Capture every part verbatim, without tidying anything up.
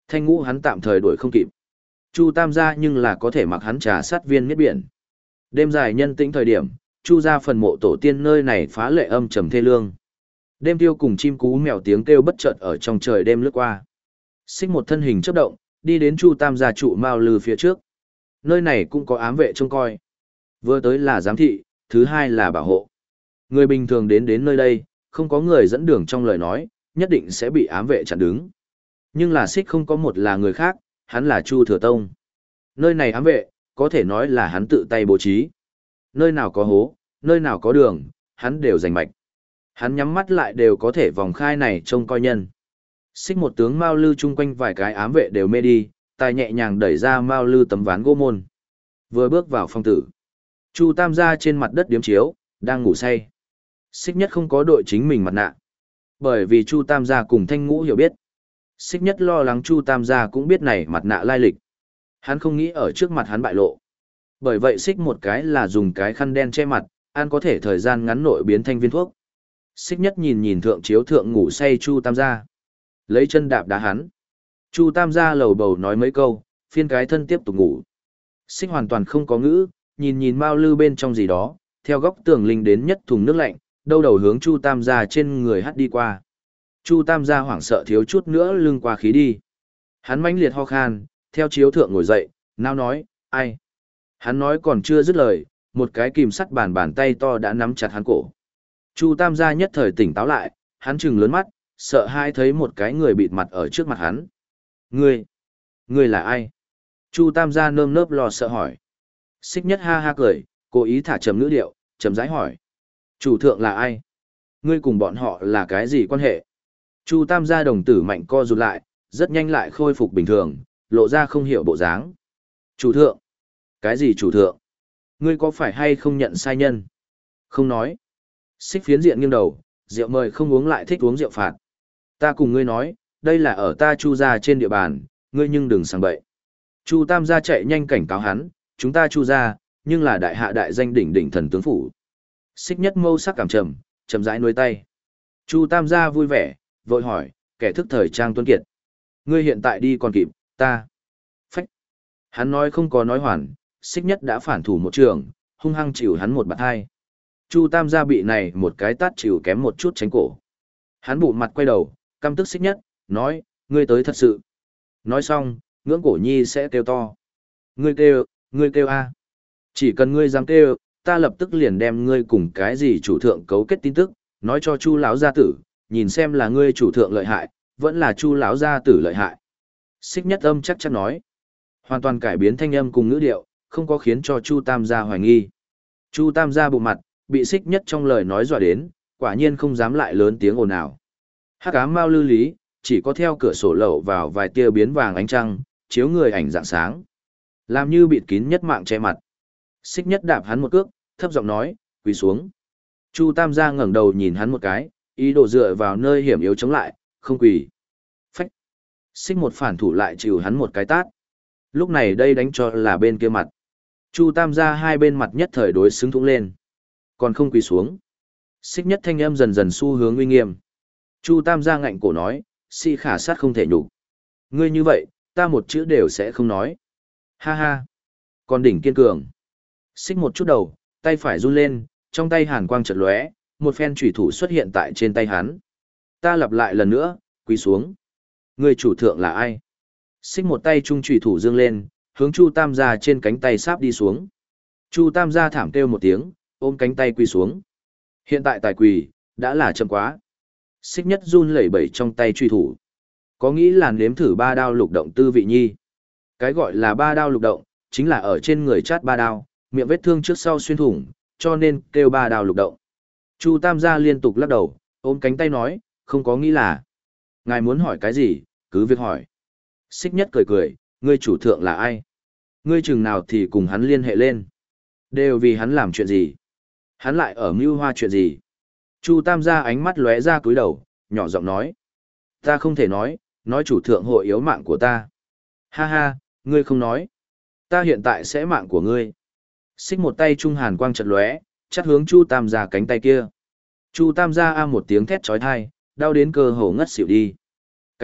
Thanh ngũ hắn tạm thời đuổi không kịp. Chu Tam gia nhưng là có thể mặc hắn trà sát viên miết biển. Đêm dài nhân tĩnh thời điểm, Chu gia phần mộ tổ tiên nơi này phá lệ âm trầm thê lương. Đêm tiêu cùng chim cú mèo tiếng kêu bất chợt ở trong trời đêm lướt qua. Xích một thân hình chớp động, đi đến Chu Tam gia trụ mao lư phía trước. Nơi này cũng có ám vệ trông coi. Vừa tới là giám thị, thứ hai là bảo hộ. Người bình thường đến đến nơi đây, không có người dẫn đường trong lời nói, nhất định sẽ bị ám vệ chặn đứng. Nhưng là Xích không có một là người khác, hắn là Chu Thừa Tông. Nơi này ám vệ, có thể nói là hắn tự tay bố trí. Nơi nào có hố, nơi nào có đường, hắn đều giành mạch. Hắn nhắm mắt lại đều có thể vòng khai này trông coi nhân. Xích một tướng Mao Lư chung quanh vài cái ám vệ đều mê đi, tài nhẹ nhàng đẩy ra Mao Lư tấm ván gỗ môn. Vừa bước vào phòng tử. Chu Tam gia trên mặt đất điếm chiếu, đang ngủ say. Xích nhất không có đội chính mình mặt nạ. Bởi vì Chu Tam gia cùng Thanh Ngũ hiểu biết. Xích nhất lo lắng Chu Tam gia cũng biết này mặt nạ lai lịch. Hắn không nghĩ ở trước mặt hắn bại lộ. Bởi vậy xích một cái là dùng cái khăn đen che mặt, an có thể thời gian ngắn nội biến thành viên thuốc. Xích nhất nhìn nhìn thượng chiếu thượng ngủ say Chu Tam gia. Lấy chân đạp đá hắn. Chu Tam gia lầu bầu nói mấy câu, phiên cái thân tiếp tục ngủ. Xích hoàn toàn không có ngữ, nhìn nhìn Mao Lư bên trong gì đó, theo góc tường linh đến nhất thùng nước lạnh, đâu đầu hướng Chu Tam gia trên người hắt đi qua. Chu Tam gia hoảng sợ thiếu chút nữa lưng qua khí đi. Hắn mãnh liệt ho khan, theo chiếu thượng ngồi dậy, nao nói, ai? Hắn nói còn chưa dứt lời, một cái kìm sắt bàn bàn tay to đã nắm chặt hắn cổ. Chu Tam gia nhất thời tỉnh táo lại, hắn trừng lớn mắt, sợ hai thấy một cái người bịt mặt ở trước mặt hắn. Ngươi, ngươi là ai? Chu Tam gia nơm nớp lo sợ hỏi. Xích nhất ha ha cười, cố ý thả trầm ngữ điệu, trầm rãi hỏi. Chủ thượng là ai? Ngươi cùng bọn họ là cái gì quan hệ? Chu Tam gia đồng tử mạnh co rụt lại, rất nhanh lại khôi phục bình thường, lộ ra không hiểu bộ dáng. Chủ thượng? Cái gì chủ thượng? Ngươi có phải hay không nhận sai nhân? Không nói. Xích phiến diện nghiêng đầu, rượu mời không uống lại thích uống rượu phạt. Ta cùng ngươi nói, đây là ở ta Chu gia trên địa bàn, ngươi nhưng đừng sang bậy. Chu Tam gia chạy nhanh cảnh cáo hắn, chúng ta Chu gia, nhưng là đại hạ đại danh đỉnh đỉnh thần tướng phủ. Xích nhất mâu sắc cảm trầm, chậm rãi nuôi tay. Chu Tam gia vui vẻ, vội hỏi, kẻ thức thời trang tuấn kiệt. Ngươi hiện tại đi còn kịp, ta. Phách. Hắn nói không có nói hoàn, xích nhất đã phản thủ một trường, hung hăng chịu hắn một bạt hai. Chu Tam gia bị này một cái tát chịu kém một chút tránh cổ. Hắn bụng mặt quay đầu, căm tức xích nhất, nói, ngươi tới thật sự. Nói xong, ngưỡng cổ nhi sẽ kêu to. Ngươi kêu, ngươi kêu a. Chỉ cần ngươi dám kêu, ta lập tức liền đem ngươi cùng cái gì chủ thượng cấu kết tin tức, nói cho Chu lão gia tử, nhìn xem là ngươi chủ thượng lợi hại, vẫn là Chu lão gia tử lợi hại. Xích nhất âm chắc chắn nói. Hoàn toàn cải biến thanh âm cùng ngữ điệu, không có khiến cho Chu Tam gia hoài nghi. Chu Tam gia bụng mặt, bị xích nhất trong lời nói dọa đến, quả nhiên không dám lại lớn tiếng ồn ào. Hắc ám Mao Lư lý, chỉ có theo cửa sổ lậu vào vài tia biến vàng ánh trăng, chiếu người ảnh dạng sáng. Làm như bịt kín nhất mạng che mặt. Xích nhất đạp hắn một cước, thấp giọng nói, quỳ xuống. Chu Tam gia ngẩng đầu nhìn hắn một cái, ý đồ dựa vào nơi hiểm yếu chống lại, không quỳ. Phách. Xích một phản thủ lại chịu hắn một cái tát. Lúc này đây đánh cho là bên kia mặt. Chu Tam gia hai bên mặt nhất thời đối xứng thũng lên. Còn không quỳ xuống. Xích nhất thanh âm dần dần xu hướng uy nghiêm. Chu Tam gia ngạnh cổ nói, si khả sát không thể nhục. Ngươi như vậy, ta một chữ đều sẽ không nói. Ha ha. Còn đỉnh kiên cường. Xích một chút đầu, tay phải run lên, trong tay hàn quang chợt lóe, một phen chủy thủ xuất hiện tại trên tay hắn. Ta lặp lại lần nữa, quỳ xuống. Người chủ thượng là ai? Xích một tay trung chủy thủ dương lên, hướng Chu Tam gia trên cánh tay sáp đi xuống. Chu Tam gia thảm kêu một tiếng, ôm cánh tay quỳ xuống. Hiện tại tài quỳ, đã là chậm quá. Xích nhất run lẩy bẩy trong tay truy thủ. Có nghĩ là nếm thử ba đao lục động tư vị nhi. Cái gọi là ba đao lục động, chính là ở trên người chát ba đao, miệng vết thương trước sau xuyên thủng, cho nên kêu ba đao lục động. Chu Tam gia liên tục lắc đầu, ôm cánh tay nói, không có nghĩ là. Ngài muốn hỏi cái gì, cứ việc hỏi. Xích nhất cười cười, ngươi chủ thượng là ai? Ngươi chừng nào thì cùng hắn liên hệ lên. Đều vì hắn làm chuyện gì? Hắn lại ở mưu hoa chuyện gì? Chu Tam gia ánh mắt lóe ra cúi đầu, nhỏ giọng nói. Ta không thể nói, nói chủ thượng hội yếu mạng của ta. Ha ha, ngươi không nói. Ta hiện tại sẽ mạng của ngươi. Xích một tay trung hàn quang chật lóe, chắt hướng Chu Tam gia cánh tay kia. Chu Tam gia a một tiếng thét chói tai, đau đến cơ hồ ngất xỉu đi. Cái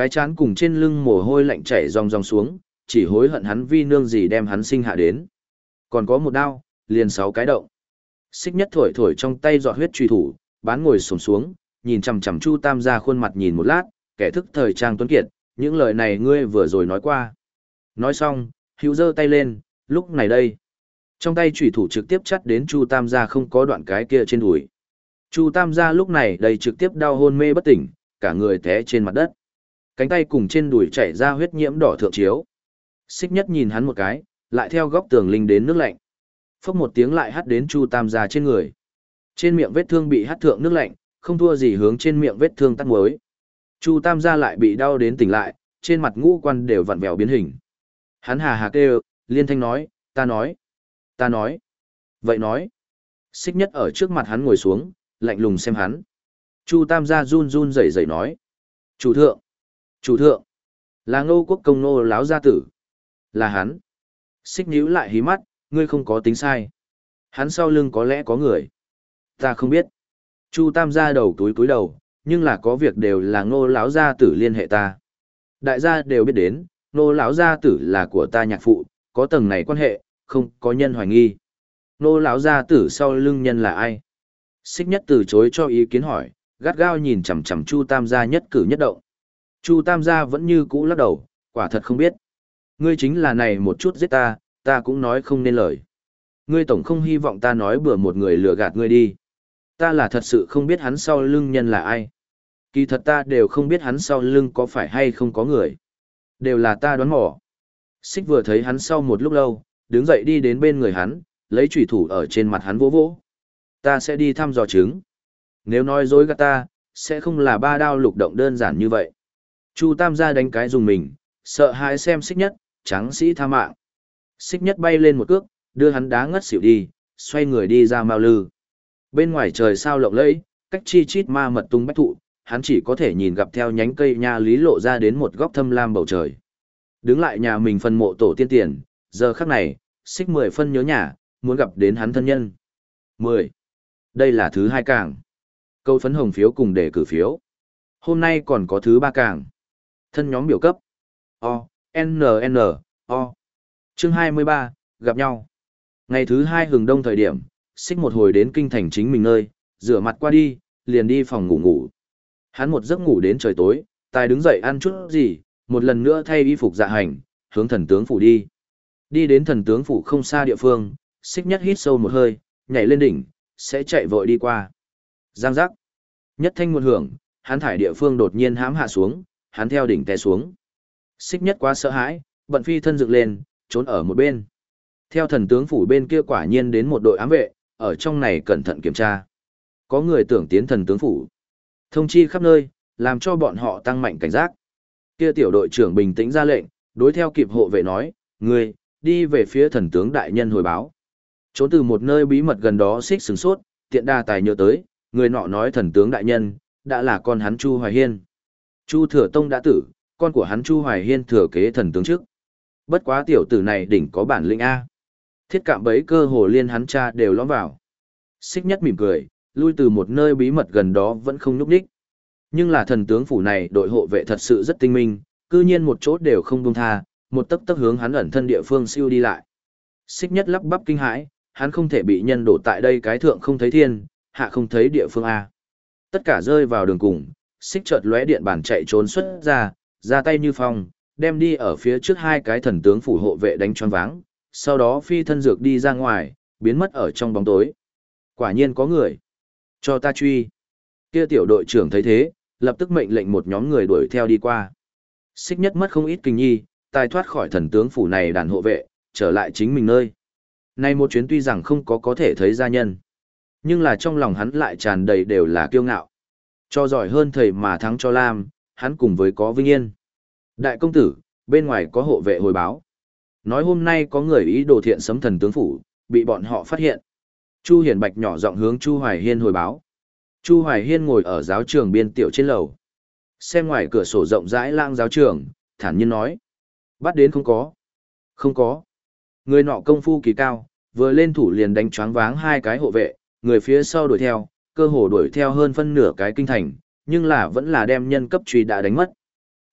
Cái chán cùng trên lưng mồ hôi lạnh chảy ròng ròng xuống, chỉ hối hận hắn vi nương gì đem hắn sinh hạ đến. Còn có một đao, liền sáu cái động. Xích Nhất thổi thổi trong tay giọt huyết truy thủ, bán ngồi xổm xuống, nhìn chằm chằm Chu Tam gia khuôn mặt nhìn một lát, kẻ thức thời trang tuấn kiệt, những lời này ngươi vừa rồi nói qua. Nói xong, hữu giơ tay lên, lúc này đây. Trong tay chủy thủ trực tiếp chắt đến Chu Tam gia không có đoạn cái kia trên đùi. Chu Tam gia lúc này đây trực tiếp đau hôn mê bất tỉnh, cả người té trên mặt đất. Cánh tay cùng trên đùi chảy ra huyết nhiễm đỏ thượng chiếu. Xích Nhất nhìn hắn một cái, lại theo góc tường linh đến nước lạnh. Phốc một tiếng lại hắt đến Chu Tam gia trên người. Trên miệng vết thương bị hắt thượng nước lạnh, không thua gì hướng trên miệng vết thương tắt muối. Chu Tam gia lại bị đau đến tỉnh lại, trên mặt ngũ quan đều vặn vẹo biến hình. Hắn hà hà kêu, liên thanh nói, ta nói, ta nói. Vậy nói. Xích Nhất ở trước mặt hắn ngồi xuống, lạnh lùng xem hắn. Chu Tam gia run run rẩy rẩy nói. Chủ thượng, chủ thượng, là Ngô Quốc công nô láo gia tử. Là hắn. Xích nhíu lại hí mắt, ngươi không có tính sai. Hắn sau lưng có lẽ có người. Ta không biết. Chu Tam gia đầu túi túi đầu, nhưng là có việc đều là Ngô láo gia tử liên hệ ta. Đại gia đều biết đến, Ngô láo gia tử là của ta nhạc phụ, có tầng này quan hệ, không có nhân hoài nghi. Ngô láo gia tử sau lưng nhân là ai? Xích Nhất từ chối cho ý kiến hỏi, gắt gao nhìn chằm chằm Chu Tam gia nhất cử nhất động. Chu Tam gia vẫn như cũ lắc đầu, quả thật không biết. Ngươi chính là này một chút giết ta, ta cũng nói không nên lời. Ngươi tổng không hy vọng ta nói bừa một người lừa gạt ngươi đi. Ta là thật sự không biết hắn sau lưng nhân là ai. Kỳ thật ta đều không biết hắn sau lưng có phải hay không có người. Đều là ta đoán mò. Xích vừa thấy hắn sau một lúc lâu, đứng dậy đi đến bên người hắn, lấy chủy thủ ở trên mặt hắn vỗ vỗ. Ta sẽ đi thăm dò chứng. Nếu nói dối gạt ta, sẽ không là ba đao lục động đơn giản như vậy. Chu Tam gia đánh cái dùng mình, sợ hãi xem Xích Nhất, tráng sĩ tha mạng. Xích Nhất bay lên một cước, đưa hắn đá ngất xỉu đi, xoay người đi ra mao lư. Bên ngoài trời sao lộng lẫy, cách chi chít ma mật tung bách thụ, hắn chỉ có thể nhìn gặp theo nhánh cây nha lý lộ ra đến một góc thâm lam bầu trời. Đứng lại nhà mình phân mộ tổ tiên tiền, giờ khắc này, Xích mười phân nhớ nhà, muốn gặp đến hắn thân nhân. mười. Đây là thứ hai càng. Câu phấn hồng phiếu cùng để cử phiếu. Hôm nay còn có thứ ba càng. Thân nhóm biểu cấp. O, N N, O. Chương hai mươi ba, gặp nhau. Ngày thứ hai hừng đông thời điểm, Xích một hồi đến kinh thành chính mình nơi, rửa mặt qua đi, liền đi phòng ngủ ngủ. Hắn một giấc ngủ đến trời tối, tài đứng dậy ăn chút gì, một lần nữa thay y phục dạ hành, hướng thần tướng phủ đi. Đi đến thần tướng phủ không xa địa phương, Xích Nhất hít sâu một hơi, nhảy lên đỉnh, sẽ chạy vội đi qua. Giang giác. Nhất thanh một hưởng, hắn thải địa phương đột nhiên hãm hạ xuống, hắn theo đỉnh té xuống. Xích Nhất quá sợ hãi, bận phi thân dựng lên, trốn ở một bên. Theo thần tướng phủ bên kia quả nhiên đến một đội ám vệ, ở trong này cẩn thận kiểm tra. Có người tưởng tiến thần tướng phủ. Thông chi khắp nơi, làm cho bọn họ tăng mạnh cảnh giác. Kia tiểu đội trưởng bình tĩnh ra lệnh, đối theo kịp hộ vệ nói, người, đi về phía thần tướng đại nhân hồi báo. Trốn từ một nơi bí mật gần đó Xích sửng sốt, tiện đa tài nhớ tới, người nọ nói thần tướng đại nhân, đã là con hắn Chu Hoài Hiên. Chu Thừa Tông đã tử, con của hắn Chu Hoài Hiên thừa kế thần tướng trước. Bất quá tiểu tử này đỉnh có bản lĩnh A. Thiết cạm bấy cơ hồ liên hắn cha đều lõm vào. Xích Nhất mỉm cười, lui từ một nơi bí mật gần đó vẫn không nhúc nhích. Nhưng là thần tướng phủ này đội hộ vệ thật sự rất tinh minh, cư nhiên một chỗ đều không buông tha, một tấc tấc hướng hắn ẩn thân địa phương siêu đi lại. Xích Nhất lắp bắp kinh hãi, hắn không thể bị nhân đổ tại đây cái thượng không thấy thiên, hạ không thấy địa phương A. Tất cả rơi vào đường cùng, Xích chợt lóe điện bản chạy trốn xuất ra, ra tay như phong, đem đi ở phía trước hai cái thần tướng phủ hộ vệ đánh choáng váng, sau đó phi thân dược đi ra ngoài, biến mất ở trong bóng tối. Quả nhiên có người. Cho ta truy. Kia tiểu đội trưởng thấy thế, lập tức mệnh lệnh một nhóm người đuổi theo đi qua. Xích Nhất mất không ít kinh nhi, tài thoát khỏi thần tướng phủ này đàn hộ vệ, trở lại chính mình nơi. Nay một chuyến tuy rằng không có có thể thấy gia nhân, nhưng là trong lòng hắn lại tràn đầy đều là kiêu ngạo. Cho giỏi hơn thầy mà thắng cho Lam, hắn cùng với có vinh yên. Đại công tử, bên ngoài có hộ vệ hồi báo. Nói hôm nay có người ý đồ thiện sấm thần tướng phủ, bị bọn họ phát hiện. Chu Hiển Bạch nhỏ giọng hướng Chu Hoài Hiên hồi báo. Chu Hoài Hiên ngồi ở giáo trường biên tiểu trên lầu. Xem ngoài cửa sổ rộng rãi lang giáo trường, thản nhiên nói. Bắt đến không có. Không có. Người nọ công phu kỳ cao, vừa lên thủ liền đánh choáng váng hai cái hộ vệ, người phía sau đuổi theo, cơ hồ đuổi theo hơn phân nửa cái kinh thành, nhưng là vẫn là đem nhân cấp truy đã đánh mất.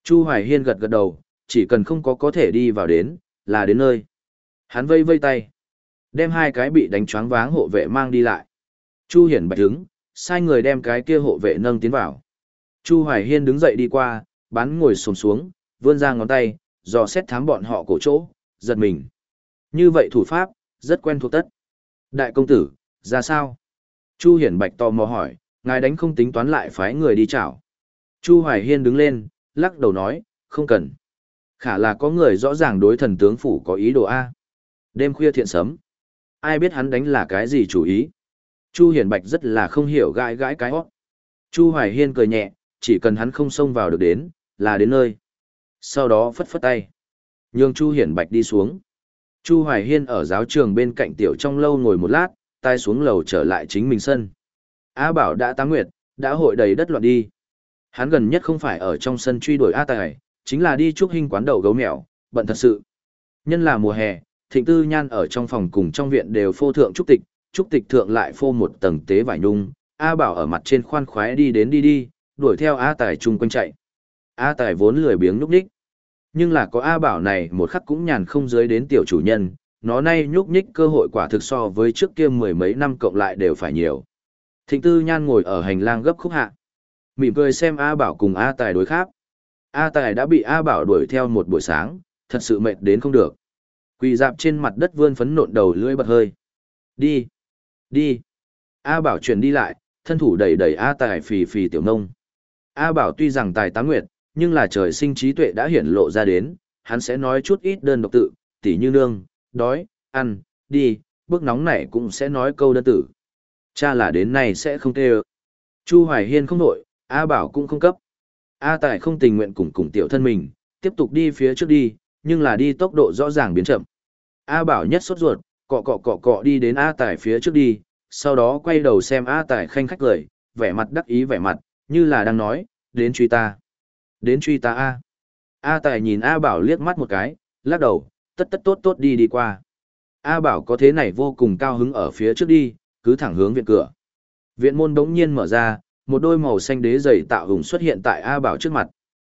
Chu Hoài Hiên gật gật đầu, chỉ cần không có có thể đi vào đến, là đến nơi. Hắn vây vây tay, đem hai cái bị đánh choáng váng hộ vệ mang đi lại. Chu Hiển Bạch đứng, sai người đem cái kia hộ vệ nâng tiến vào. Chu Hoài Hiên đứng dậy đi qua, bắn ngồi xổm xuống, vươn ra ngón tay, dò xét thám bọn họ cổ chỗ, giật mình. Như vậy thủ pháp, rất quen thuộc tất. Đại công tử, ra sao? Chu Hiển Bạch tò mò hỏi, ngài đánh không tính toán lại phái người đi chảo. Chu Hoài Hiên đứng lên, lắc đầu nói, không cần. Khả là có người rõ ràng đối thần tướng phủ có ý đồ A. Đêm khuya thiện sấm. Ai biết hắn đánh là cái gì chủ ý. Chu Hiển Bạch rất là không hiểu gãi gãi cái hót. Chu Hoài Hiên cười nhẹ, chỉ cần hắn không xông vào được đến, là đến nơi. Sau đó phất phất tay. Nhường Chu Hiển Bạch đi xuống. Chu Hoài Hiên ở giáo trường bên cạnh tiểu trong lâu ngồi một lát, tay xuống lầu trở lại chính mình sân. A Bảo đã tá nguyệt, đã hội đầy đất loạn đi. Hắn gần nhất không phải ở trong sân truy đuổi A Tài, chính là đi chúc hình quán đầu gấu mèo, bận thật sự. Nhân là mùa hè, Thịnh Tư Nhan ở trong phòng cùng trong viện đều phô thượng trúc tịch, trúc tịch thượng lại phô một tầng tế vải nhung. A Bảo ở mặt trên khoan khoái đi đến đi đi, đuổi theo A Tài chung quanh chạy. A Tài vốn lười biếng nhúc nhích. Nhưng là có A Bảo này một khắc cũng nhàn không dưới đến tiểu chủ nhân, nó nay nhúc nhích cơ hội quả thực so với trước kia mười mấy năm cộng lại đều phải nhiều. Thịnh Tư Nhan ngồi ở hành lang gấp khúc hạ. Mỉm cười xem A Bảo cùng A Tài đối kháp. A Tài đã bị A Bảo đuổi theo một buổi sáng, thật sự mệt đến không được. Quỳ dạp trên mặt đất vươn phấn nộn đầu lưỡi bật hơi. Đi! Đi! A Bảo chuyển đi lại, thân thủ đẩy đẩy A Tài phì phì tiểu nông. A Bảo tuy rằng tài tá nguyệt, nhưng là trời sinh trí tuệ đã hiển lộ ra đến, hắn sẽ nói chút ít đơn độc tự, tỉ như nương, đói, ăn, đi, bước nóng này cũng sẽ nói câu đơn tử. Cha là đến nay sẽ không tê ơ. Chu Hoài Hiên không nội, A Bảo cũng không cấp. A Tài không tình nguyện cùng cùng tiểu thân mình, tiếp tục đi phía trước đi, nhưng là đi tốc độ rõ ràng biến chậm. A Bảo nhất sốt ruột, cọ cọ cọ cọ đi đến A Tài phía trước đi, sau đó quay đầu xem A Tài khanh khách cười, vẻ mặt đắc ý vẻ mặt, như là đang nói, đến truy ta. Đến truy ta A. A Tài nhìn A Bảo liếc mắt một cái, lắc đầu, tất tất tốt tốt đi đi qua. A Bảo có thế này vô cùng cao hứng ở phía trước đi, cứ thẳng hướng viện cửa. Viện môn đống nhiên mở ra, một đôi màu xanh đế giày tạo hùng xuất hiện tại A Bảo trước mặt.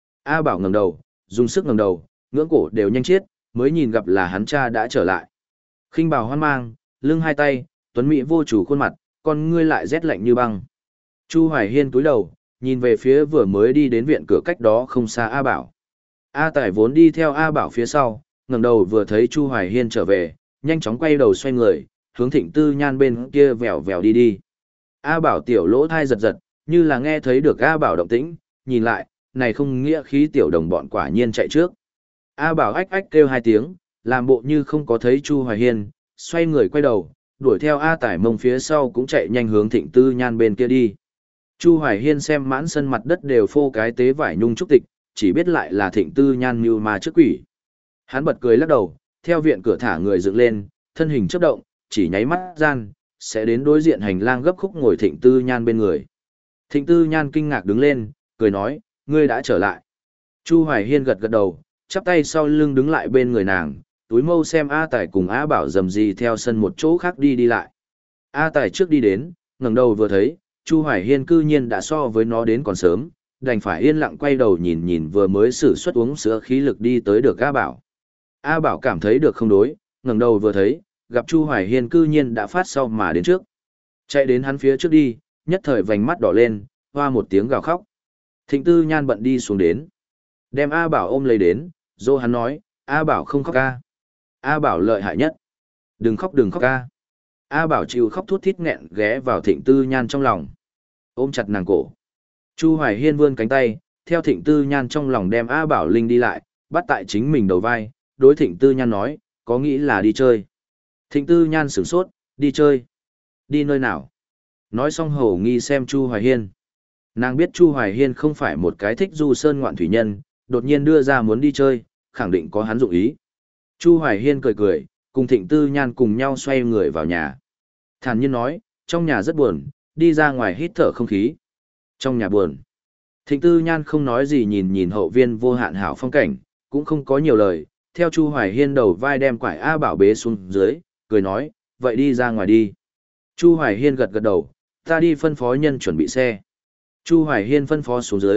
A Bảo ngẩng đầu, dùng sức ngẩng đầu, ngưỡng cổ đều nhanh chết, mới nhìn gặp là hắn cha đã trở lại. Khinh bào hoan mang, lưng hai tay, tuấn mỹ vô chủ khuôn mặt, con ngươi lại rét lạnh như băng. Chu Hoài Hiên cúi đầu, nhìn về phía vừa mới đi đến viện cửa cách đó không xa A Bảo. A Tài vốn đi theo A Bảo phía sau, ngẩng đầu vừa thấy Chu Hoài Hiên trở về, nhanh chóng quay đầu xoay người, hướng Thịnh Tư Nhan bên kia vèo vèo đi đi. A Bảo tiểu lỗ thai giật giật, như là nghe thấy được A Bảo động tĩnh, nhìn lại, này không nghĩa khí tiểu đồng bọn quả nhiên chạy trước. A Bảo ách ách kêu hai tiếng, làm bộ như không có thấy Chu Hoài Hiên, xoay người quay đầu, đuổi theo A Tải mông phía sau cũng chạy nhanh hướng Thịnh Tư Nhan bên kia đi. Chu Hoài Hiên xem mãn sân mặt đất đều phô cái tế vải nhung trúc tịch, chỉ biết lại là Thịnh Tư Nhan như ma trước quỷ. Hắn bật cười lắc đầu, theo viện cửa thả người dựng lên, thân hình chớp động, chỉ nháy mắt gian, sẽ đến đối diện hành lang gấp khúc ngồi Thịnh Tư Nhan bên người. Thịnh Tư Nhan kinh ngạc đứng lên, cười nói, ngươi đã trở lại. Chu Hoài Hiên gật gật đầu, chắp tay sau lưng đứng lại bên người nàng, túi mâu xem A Tài cùng A Bảo dầm gì theo sân một chỗ khác đi đi lại. A Tài trước đi đến, ngẩng đầu vừa thấy, Chu Hoài Hiên cư nhiên đã so với nó đến còn sớm, đành phải yên lặng quay đầu nhìn nhìn vừa mới sử xuất uống sữa khí lực đi tới được A Bảo. A Bảo cảm thấy được không đối, ngẩng đầu vừa thấy, gặp Chu Hoài Hiên cư nhiên đã phát sau mà đến trước. Chạy đến hắn phía trước đi, nhất thời vành mắt đỏ lên, hoa một tiếng gào khóc. Thịnh Tư Nhan bận đi xuống đến, đem A Bảo ôm lấy đến, dô hắn nói, A Bảo không khóc ca. A Bảo lợi hại nhất. Đừng khóc đừng khóc ca. A Bảo chịu khóc thút thít nghẹn ghé vào Thịnh Tư Nhan trong lòng. Ôm chặt nàng cổ. Chu Hoài Hiên vươn cánh tay, theo Thịnh Tư Nhan trong lòng đem A Bảo Linh đi lại, bắt tại chính mình đầu vai, đối Thịnh Tư Nhan nói, có nghĩ là đi chơi. Thịnh Tư Nhan sửng sốt, đi chơi. Đi nơi nào? Nói xong hổ nghi xem Chu Hoài Hiên. Nàng biết Chu Hoài Hiên không phải một cái thích du sơn ngoạn thủy nhân, đột nhiên đưa ra muốn đi chơi, khẳng định có hắn dụng ý. Chu Hoài Hiên cười cười, cùng Thịnh Tư Nhan cùng nhau xoay người vào nhà. Thản nhiên nói, trong nhà rất buồn, đi ra ngoài hít thở không khí. Trong nhà buồn. Thịnh Tư Nhan không nói gì nhìn nhìn hậu viên vô hạn hảo phong cảnh, cũng không có nhiều lời, theo Chu Hoài Hiên đầu vai đem quải A Bảo bế xuống dưới, cười nói, vậy đi ra ngoài đi. Chu Hoài Hiên gật gật đầu, ta đi phân phó nhân chuẩn bị xe. Chu Hoài Hiên phân phó xuống dưới,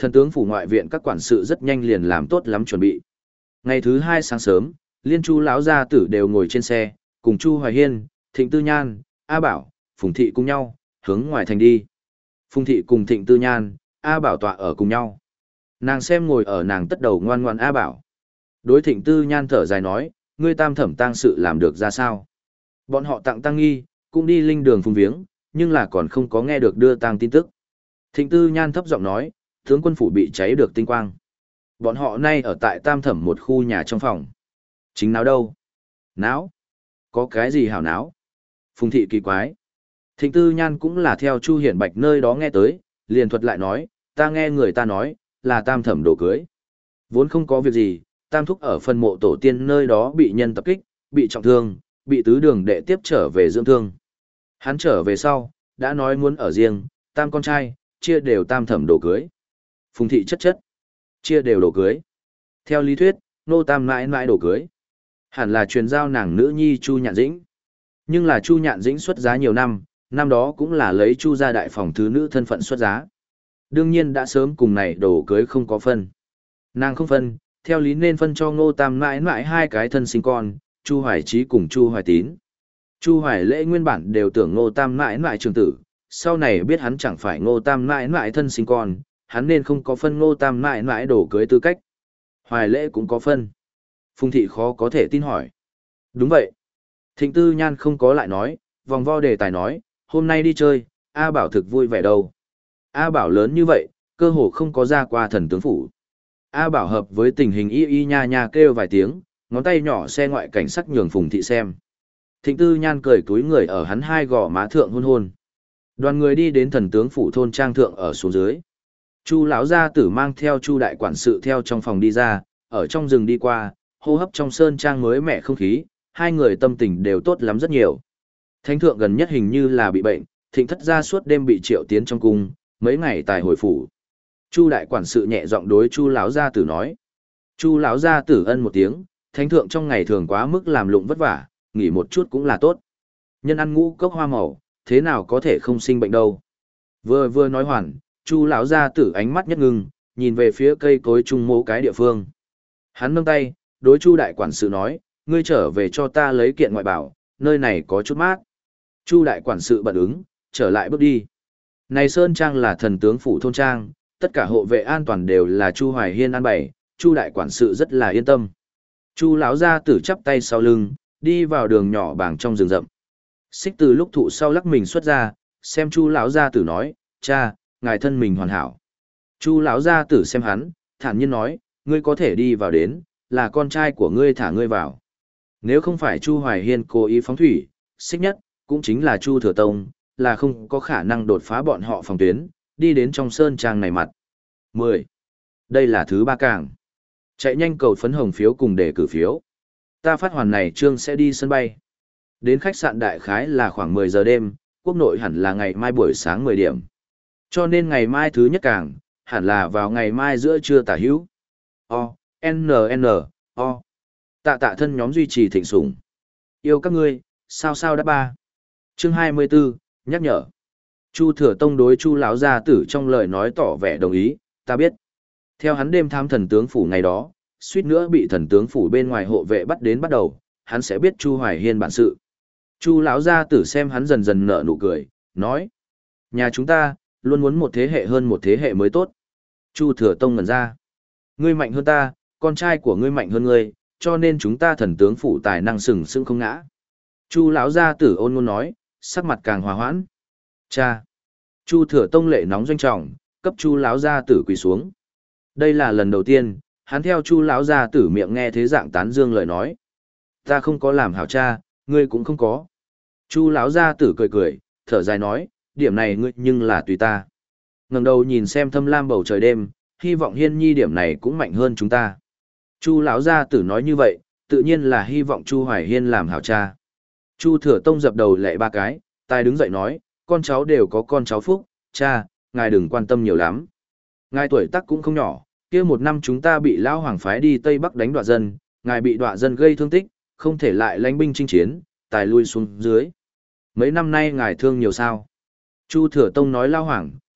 Thần tướng phủ ngoại viện các quản sự rất nhanh liền làm tốt lắm chuẩn bị. Ngày thứ hai sáng sớm, Liên Chu lão gia tử đều ngồi trên xe, cùng Chu Hoài Hiên, Thịnh Tư Nhan, A Bảo, Phùng Thị cùng nhau, hướng ngoài thành đi. Phùng Thị cùng Thịnh Tư Nhan, A Bảo tọa ở cùng nhau. Nàng xem ngồi ở nàng tất đầu ngoan ngoan A Bảo. Đối Thịnh Tư Nhan thở dài nói, ngươi tam thẩm tang sự làm được ra sao? Bọn họ tặng tang nghi, cũng đi linh đường phùng viếng, nhưng là còn không có nghe được đưa tang tin tức. Thịnh Tư Nhan thấp giọng nói, tướng quân phủ bị cháy được tinh quang. Bọn họ nay ở tại tam thẩm một khu nhà trong phòng. Chính náo đâu? Náo? Có cái gì hảo náo? Phùng Thị kỳ quái. Thịnh Tư Nhan cũng là theo Chu Hiển Bạch nơi đó nghe tới, liền thuật lại nói, ta nghe người ta nói, là tam thẩm đổ cưới. Vốn không có việc gì, tam thúc ở phân mộ tổ tiên nơi đó bị nhân tập kích, bị trọng thương, bị tứ đường đệ tiếp trở về dưỡng thương. Hắn trở về sau, đã nói muốn ở riêng, tam con trai, chia đều tam thẩm đổ cưới. Phùng Thị chất chất, chia đều đổ cưới. Theo lý thuyết, nô tam mãi mãi đổ cưới. Hẳn là truyền giao nàng nữ nhi Chu Nhạn Dĩnh. Nhưng là Chu Nhạn Dĩnh xuất giá nhiều năm, năm đó cũng là lấy Chu gia đại phòng thứ nữ thân phận xuất giá. Đương nhiên đã sớm cùng này đổ cưới không có phân. Nàng không phân, theo lý nên phân cho Ngô Tam mãi mãi hai cái thân sinh con, Chu Hoài Chí cùng Chu Hoài Tín. Chu Hoài Lễ nguyên bản đều tưởng Ngô Tam mãi mãi trường tử, sau này biết hắn chẳng phải Ngô Tam mãi mãi thân sinh con, hắn nên không có phân Ngô Tam mãi mãi đổ cưới tư cách. Hoài Lễ cũng có phân. Phùng Thị khó có thể tin hỏi. Đúng vậy. Thịnh Tư Nhan không có lại nói, vòng vo đề tài nói, hôm nay đi chơi, A Bảo thực vui vẻ đâu. A Bảo lớn như vậy, cơ hồ không có ra qua thần tướng phủ. A Bảo hợp với tình hình y y nha nha kêu vài tiếng, ngón tay nhỏ xe ngoại cảnh sắc nhường Phùng Thị xem. Thịnh Tư Nhan cười túi người ở hắn hai gò má thượng hôn hôn. Đoàn người đi đến thần tướng phủ thôn trang thượng ở xuống dưới. Chu lão gia tử mang theo Chu đại quản sự theo trong phòng đi ra, ở trong rừng đi qua, hô hấp trong sơn trang mới mẻ không khí, hai người tâm tình đều tốt lắm rất nhiều. Thánh thượng gần nhất hình như là bị bệnh, Thịnh thất gia suốt đêm bị triệu tiến trong cung, mấy ngày tài hồi phủ. Chu đại quản sự nhẹ giọng đối Chu lão gia tử nói. Chu lão gia tử ân một tiếng, thánh thượng trong ngày thường quá mức làm lụng vất vả, nghỉ một chút cũng là tốt. Nhân ăn ngũ cốc hoa màu, thế nào có thể không sinh bệnh đâu. Vừa vừa nói hoàn, Chu lão gia tử ánh mắt nhất ngưng, nhìn về phía cây cối trung mỗ cái địa phương. Hắn nâng tay, đối Chu đại quản sự nói, ngươi trở về cho ta lấy kiện ngoại bảo, nơi này có chút mát. Chu đại quản sự bận ứng, trở lại bước đi. Này sơn trang là thần tướng phủ thôn trang, tất cả hộ vệ an toàn đều là Chu Hoài Hiên an bày, Chu đại quản sự rất là yên tâm. Chu lão gia tử chắp tay sau lưng, đi vào đường nhỏ bảng trong rừng rậm. Xích từ lúc thụ sau lắc mình xuất ra, xem Chu lão gia tử nói, cha, ngài thân mình hoàn hảo. Chu lão gia tử xem hắn, thản nhiên nói, ngươi có thể đi vào đến, là con trai của ngươi thả ngươi vào. Nếu không phải Chu Hoài Hiên cố ý phóng thủy, xích nhất, cũng chính là Chu Thừa Tông, là không có khả năng đột phá bọn họ phòng tuyến, đi đến trong sơn trang này mặt. mười. Đây là thứ ba càng. Chạy nhanh cầu phấn hồng phiếu cùng để cử phiếu. Ta phát hoàn này trương sẽ đi sân bay. Đến khách sạn đại khái là khoảng mười giờ đêm, quốc nội hẳn là ngày mai buổi sáng mười điểm. Cho nên ngày mai thứ nhất càng, hẳn là vào ngày mai giữa trưa tả hữu. O, N N, O. Tạ tạ thân nhóm duy trì thịnh sủng. Yêu các ngươi, sao sao đã ba. Chương hai mươi 24, nhắc nhở. Chu Thừa Tông đối Chu lão gia tử trong lời nói tỏ vẻ đồng ý, ta biết. Theo hắn đêm thám thần tướng phủ ngày đó, suýt nữa bị thần tướng phủ bên ngoài hộ vệ bắt đến bắt đầu, hắn sẽ biết Chu Hoài Hiên bản sự. Chu lão gia tử xem hắn dần dần nở nụ cười, nói: "Nhà chúng ta luôn muốn một thế hệ hơn một thế hệ mới tốt." Chu Thừa Tông ngẩn ra: "Ngươi mạnh hơn ta, con trai của ngươi mạnh hơn ngươi, cho nên chúng ta thần tướng phủ tài năng sừng sững không ngã." Chu lão gia tử ôn ngôn nói, sắc mặt càng hòa hoãn. "Cha." Chu Thừa Tông lệ nóng doanh trọng, cấp Chu lão gia tử quỳ xuống. Đây là lần đầu tiên, hắn theo Chu lão gia tử miệng nghe thế dạng tán dương lời nói. "Ta không có làm hảo cha, ngươi cũng không có." Chu lão gia tử cười cười, thở dài nói, điểm này ngươi nhưng là tùy ta. Ngẩng đầu nhìn xem thâm lam bầu trời đêm, hy vọng Hiên Nhi điểm này cũng mạnh hơn chúng ta. Chu lão gia tử nói như vậy, tự nhiên là hy vọng Chu Hoài Hiên làm hảo cha. Chu Thừa Tông dập đầu lạy ba cái, tài đứng dậy nói, con cháu đều có con cháu phúc, cha, ngài đừng quan tâm nhiều lắm. Ngài tuổi tác cũng không nhỏ, kia một năm chúng ta bị lão hoàng phái đi Tây Bắc đánh đoạ dân, ngài bị đoạ dân gây thương tích, không thể lại lãnh binh chinh chiến, tài lui xuống dưới. Mấy năm nay ngài thương nhiều sao? Chu Thừa Tông nói lão hoàng,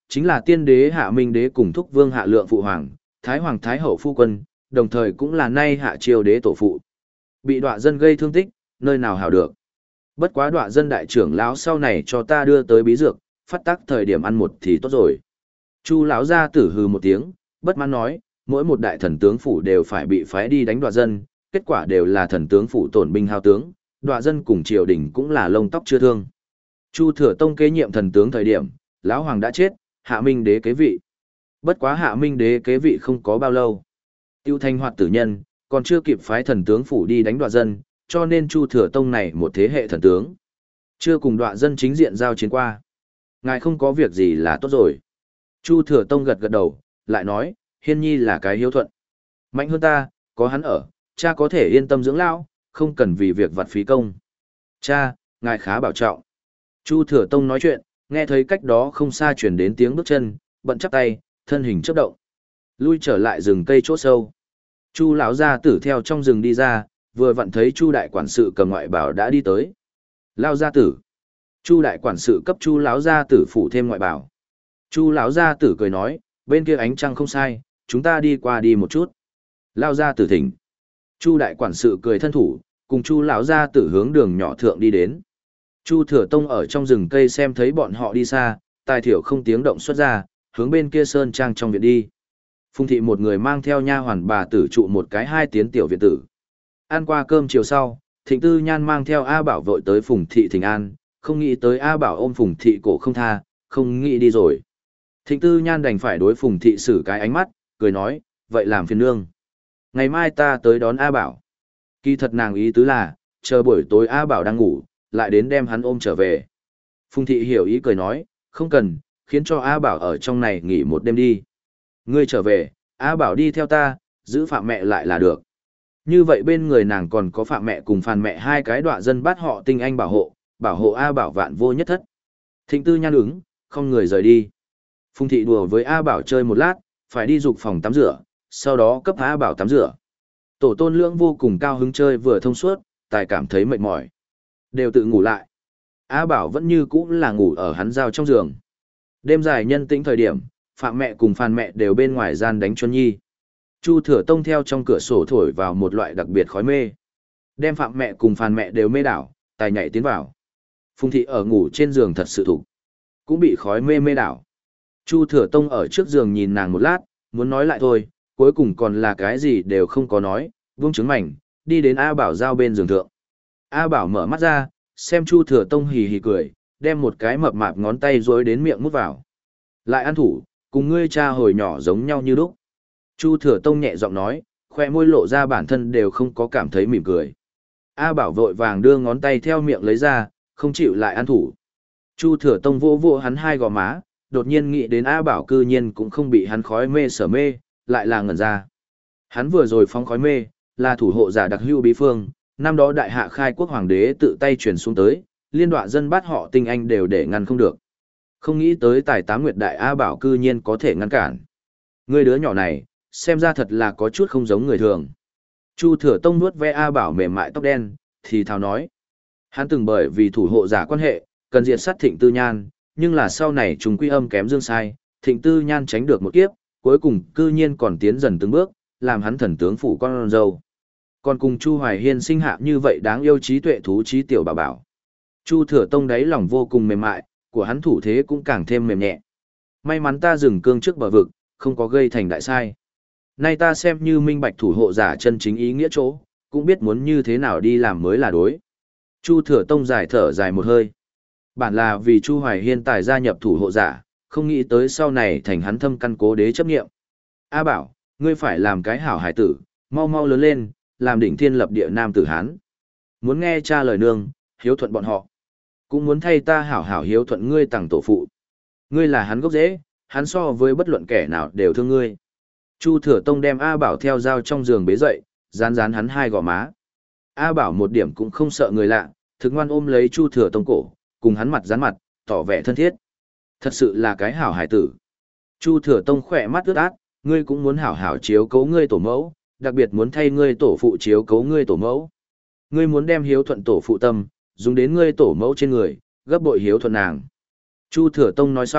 chính là tiên đế Hạ Minh đế cùng thúc vương Hạ Lượng phụ hoàng, Thái hoàng Thái hậu phu quân, đồng thời cũng là nay Hạ Triều đế tổ phụ. Bị đọa dân gây thương tích, nơi nào hảo được. Bất quá đọa dân đại trưởng lão sau này cho ta đưa tới bí dược, phát tác thời điểm ăn một thì tốt rồi. Chu lão gia tử hừ một tiếng, bất mãn nói, mỗi một đại thần tướng phủ đều phải bị phái đi đánh đọa dân, kết quả đều là thần tướng phủ tổn binh hao tướng, đọa dân cùng triều đình cũng là lông tóc chưa thương. Chu Thừa Tông kế nhiệm thần tướng thời điểm, lão hoàng đã chết, Hạ Minh đế kế vị. Bất quá Hạ Minh đế kế vị không có bao lâu. Tiêu Thanh hoạt tử nhân, còn chưa kịp phái thần tướng phủ đi đánh đọa dân, cho nên Chu Thừa Tông này một thế hệ thần tướng. Chưa cùng đọa dân chính diện giao chiến qua. Ngài không có việc gì là tốt rồi. Chu Thừa Tông gật gật đầu, lại nói, Hiên Nhi là cái hiếu thuận. Mạnh hơn ta, có hắn ở, cha có thể yên tâm dưỡng lão, không cần vì việc vặt phí công. Cha, ngài khá bảo trọng. Chu Thừa Tông nói chuyện, nghe thấy cách đó không xa chuyển đến tiếng bước chân, bận chắp tay, thân hình chớp động. Lui trở lại rừng cây chỗ sâu. Chu lão gia tử theo trong rừng đi ra, vừa vặn thấy Chu đại quản sự cầm ngoại bảo đã đi tới. Lao gia tử. Chu đại quản sự cấp Chu lão gia tử phủ thêm ngoại bảo. Chu lão gia tử cười nói, bên kia ánh trăng không sai, chúng ta đi qua đi một chút. Lao gia tử thỉnh. Chu đại quản sự cười thân thủ, cùng Chu lão gia tử hướng đường nhỏ thượng đi đến. Chu Thừa Tông ở trong rừng cây xem thấy bọn họ đi xa, tài thiểu không tiếng động xuất ra, hướng bên kia sơn trang trong viện đi. Phùng thị một người mang theo nha hoàn bà tử trụ một cái hai tiến tiểu viện tử. Ăn qua cơm chiều sau, Thịnh Tư Nhan mang theo A Bảo vội tới Phùng thị thỉnh an, không nghĩ tới A Bảo ôm Phùng thị cổ không tha, không nghĩ đi rồi. Thịnh Tư Nhan đành phải đối Phùng thị xử cái ánh mắt, cười nói, vậy làm phiền nương. Ngày mai ta tới đón A Bảo. Kỳ thật nàng ý tứ là, chờ buổi tối A Bảo đang ngủ, lại đến đem hắn ôm trở về. Phùng thị hiểu ý cười nói, không cần, khiến cho A Bảo ở trong này nghỉ một đêm đi. Ngươi trở về, A Bảo đi theo ta, giữ Phạm mẹ lại là được. Như vậy bên người nàng còn có Phạm mẹ cùng Phàn mẹ hai cái đọa dân bắt họ tinh anh bảo hộ, bảo hộ A Bảo vạn vô nhất thất. Thịnh Tư Nhan ứng, không người rời đi. Phùng thị đùa với A Bảo chơi một lát, phải đi dục phòng tắm rửa, sau đó cấp A Bảo tắm rửa. Tổ tôn lưỡng vô cùng cao hứng chơi vừa thông suốt, tài cảm thấy mệt mỏi. Đều tự ngủ lại. A Bảo vẫn như cũ là ngủ ở hắn giao trong giường. Đêm dài nhân tĩnh thời điểm, Phạm mẹ cùng Phàn mẹ đều bên ngoài gian đánh chuân nhi. Chu Thừa Tông theo trong cửa sổ thổi vào một loại đặc biệt khói mê. Đem Phạm mẹ cùng Phàn mẹ đều mê đảo, tài nhảy tiến vào. Phùng thị ở ngủ trên giường thật sự thủ, cũng bị khói mê mê đảo. Chu Thừa Tông ở trước giường nhìn nàng một lát, muốn nói lại thôi, cuối cùng còn là cái gì đều không có nói, buông trứng mảnh, đi đến A Bảo giao bên giường thượng. A Bảo mở mắt ra, xem Chu Thừa Tông hì hì cười, đem một cái mập mạp ngón tay rối đến miệng mút vào. Lại ăn thủ, cùng ngươi cha hồi nhỏ giống nhau như lúc. Chu Thừa Tông nhẹ giọng nói, khoe môi lộ ra bản thân đều không có cảm thấy mỉm cười. A Bảo vội vàng đưa ngón tay theo miệng lấy ra, không chịu lại ăn thủ. Chu Thừa Tông vô vô hắn hai gò má, đột nhiên nghĩ đến A Bảo cư nhiên cũng không bị hắn khói mê sở mê, lại là ngẩn ra. Hắn vừa rồi phóng khói mê, là thủ hộ giả đặc hữu bí phương, năm đó đại hạ khai quốc hoàng đế tự tay truyền xuống tới, liên đọa dân bắt họ tinh anh đều để ngăn không được. Không nghĩ tới tài tám nguyệt đại A Bảo cư nhiên có thể ngăn cản. Người đứa nhỏ này, xem ra thật là có chút không giống người thường. Chu Thừa Tông nuốt ve A Bảo mềm mại tóc đen, thì thào nói. Hắn từng bởi vì thủ hộ giả quan hệ, cần diệt sát Thịnh Tư Nhan, nhưng là sau này chúng quy âm kém dương sai, Thịnh Tư Nhan tránh được một kiếp, cuối cùng cư nhiên còn tiến dần từng bước, làm hắn thần tướng phủ con dâu. Còn cùng Chu Hoài Hiên sinh hạ như vậy đáng yêu trí tuệ thú trí tiểu bảo bảo. Chu Thừa Tông đáy lòng vô cùng mềm mại, của hắn thủ thế cũng càng thêm mềm nhẹ. May mắn ta dừng cương trước bờ vực, không có gây thành đại sai. Nay ta xem như minh bạch thủ hộ giả chân chính ý nghĩa chỗ, cũng biết muốn như thế nào đi làm mới là đối. Chu Thừa Tông dài thở dài một hơi. Bản là vì Chu Hoài Hiên tài gia nhập thủ hộ giả, không nghĩ tới sau này thành hắn thâm căn cố đế chấp nghiệm. A Bảo, ngươi phải làm cái hảo hải tử, mau mau lớn lên, làm đỉnh thiên lập địa nam tử Hán. Muốn nghe cha lời nương, hiếu thuận bọn họ. Cũng muốn thay ta hảo hảo hiếu thuận ngươi tặng tổ phụ. Ngươi là hắn gốc rễ, hắn so với bất luận kẻ nào đều thương ngươi. Chu Thừa Tông đem A Bảo theo dao trong giường bế dậy, dán dán hắn hai gò má. A Bảo một điểm cũng không sợ người lạ, thực ngoan ôm lấy Chu Thừa Tông cổ, cùng hắn mặt dán mặt, tỏ vẻ thân thiết. Thật sự là cái hảo hải tử. Chu Thừa Tông khỏe mắt ướt át, ngươi cũng muốn hảo hảo chiếu cố ngươi tổ mẫu, đặc biệt muốn thay ngươi tổ phụ chiếu cố ngươi tổ mẫu. Ngươi muốn đem hiếu thuận tổ phụ tâm, dùng đến ngươi tổ mẫu trên người, gấp bội hiếu thuận nàng. Chu Thừa Tông nói xong,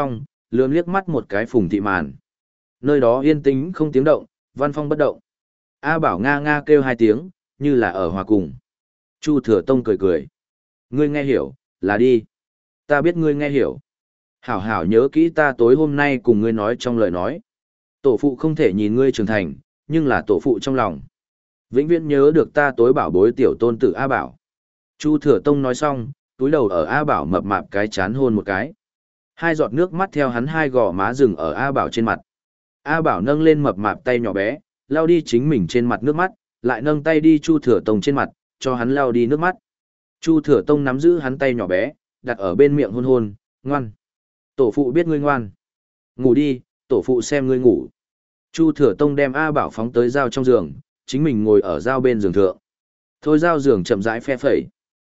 lườm liếc mắt một cái Phùng Thị Màn. Nơi đó yên tĩnh không tiếng động, văn phong bất động. A Bảo nga nga kêu hai tiếng, như là ở hòa cùng. Chu Thừa Tông cười cười. Ngươi nghe hiểu, là đi. Ta biết ngươi nghe hiểu. Hảo hảo nhớ kỹ ta tối hôm nay cùng ngươi nói trong lời nói. Tổ phụ không thể nhìn ngươi trưởng thành, nhưng là tổ phụ trong lòng. Vĩnh viễn nhớ được ta tối bảo bối tiểu tôn tử A Bảo. Chu Thừa Tông nói xong, túi đầu ở A Bảo mập mạp cái chán hôn một cái. Hai giọt nước mắt theo hắn hai gò má rừng ở A Bảo trên mặt. A Bảo nâng lên mập mạp tay nhỏ bé, lau đi chính mình trên mặt nước mắt, lại nâng tay đi Chu Thừa Tông trên mặt, cho hắn lau đi nước mắt. Chu Thừa Tông nắm giữ hắn tay nhỏ bé, đặt ở bên miệng hôn hôn, ngoan. Tổ phụ biết ngươi ngoan. Ngủ đi, tổ phụ xem ngươi ngủ. Chu Thừa Tông đem A Bảo phóng tới dao trong giường, chính mình ngồi ở dao bên giường thượng. Thôi dao giường chậm rãi phe phẩy.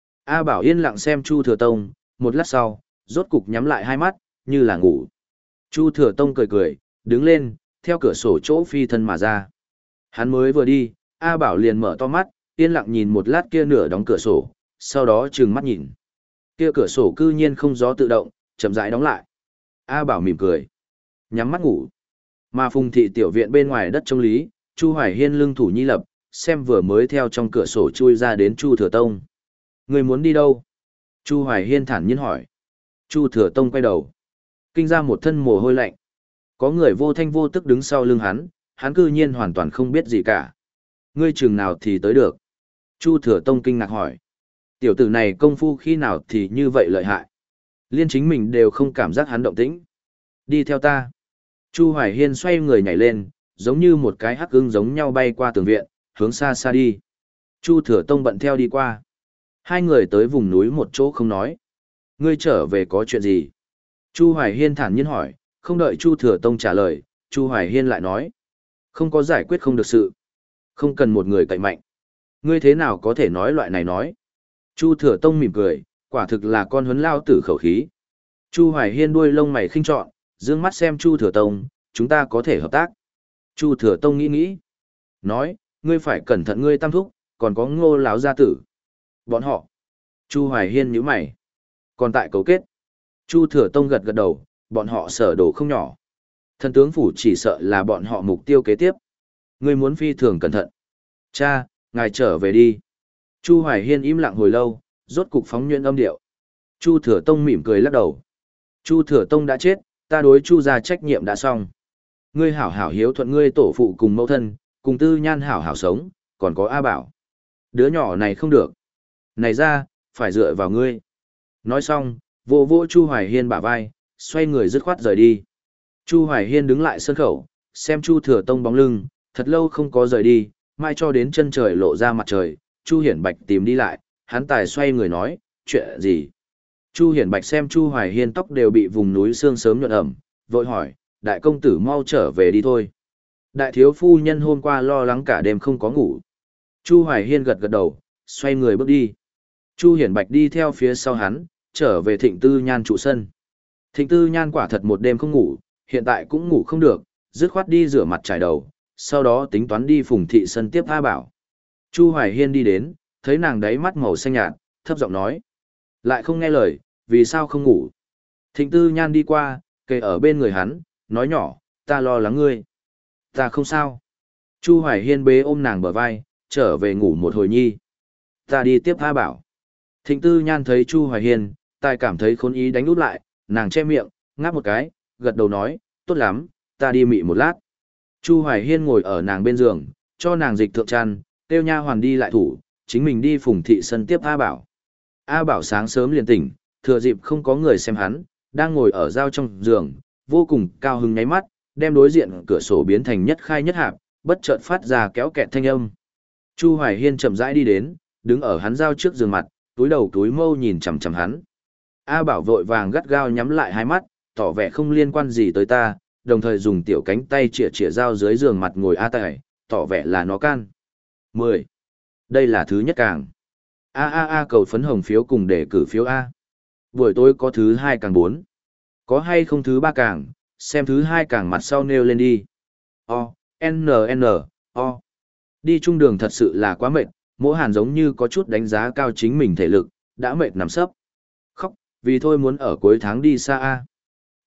A Bảo yên lặng xem Chu Thừa Tông, một lát sau, rốt cục nhắm lại hai mắt, như là ngủ. Chu Thừa Tông cười cười, đứng lên, theo cửa sổ chỗ phi thân mà ra. Hắn mới vừa đi, A Bảo liền mở to mắt, yên lặng nhìn một lát kia nửa đóng cửa sổ, sau đó trừng mắt nhìn. Kia cửa sổ cư nhiên không gió tự động, chậm rãi đóng lại. A Bảo mỉm cười, nhắm mắt ngủ. Mà Phùng Thị tiểu viện bên ngoài đất trông lý, Chu Hoài Hiên lưng thủ nhi lập, xem vừa mới theo trong cửa sổ chui ra đến Chu Thừa Tông. Người muốn đi đâu? Chu Hoài Hiên thản nhiên hỏi. Chu Thừa Tông quay đầu, kinh ra một thân mồ hôi lạnh. Có người vô thanh vô tức đứng sau lưng hắn, hắn cư nhiên hoàn toàn không biết gì cả. Ngươi chừng nào thì tới được? Chu Thừa Tông kinh ngạc hỏi. Tiểu tử này công phu khi nào thì như vậy lợi hại. Liên chính mình đều không cảm giác hắn động tĩnh. Đi theo ta. Chu Hoài Hiên xoay người nhảy lên, giống như một cái hắc ưng giống nhau bay qua tường viện, hướng xa xa đi. Chu Thừa Tông bận theo đi qua. Hai người tới vùng núi một chỗ không nói. Ngươi trở về có chuyện gì? Chu Hoài Hiên thản nhiên hỏi, không đợi Chu Thừa Tông trả lời, Chu Hoài Hiên lại nói. Không có giải quyết không được sự. Không cần một người cậy mạnh. Ngươi thế nào có thể nói loại này nói? Chu Thừa Tông mỉm cười, quả thực là con huấn lao tử khẩu khí. Chu Hoài Hiên đuôi lông mày khinh trọn, dương mắt xem Chu Thừa Tông, chúng ta có thể hợp tác. Chu Thừa Tông nghĩ nghĩ. Nói, ngươi phải cẩn thận ngươi tam thúc, còn có Ngô lão gia tử. Bọn họ. Chu Hoài Hiên nhíu mày. Còn tại cấu kết. Chu Thừa Tông gật gật đầu, bọn họ sở đồ không nhỏ. Thần tướng phủ chỉ sợ là bọn họ mục tiêu kế tiếp. Ngươi muốn phi thường cẩn thận. Cha, ngài trở về đi. Chu Hoài Hiên im lặng hồi lâu, rốt cục phóng nhuyễn âm điệu. Chu Thừa Tông mỉm cười lắc đầu. Chu Thừa Tông đã chết, ta đối Chu gia trách nhiệm đã xong. Ngươi hảo hảo hiếu thuận ngươi tổ phụ cùng mẫu thân, cùng Tư Nhan hảo hảo sống, còn có A Bảo. Đứa nhỏ này không được. Này ra, phải dựa vào ngươi. Nói xong, vô vô Chu Hoài Hiên bả vai, xoay người dứt khoát rời đi. Chu Hoài Hiên đứng lại sân khẩu, xem Chu Thừa Tông bóng lưng, thật lâu không có rời đi, mai cho đến chân trời lộ ra mặt trời, Chu Hiển Bạch tìm đi lại, hắn tài xoay người nói, chuyện gì? Chu Hiển Bạch xem Chu Hoài Hiên tóc đều bị vùng núi sương sớm nhuận ẩm, vội hỏi, đại công tử mau trở về đi thôi. Đại thiếu phu nhân hôm qua lo lắng cả đêm không có ngủ. Chu Hoài Hiên gật gật đầu, xoay người bước đi. Chu Hiển Bạch đi theo phía sau hắn, trở về Thịnh Tư Nhan trụ sân. Thịnh Tư Nhan quả thật một đêm không ngủ, hiện tại cũng ngủ không được, dứt khoát đi rửa mặt trải đầu, sau đó tính toán đi Phùng Thị sân tiếp A Bảo. Chu Hoài Hiên đi đến, thấy nàng đáy mắt màu xanh nhạt, thấp giọng nói. Lại không nghe lời, vì sao không ngủ? Thịnh Tư Nhan đi qua, kề ở bên người hắn, nói nhỏ, ta lo lắng ngươi. Ta không sao. Chu Hoài Hiên bế ôm nàng bờ vai, trở về ngủ một hồi nhi. Ta đi tiếp A Bảo. Thịnh Tư Nhan thấy Chu Hoài Hiên, tài cảm thấy khốn ý đánh út lại, nàng che miệng, ngáp một cái, gật đầu nói, tốt lắm, ta đi mị một lát. Chu Hoài Hiên ngồi ở nàng bên giường, cho nàng dịch thượng chăn, kêu nha hoàn đi lại thủ, chính mình đi Phùng Thị sân tiếp A Bảo. A Bảo sáng sớm liền tỉnh, thừa dịp không có người xem hắn, đang ngồi ở giao trong giường, vô cùng cao hứng nháy mắt, đem đối diện cửa sổ biến thành nhất khai nhất hạp, bất chợt phát ra kéo kẹt thanh âm. Chu Hoài Hiên chậm rãi đi đến, đứng ở hắn giao trước giường mặt, túi đầu túi mâu nhìn chằm chằm hắn. A Bảo vội vàng gắt gao nhắm lại hai mắt, tỏ vẻ không liên quan gì tới ta, đồng thời dùng tiểu cánh tay chĩa chĩa dao dưới giường mặt ngồi A Tài, tỏ vẻ là nó can. mười. Đây là thứ nhất càng. A A A cầu phấn hồng phiếu cùng để cử phiếu A. Buổi tối có thứ hai càng bốn. Có hay không thứ ba càng, xem thứ hai càng mặt sau nêu lên đi. O, N N, O. Đi trung đường thật sự là quá mệt, Mỗ Hàn giống như có chút đánh giá cao chính mình thể lực, đã mệt nằm sấp. Khóc, vì thôi muốn ở cuối tháng đi xa A.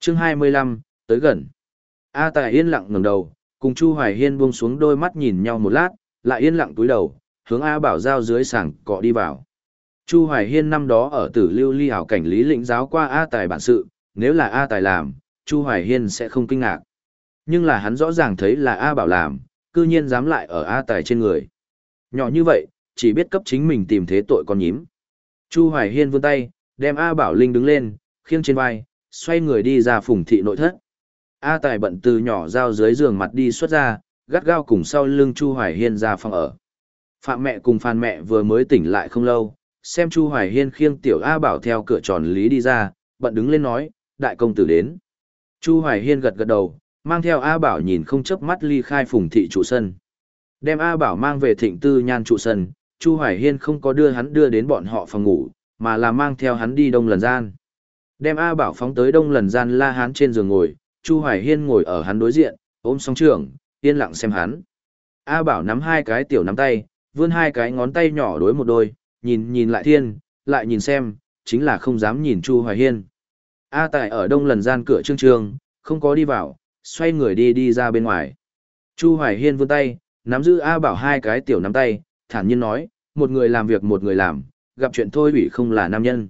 Chương hai mươi lăm, tới gần. A Tài yên lặng ngẩng đầu, cùng Chu Hoài Hiên buông xuống đôi mắt nhìn nhau một lát, lại yên lặng cúi đầu, hướng A Bảo giao dưới sảng cọ đi vào. Chu Hoài Hiên năm đó ở Tử Lưu Ly hảo cảnh lý lĩnh giáo qua A Tài bản sự, nếu là A Tài làm, Chu Hoài Hiên sẽ không kinh ngạc. Nhưng là hắn rõ ràng thấy là A Bảo làm, cư nhiên dám lại ở A Tài trên người. Nhỏ như vậy, chỉ biết cấp chính mình tìm thế tội con nhím. Chu Hoài Hiên vươn tay, đem A Bảo Linh đứng lên, khiêng trên vai, xoay người đi ra Phùng thị nội thất. A Tài bận từ nhỏ dao dưới giường mặt đi xuất ra, gắt gao cùng sau lưng Chu Hoài Hiên ra phòng ở. Phạm mẹ cùng Phan mẹ vừa mới tỉnh lại không lâu, xem Chu Hoài Hiên khiêng tiểu A Bảo theo cửa tròn lý đi ra, bận đứng lên nói, đại công tử đến. Chu Hoài Hiên gật gật đầu, mang theo A Bảo nhìn không chớp mắt ly khai Phùng thị trụ sân. Đem A Bảo mang về Thịnh Tư Nhan trụ sân, Chu Hoài Hiên không có đưa hắn đưa đến bọn họ phòng ngủ, mà là mang theo hắn đi Đông Lần Gian. Đem A Bảo phóng tới Đông Lần Gian La Hán trên giường ngồi, Chu Hoài Hiên ngồi ở hắn đối diện, ôm song trưởng, yên lặng xem hắn. A Bảo nắm hai cái tiểu nắm tay, vươn hai cái ngón tay nhỏ đối một đôi, nhìn nhìn lại thiên, lại nhìn xem, chính là không dám nhìn Chu Hoài Hiên. A Tài ở Đông Lần Gian cửa trương trương, không có đi vào, xoay người đi đi ra bên ngoài. Chu Hoài Hiên vươn tay, nắm giữ A Bảo hai cái tiểu nắm tay, thản nhiên nói, một người làm việc một người làm, gặp chuyện thôi ủy không là nam nhân.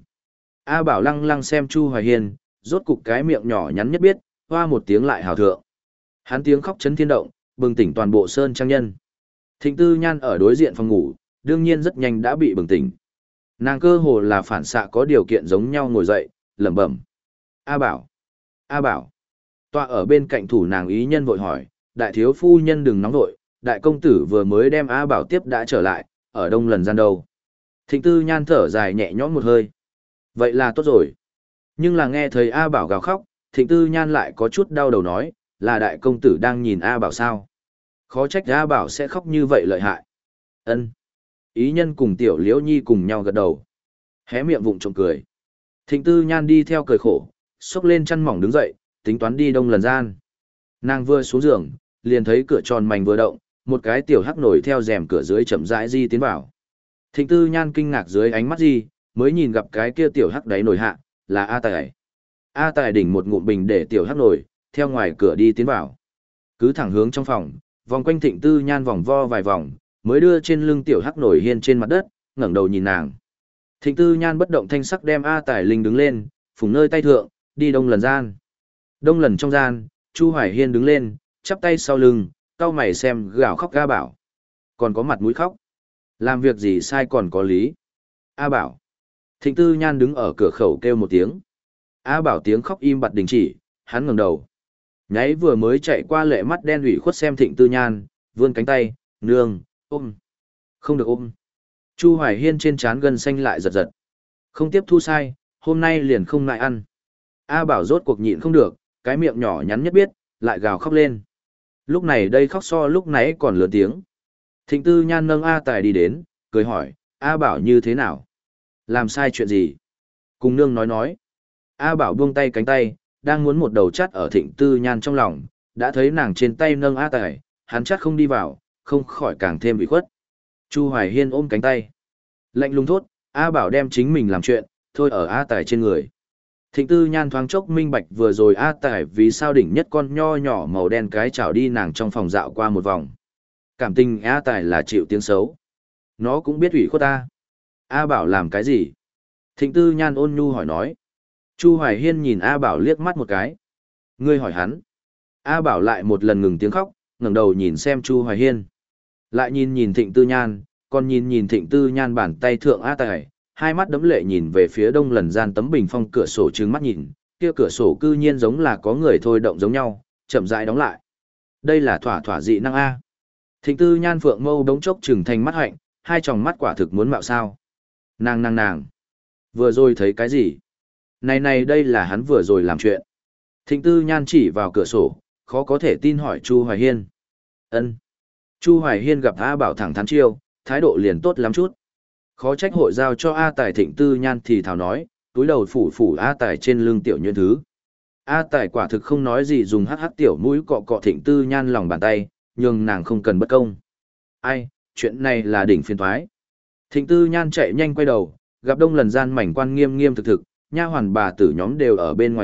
A Bảo lăng lăng xem Chu Hoài Hiên, rốt cục cái miệng nhỏ nhắn nhất biết, hoa một tiếng lại hào thượng. Hắn tiếng khóc chấn thiên động, bừng tỉnh toàn bộ sơn trang nhân. Thịnh Tư Nhan ở đối diện phòng ngủ, đương nhiên rất nhanh đã bị bừng tỉnh. Nàng cơ hồ là phản xạ có điều kiện giống nhau ngồi dậy, lẩm bẩm. A Bảo! A Bảo! Tọa ở bên cạnh thủ nàng ý nhân vội hỏi, đại thiếu phu nhân đừng nóng vội, đại công tử vừa mới đem A Bảo tiếp đã trở lại, ở Đông Lần Gian đâu. Thịnh Tư Nhan thở dài nhẹ nhõm một hơi. Vậy là tốt rồi. Nhưng là nghe thấy A Bảo gào khóc, Thịnh Tư Nhan lại có chút đau đầu nói, là đại công tử đang nhìn A Bảo sao. Khó trách A Bảo sẽ khóc như vậy lợi hại. Ân. Ý nhân cùng Tiểu Liễu Nhi cùng nhau gật đầu. Hé miệng vụng trộm cười. Thịnh Tư Nhan đi theo cười khổ, xốc lên chăn mỏng đứng dậy, tính toán đi Đông Lần Gian. Nàng vừa xuống giường, liền thấy cửa tròn mảnh vừa động, một cái tiểu hắc nổi theo rèm cửa dưới chậm rãi di tiến vào. Thịnh Tư Nhan kinh ngạc dưới ánh mắt di, mới nhìn gặp cái kia tiểu hắc đáy nổi hạ, là A Tài. A Tài đỉnh một ngụm bình để tiểu hắc nổi, theo ngoài cửa đi tiến vào. Cứ thẳng hướng trong phòng, vòng quanh Thịnh Tư Nhan vòng vo vài vòng, mới đưa trên lưng tiểu hắc nổi hiên trên mặt đất, ngẩng đầu nhìn nàng. Thịnh Tư Nhan bất động thanh sắc đem A Tài linh đứng lên, phùng nơi tay thượng, đi Đông Lần Gian. Đông Lần trong gian, Chu Hoài Hiên đứng lên, chắp tay sau lưng, cau mày xem gào khóc A Bảo. Còn có mặt mũi khóc. Làm việc gì sai còn có lý. A Bảo. Thịnh Tư Nhan đứng ở cửa khẩu kêu một tiếng. A Bảo tiếng khóc im bặt đình chỉ, hắn ngẩng đầu. Nháy vừa mới chạy qua lệ mắt đen ủy khuất xem Thịnh Tư Nhan, vươn cánh tay, nương, ôm. Không được ôm. Chu Hoài Hiên trên trán gân xanh lại giật giật. Không tiếp thu sai, hôm nay liền không lại ăn. A Bảo rốt cuộc nhịn không được, cái miệng nhỏ nhắn nhất biết, lại gào khóc lên. Lúc này đây khóc so lúc nãy còn lớn tiếng. Thịnh Tư Nhan nâng A Tài đi đến, cười hỏi, A Bảo như thế nào? Làm sai chuyện gì? Cùng nương nói nói. A Bảo buông tay cánh tay, đang muốn một đầu chắt ở Thịnh Tư Nhan trong lòng, đã thấy nàng trên tay nâng A Tài, hắn chắt không đi vào, không khỏi càng thêm bị khuất. Chu Hoài Hiên ôm cánh tay. Lạnh lùng thốt, A Bảo đem chính mình làm chuyện, thôi ở A Tài trên người. Thịnh Tư Nhan thoáng chốc minh bạch vừa rồi A Tài vì sao đỉnh nhất con nho nhỏ màu đen cái chảo đi nàng trong phòng dạo qua một vòng. Cảm tình A Tài là chịu tiếng xấu. Nó cũng biết ủy khuất ta. A Bảo làm cái gì? Thịnh Tư Nhan ôn nhu hỏi nói. Chu Hoài Hiên nhìn A Bảo liếc mắt một cái. Ngươi hỏi hắn. A Bảo lại một lần ngừng tiếng khóc, ngẩng đầu nhìn xem Chu Hoài Hiên. Lại nhìn nhìn Thịnh Tư Nhan, còn nhìn nhìn Thịnh Tư Nhan bàn tay thượng A Tài, hai mắt đấm lệ nhìn về phía Đông Lần Gian tấm bình phong cửa sổ trừng mắt nhìn, kia cửa sổ cư nhiên giống là có người thôi động giống nhau, chậm rãi đóng lại. Đây là thỏa thỏa dị năng A. Thịnh Tư Nhan phượng mâu đống chốc trừng thành mắt hạnh, hai tròng mắt quả thực muốn mạo sao. Nàng nàng nàng. Vừa rồi thấy cái gì? Này này đây là hắn vừa rồi làm chuyện. Thịnh Tư Nhan chỉ vào cửa sổ, khó có thể tin hỏi Chu Hoài Hiên. Ân. Chu Hoài Hiên gặp A Bảo thẳng thắn chiêu, thái độ liền tốt lắm chút. Khó trách hội giao cho A Tài. Thịnh Tư Nhan thì thào nói, túi đầu phủ phủ A Tài trên lưng tiểu nhuyễn thứ. A Tài quả thực không nói gì, dùng hắc hắc tiểu mũi cọ cọ Thịnh Tư Nhan lòng bàn tay, nhưng nàng không cần bất công. Ai, chuyện này là đỉnh phiền toái. Thịnh Tư Nhan chạy nhanh quay đầu, gặp Đông Lần Gian mảnh quan nghiêm nghiêm thực thực, nha hoàn bà tử nhóm đều ở bên ngoài hậu,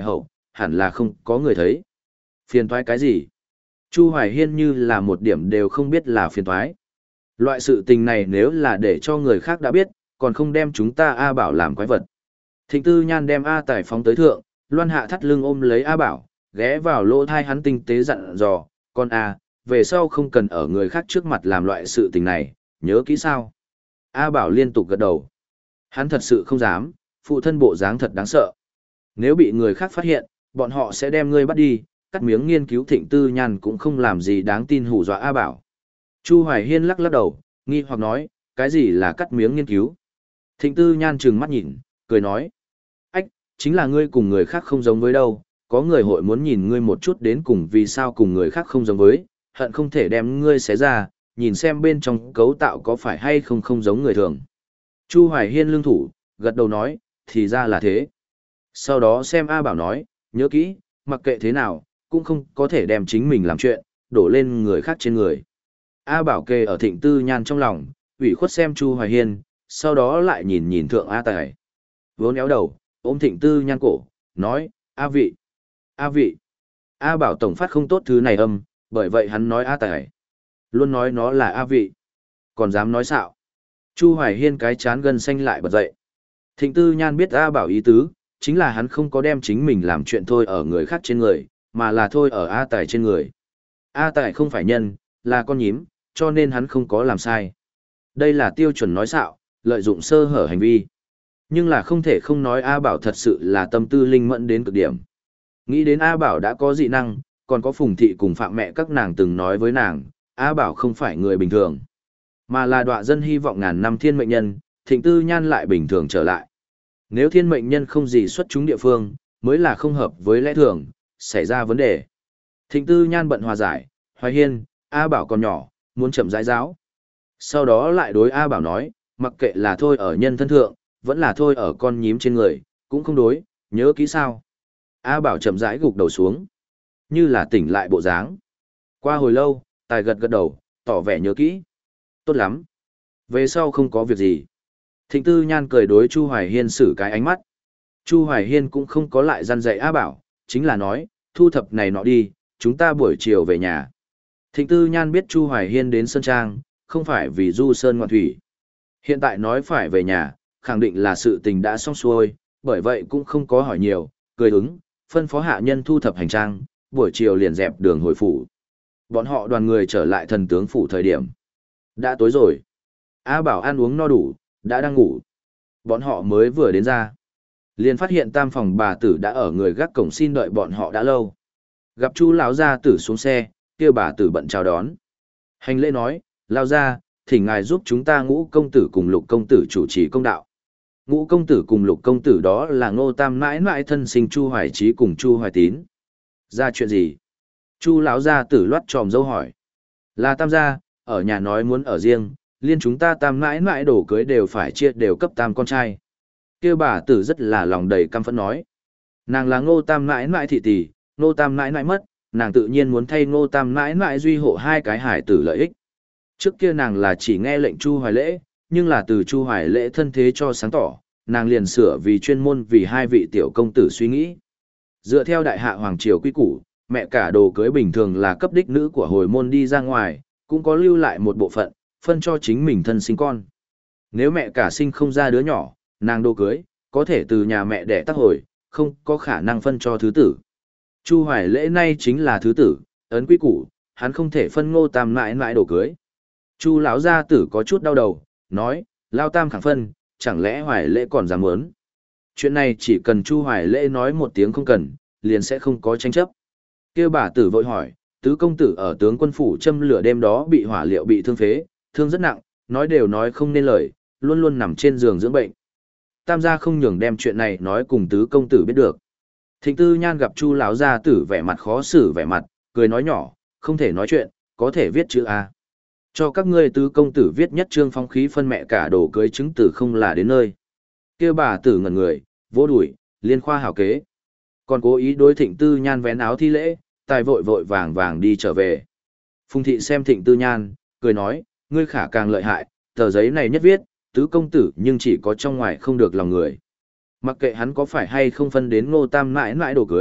hẳn là không có người thấy. Phiền toái cái gì? Chu Hoài Hiên như là một điểm đều không biết là phiền toái. Loại sự tình này nếu là để cho người khác đã biết, còn không đem chúng ta A Bảo làm quái vật. Thịnh Tư Nhan đem A Tài phóng tới thượng, Loan Hạ thắt lưng ôm lấy A Bảo, ghé vào lỗ thai hắn tinh tế dặn dò, con A, về sau không cần ở người khác trước mặt làm loại sự tình này, nhớ kỹ sao. A Bảo liên tục gật đầu. Hắn thật sự không dám, phụ thân bộ dáng thật đáng sợ. Nếu bị người khác phát hiện, bọn họ sẽ đem ngươi bắt đi, cắt miếng nghiên cứu Thịnh Tư Nhan cũng không làm gì đáng tin hù dọa A Bảo. Chu Hoài Hiên lắc lắc đầu, nghi hoặc nói, cái gì là cắt miếng nghiên cứu? Thịnh Tư Nhan trừng mắt nhìn, cười nói, ách, chính là ngươi cùng người khác không giống với đâu, có người hội muốn nhìn ngươi một chút đến cùng vì sao cùng người khác không giống với, hận không thể đem ngươi xé ra, nhìn xem bên trong cấu tạo có phải hay không không giống người thường. Chu Hoài Hiên lương thủ, gật đầu nói, thì ra là thế. Sau đó xem A Bảo nói, nhớ kỹ, mặc kệ thế nào, cũng không có thể đem chính mình làm chuyện, đổ lên người khác trên người. A Bảo kề ở Thịnh Tư Nhan trong lòng, ủy khuất xem Chu Hoài Hiên, sau đó lại nhìn nhìn thượng A Tài. Vốn éo đầu, ôm Thịnh Tư Nhan cổ, nói, A vị, A vị. A Bảo tổng phát không tốt thứ này âm, bởi vậy hắn nói A Tài. Luôn nói nó là A vị. Còn dám nói xạo. Chu Hoài Hiên cái chán gân xanh lại bật dậy. Thịnh Tư Nhan biết A Bảo ý tứ, chính là hắn không có đem chính mình làm chuyện thôi ở người khác trên người, mà là thôi ở A Tài trên người. A Tài không phải nhân, là con nhím, cho nên hắn không có làm sai. Đây là tiêu chuẩn nói xạo, lợi dụng sơ hở hành vi. Nhưng là không thể không nói A Bảo thật sự là tâm tư linh mẫn đến cực điểm. Nghĩ đến A Bảo đã có dị năng, còn có Phùng Thị cùng Phạm mẹ các nàng từng nói với nàng, A Bảo không phải người bình thường, mà là đọa dân hy vọng ngàn năm thiên mệnh nhân, Thịnh Tư Nhan lại bình thường trở lại. Nếu thiên mệnh nhân không gì xuất chúng địa phương, mới là không hợp với lẽ thường, xảy ra vấn đề. Thịnh Tư Nhan bận hòa giải, Hoài Hiên, A Bảo còn nhỏ, muốn chậm rãi giáo. Sau đó lại đối A Bảo nói, mặc kệ là thôi ở nhân thân thượng, vẫn là thôi ở con nhím trên người, cũng không đối, nhớ kỹ sao. A Bảo chậm rãi gục đầu xuống, như là tỉnh lại bộ dáng. Qua hồi lâu, Tài gật gật đầu, tỏ vẻ nhớ kỹ. Tốt lắm. Về sau không có việc gì. Thịnh Tư Nhan cười đối Chu Hoài Hiên xử cái ánh mắt. Chu Hoài Hiên cũng không có lại răn dạy A Bảo, chính là nói, thu thập này nọ đi, chúng ta buổi chiều về nhà. Thịnh Tư Nhan biết Chu Hoài Hiên đến Sơn Trang, không phải vì du sơn ngoạn thủy. Hiện tại nói phải về nhà, khẳng định là sự tình đã xong xuôi, bởi vậy cũng không có hỏi nhiều, cười ứng, phân phó hạ nhân thu thập hành trang, buổi chiều liền dẹp đường hồi phủ. Bọn họ đoàn người trở lại thần tướng phủ thời điểm. Đã tối rồi. A Bảo ăn uống no đủ, đã đang ngủ. Bọn họ mới vừa đến ra. Liền phát hiện tam phòng bà tử đã ở người gác cổng xin đợi bọn họ đã lâu. Gặp Chu lão gia tử xuống xe, kia bà tử bận chào đón. Hành lễ nói, lao ra, thỉnh ngài giúp chúng ta Ngũ công tử cùng Lục công tử chủ trì công đạo. Ngũ công tử cùng Lục công tử đó là Ngô Tam mãi mãi thân sinh Chu Hoài Chí cùng Chu Hoài Tín. Ra chuyện gì? Chu lão gia tử loát tròm dâu hỏi. Là Tam gia, ở nhà nói muốn ở riêng, liên chúng ta Tam mãi mãi đổ cưới đều phải chia đều cấp Tam con trai. Kia bà tử rất là lòng đầy căm phẫn nói. Nàng là Ngô Tam mãi mãi thị tỷ, Ngô Tam mãi mãi mất, nàng tự nhiên muốn thay Ngô Tam mãi mãi duy hộ hai cái hải tử lợi ích. Trước kia nàng là chỉ nghe lệnh Chu Hoài Lễ, nhưng là từ Chu Hoài Lễ thân thế cho sáng tỏ, nàng liền sửa vì chuyên môn vì hai vị tiểu công tử suy nghĩ. Dựa theo đại hạ hoàng triều quy củ, mẹ cả đồ cưới bình thường là cấp đích nữ của hồi môn đi ra ngoài, cũng có lưu lại một bộ phận, phân cho chính mình thân sinh con. Nếu mẹ cả sinh không ra đứa nhỏ, nàng đồ cưới, có thể từ nhà mẹ đẻ tác hồi, không có khả năng phân cho thứ tử. Chu Hoài Lễ nay chính là thứ tử, ấn quy củ, hắn không thể phân Ngô Tam mãi mãi đồ cưới. Chu lão gia tử có chút đau đầu, nói, lao Tam khẳng phân, chẳng lẽ Hoài Lễ còn dám muốn. Chuyện này chỉ cần Chu Hoài Lễ nói một tiếng không cần, liền sẽ không có tranh chấp. Kêu bà tử vội hỏi, tứ công tử ở tướng quân phủ châm lửa đêm đó bị hỏa liệu bị thương phế, thương rất nặng, nói đều nói không nên lời, luôn luôn nằm trên giường dưỡng bệnh. Tam gia không nhường đem chuyện này nói cùng tứ công tử biết được. Thịnh Tư Nhan gặp Chu lão gia tử vẻ mặt khó xử vẻ mặt, cười nói nhỏ, không thể nói chuyện, có thể viết chữ A. Cho các ngươi tứ công tử viết nhất trương phong khí phân mẹ cả đồ cưới chứng tử không là đến nơi. Kêu bà tử ngẩn người, vỗ đuổi, liên khoa hảo kế. Còn cố ý đối Thịnh Tư Nhan vén áo thi lễ, tài vội vội vàng vàng đi trở về. Phùng thị xem Thịnh Tư Nhan, cười nói, ngươi khả càng lợi hại, tờ giấy này nhất viết, tứ công tử nhưng chỉ có trong ngoài không được lòng người. Mặc kệ hắn có phải hay không phân đến Ngô Tam mãi mãi đồ cưới,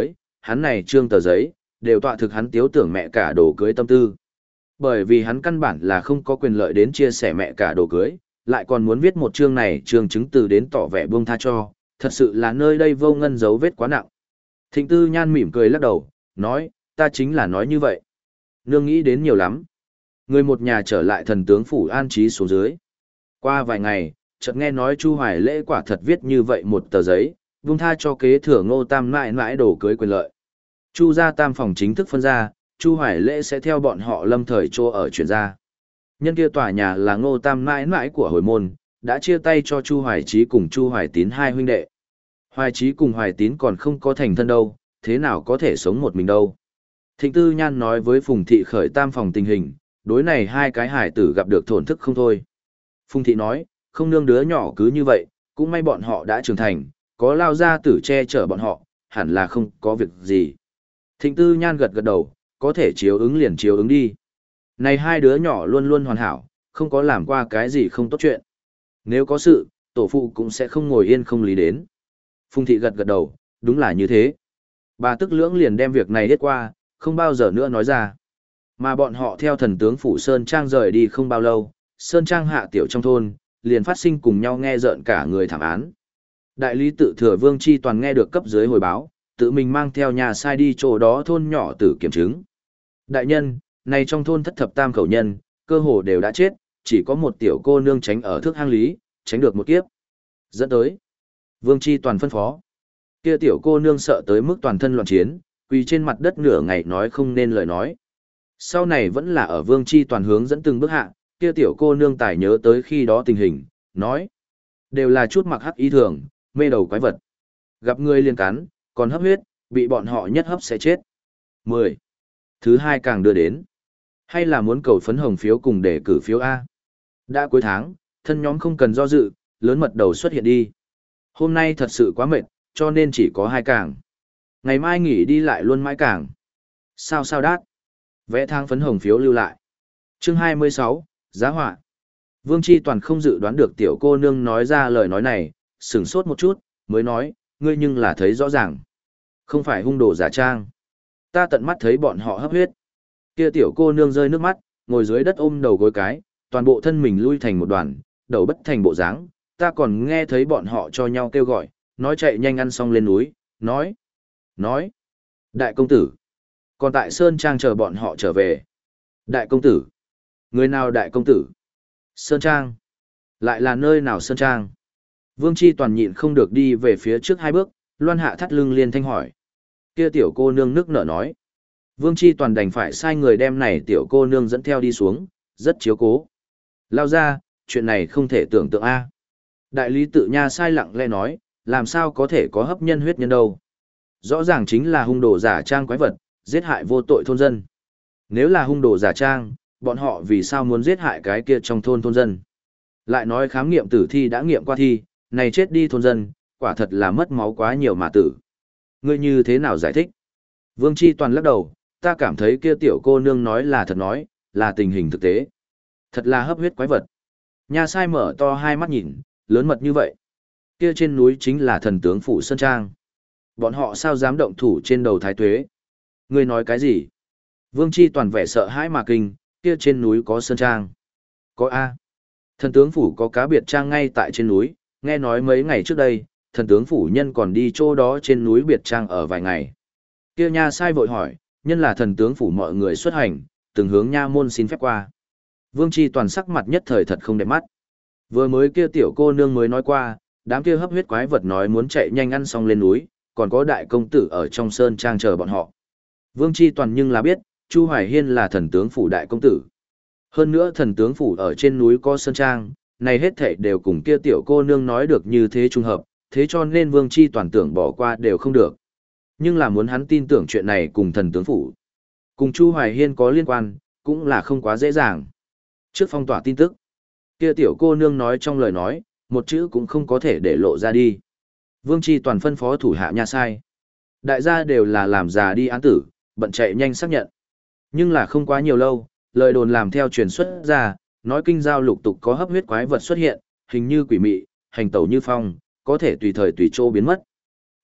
hắn này trương tờ giấy, đều tọa thực hắn tiếu tưởng mẹ cả đồ cưới tâm tư. Bởi vì hắn căn bản là không có quyền lợi đến chia sẻ mẹ cả đồ cưới, lại còn muốn viết một chương này chương chứng từ đến tỏ vẻ buông tha cho, thật sự là nơi đây vô ngân dấu vết quá nặng. Thịnh Tư Nhan mỉm cười lắc đầu, nói, ta chính là nói như vậy. Nương nghĩ đến nhiều lắm. Người một nhà trở lại thần tướng phủ an trí xuống dưới. Qua vài ngày, chợt nghe nói Chu Hoài Lễ quả thật viết như vậy một tờ giấy, buông tha cho kế thừa Ngô Tam mãi mãi đổ cưới quyền lợi. Chu gia tam phòng chính thức phân ra, Chu Hoài Lễ sẽ theo bọn họ lâm thời chỗ ở chuyển ra. Nhân kia tòa nhà là Ngô Tam mãi mãi của hồi môn, đã chia tay cho Chu Hoài Chí cùng Chu Hoài Tín hai huynh đệ. Hoài Chí cùng Hoài Tín còn không có thành thân đâu, thế nào có thể sống một mình đâu. Thịnh Tư Nhan nói với Phùng Thị khởi tam phòng tình hình, đối này hai cái hải tử gặp được thổn thức không thôi. Phùng Thị nói, không nương đứa nhỏ cứ như vậy, cũng may bọn họ đã trưởng thành, có lao gia tử che chở bọn họ, hẳn là không có việc gì. Thịnh Tư Nhan gật gật đầu, có thể chiếu ứng liền chiếu ứng đi. Này hai đứa nhỏ luôn luôn hoàn hảo, không có làm qua cái gì không tốt chuyện. Nếu có sự, tổ phụ cũng sẽ không ngồi yên không lý đến. Phùng Thị gật gật đầu, đúng là như thế. Bà tức lưỡng liền đem việc này hết qua, không bao giờ nữa nói ra. Mà bọn họ theo thần tướng phủ Sơn Trang rời đi không bao lâu, Sơn Trang hạ tiểu trong thôn, liền phát sinh cùng nhau nghe rợn cả người thảm án. Đại lý tự thừa Vương Chi Toàn nghe được cấp dưới hồi báo, tự mình mang theo nhà sai đi chỗ đó thôn nhỏ tử kiểm chứng. Đại nhân, này trong thôn thất thập tam khẩu nhân, cơ hồ đều đã chết, chỉ có một tiểu cô nương tránh ở thước hang lý, tránh được một kiếp. Dẫn tới, Vương Chi Toàn phân phó. Kia tiểu cô nương sợ tới mức toàn thân loạn chiến, quỳ trên mặt đất nửa ngày nói không nên lời nói. Sau này vẫn là ở Vương Chi Toàn hướng dẫn từng bước hạ, kia tiểu cô nương tài nhớ tới khi đó tình hình, nói. Đều là chút mặc hắc ý thường, mê đầu quái vật. Gặp người liền cắn, còn hấp huyết, bị bọn họ nhất hấp sẽ chết. mười. Thứ hai càng đưa đến. Hay là muốn cầu phấn hồng phiếu cùng để cử phiếu A. Đã cuối tháng, thân nhóm không cần do dự, lớn mật đầu xuất hiện đi. Hôm nay thật sự quá mệt, cho nên chỉ có hai càng. Ngày mai nghỉ đi lại luôn mãi càng. Sao sao đát. Vẽ thang phấn hồng phiếu lưu lại. Chương hai mươi sáu, Giá họa. Vương Chi Toàn không dự đoán được tiểu cô nương nói ra lời nói này, sửng sốt một chút, mới nói, ngươi nhưng là thấy rõ ràng. Không phải hung đồ giả trang. Ta tận mắt thấy bọn họ hấp huyết. Kia tiểu cô nương rơi nước mắt, ngồi dưới đất ôm đầu gối cái, toàn bộ thân mình lui thành một đoàn, đầu bất thành bộ dáng. Ta còn nghe thấy bọn họ cho nhau kêu gọi, nói chạy nhanh ăn xong lên núi, nói, nói, đại công tử. Còn tại Sơn Trang chờ bọn họ trở về. Đại công tử. Người nào đại công tử? Sơn Trang. Lại là nơi nào Sơn Trang? Vương Chi Toàn nhịn không được đi về phía trước hai bước, loan hạ thắt lưng liên thanh hỏi. Kia tiểu cô nương nước nở nói. Vương Chi Toàn đành phải sai người đem này tiểu cô nương dẫn theo đi xuống, rất chiếu cố. Lao ra, chuyện này không thể tưởng tượng a. Đại lý tự nha sai lặng lẽ nói, làm sao có thể có hấp nhân huyết nhân đâu. Rõ ràng chính là hung đồ giả trang quái vật, giết hại vô tội thôn dân. Nếu là hung đồ giả trang, bọn họ vì sao muốn giết hại cái kia trong thôn thôn dân? Lại nói khám nghiệm tử thi đã nghiệm qua thi, này chết đi thôn dân, quả thật là mất máu quá nhiều mà tử. Ngươi như thế nào giải thích? Vương Chi Toàn lắc đầu, ta cảm thấy kia tiểu cô nương nói là thật nói, là tình hình thực tế. Thật là hấp huyết quái vật. Nha sai mở to hai mắt nhìn, lớn mật như vậy. Kia trên núi chính là thần tướng phủ Sơn Trang. Bọn họ sao dám động thủ trên đầu thái tuế? Ngươi nói cái gì? Vương Chi Toàn vẻ sợ hãi mà kinh, kia trên núi có Sơn Trang. Có A. Thần tướng phủ có cá biệt trang ngay tại trên núi, nghe nói mấy ngày trước đây, thần tướng phủ nhân còn đi chỗ đó trên núi biệt trang ở vài ngày. Kia nha sai vội hỏi, nhân là thần tướng phủ mọi người xuất hành, từng hướng nha môn xin phép qua. Vương Chi Toàn sắc mặt nhất thời thật không đẹp mắt. Vừa mới kia tiểu cô nương mới nói qua, đám kia hấp huyết quái vật nói muốn chạy nhanh ăn xong lên núi, còn có đại công tử ở trong sơn trang chờ bọn họ. Vương Chi Toàn nhưng là biết, Chu Hoài Hiên là thần tướng phủ đại công tử. Hơn nữa thần tướng phủ ở trên núi có sơn trang, này hết thảy đều cùng kia tiểu cô nương nói được như thế trùng hợp, thế cho nên Vương Chi Toàn tưởng bỏ qua đều không được. Nhưng là muốn hắn tin tưởng chuyện này cùng thần tướng phủ, cùng Chu Hoài Hiên có liên quan, cũng là không quá dễ dàng. Trước phong tỏa tin tức, kia tiểu cô nương nói trong lời nói, một chữ cũng không có thể để lộ ra đi. Vương Chi Toàn phân phó thủ hạ nha sai. Đại gia đều là làm già đi án tử, bận chạy nhanh xác nhận. Nhưng là không quá nhiều lâu, lời đồn làm theo truyền xuất ra, nói kinh giao lục tục có hấp huyết quái vật xuất hiện, hình như quỷ mị, hành tẩu như phong, có thể tùy thời tùy chỗ biến mất.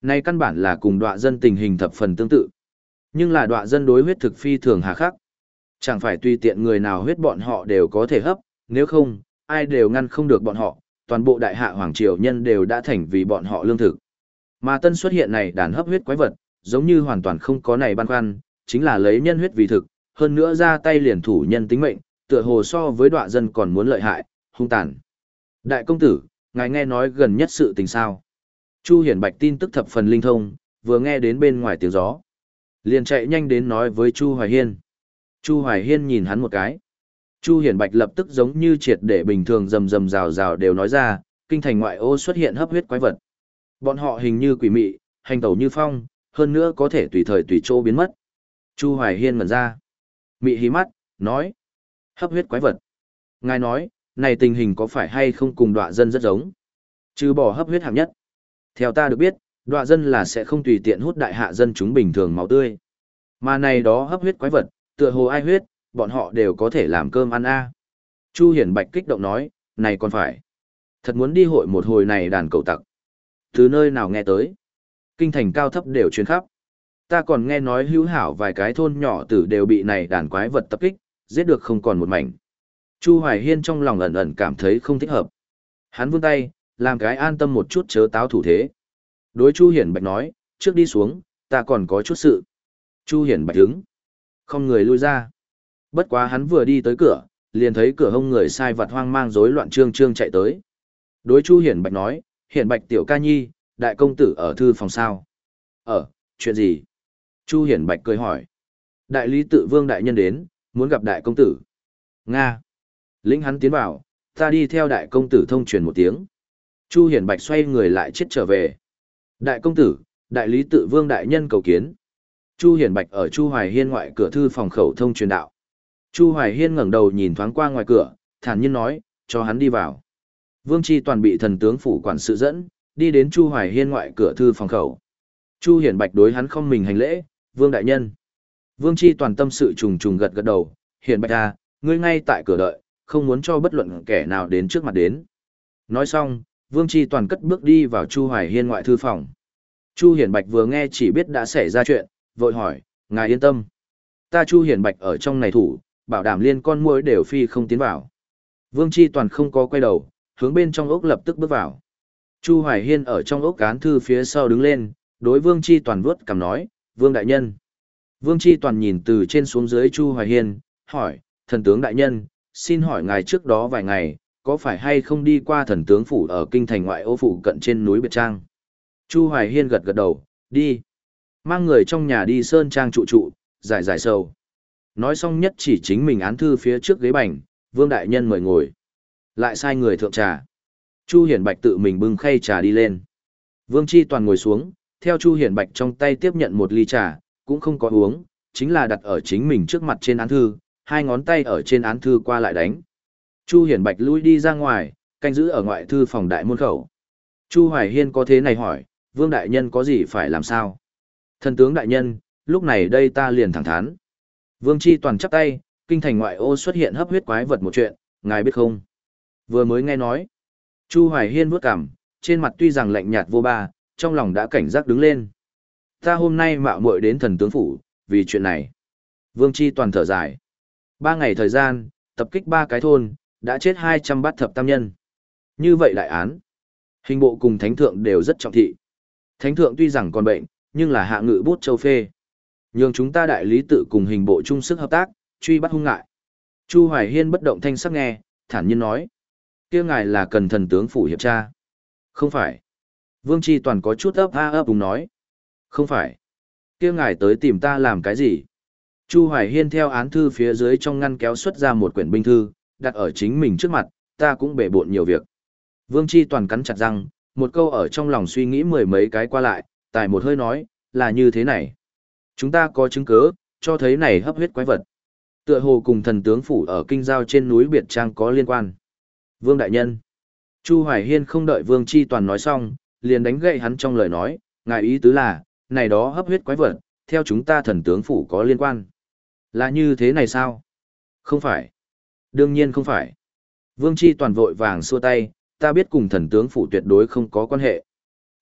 Này căn bản là cùng đọa dân tình hình thập phần tương tự. Nhưng là đọa dân đối huyết thực phi thường hà khắc. Chẳng phải tùy tiện người nào huyết bọn họ đều có thể hấp, nếu không, ai đều ngăn không được bọn họ, toàn bộ đại hạ hoàng triều nhân đều đã thành vì bọn họ lương thực. Mà tân xuất hiện này đàn hấp huyết quái vật, giống như hoàn toàn không có này băn khoăn, chính là lấy nhân huyết vì thực, hơn nữa ra tay liền thủ nhân tính mệnh, tựa hồ so với đọa dân còn muốn lợi hại, hung tàn. Đại công tử, ngài nghe nói gần nhất sự tình sao? Chu Hiển Bạch tin tức thập phần linh thông, vừa nghe đến bên ngoài tiếng gió, liền chạy nhanh đến nói với Chu Hoài Hiên. Chu Hoài Hiên nhìn hắn một cái. Chu Hiển Bạch lập tức giống như triệt để bình thường rầm rầm rào rào đều nói ra, kinh thành ngoại ô xuất hiện hấp huyết quái vật. Bọn họ hình như quỷ mị, hành tẩu như phong, hơn nữa có thể tùy thời tùy chỗ biến mất. Chu Hoài Hiên ngẩn ra. Mị hí mắt, nói. Hấp huyết quái vật. Ngài nói, này tình hình có phải hay không cùng đọa dân rất giống? Trừ bỏ hấp huyết hạng nhất. Theo ta được biết, đọa dân là sẽ không tùy tiện hút đại hạ dân chúng bình thường máu tươi. Mà này đó hấp huyết quái vật, tựa hồ ai huyết, bọn họ đều có thể làm cơm ăn a. Chu Hiển Bạch kích động nói, này còn phải. Thật muốn đi hội một hồi này đàn cẩu tặc. Từ nơi nào nghe tới? Kinh thành cao thấp đều truyền khắp. Ta còn nghe nói hữu hảo vài cái thôn nhỏ tử đều bị này đàn quái vật tập kích, giết được không còn một mảnh. Chu Hoài Hiên trong lòng ẩn ẩn cảm thấy không thích hợp. Hắn vươn tay, làm cái an tâm một chút chớ táo thủ thế. Đối Chu Hiển Bạch nói, trước đi xuống, ta còn có chút sự. Chu Hiển Bạch đứng, không người lui ra. Bất quá hắn vừa đi tới cửa, liền thấy cửa hông người sai vặt hoang mang rối loạn trương trương chạy tới. Đối Chu Hiển Bạch nói, Hiển Bạch tiểu ca nhi, đại công tử ở thư phòng sao? Ở, chuyện gì? Chu Hiển Bạch cười hỏi. Đại lý tự vương đại nhân đến, muốn gặp đại công tử. Nga. Lĩnh hắn tiến vào, ta đi theo đại công tử thông truyền một tiếng. Chu Hiển Bạch xoay người lại chết trở về. Đại công tử, đại lý tự vương đại nhân cầu kiến. Chu Hiển Bạch ở Chu Hoài Hiên ngoại cửa thư phòng khẩu thông truyền đạo. Chu Hoài Hiên ngẩng đầu nhìn thoáng qua ngoài cửa, thản nhiên nói, cho hắn đi vào. Vương Chi toàn bị thần tướng phủ quản sự dẫn, đi đến Chu Hoài Hiên ngoại cửa thư phòng khẩu. Chu Hiển Bạch đối hắn không mình hành lễ, vương đại nhân. Vương Chi toàn tâm sự trùng trùng gật gật đầu, Hiển Bạch à, ngươi ngay tại cửa đợi, không muốn cho bất luận kẻ nào đến trước mặt đến. Nói xong, Vương Chi toàn cất bước đi vào Chu Hoài Hiên ngoại thư phòng. Chu Hiển Bạch vừa nghe chỉ biết đã xảy ra chuyện, vội hỏi, ngài yên tâm. Ta Chu Hiển Bạch ở trong này thủ, bảo đảm liên con muỗi đều phi không tiến vào. Vương Chi toàn không có quay đầu, hướng bên trong ốc lập tức bước vào. Chu Hoài Hiên ở trong ốc cán thư phía sau đứng lên, đối Vương Chi toàn vuốt cằm nói, Vương đại nhân. Vương Chi toàn nhìn từ trên xuống dưới Chu Hoài Hiên, hỏi, thần tướng đại nhân, xin hỏi ngài trước đó vài ngày, có phải hay không đi qua thần tướng phủ ở kinh thành ngoại ô phủ cận trên núi Biệt Trang? Chu Hoài Hiên gật gật đầu, đi. Mang người trong nhà đi sơn trang trụ trụ, giải giải sầu. Nói xong nhất chỉ chính mình án thư phía trước ghế bành, Vương đại nhân mời ngồi. Lại sai người thượng trà. Chu Hiển Bạch tự mình bưng khay trà đi lên. Vương Chi toàn ngồi xuống, theo Chu Hiển Bạch trong tay tiếp nhận một ly trà, cũng không có uống, chính là đặt ở chính mình trước mặt trên án thư, hai ngón tay ở trên án thư qua lại đánh. Chu Hiển Bạch lui đi ra ngoài, canh giữ ở ngoại thư phòng đại môn khẩu. Chu Hoài Hiên có thế này hỏi, Vương đại nhân có gì phải làm sao? Thần tướng đại nhân, lúc này đây ta liền thẳng thắn. Vương Chi toàn chắp tay, kinh thành ngoại ô xuất hiện hấp huyết quái vật một chuyện, ngài biết không? Vừa mới nghe nói. Chu Hoài Hiên vuốt cằm, trên mặt tuy rằng lạnh nhạt vô ba, trong lòng đã cảnh giác đứng lên. Ta hôm nay mạo muội đến thần tướng phủ, vì chuyện này. Vương Chi toàn thở dài. Ba ngày thời gian, tập kích ba cái thôn, đã chết hai trăm bát thập tam nhân. Như vậy đại án. Hình bộ cùng thánh thượng đều rất trọng thị. Thánh thượng tuy rằng còn bệnh, nhưng là hạ ngự bút châu phê. Nhưng chúng ta đại lý tự cùng hình bộ chung sức hợp tác, truy bắt hung ngại. Chu Hoài Hiên bất động thanh sắc nghe, thản nhiên nói. Kia ngài là cần thần tướng phủ hiệp tra. Không phải. Vương Chi toàn có chút ấp a ấp đúng nói. Không phải. Kia ngài tới tìm ta làm cái gì? Chu Hoài Hiên theo án thư phía dưới trong ngăn kéo xuất ra một quyển binh thư, đặt ở chính mình trước mặt, ta cũng bể bộn nhiều việc. Vương Chi toàn cắn chặt răng, một câu ở trong lòng suy nghĩ mười mấy cái qua lại, tài một hơi nói, là như thế này. Chúng ta có chứng cứ, cho thấy này hấp huyết quái vật. Tựa hồ cùng thần tướng phủ ở kinh giao trên núi Biệt Trang có liên quan. Vương đại nhân. Chu Hoài Hiên không đợi Vương Chi toàn nói xong, liền đánh gậy hắn trong lời nói, ngài ý tứ là, này đó hấp huyết quái vật, theo chúng ta thần tướng phủ có liên quan. Là như thế này sao? Không phải. Đương nhiên không phải. Vương Chi toàn vội vàng xua tay, ta biết cùng thần tướng phủ tuyệt đối không có quan hệ.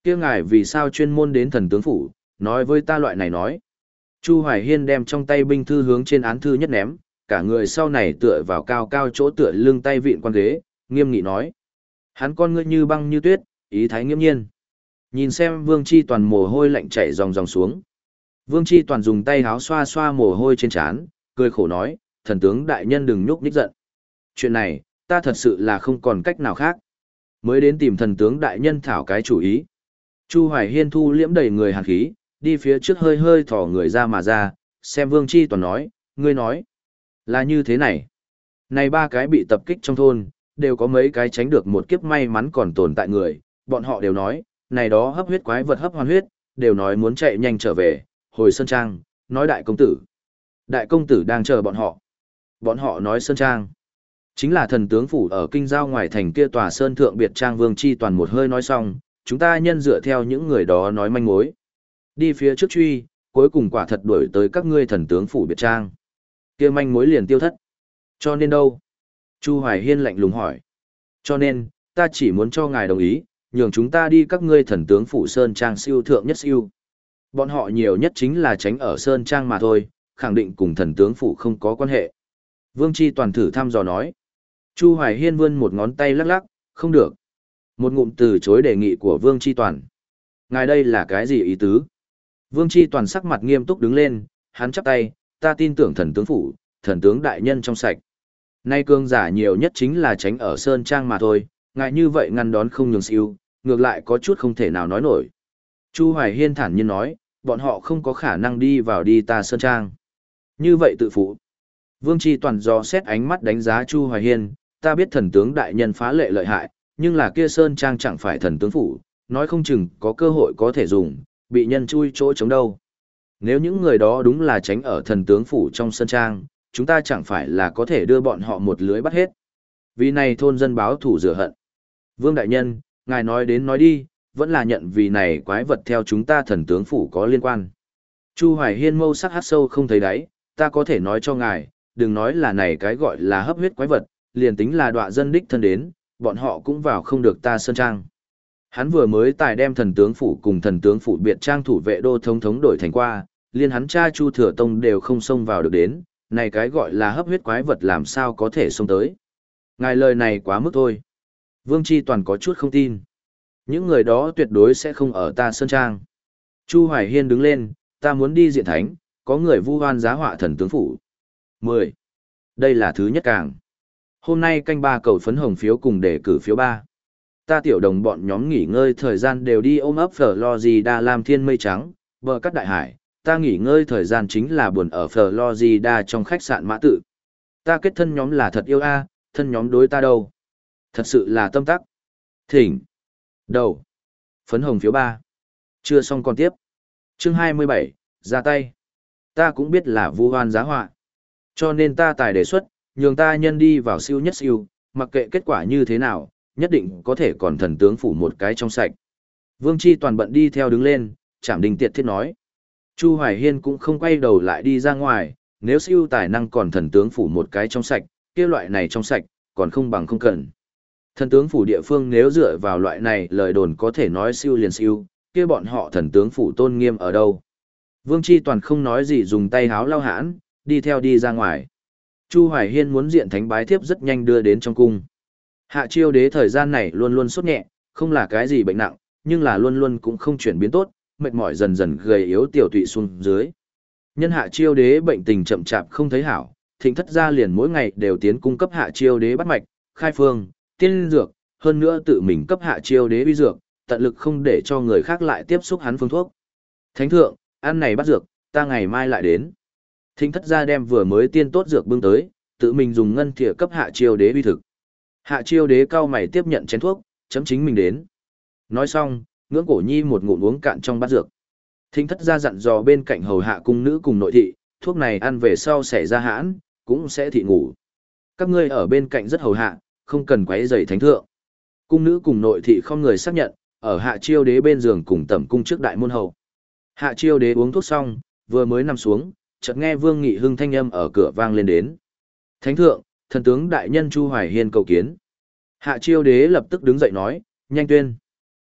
Kia ngài vì sao chuyên môn đến thần tướng phủ, nói với ta loại này nói. Chu Hoài Hiên đem trong tay binh thư hướng trên án thư nhất ném, cả người sau này tựa vào cao cao chỗ tựa lưng tay vịn quan ghế, nghiêm nghị nói. Hắn con ngươi như băng như tuyết, ý thái nghiêm nhiên. Nhìn xem Vương Chi Toàn mồ hôi lạnh chảy ròng ròng xuống. Vương Chi Toàn dùng tay háo xoa xoa mồ hôi trên trán, cười khổ nói, thần tướng đại nhân đừng nhúc nhích giận. Chuyện này, ta thật sự là không còn cách nào khác. Mới đến tìm thần tướng đại nhân thảo cái chủ ý. Chu Hoài Hiên thu liễm đầy người hàn khí, đi phía trước hơi hơi thỏ người ra mà ra, xem Vương Chi Toàn nói, ngươi nói, là như thế này. Này ba cái bị tập kích trong thôn, đều có mấy cái tránh được một kiếp may mắn còn tồn tại người, bọn họ đều nói, này đó hấp huyết quái vật hấp hoàn huyết, đều nói muốn chạy nhanh trở về, hồi Sơn Trang, nói đại công tử. Đại công tử đang chờ bọn họ. Bọn họ nói Sơn Trang. Chính là thần tướng phủ ở kinh giao ngoài thành kia tòa Sơn Thượng Biệt Trang. Vương Chi Toàn một hơi nói xong, chúng ta nhân dựa theo những người đó nói manh mối. Đi phía trước truy, cuối cùng quả thật đuổi tới các ngươi thần tướng phủ Biệt Trang. Kia manh mối liền tiêu thất. Cho nên đâu? Chu Hoài Hiên lạnh lùng hỏi. Cho nên, ta chỉ muốn cho ngài đồng ý, nhường chúng ta đi các ngươi thần tướng phủ Sơn Trang siêu thượng nhất siêu. Bọn họ nhiều nhất chính là tránh ở Sơn Trang mà thôi, khẳng định cùng thần tướng phủ không có quan hệ. Vương Chi Toàn thử thăm dò nói. Chu Hoài Hiên vươn một ngón tay lắc lắc, không được. Một ngụm từ chối đề nghị của Vương Chi Toàn. Ngài đây là cái gì ý tứ? Vương Chi Toàn sắc mặt nghiêm túc đứng lên, hắn chắp tay, ta tin tưởng thần tướng phủ, thần tướng đại nhân trong sạch. Nay cương giả nhiều nhất chính là tránh ở Sơn Trang mà thôi, ngài như vậy ngăn đón không nhường siêu, ngược lại có chút không thể nào nói nổi. Chu Hoài Hiên thản nhiên nói, bọn họ không có khả năng đi vào đi ta Sơn Trang. Như vậy tự phụ. Vương Chi Toàn do xét ánh mắt đánh giá Chu Hoài Hiên, ta biết thần tướng đại nhân phá lệ lợi hại, nhưng là kia Sơn Trang chẳng phải thần tướng phủ, nói không chừng có cơ hội có thể dùng, bị nhân chui chỗ chống đâu. Nếu những người đó đúng là tránh ở thần tướng phủ trong Sơn Trang, chúng ta chẳng phải là có thể đưa bọn họ một lưới bắt hết. Vì này thôn dân báo thủ rửa hận. Vương đại nhân, ngài nói đến nói đi, vẫn là nhận vì này quái vật theo chúng ta thần tướng phủ có liên quan. Chu Hoài Hiên mâu sắc hát sâu không thấy đáy, ta có thể nói cho ngài, đừng nói là này cái gọi là hấp huyết quái vật, liền tính là đọa dân đích thân đến, bọn họ cũng vào không được ta Sơn Trang. Hắn vừa mới tài đem thần tướng phủ cùng thần tướng phủ biệt trang thủ vệ đô thống thống đổi thành qua, liền hắn cha Chu Thừa Tông đều không xông vào được đến, này cái gọi là hấp huyết quái vật làm sao có thể xông tới. Ngài lời này quá mức thôi. Vương Chi Toàn có chút không tin. Những người đó tuyệt đối sẽ không ở ta Sơn Trang. Chu Hoài Hiên đứng lên, ta muốn đi diện thánh, có người vu oan giá họa thần tướng phủ. mười. Đây là thứ nhất càng. Hôm nay canh ba cầu phấn hồng phiếu cùng đề cử phiếu ba. Ta tiểu đồng bọn nhóm nghỉ ngơi thời gian đều đi ôm ấp Florida làm thiên mây trắng, bờ cắt đại hải. Ta nghỉ ngơi thời gian chính là buồn ở Florida trong khách sạn Mã Tự. Ta kết thân nhóm là thật yêu a, thân nhóm đối ta đâu. Thật sự là tâm tắc. Thỉnh. Đầu. Phấn hồng phiếu ba. Chưa xong còn tiếp. Chương hai mươi bảy, ra tay. Ta cũng biết là vu oan giá họa. Cho nên ta tài đề xuất, nhường ta nhân đi vào siêu nhất siêu, mặc kệ kết quả như thế nào, nhất định có thể còn thần tướng phủ một cái trong sạch. Vương Chi Toàn bận đi theo đứng lên, Trảm Đình Tiệt Thiết nói. Chu Hoài Hiên cũng không quay đầu lại đi ra ngoài, nếu siêu tài năng còn thần tướng phủ một cái trong sạch, kia loại này trong sạch, còn không bằng không cần. Thần tướng phủ địa phương nếu dựa vào loại này lời đồn có thể nói siêu liền siêu, kia bọn họ thần tướng phủ tôn nghiêm ở đâu. Vương Chi Toàn không nói gì dùng tay háo lau hãn, đi theo đi ra ngoài. Chu Hoài Hiên muốn diện thánh bái thiếp rất nhanh đưa đến trong cung. Hạ Chiêu Đế thời gian này luôn luôn sốt nhẹ, không là cái gì bệnh nặng, nhưng là luôn luôn cũng không chuyển biến tốt, mệt mỏi dần dần gầy yếu tiểu tụy xuống dưới. Nhân Hạ Chiêu Đế bệnh tình chậm chạp không thấy hảo, Thịnh Thất gia liền mỗi ngày đều tiến cung cấp Hạ Chiêu Đế bắt mạch, khai phương, tiên dược, hơn nữa tự mình cấp Hạ Chiêu Đế uy dược, tận lực không để cho người khác lại tiếp xúc hắn phương thuốc. Thánh thượng, ăn này bắt dược, ta ngày mai lại đến. Thịnh Thất gia đem vừa mới tiên tốt dược bưng tới, tự mình dùng ngân thìa cấp Hạ Chiêu Đế uy thực. Hạ Chiêu Đế cao mày tiếp nhận chén thuốc, chấm chính mình đến. Nói xong, Ngưỡng Cổ Nhi một ngụm uống cạn trong bát dược. Thịnh Thất gia dặn dò bên cạnh hầu hạ cung nữ cùng nội thị, thuốc này ăn về sau sẽ ra hãn, cũng sẽ thị ngủ. Các ngươi ở bên cạnh rất hầu hạ, không cần quấy rầy thánh thượng. Cung nữ cùng nội thị không người xác nhận, ở Hạ Chiêu Đế bên giường cùng tẩm cung trước đại môn hầu. Hạ Chiêu Đế uống thuốc xong, vừa mới nằm xuống, chợt nghe Vương Nghị Hưng thanh âm ở cửa vang lên đến. Thánh thượng, thần tướng đại nhân Chu Hoài Hiên cầu kiến. Hạ Chiêu Đế lập tức đứng dậy nói, nhanh tuyên.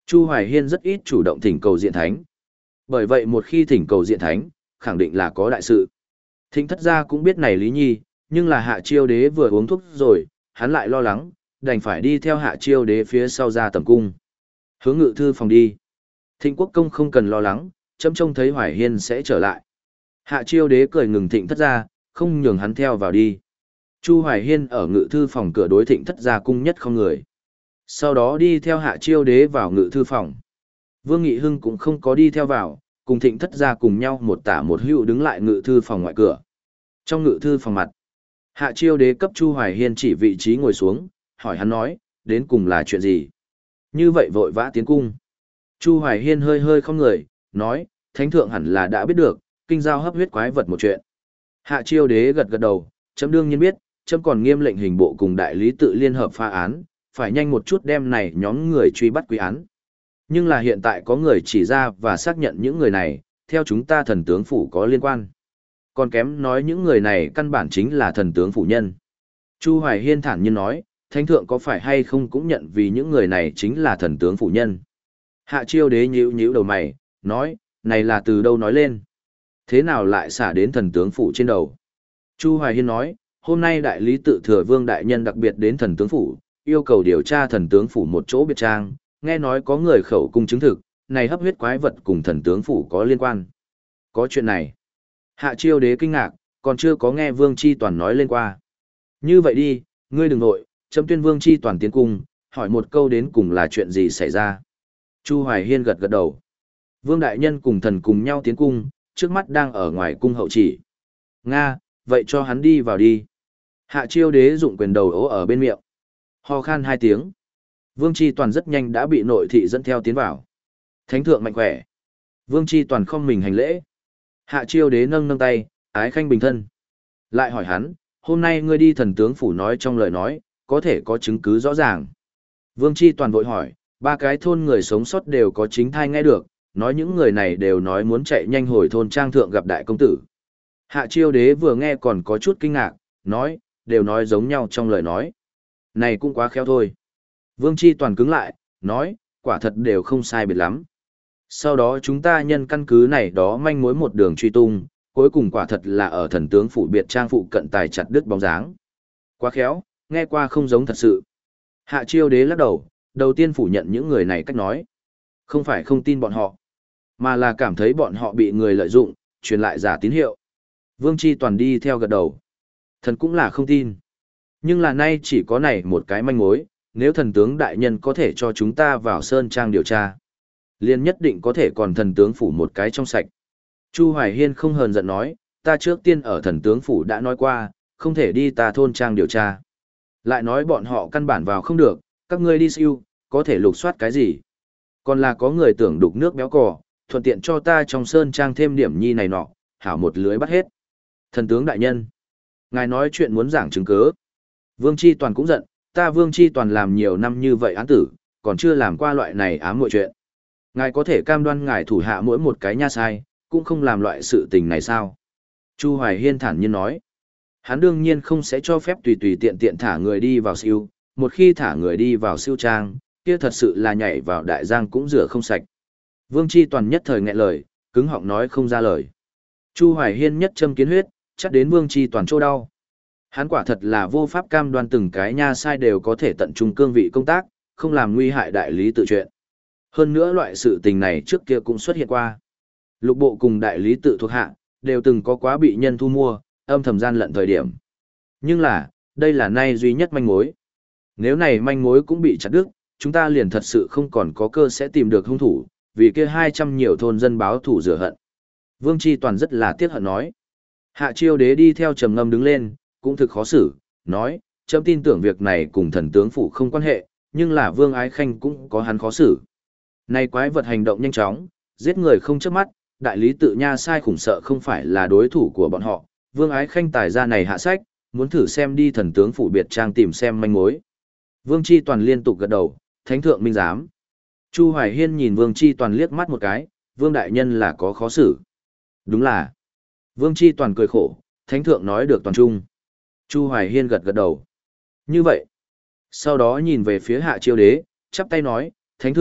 Chu Hoài Hiên rất ít chủ động thỉnh cầu diện thánh. Bởi vậy một khi thỉnh cầu diện thánh, khẳng định là có đại sự. Thịnh thất gia cũng biết này lý nhi, nhưng là Hạ Chiêu Đế vừa uống thuốc rồi, hắn lại lo lắng, đành phải đi theo Hạ Chiêu Đế phía sau ra tầm cung. Hướng ngự thư phòng đi. Thịnh Quốc Công không cần lo lắng, chấm trông thấy Hoài Hiên sẽ trở lại. Hạ Chiêu Đế cười ngừng Thịnh thất gia, không nhường hắn theo vào đi. Chu Hoài Hiên ở ngự thư phòng cửa đối Thịnh thất gia cung nhất không người. Sau đó đi theo Hạ Chiêu Đế vào ngự thư phòng. Vương Nghị Hưng cũng không có đi theo vào, cùng Thịnh thất gia cùng nhau một tả một hữu đứng lại ngự thư phòng ngoại cửa. Trong ngự thư phòng mặt, Hạ Chiêu Đế cấp Chu Hoài Hiên chỉ vị trí ngồi xuống, hỏi hắn nói, đến cùng là chuyện gì? Như vậy vội vã tiến cung. Chu Hoài Hiên hơi hơi không người, nói, thánh thượng hẳn là đã biết được, kinh giao hấp huyết quái vật một chuyện. Hạ Chiêu Đế gật gật đầu, chấm đương nhiên biết, chấm còn nghiêm lệnh hình bộ cùng đại lý tự liên hợp phá án, phải nhanh một chút đem này nhóm người truy bắt quy án. Nhưng là hiện tại có người chỉ ra và xác nhận những người này, theo chúng ta thần tướng phủ có liên quan. Còn kém nói những người này căn bản chính là thần tướng phủ nhân. Chu Hoài Hiên thản nhiên nói, thánh thượng có phải hay không cũng nhận vì những người này chính là thần tướng phủ nhân. Hạ Chiêu Đế nhíu nhíu đầu mày, nói, này là từ đâu nói lên? Thế nào lại xả đến thần tướng phủ trên đầu? Chu Hoài Hiên nói, hôm nay đại lý tự thừa vương đại nhân đặc biệt đến thần tướng phủ, yêu cầu điều tra thần tướng phủ một chỗ biệt trang, nghe nói có người khẩu cung chứng thực, này hấp huyết quái vật cùng thần tướng phủ có liên quan. Có chuyện này. Hạ Chiêu Đế kinh ngạc, còn chưa có nghe Vương Chi Toàn nói lên qua. Như vậy đi, ngươi đừng nội, chấm tuyên Vương Chi Toàn tiến cung, hỏi một câu đến cùng là chuyện gì xảy ra. Chu Hoài Hiên gật gật đầu. Vương Đại Nhân cùng thần cùng nhau tiến cung, trước mắt đang ở ngoài cung hậu chỉ. Nga, vậy cho hắn đi vào đi. Hạ Chiêu Đế dụng quyền đầu ố ở bên miệng. Ho khan hai tiếng. Vương Chi Toàn rất nhanh đã bị nội thị dẫn theo tiến vào. Thánh thượng mạnh khỏe. Vương Chi Toàn không mình hành lễ. Hạ Chiêu Đế nâng nâng tay, ái khanh bình thân. Lại hỏi hắn, hôm nay ngươi đi thần tướng phủ nói trong lời nói, có thể có chứng cứ rõ ràng. Vương Chi Toàn vội hỏi, ba cái thôn người sống sót đều có chính thai nghe được, nói những người này đều nói muốn chạy nhanh hồi thôn trang thượng gặp đại công tử. Hạ Chiêu Đế vừa nghe còn có chút kinh ngạc, nói, đều nói giống nhau trong lời nói. Này cũng quá khéo thôi. Vương Chi Toàn cứng lại, nói, quả thật đều không sai biệt lắm. Sau đó chúng ta nhân căn cứ này đó manh mối một đường truy tung, cuối cùng quả thật là ở thần tướng phủ biệt trang phụ cận tài chặt đứt bóng dáng. Quá khéo, nghe qua không giống thật sự. Hạ Chiêu Đế lắc đầu, đầu tiên phủ nhận những người này cách nói. Không phải không tin bọn họ, mà là cảm thấy bọn họ bị người lợi dụng, truyền lại giả tín hiệu. Vương Chi Toàn đi theo gật đầu. Thần cũng là không tin. Nhưng là nay chỉ có này một cái manh mối, nếu thần tướng đại nhân có thể cho chúng ta vào sơn trang điều tra, liền nhất định có thể còn thần tướng phủ một cái trong sạch. Chu Hoài Hiên không hờn giận nói, ta trước tiên ở thần tướng phủ đã nói qua, không thể đi ta thôn trang điều tra. Lại nói bọn họ căn bản vào không được, các ngươi đi siêu, có thể lục soát cái gì. Còn là có người tưởng đục nước béo cò, thuận tiện cho ta trong sơn trang thêm điểm nhi này nọ, hảo một lưới bắt hết. Thần tướng đại nhân, ngài nói chuyện muốn giảng chứng cứ. Vương Chi Toàn cũng giận, ta Vương Chi Toàn làm nhiều năm như vậy án tử, còn chưa làm qua loại này ám muội chuyện. Ngài có thể cam đoan ngài thủ hạ mỗi một cái nha sai, cũng không làm loại sự tình này sao? Chu Hoài Hiên thản nhiên nói. Hắn đương nhiên không sẽ cho phép tùy tùy tiện tiện thả người đi vào siêu, một khi thả người đi vào siêu trang, kia thật sự là nhảy vào đại giang cũng rửa không sạch. Vương Chi Toàn nhất thời nghẹn lời, cứng họng nói không ra lời. Chu Hoài Hiên nhất châm kiến huyết, chắc đến Vương Chi Toàn chỗ đau. Hắn quả thật là vô pháp cam đoan từng cái nha sai đều có thể tận trung cương vị công tác, không làm nguy hại đại lý tự chuyện. Hơn nữa loại sự tình này trước kia cũng xuất hiện qua. Lục bộ cùng đại lý tự thuộc hạ, đều từng có quá bị nhân thu mua, âm thầm gian lận thời điểm. Nhưng là, đây là nay duy nhất manh mối. Nếu này manh mối cũng bị chặt đứt, chúng ta liền thật sự không còn có cơ sẽ tìm được hung thủ, vì kia hai trăm nhiều thôn dân báo thủ rửa hận. Vương Chi Toàn rất là tiếc hận nói. Hạ Chiêu Đế đi theo trầm ngâm đứng lên, cũng thực khó xử, nói, chấm tin tưởng việc này cùng thần tướng phủ không quan hệ, nhưng là Vương Ái Khanh cũng có hắn khó xử. Này quái vật hành động nhanh chóng, giết người không chớp mắt, đại lý tự nha sai khủng sợ không phải là đối thủ của bọn họ, Vương Ái Khanh tài ra này hạ sách, muốn thử xem đi thần tướng phủ biệt trang tìm xem manh mối. Vương Chi Toàn liên tục gật đầu, thánh thượng minh giám. Chu Hoài Hiên nhìn Vương Chi Toàn liếc mắt một cái, Vương đại nhân là có khó xử. Đúng là. Vương Chi Toàn cười khổ, thánh thượng nói được toàn trung. Chu Hoài Hiên gật gật đầu. Như vậy. Sau đó nhìn về phía Hạ Chiêu Đế, chắp tay nói, thánh thượng,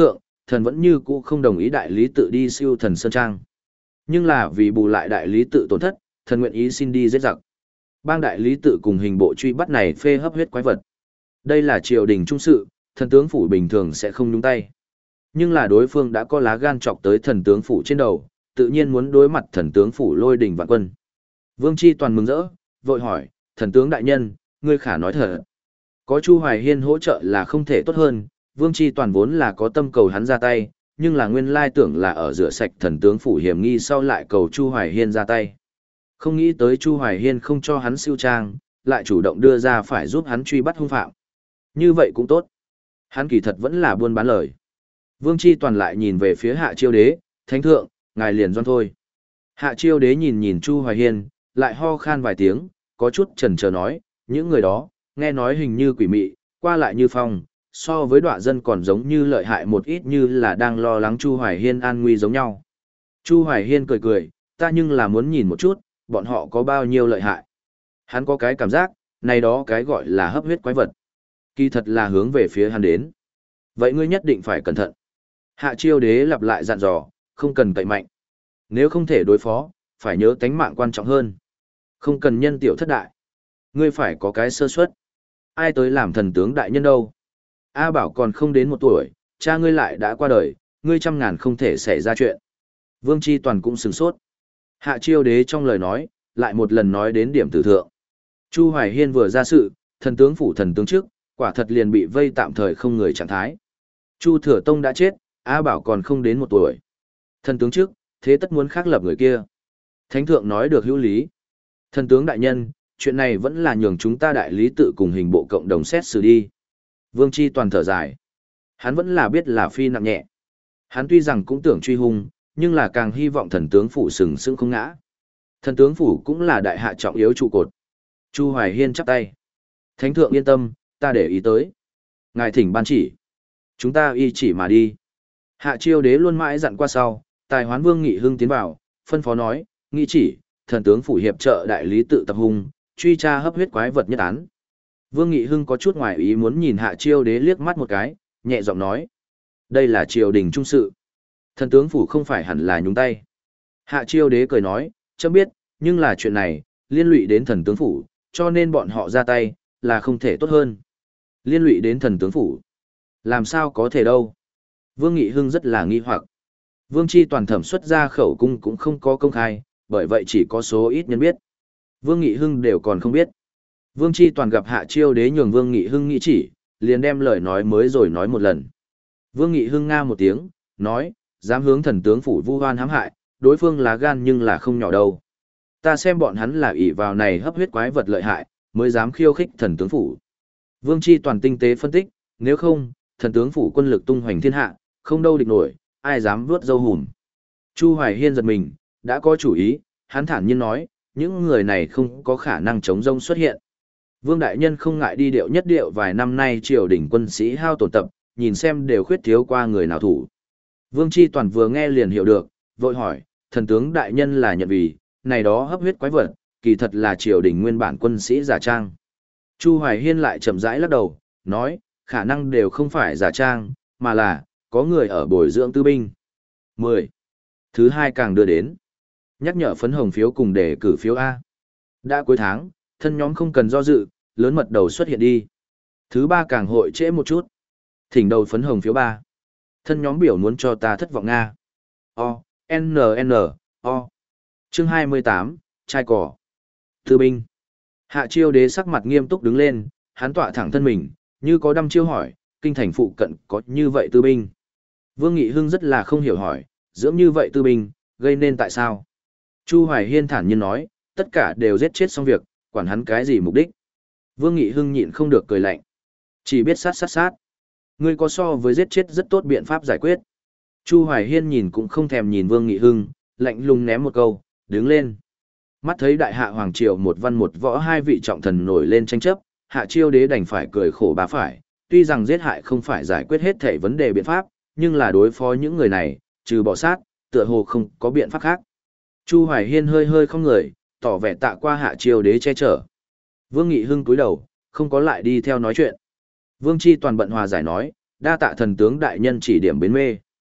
thần vẫn như cũ không đồng ý đại lý tự đi siêu thần Sơn Trang. Nhưng là vì bù lại đại lý tự tổn thất, thần nguyện ý xin đi giết giặc. Bang đại lý tự cùng hình bộ truy bắt này phê hấp huyết quái vật. Đây là triều đình trung sự, thần tướng phủ bình thường sẽ không nhúng tay. Nhưng là đối phương đã có lá gan chọc tới thần tướng phủ trên đầu, tự nhiên muốn đối mặt thần tướng phủ lôi đình vạn quân. Vương Chi Toàn mừng rỡ, vội hỏi, thần tướng đại nhân, ngươi khả nói thật. Có Chu Hoài Hiên hỗ trợ là không thể tốt hơn, Vương Chi Toàn vốn là có tâm cầu hắn ra tay, nhưng là nguyên lai tưởng là ở rửa sạch thần tướng phủ hiểm nghi sau lại cầu Chu Hoài Hiên ra tay. Không nghĩ tới Chu Hoài Hiên không cho hắn siêu trang, lại chủ động đưa ra phải giúp hắn truy bắt hung phạm. Như vậy cũng tốt. Hắn kỳ thật vẫn là buôn bán lời. Vương Chi Toàn lại nhìn về phía Hạ Chiêu Đế, thánh thượng, ngài liền doan thôi. Hạ Chiêu Đế nhìn nhìn Chu Hoài Hiên, lại ho khan vài tiếng, có chút chần chờ nói, những người đó, nghe nói hình như quỷ mị, qua lại như phong, so với đọa dân còn giống như lợi hại một ít như là đang lo lắng Chu Hoài Hiên an nguy giống nhau. Chu Hoài Hiên cười cười, ta nhưng là muốn nhìn một chút, bọn họ có bao nhiêu lợi hại. Hắn có cái cảm giác, này đó cái gọi là hấp huyết quái vật. Kỳ thật là hướng về phía hắn đến. Vậy ngươi nhất định phải cẩn thận. Hạ Chiêu Đế lặp lại dặn dò, không cần cậy mạnh. Nếu không thể đối phó, phải nhớ tánh mạng quan trọng hơn. Không cần nhân tiểu thất đại. Ngươi phải có cái sơ suất. Ai tới làm thần tướng đại nhân đâu? A Bảo còn không đến một tuổi, cha ngươi lại đã qua đời, ngươi trăm ngàn không thể xảy ra chuyện. Vương Chi Toàn cũng sửng sốt. Hạ Chiêu Đế trong lời nói, lại một lần nói đến điểm tử thượng. Chu Hoài Hiên vừa ra sự, thần tướng phủ thần tướng trước, quả thật liền bị vây tạm thời không người trạng thái. Chu Thừa Tông đã chết, A Bảo còn không đến một tuổi. Thần tướng trước, thế tất muốn khác lập người kia. Thánh thượng nói được hữu lý. Thần tướng đại nhân, chuyện này vẫn là nhường chúng ta đại lý tự cùng hình bộ cộng đồng xét xử đi. Vương Chi Toàn thở dài. Hắn vẫn là biết là phi nặng nhẹ. Hắn tuy rằng cũng tưởng truy hung, nhưng là càng hy vọng thần tướng phủ sừng sững không ngã. Thần tướng phủ cũng là đại hạ trọng yếu trụ cột. Chu Hoài Hiên chắp tay. Thánh thượng yên tâm, ta để ý tới. Ngài thỉnh ban chỉ. Chúng ta y chỉ mà đi. Hạ Chiêu Đế luôn mãi dặn qua sau, tài hoán Vương Nghị Hưng tiến vào, phân phó nói, nghị chỉ, thần tướng phủ hiệp trợ đại lý tự tập hung, truy tra hấp huyết quái vật nhất án. Vương Nghị Hưng có chút ngoài ý muốn nhìn Hạ Chiêu Đế liếc mắt một cái, nhẹ giọng nói. Đây là triều đình trung sự. Thần tướng phủ không phải hẳn là nhúng tay. Hạ Chiêu Đế cười nói, chấm biết, nhưng là chuyện này, liên lụy đến thần tướng phủ, cho nên bọn họ ra tay, là không thể tốt hơn. Liên lụy đến thần tướng phủ. Làm sao có thể đâu. Vương Nghị Hưng rất là nghi hoặc. Vương Chi Toàn thẩm xuất ra khẩu cung cũng không có công khai, bởi vậy chỉ có số ít nhân biết. Vương Nghị Hưng đều còn không biết. Vương Chi Toàn gặp Hạ Chiêu Đế nhường Vương Nghị Hưng nghĩ chỉ, liền đem lời nói mới rồi nói một lần. Vương Nghị Hưng nga một tiếng, nói, dám hướng thần tướng phủ vu oan hãm hại, đối phương là gan nhưng là không nhỏ đâu. Ta xem bọn hắn là ỷ vào này hấp huyết quái vật lợi hại, mới dám khiêu khích thần tướng phủ. Vương Chi Toàn tinh tế phân tích, nếu không, thần tướng phủ quân lực tung hoành thiên hạ, không đâu địch nổi, ai dám vuốt dâu hùm. Chu Hoài Hiên giật mình, đã có chủ ý, hắn thản nhiên nói, những người này không có khả năng chống rông xuất hiện. Vương Đại Nhân không ngại đi điệu nhất điệu vài năm nay triều đình quân sĩ hao tổn tập, nhìn xem đều khuyết thiếu qua người nào thủ. Vương Chi Toàn vừa nghe liền hiểu được, vội hỏi, thần tướng Đại Nhân là nhận vì, này đó hấp huyết quái vật, kỳ thật là triều đình nguyên bản quân sĩ giả trang. Chu Hoài Hiên lại chậm rãi lắc đầu, nói, khả năng đều không phải giả trang, mà là, có người ở bồi dưỡng tư binh. mười. Thứ hai càng đưa đến. Nhắc nhở phấn hồng phiếu cùng để cử phiếu A. Đã cuối tháng, thân nhóm không cần do dự, lớn mật đầu xuất hiện đi. Thứ ba càng hội trễ một chút. Thỉnh đầu phấn hồng phiếu ba. Thân nhóm biểu muốn cho ta thất vọng Nga. O, N N, O. Chương hai mươi tám, trai cỏ. Tư binh. Hạ Chiêu Đế sắc mặt nghiêm túc đứng lên, hắn tọa thẳng thân mình, như có đăm chiêu hỏi, kinh thành phụ cận có như vậy tư binh. Vương Nghị Hưng rất là không hiểu hỏi, dưỡng như vậy tư binh, gây nên tại sao? Chu Hoài Hiên thản nhiên nói, tất cả đều giết chết xong việc, quản hắn cái gì mục đích? Vương Nghị Hưng nhịn không được cười lạnh. Chỉ biết sát sát sát. Ngươi có so với giết chết rất tốt biện pháp giải quyết. Chu Hoài Hiên nhìn cũng không thèm nhìn Vương Nghị Hưng, lạnh lùng ném một câu, đứng lên. Mắt thấy đại hạ hoàng triều một văn một võ hai vị trọng thần nổi lên tranh chấp, Hạ Chiêu Đế đành phải cười khổ bá phải, tuy rằng giết hại không phải giải quyết hết thảy vấn đề biện pháp, nhưng là đối phó những người này, trừ bỏ sát, tựa hồ không có biện pháp khác. Chu Hoài Hiên hơi hơi không người, tỏ vẻ tạ qua Hạ Chiêu Đế che chở. Vương Nghị Hưng cúi đầu, không có lại đi theo nói chuyện. Vương Chi Toàn bận hòa giải nói, đa tạ thần tướng đại nhân chỉ điểm bến mê.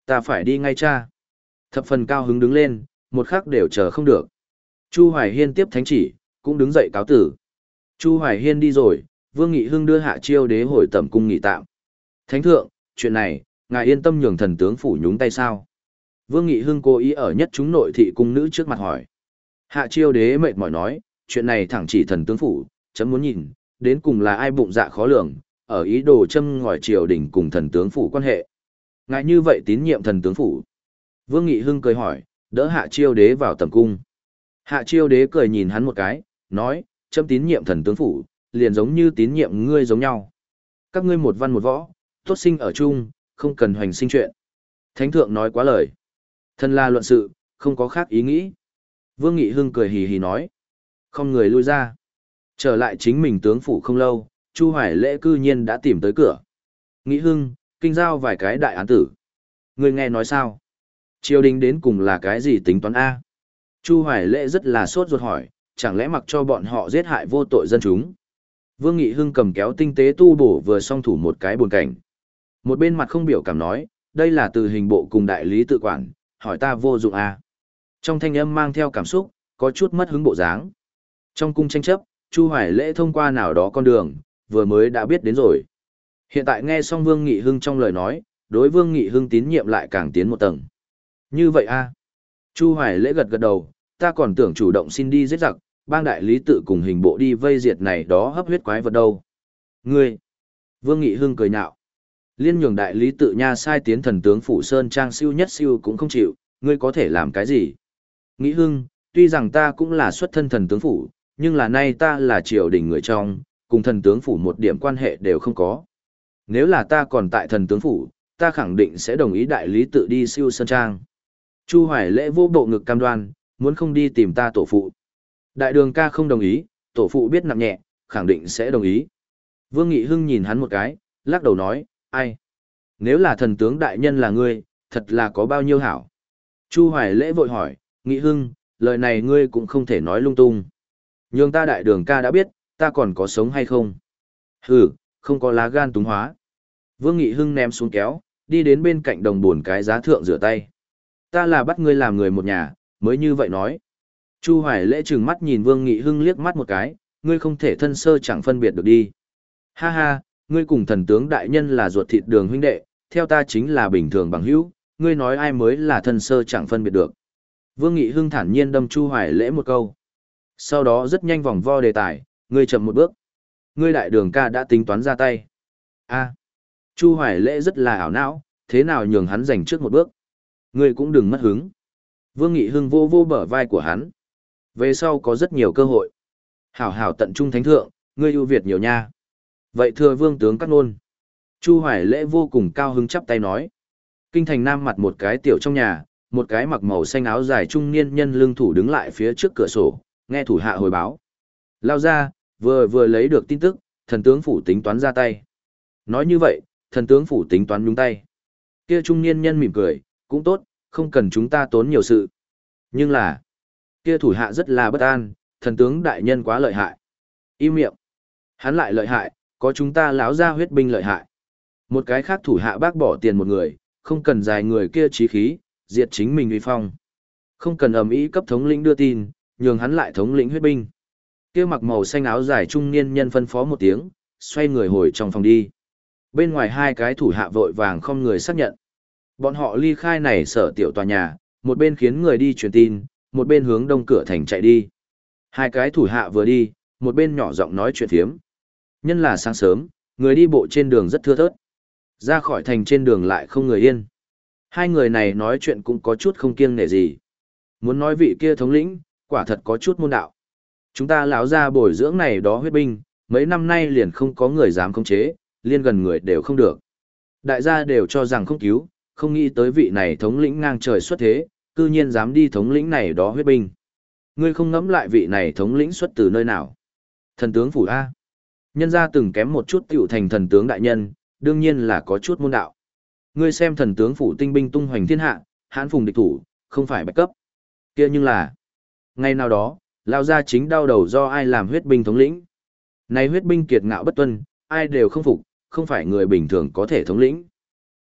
Ta phải đi ngay cha. Thập phần cao hứng đứng lên, một khắc đều chờ không được. Chu Hoài Hiên tiếp thánh chỉ, cũng đứng dậy cáo tử. Chu Hoài Hiên đi rồi, Vương Nghị Hưng đưa Hạ Chiêu Đế hồi tẩm cung nghỉ tạm. Thánh thượng, chuyện này, ngài yên tâm nhường thần tướng phủ nhúng tay sao? Vương Nghị Hưng cố ý ở nhất chúng nội thị cung nữ trước mặt hỏi. Hạ Chiêu Đế mệt mỏi nói, chuyện này thẳng chỉ thần tướng phủ, chấm muốn nhìn, đến cùng là ai bụng dạ khó lường, ở ý đồ châm ngòi triều đình cùng thần tướng phủ quan hệ. Ngài như vậy tín nhiệm thần tướng phủ. Vương Nghị Hưng cười hỏi, đỡ Hạ Chiêu Đế vào tầm cung. Hạ Chiêu Đế cười nhìn hắn một cái, nói, chấm tín nhiệm thần tướng phủ, liền giống như tín nhiệm ngươi giống nhau. Các ngươi một văn một võ, tốt sinh ở chung, không cần hoành sinh chuyện. Thánh thượng nói quá lời. Thân là luận sự, không có khác ý nghĩ. Vương Nghị Hưng cười hì hì nói. Không người lui ra. Trở lại chính mình tướng phủ không lâu, Chu Hoài Lễ cư nhiên đã tìm tới cửa. Nghị Hưng, kinh giao vài cái đại án tử. Ngươi nghe nói sao? Triều đình đến cùng là cái gì tính toán A? Chu Hoài Lễ rất là sốt ruột hỏi, chẳng lẽ mặc cho bọn họ giết hại vô tội dân chúng? Vương Nghị Hưng cầm kéo tinh tế tu bổ vừa song thủ một cái buồn cảnh. Một bên mặt không biểu cảm nói, đây là từ hình bộ cùng đại lý tự quản, hỏi ta vô dụng A. Trong thanh âm mang theo cảm xúc, có chút mất hứng bộ dáng. Trong cung tranh chấp, Chu Hoài Lễ thông qua nào đó con đường, vừa mới đã biết đến rồi. Hiện tại nghe xong Vương Nghị Hưng trong lời nói, đối Vương Nghị Hưng tín nhiệm lại càng tiến một tầng. Như vậy a? Chu Hoài Lễ gật gật đầu, ta còn tưởng chủ động xin đi giết giặc, bang đại lý tự cùng hình bộ đi vây diệt này đó hấp huyết quái vật đâu. Ngươi! Vương Nghị Hưng cười nhạo. Liên nhường đại lý tự nha sai tiến thần tướng phủ Sơn Trang siêu nhất siêu cũng không chịu, ngươi có thể làm cái gì? Nghị Hưng, tuy rằng ta cũng là xuất thân thần tướng phủ, nhưng là nay ta là triều đình người trong, cùng thần tướng phủ một điểm quan hệ đều không có. Nếu là ta còn tại thần tướng phủ, ta khẳng định sẽ đồng ý đại lý tự đi siêu Sơn Trang. Chu Hoài Lễ vô bộ ngực cam đoan, muốn không đi tìm ta tổ phụ. Đại đường ca không đồng ý, tổ phụ biết nặng nhẹ, khẳng định sẽ đồng ý. Vương Nghị Hưng nhìn hắn một cái, lắc đầu nói, ai? Nếu là thần tướng đại nhân là ngươi, thật là có bao nhiêu hảo. Chu Hoài Lễ vội hỏi, Nghị Hưng, lời này ngươi cũng không thể nói lung tung. Nhưng ta đại đường ca đã biết, ta còn có sống hay không? Hừ, không có lá gan túng hóa. Vương Nghị Hưng ném xuống kéo, đi đến bên cạnh đồng buồn cái giá thượng rửa tay. Ta là bắt ngươi làm người một nhà, mới như vậy nói. Chu Hoài Lễ trừng mắt nhìn Vương Nghị Hưng liếc mắt một cái, ngươi không thể thân sơ chẳng phân biệt được đi. Ha ha, ngươi cùng thần tướng đại nhân là ruột thịt đường huynh đệ, theo ta chính là bình thường bằng hữu, ngươi nói ai mới là thân sơ chẳng phân biệt được. Vương Nghị Hưng thản nhiên đâm Chu Hoài Lễ một câu. Sau đó rất nhanh vòng vo đề tài, ngươi chậm một bước. Ngươi đại đường ca đã tính toán ra tay. A. Chu Hoài Lễ rất là ảo não, thế nào nhường hắn giành trước một bước. Ngươi cũng đừng mất hứng. Vương Nghị Hưng vô vô bờ vai của hắn. Về sau có rất nhiều cơ hội. Hảo hảo tận trung thánh thượng, ngươi ưu việt nhiều nha. Vậy thưa vương tướng cắt nôn. Chu Hoài Lễ vô cùng cao hứng chắp tay nói. Kinh thành nam mặt một cái tiểu trong nhà, một cái mặc màu xanh áo dài trung niên nhân lưng thủ đứng lại phía trước cửa sổ, nghe thủ hạ hồi báo. Lao ra, vừa vừa lấy được tin tức, thần tướng phủ tính toán ra tay. Nói như vậy, thần tướng phủ tính toán nhúng tay. Kia trung niên nhân mỉm cười, cũng tốt, không cần chúng ta tốn nhiều sự. Nhưng là, kia thủ hạ rất là bất an, thần tướng đại nhân quá lợi hại. Im miệng. Hắn lại lợi hại, có chúng ta láo ra huyết binh lợi hại. Một cái khác thủ hạ bác bỏ tiền một người, không cần dài người kia chí khí, diệt chính mình uy phong. Không cần ầm ĩ cấp thống lĩnh đưa tin, nhường hắn lại thống lĩnh huyết binh. Kia mặc màu xanh áo dài trung niên nhân phân phó một tiếng, xoay người hồi trong phòng đi. Bên ngoài hai cái thủ hạ vội vàng không người xác nhận. Bọn họ ly khai này sở tiểu tòa nhà, một bên khiến người đi truyền tin, một bên hướng đông cửa thành chạy đi. Hai cái thủ hạ vừa đi, một bên nhỏ giọng nói chuyện thiếm. Nhân là sáng sớm, người đi bộ trên đường rất thưa thớt. Ra khỏi thành trên đường lại không người yên. Hai người này nói chuyện cũng có chút không kiêng nể gì. Muốn nói vị kia thống lĩnh, quả thật có chút môn đạo. Chúng ta lão ra bồi dưỡng này đó huyết binh, mấy năm nay liền không có người dám khống chế, liên gần người đều không được. Đại gia đều cho rằng không cứu, không nghĩ tới vị này thống lĩnh ngang trời xuất thế, cư nhiên dám đi thống lĩnh này đó huyết binh. Ngươi không ngẫm lại vị này thống lĩnh xuất từ nơi nào? Thần tướng phủ A. Nhân gia từng kém một chút tiểu thành thần tướng đại nhân, đương nhiên là có chút môn đạo. Ngươi xem thần tướng phủ tinh binh tung hoành thiên hạ, hãn phùng địch thủ, không phải bạch cấp. Kia nhưng là, ngày nào đó, lao ra chính đau đầu do ai làm huyết binh thống lĩnh. Này huyết binh kiệt ngạo bất tuân, ai đều không phục, không phải người bình thường có thể thống lĩnh.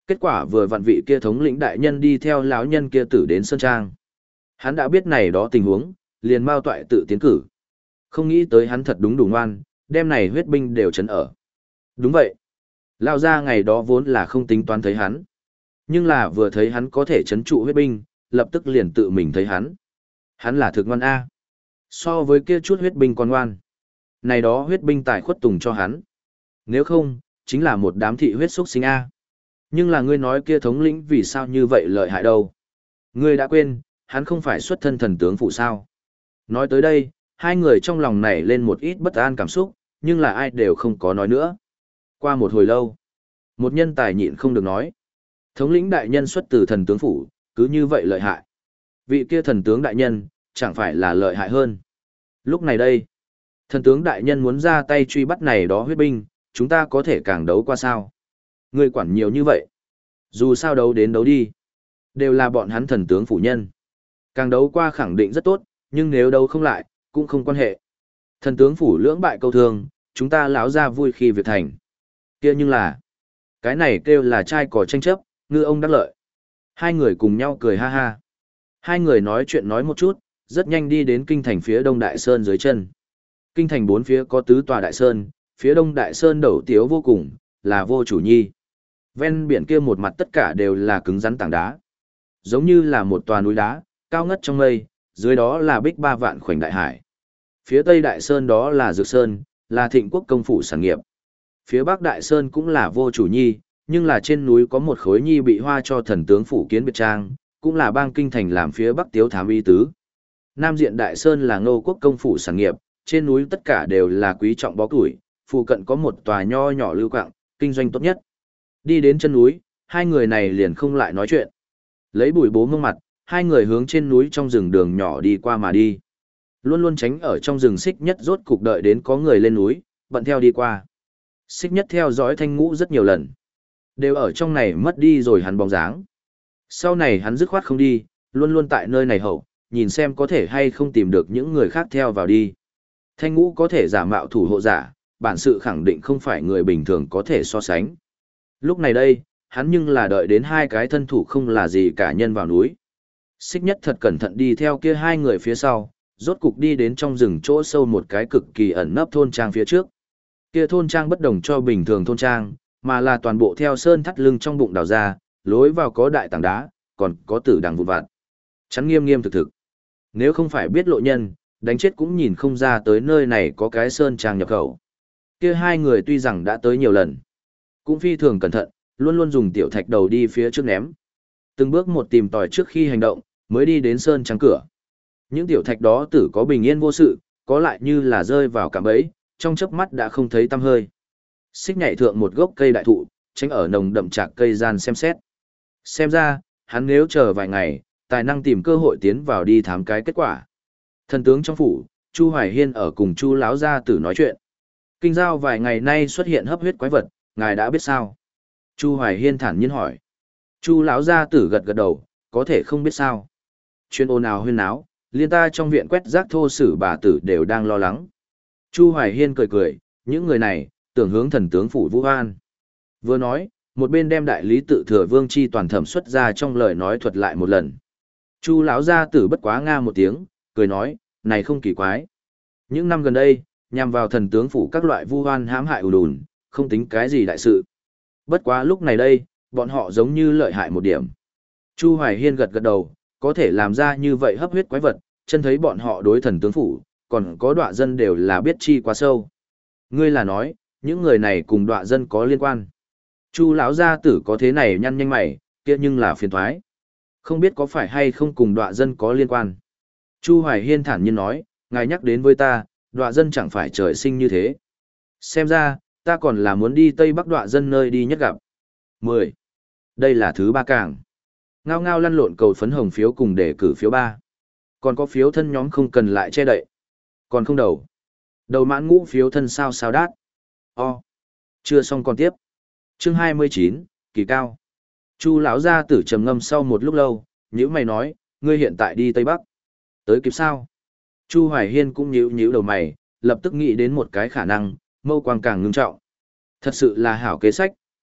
Kết quả vừa vặn vị kia thống lĩnh đại nhân đi theo lão nhân kia tử đến Sơn Trang. Hắn đã biết này đó tình huống, liền mau toại tự tiến cử. Không nghĩ tới hắn thật đúng đủ ngoan, đem này huyết binh đều chấn ở. Đúng vậy. Lao ra ngày đó vốn là không tính toán thấy hắn. Nhưng là vừa thấy hắn có thể chấn trụ huyết binh, lập tức liền tự mình thấy hắn. Hắn là thực ngoan A. So với kia chút huyết binh còn ngoan. Này đó huyết binh tài khuất tùng cho hắn. Nếu không, chính là một đám thị huyết xuất sinh A. Nhưng là ngươi nói kia thống lĩnh vì sao như vậy lợi hại đâu. Ngươi đã quên, hắn không phải xuất thân thần tướng phụ sao. Nói tới đây, hai người trong lòng nảy lên một ít bất an cảm xúc, nhưng là ai đều không có nói nữa. Qua một hồi lâu, một nhân tài nhịn không được nói. Thống lĩnh đại nhân xuất từ thần tướng phủ, cứ như vậy lợi hại. Vị kia thần tướng đại nhân, chẳng phải là lợi hại hơn. Lúc này đây, thần tướng đại nhân muốn ra tay truy bắt này đó huyết binh, chúng ta có thể càng đấu qua sao. Ngươi quản nhiều như vậy. Dù sao đấu đến đấu đi. Đều là bọn hắn thần tướng phủ nhân. Càng đấu qua khẳng định rất tốt, nhưng nếu đấu không lại, cũng không quan hệ. Thần tướng phủ lưỡng bại câu thương, chúng ta lão ra vui khi việc thành. Kia nhưng là, cái này kêu là trai cò tranh chấp, ngư ông đắc lợi. Hai người cùng nhau cười ha ha. Hai người nói chuyện nói một chút, rất nhanh đi đến kinh thành phía đông đại sơn dưới chân. Kinh thành bốn phía có tứ tòa đại sơn, phía đông đại sơn đầu tiếu vô cùng, là vô chủ nhi. Ven biển kia một mặt tất cả đều là cứng rắn tảng đá. Giống như là một tòa núi đá, cao ngất trong mây, dưới đó là bích ba vạn khoảnh đại hải. Phía tây đại sơn đó là Dược Sơn, là thịnh quốc công phủ sản nghiệp. Phía bắc đại sơn cũng là vô chủ nhi, nhưng là trên núi có một khối nhi bị hoa cho thần tướng phủ kiến biệt trang, cũng là bang kinh thành làm phía bắc tiếu thám y tứ. Nam diện đại sơn là ngô quốc công phủ sản nghiệp, trên núi tất cả đều là quý trọng bó củi, phụ cận có một tòa nho nhỏ lưu quạng, kinh doanh tốt nhất. Đi đến chân núi, hai người này liền không lại nói chuyện. Lấy bùi bố mông mặt, hai người hướng trên núi trong rừng đường nhỏ đi qua mà đi. Luôn luôn tránh ở trong rừng xích nhất rốt cục đợi đến có người lên núi, bận theo đi qua. Xích nhất theo dõi thanh ngũ rất nhiều lần. Đều ở trong này mất đi rồi hắn bóng dáng. Sau này hắn dứt khoát không đi, luôn luôn tại nơi này hậu, nhìn xem có thể hay không tìm được những người khác theo vào đi. Thanh ngũ có thể giả mạo thủ hộ giả, bản sự khẳng định không phải người bình thường có thể so sánh. Lúc này đây, hắn nhưng là đợi đến hai cái thân thủ không là gì cả nhân vào núi. Xích nhất thật cẩn thận đi theo kia hai người phía sau, rốt cục đi đến trong rừng chỗ sâu một cái cực kỳ ẩn nấp thôn trang phía trước. Kia thôn trang bất đồng cho bình thường thôn trang, mà là toàn bộ theo sơn thắt lưng trong bụng đào ra, lối vào có đại tảng đá, còn có tử đằng vụn vặt. Chắn nghiêm nghiêm thực thực. Nếu không phải biết lộ nhân, đánh chết cũng nhìn không ra tới nơi này có cái sơn trang nhập khẩu. Kia hai người tuy rằng đã tới nhiều lần, cũng phi thường cẩn thận, luôn luôn dùng tiểu thạch đầu đi phía trước ném. Từng bước một tìm tòi trước khi hành động, mới đi đến sơn trang cửa. Những tiểu thạch đó tử có bình yên vô sự, có lại như là rơi vào cạm bẫy, trong chớp mắt đã không thấy tăm hơi. Xích nhảy thượng một gốc cây đại thụ, tránh ở nồng đậm trạc cây gian xem xét. Xem ra, hắn nếu chờ vài ngày, tài năng tìm cơ hội tiến vào đi thám cái kết quả. Thần tướng trong phủ, Chu Hoài Hiên ở cùng Chu lão gia tử nói chuyện. Kinh giao vài ngày nay xuất hiện hấp huyết quái vật, ngài đã biết sao? Chu Hoài Hiên thản nhiên hỏi. Chu lão gia tử gật gật đầu, có thể không biết sao? Chuyên ồn ào huyên náo, liên ta trong viện quét rác thô sử bà tử đều đang lo lắng. Chu Hoài Hiên cười cười, những người này, tưởng hướng thần tướng phủ Vũ An. Vừa nói, một bên đem đại lý tự thừa vương chi toàn thẩm xuất ra trong lời nói thuật lại một lần. Chu lão gia tử bất quá nga một tiếng, cười nói, này không kỳ quái. Những năm gần đây, nhằm vào thần tướng phủ các loại vu oan hãm hại ù đùn, không tính cái gì đại sự. Bất quá lúc này đây, bọn họ giống như lợi hại một điểm. Chu Hoài Hiên gật gật đầu, có thể làm ra như vậy hấp huyết quái vật, chân thấy bọn họ đối thần tướng phủ, còn có đọa dân đều là biết chi quá sâu. Ngươi là nói, những người này cùng đọa dân có liên quan. Chu lão gia tử có thế này nhăn nhanh mày, kia nhưng là phiền toái. Không biết có phải hay không cùng đọa dân có liên quan. Chu Hoài Hiên thản nhiên nói, ngài nhắc đến với ta, đọa dân chẳng phải trời sinh như thế. Xem ra, ta còn là muốn đi Tây Bắc đọa dân nơi đi nhất gặp. mười. Đây là thứ ba càng. Ngao ngao lăn lộn cầu phấn hồng phiếu cùng để cử phiếu ba. Còn có phiếu thân nhóm không cần lại che đậy. Còn không đầu. Đầu mãn ngũ phiếu thân sao sao đát. O. Chưa xong còn tiếp. Chương hai mươi chín, kỳ cao. Chu lão gia tử trầm ngâm sau một lúc lâu, nhíu mày nói, ngươi hiện tại đi Tây Bắc. Tới kịp sao? Chu Hoài Hiên cũng nhíu nhíu đầu mày, lập tức nghĩ đến một cái khả năng, mâu quang càng ngưng trọng. Thật sự là hảo kế sách,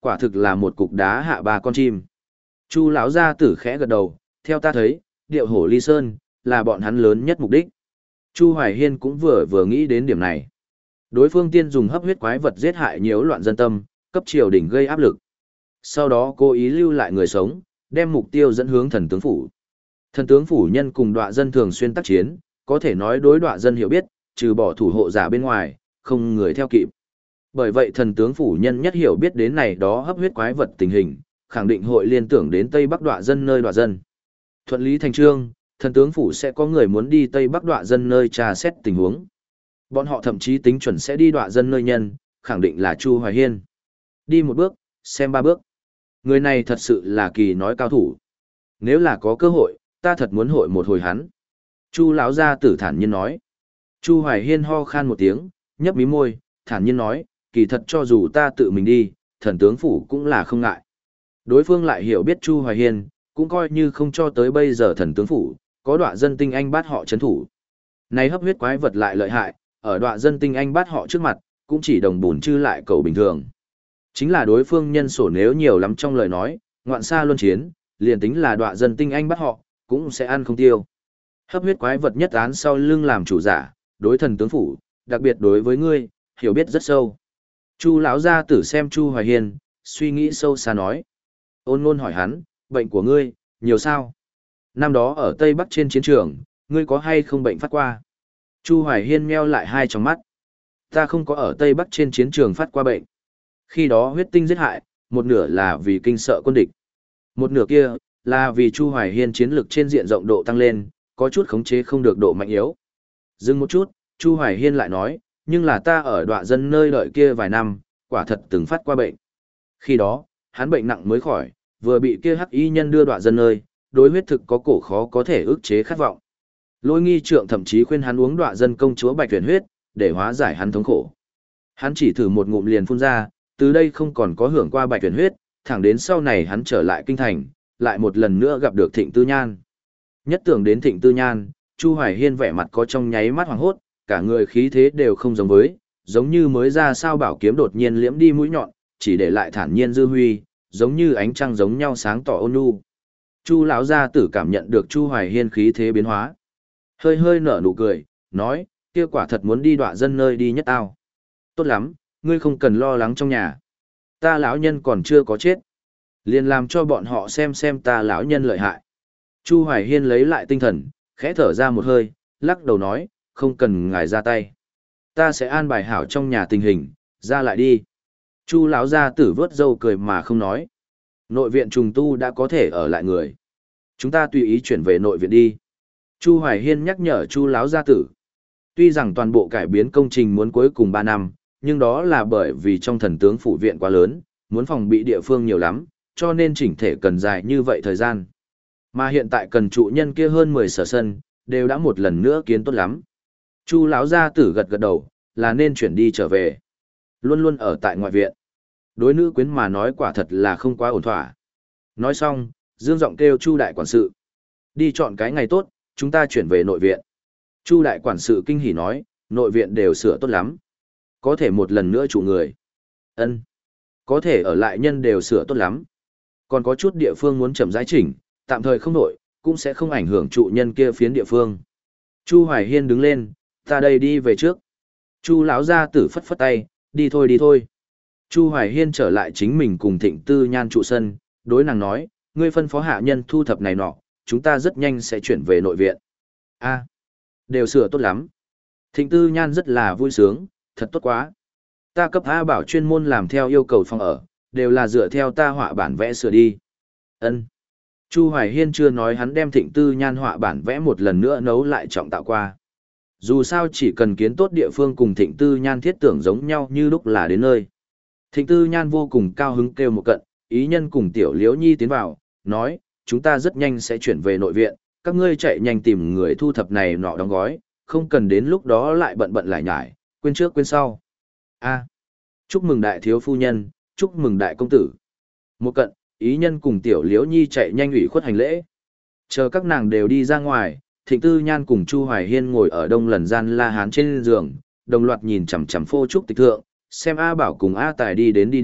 Quả thực là một cục đá hạ ba con chim. Chu lão gia tử khẽ gật đầu, theo ta thấy, điệu hổ ly sơn, là bọn hắn lớn nhất mục đích. Chu Hoài Hiên cũng vừa vừa nghĩ đến điểm này. Đối phương tiên dùng hấp huyết quái vật giết hại nhiễu loạn dân tâm, cấp triều đình gây áp lực. Sau đó cố ý lưu lại người sống, đem mục tiêu dẫn hướng thần tướng phủ. Thần tướng phủ nhân cùng đọa dân thường xuyên tác chiến, có thể nói đối đọa dân hiểu biết, trừ bỏ thủ hộ giả bên ngoài, không người theo kịp. Bởi vậy thần tướng phủ nhân nhất hiểu biết đến này đó hấp huyết quái vật tình hình, khẳng định hội liên tưởng đến Tây Bắc đọa dân nơi đọa dân. Thuận lý thành trương, thần tướng phủ sẽ có người muốn đi Tây Bắc đọa dân nơi trà xét tình huống. Bọn họ thậm chí tính chuẩn sẽ đi đọa dân nơi nhân, khẳng định là Chu Hoài Hiên. Đi một bước, xem ba bước. Người này thật sự là kỳ nói cao thủ. Nếu là có cơ hội, ta thật muốn hội một hồi hắn. Chu lão gia tử thản nhiên nói. Chu Hoài Hiên ho khan một tiếng, nhấp mí môi, thản nhiên nói, kỳ thật cho dù ta tự mình đi, thần tướng phủ cũng là không ngại. Đối phương lại hiểu biết Chu Hoài Hiên, cũng coi như không cho tới bây giờ thần tướng phủ, có đọa dân tinh anh bắt họ chấn thủ. Này hấp huyết quái vật lại lợi hại, ở đọa dân tinh anh bắt họ trước mặt, cũng chỉ đồng bùn chư lại cầu bình thường. Chính là đối phương nhân sổ nếu nhiều lắm trong lời nói, ngoạn xa luân chiến, liền tính là đọa dân tinh anh bắt họ, cũng sẽ ăn không tiêu. Hấp huyết quái vật nhất án sau lưng làm chủ giả, đối thần tướng phủ, đặc biệt đối với ngươi, hiểu biết rất sâu. Chu lão gia tử xem Chu Hoài Hiên, suy nghĩ sâu xa nói. Ôn Nôn hỏi hắn, bệnh của ngươi, nhiều sao? Năm đó ở Tây Bắc trên chiến trường, ngươi có hay không bệnh phát qua? Chu Hoài Hiên meo lại hai tròng mắt. Ta không có ở Tây Bắc trên chiến trường phát qua bệnh. Khi đó huyết tinh giết hại, một nửa là vì kinh sợ quân địch. Một nửa kia, là vì Chu Hoài Hiên chiến lực trên diện rộng độ tăng lên, có chút khống chế không được độ mạnh yếu. Dừng một chút, Chu Hoài Hiên lại nói, nhưng là ta ở đọa dân nơi đợi kia vài năm, quả thật từng phát qua bệnh. Khi đó, hắn bệnh nặng mới khỏi, vừa bị kia hắc y nhân đưa đọa dân nơi, đối huyết thực có cổ khó có thể ức chế khát vọng. Lôi nghi trượng thậm chí khuyên hắn uống đọa dân công chúa bạch tuyển huyết, để hóa giải hắn thống khổ. Hắn chỉ thử một ngụm liền phun ra, từ đây không còn có hưởng qua bạch tuyển huyết, thẳng đến sau này hắn trở lại kinh thành, lại một lần nữa gặp được Thịnh Tư Nhan. Nhất tưởng đến Thịnh Tư Nhan, Chu Hoài Hiên vẻ mặt có trong nháy mắt hoảng hốt, cả người khí thế đều không giống với, giống như mới ra sao bảo kiếm đột nhiên liễm đi mũi nhọn, chỉ để lại thản nhiên dư huy, giống như ánh trăng giống nhau sáng tỏ ôn nhu. Chu lão gia tử cảm nhận được Chu Hoài Hiên khí thế biến hóa, hơi hơi nở nụ cười, nói, kia quả thật muốn đi đọa dân nơi đi nhất tao. Tốt lắm, ngươi không cần lo lắng trong nhà. Ta lão nhân còn chưa có chết. Liền làm cho bọn họ xem xem ta lão nhân lợi hại. Chu Hoài Hiên lấy lại tinh thần, khẽ thở ra một hơi, lắc đầu nói, không cần ngài ra tay. Ta sẽ an bài hảo trong nhà tình hình, ra lại đi. Chu lão gia tử vớt râu cười mà không nói. Nội viện trùng tu đã có thể ở lại người. Chúng ta tùy ý chuyển về nội viện đi. Chu Hoài Hiên nhắc nhở Chu lão gia tử. Tuy rằng toàn bộ cải biến công trình muốn cuối cùng ba năm, nhưng đó là bởi vì trong thần tướng phủ viện quá lớn, muốn phòng bị địa phương nhiều lắm, cho nên chỉnh thể cần dài như vậy thời gian. Mà hiện tại cần trụ nhân kia hơn mười sở sân, đều đã một lần nữa kiến tốt lắm. Chu lão gia tử gật gật đầu, là nên chuyển đi trở về. Luôn luôn ở tại ngoại viện. Đối nữ quyến mà nói quả thật là không quá ổn thỏa. Nói xong, dương giọng kêu Chu đại quản sự. Đi chọn cái ngày tốt, chúng ta chuyển về nội viện. Chu đại quản sự kinh hỉ nói, nội viện đều sửa tốt lắm. Có thể một lần nữa chủ người. Ân, có thể ở lại nhân đều sửa tốt lắm. Còn có chút địa phương muốn chậm rãi chỉnh, tạm thời không đổi, cũng sẽ không ảnh hưởng trụ nhân kia phiến địa phương. Chu Hoài Hiên đứng lên, ta đây đi về trước. Chu lão gia tử phất phất tay, đi thôi đi thôi. Chu Hoài Hiên trở lại chính mình cùng Thịnh Tư Nhan trụ sân, đối nàng nói, ngươi phân phó hạ nhân thu thập này nọ, chúng ta rất nhanh sẽ chuyển về nội viện. A, đều sửa tốt lắm. Thịnh Tư Nhan rất là vui sướng, thật tốt quá. Ta cấp A bảo chuyên môn làm theo yêu cầu phòng ở, đều là dựa theo ta họa bản vẽ sửa đi. Ân. Chu Hoài Hiên chưa nói hắn đem Thịnh Tư Nhan họa bản vẽ một lần nữa nấu lại trọng tạo qua. Dù sao chỉ cần kiến tốt địa phương cùng Thịnh Tư Nhan thiết tưởng giống nhau như lúc là đến nơi. Thịnh Tư Nhan vô cùng cao hứng kêu một cận, ý nhân cùng Tiểu Liễu Nhi tiến vào, nói, chúng ta rất nhanh sẽ chuyển về nội viện, các ngươi chạy nhanh tìm người thu thập này nọ đóng gói, không cần đến lúc đó lại bận bận lại nhải, quên trước quên sau. A, chúc mừng đại thiếu phu nhân, chúc mừng đại công tử. Một cận, ý nhân cùng Tiểu Liễu Nhi chạy nhanh ủy khuất hành lễ. Chờ các nàng đều đi ra ngoài, Thịnh Tư Nhan cùng Chu Hoài Hiên ngồi ở đông lần gian la hán trên giường, đồng loạt nhìn chằm chằm phô trúc tịch thượng, xem A Bảo cùng A Tài đi đến đi đi,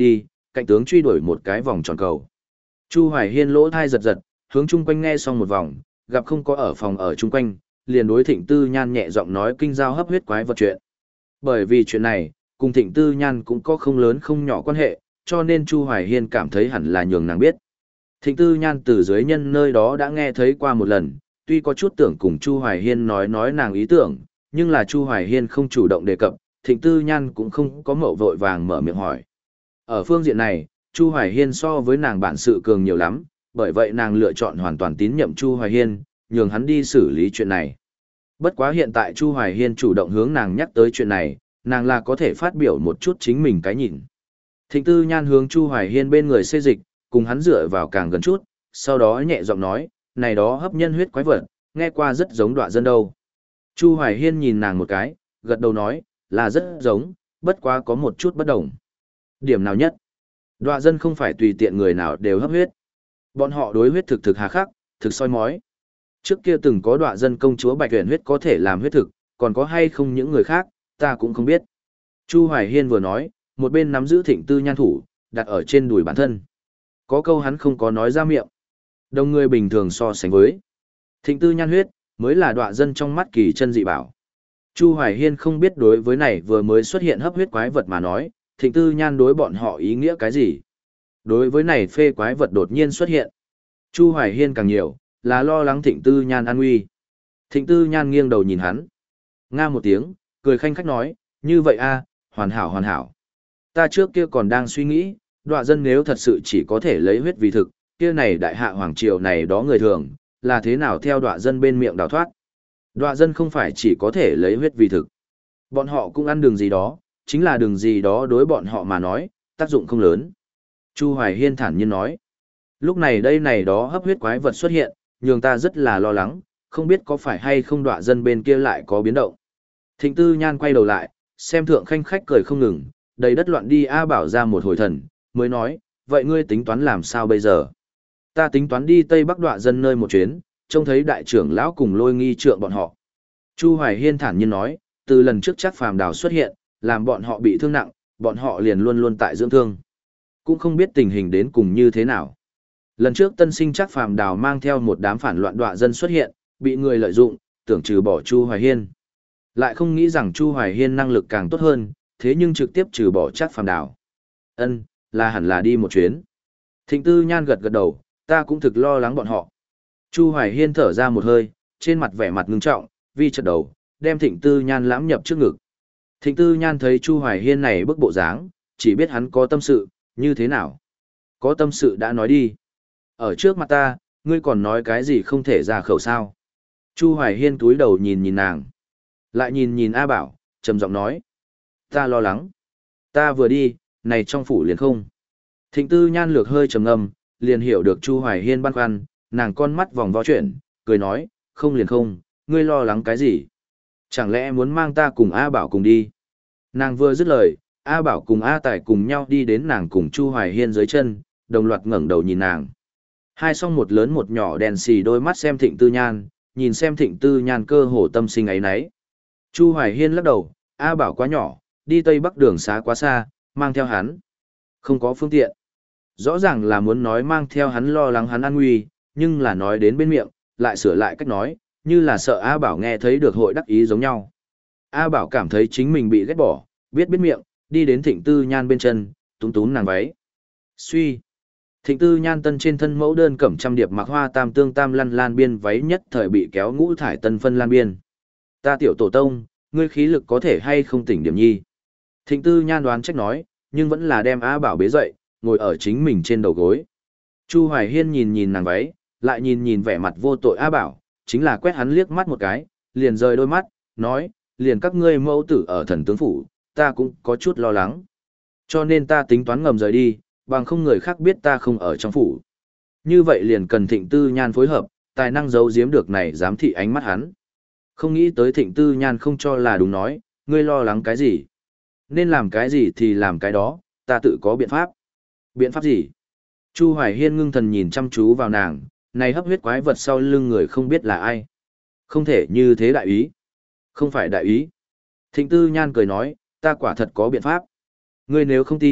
cạnh tướng truy đuổi một cái vòng tròn cầu. Chu Hoài Hiên lỗ thai giật giật, hướng chung quanh nghe xong một vòng, gặp không có ở phòng ở chung quanh, liền đối Thịnh Tư Nhan nhẹ giọng nói kinh giao hấp huyết quái vật chuyện. Bởi vì chuyện này, cùng Thịnh Tư Nhan cũng có không lớn không nhỏ quan hệ, cho nên Chu Hoài Hiên cảm thấy hẳn là nhường nàng biết. Thịnh Tư Nhan từ dưới nhân nơi đó đã nghe thấy qua một lần, tuy có chút tưởng cùng Chu Hoài Hiên nói nói nàng ý tưởng, nhưng là Chu Hoài Hiên không chủ động đề cập, Thịnh Tư Nhan cũng không có mậu vội vàng mở miệng hỏi. Ở phương diện này, Chu Hoài Hiên so với nàng bản sự cường nhiều lắm, bởi vậy nàng lựa chọn hoàn toàn tín nhiệm Chu Hoài Hiên, nhường hắn đi xử lý chuyện này. Bất quá hiện tại Chu Hoài Hiên chủ động hướng nàng nhắc tới chuyện này, nàng là có thể phát biểu một chút chính mình cái nhìn. Thịnh Tư Nhan hướng Chu Hoài Hiên bên người xê dịch, cùng hắn dựa vào càng gần chút, sau đó nhẹ giọng nói, này đó hấp nhân huyết quái vật, nghe qua rất giống đọa dân đâu. Chu Hoài Hiên nhìn nàng một cái, gật đầu nói, là rất giống, bất quá có một chút bất đồng. Điểm nào nhất? Đọa dân không phải tùy tiện người nào đều hấp huyết. Bọn họ đối huyết thực thực hà khắc, thực soi mói. Trước kia từng có đọa dân công chúa Bạch Huyền huyết có thể làm huyết thực, còn có hay không những người khác, ta cũng không biết. Chu Hoài Hiên vừa nói, một bên nắm giữ Thịnh Tư Nhan thủ, đặt ở trên đùi bản thân. Có câu hắn không có nói ra miệng. Đồng người bình thường so sánh với Thịnh Tư Nhan huyết, mới là đọa dân trong mắt kỳ chân dị bảo. Chu Hoài Hiên không biết đối với này vừa mới xuất hiện hấp huyết quái vật mà nói, Thịnh Tư Nhan đối bọn họ ý nghĩa cái gì. Đối với này phê quái vật đột nhiên xuất hiện, Chu Hoài Hiên càng nhiều, là lo lắng Thịnh Tư Nhan an nguy. Thịnh Tư Nhan nghiêng đầu nhìn hắn. Nga một tiếng, cười khanh khách nói, như vậy a, hoàn hảo hoàn hảo. Ta trước kia còn đang suy nghĩ, đọa dân nếu thật sự chỉ có thể lấy huyết vì thực, kia này đại hạ hoàng triều này đó người thường, là thế nào theo đọa dân bên miệng đào thoát. Đọa dân không phải chỉ có thể lấy huyết vì thực. Bọn họ cũng ăn đường gì đó, chính là đường gì đó đối bọn họ mà nói, tác dụng không lớn. Chu Hoài Hiên thản nhiên nói. Lúc này đây này đó hấp huyết quái vật xuất hiện, nhường ta rất là lo lắng, không biết có phải hay không đọa dân bên kia lại có biến động. Thịnh Tư Nhan quay đầu lại, xem thượng khanh khách cười không ngừng, đầy đất loạn đi A Bảo ra một hồi thần, mới nói, vậy ngươi tính toán làm sao bây giờ? Ta tính toán đi Tây Bắc đọa dân nơi một chuyến, trông thấy đại trưởng lão cùng Lôi Nghi trượng bọn họ. Chu Hoài Hiên thản nhiên nói, từ lần trước chắc phàm đào xuất hiện, làm bọn họ bị thương nặng, bọn họ liền luôn luôn tại dưỡng thương. Cũng không biết tình hình đến cùng như thế nào. Lần trước tân sinh chắc phàm đào mang theo một đám phản loạn đọa dân xuất hiện, bị người lợi dụng, tưởng trừ bỏ Chu Hoài Hiên. Lại không nghĩ rằng Chu Hoài Hiên năng lực càng tốt hơn, thế nhưng trực tiếp trừ bỏ chắc phàm đào. Ân, là hẳn là đi một chuyến. Thịnh Tư Nhan gật gật đầu, ta cũng thực lo lắng bọn họ. Chu Hoài Hiên thở ra một hơi, trên mặt vẻ mặt ngưng trọng, vi chật đầu, đem Thịnh Tư Nhan lãm nhập trước ngực. Thịnh Tư Nhan thấy Chu Hoài Hiên này bức bộ dáng, chỉ biết hắn có tâm sự, như thế nào? Có tâm sự đã nói đi. Ở trước mặt ta, ngươi còn nói cái gì không thể ra khẩu sao? Chu Hoài Hiên túi đầu nhìn nhìn nàng. Lại nhìn nhìn A Bảo, trầm giọng nói. Ta lo lắng. Ta vừa đi, này trong phủ liền không. Thịnh Tư Nhan lược hơi trầm ngâm, liền hiểu được Chu Hoài Hiên băn khoăn, nàng con mắt vòng vo chuyển, cười nói, không liền không, ngươi lo lắng cái gì? Chẳng lẽ muốn mang ta cùng A Bảo cùng đi? Nàng vừa dứt lời, A Bảo cùng A Tài cùng nhau đi đến nàng cùng Chu Hoài Hiên dưới chân, đồng loạt ngẩng đầu nhìn nàng. Hai song một lớn một nhỏ đèn xì đôi mắt xem Thịnh Tư Nhan, nhìn xem Thịnh Tư Nhan cơ hồ tâm sinh ấy nấy. Chu Hoài Hiên lắc đầu, A Bảo quá nhỏ, đi Tây Bắc đường xá quá xa, mang theo hắn. Không có phương tiện. Rõ ràng là muốn nói mang theo hắn lo lắng hắn an nguy, nhưng là nói đến bên miệng, lại sửa lại cách nói, như là sợ A Bảo nghe thấy được hội đắc ý giống nhau. A Bảo cảm thấy chính mình bị ghét bỏ, biết biết miệng, đi đến Thịnh Tư Nhan bên chân, túm túm nàng váy. Suy. Thịnh Tư Nhan tân trên thân mẫu đơn cẩm trăm điệp mặc hoa tam tương tam lăn lan biên váy nhất thời bị kéo ngũ thải tân phân lan biên. Ta tiểu tổ tông, ngươi khí lực có thể hay không tỉnh điểm nhi. Thịnh Tư Nhan đoán trách nói, nhưng vẫn là đem A Bảo bế dậy, ngồi ở chính mình trên đầu gối. Chu Hoài Hiên nhìn nhìn nàng váy, lại nhìn nhìn vẻ mặt vô tội A Bảo, chính là quét hắn liếc mắt một cái, liền rời đôi mắt, nói, liền các ngươi mẫu tử ở thần tướng phủ, ta cũng có chút lo lắng. Cho nên ta tính toán ngầm rời đi, bằng không người khác biết ta không ở trong phủ. Như vậy liền cần Thịnh Tư Nhan phối hợp, tài năng giấu giếm được này giám thị ánh mắt hắn. Không nghĩ tới Thịnh Tư Nhan không cho là đúng nói, ngươi lo lắng cái gì? Nên làm cái gì thì làm cái đó, ta tự có biện pháp. Biện pháp gì? Chu Hoài Hiên ngưng thần nhìn chăm chú vào nàng, này hấp huyết quái vật sau lưng người không biết là ai. Không thể như thế đại ý. Không phải đại ý. Thịnh Tư Nhan cười nói, ta quả thật có biện pháp. Ngươi nếu không tin,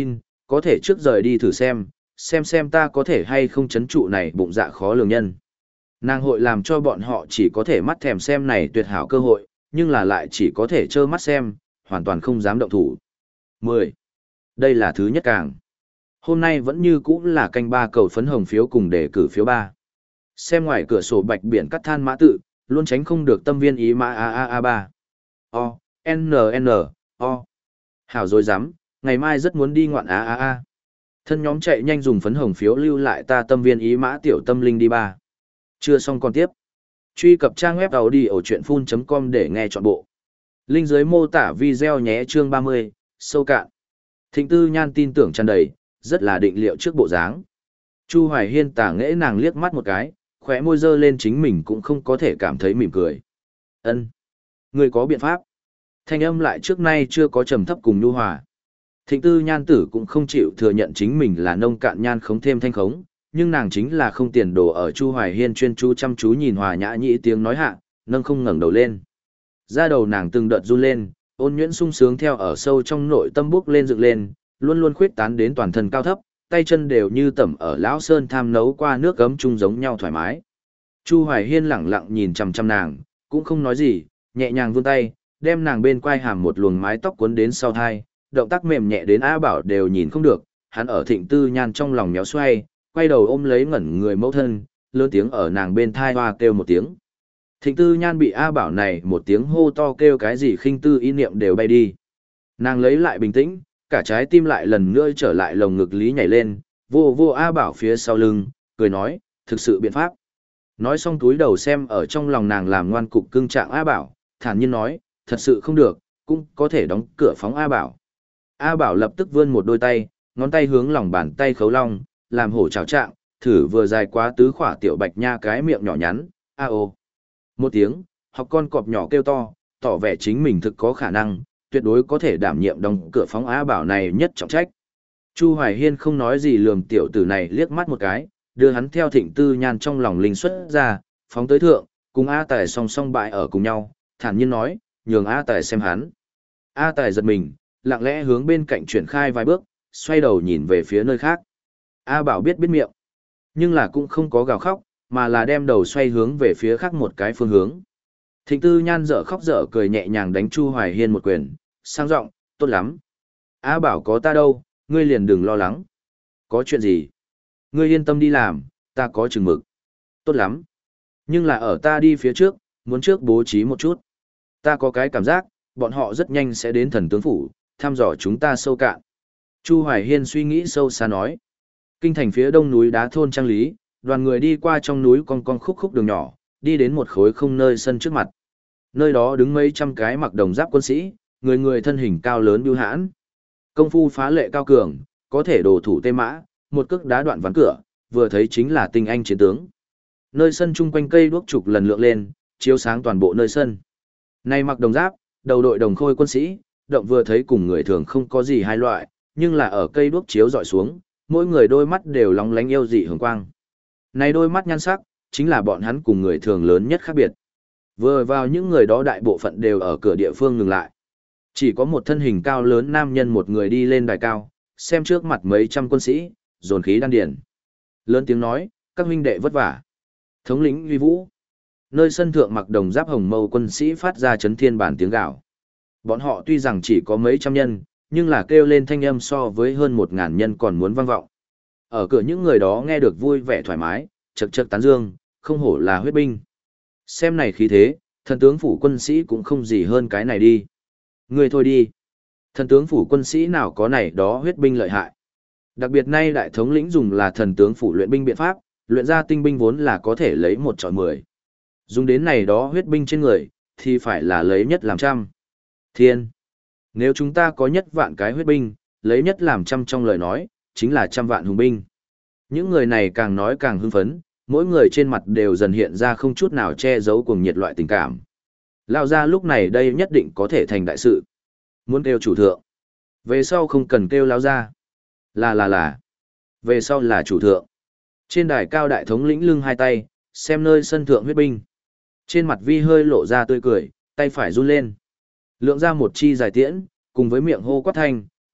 có thể trước rời đi thử xem, xem xem ta có thể hay không chấn trụ này bụng dạ khó lường nhân. Nàng hội làm cho bọn họ chỉ có thể mắt thèm xem này tuyệt hảo cơ hội, nhưng là lại chỉ có thể trơ mắt xem, hoàn toàn không dám động thủ. mười. Đây là thứ nhất càng. Hôm nay vẫn như cũ là canh ba cầu phấn hồng phiếu cùng đề cử phiếu ba. Xem ngoài cửa sổ bạch biển cắt than mã tự, luôn tránh không được tâm viên ý mã a a a ba. O, N N, O. Hảo rồi dám, ngày mai rất muốn đi ngoạn a a a. Thân nhóm chạy nhanh dùng phấn hồng phiếu lưu lại ta tâm viên ý mã tiểu tâm linh đi ba. Chưa xong còn tiếp. Truy cập trang web audiochuyenphun chấm com để nghe trọn bộ. Link dưới mô tả video nhé chương ba mươi, sâu cạn. Thịnh Tư Nhan tin tưởng tràn đầy, rất là định liệu trước bộ dáng. Chu Hoài Hiên tả nghễ nàng liếc mắt một cái, khóe môi dơ lên chính mình cũng không có thể cảm thấy mỉm cười. Ân, người có biện pháp. Thanh âm lại trước nay chưa có trầm thấp cùng nhu hòa. Thịnh Tư Nhan tử cũng không chịu thừa nhận chính mình là nông cạn nhan khống thêm thanh khống, nhưng nàng chính là không tiền đồ ở Chu Hoài Hiên chuyên chú chăm chú nhìn hòa nhã nhĩ tiếng nói hạ, nâng không ngẩng đầu lên. Da đầu nàng từng đợt run lên, ôn nhuyễn sung sướng theo ở sâu trong nội tâm bước lên dựng lên, luôn luôn khuyết tán đến toàn thân cao thấp, tay chân đều như tẩm ở lão sơn tham nấu qua nước gấm chung giống nhau thoải mái. Chu Hoài Hiên lẳng lặng nhìn chằm chằm nàng, cũng không nói gì, nhẹ nhàng vươn tay, đem nàng bên quai hàm một luồng mái tóc cuốn đến sau thai, động tác mềm nhẹ đến A Bảo đều nhìn không được, hắn ở Thịnh Tư Nhan trong lòng méo xoay, quay đầu ôm lấy ngẩn người mẫu thân, lớn tiếng ở nàng bên thai hoa kêu một tiếng. Thịnh Tư Nhan bị A Bảo này một tiếng hô to kêu cái gì khinh tư ý niệm đều bay đi. Nàng lấy lại bình tĩnh, cả trái tim lại lần nữa trở lại lồng ngực lý nhảy lên, vô vô A Bảo phía sau lưng, cười nói, thực sự biện pháp. Nói xong túi đầu xem ở trong lòng nàng làm ngoan cục cưng trạng A Bảo, thản nhiên nói, thật sự không được, cũng có thể đóng cửa phóng A Bảo. A Bảo lập tức vươn một đôi tay, ngón tay hướng lòng bàn tay khấu long, làm hổ trào trạng, thử vừa dài quá tứ khỏa tiểu bạch nha cái miệng nhỏ nhắn, a ô. Một tiếng, học con cọp nhỏ kêu to, tỏ vẻ chính mình thực có khả năng, tuyệt đối có thể đảm nhiệm đóng cửa phóng A Bảo này nhất trọng trách. Chu Hoài Hiên không nói gì lườm tiểu tử này liếc mắt một cái, đưa hắn theo Thịnh Tư Nhan trong lòng linh xuất ra, phóng tới thượng, cùng A Tài song song bại ở cùng nhau, thản nhiên nói, nhường A Tài xem hắn. A Tài giật mình, lặng lẽ hướng bên cạnh chuyển khai vài bước, xoay đầu nhìn về phía nơi khác. A Bảo biết biết miệng, nhưng là cũng không có gào khóc, mà là đem đầu xoay hướng về phía khác một cái phương hướng. Thịnh Tư Nhan dở khóc dở cười nhẹ nhàng đánh Chu Hoài Hiên một quyền, sang giọng, tốt lắm. A Bảo có ta đâu, ngươi liền đừng lo lắng. Có chuyện gì? Ngươi yên tâm đi làm, ta có chừng mực. Tốt lắm. Nhưng là ở ta đi phía trước, muốn trước bố trí một chút. Ta có cái cảm giác, bọn họ rất nhanh sẽ đến thần tướng phủ, thăm dò chúng ta sâu cạn. Chu Hoài Hiên suy nghĩ sâu xa nói. Kinh thành phía đông núi đá thôn Trang Lý, đoàn người đi qua trong núi con con khúc khúc đường nhỏ, đi đến một khối không nơi sân trước mặt. Nơi đó đứng mấy trăm cái mặc đồng giáp quân sĩ, người người thân hình cao lớn bưu hãn. Công phu phá lệ cao cường, có thể đồ thủ tê mã, một cước đá đoạn ván cửa, vừa thấy chính là tinh anh chiến tướng. Nơi sân chung quanh cây đuốc chục lần lượng lên, chiếu sáng toàn bộ nơi sân. Này mặc đồng giáp, đầu đội đồng khôi quân sĩ, động vừa thấy cùng người thường không có gì hai loại, nhưng là ở cây đuốc chiếu dọi xuống, mỗi người đôi mắt đều lóng lánh yêu dị hường quang. Này đôi mắt nhan sắc, chính là bọn hắn cùng người thường lớn nhất khác biệt. Vừa vào những người đó đại bộ phận đều ở cửa địa phương ngừng lại. Chỉ có một thân hình cao lớn nam nhân một người đi lên đài cao, xem trước mặt mấy trăm quân sĩ, dồn khí đan điền. Lớn tiếng nói, các huynh đệ vất vả. Thống lĩnh uy vũ. Nơi sân thượng mặc đồng giáp hồng mâu quân sĩ phát ra chấn thiên bản tiếng gào. Bọn họ tuy rằng chỉ có mấy trăm nhân, nhưng là kêu lên thanh âm so với hơn một ngàn nhân còn muốn vang vọng. Ở cửa những người đó nghe được vui vẻ thoải mái, chật chật tán dương, không hổ là huyết binh. Xem này khí thế, thần tướng phủ quân sĩ cũng không gì hơn cái này đi. Người thôi đi. Thần tướng phủ quân sĩ nào có này đó huyết binh lợi hại. Đặc biệt nay đại thống lĩnh dùng là thần tướng phủ luyện binh biện pháp, luyện ra tinh binh vốn là có thể lấy một trọi mười. Dùng đến này đó huyết binh trên người, thì phải là lấy nhất làm trăm. Thiên. Nếu chúng ta có nhất vạn cái huyết binh, lấy nhất làm trăm trong lời nói, chính là trăm vạn hùng binh. Những người này càng nói càng hưng phấn, mỗi người trên mặt đều dần hiện ra không chút nào che giấu cuồng nhiệt loại tình cảm. Lao ra lúc này đây nhất định có thể thành đại sự. Muốn kêu chủ thượng. Về sau không cần kêu lao ra. Là là là. Về sau là chủ thượng. Trên đài cao đại thống lĩnh lưng hai tay, xem nơi sân thượng huyết binh. Trên mặt vi hơi lộ ra tươi cười, tay phải run lên. Lượng ra một chi dài tiễn, cùng với miệng hô quát thanh,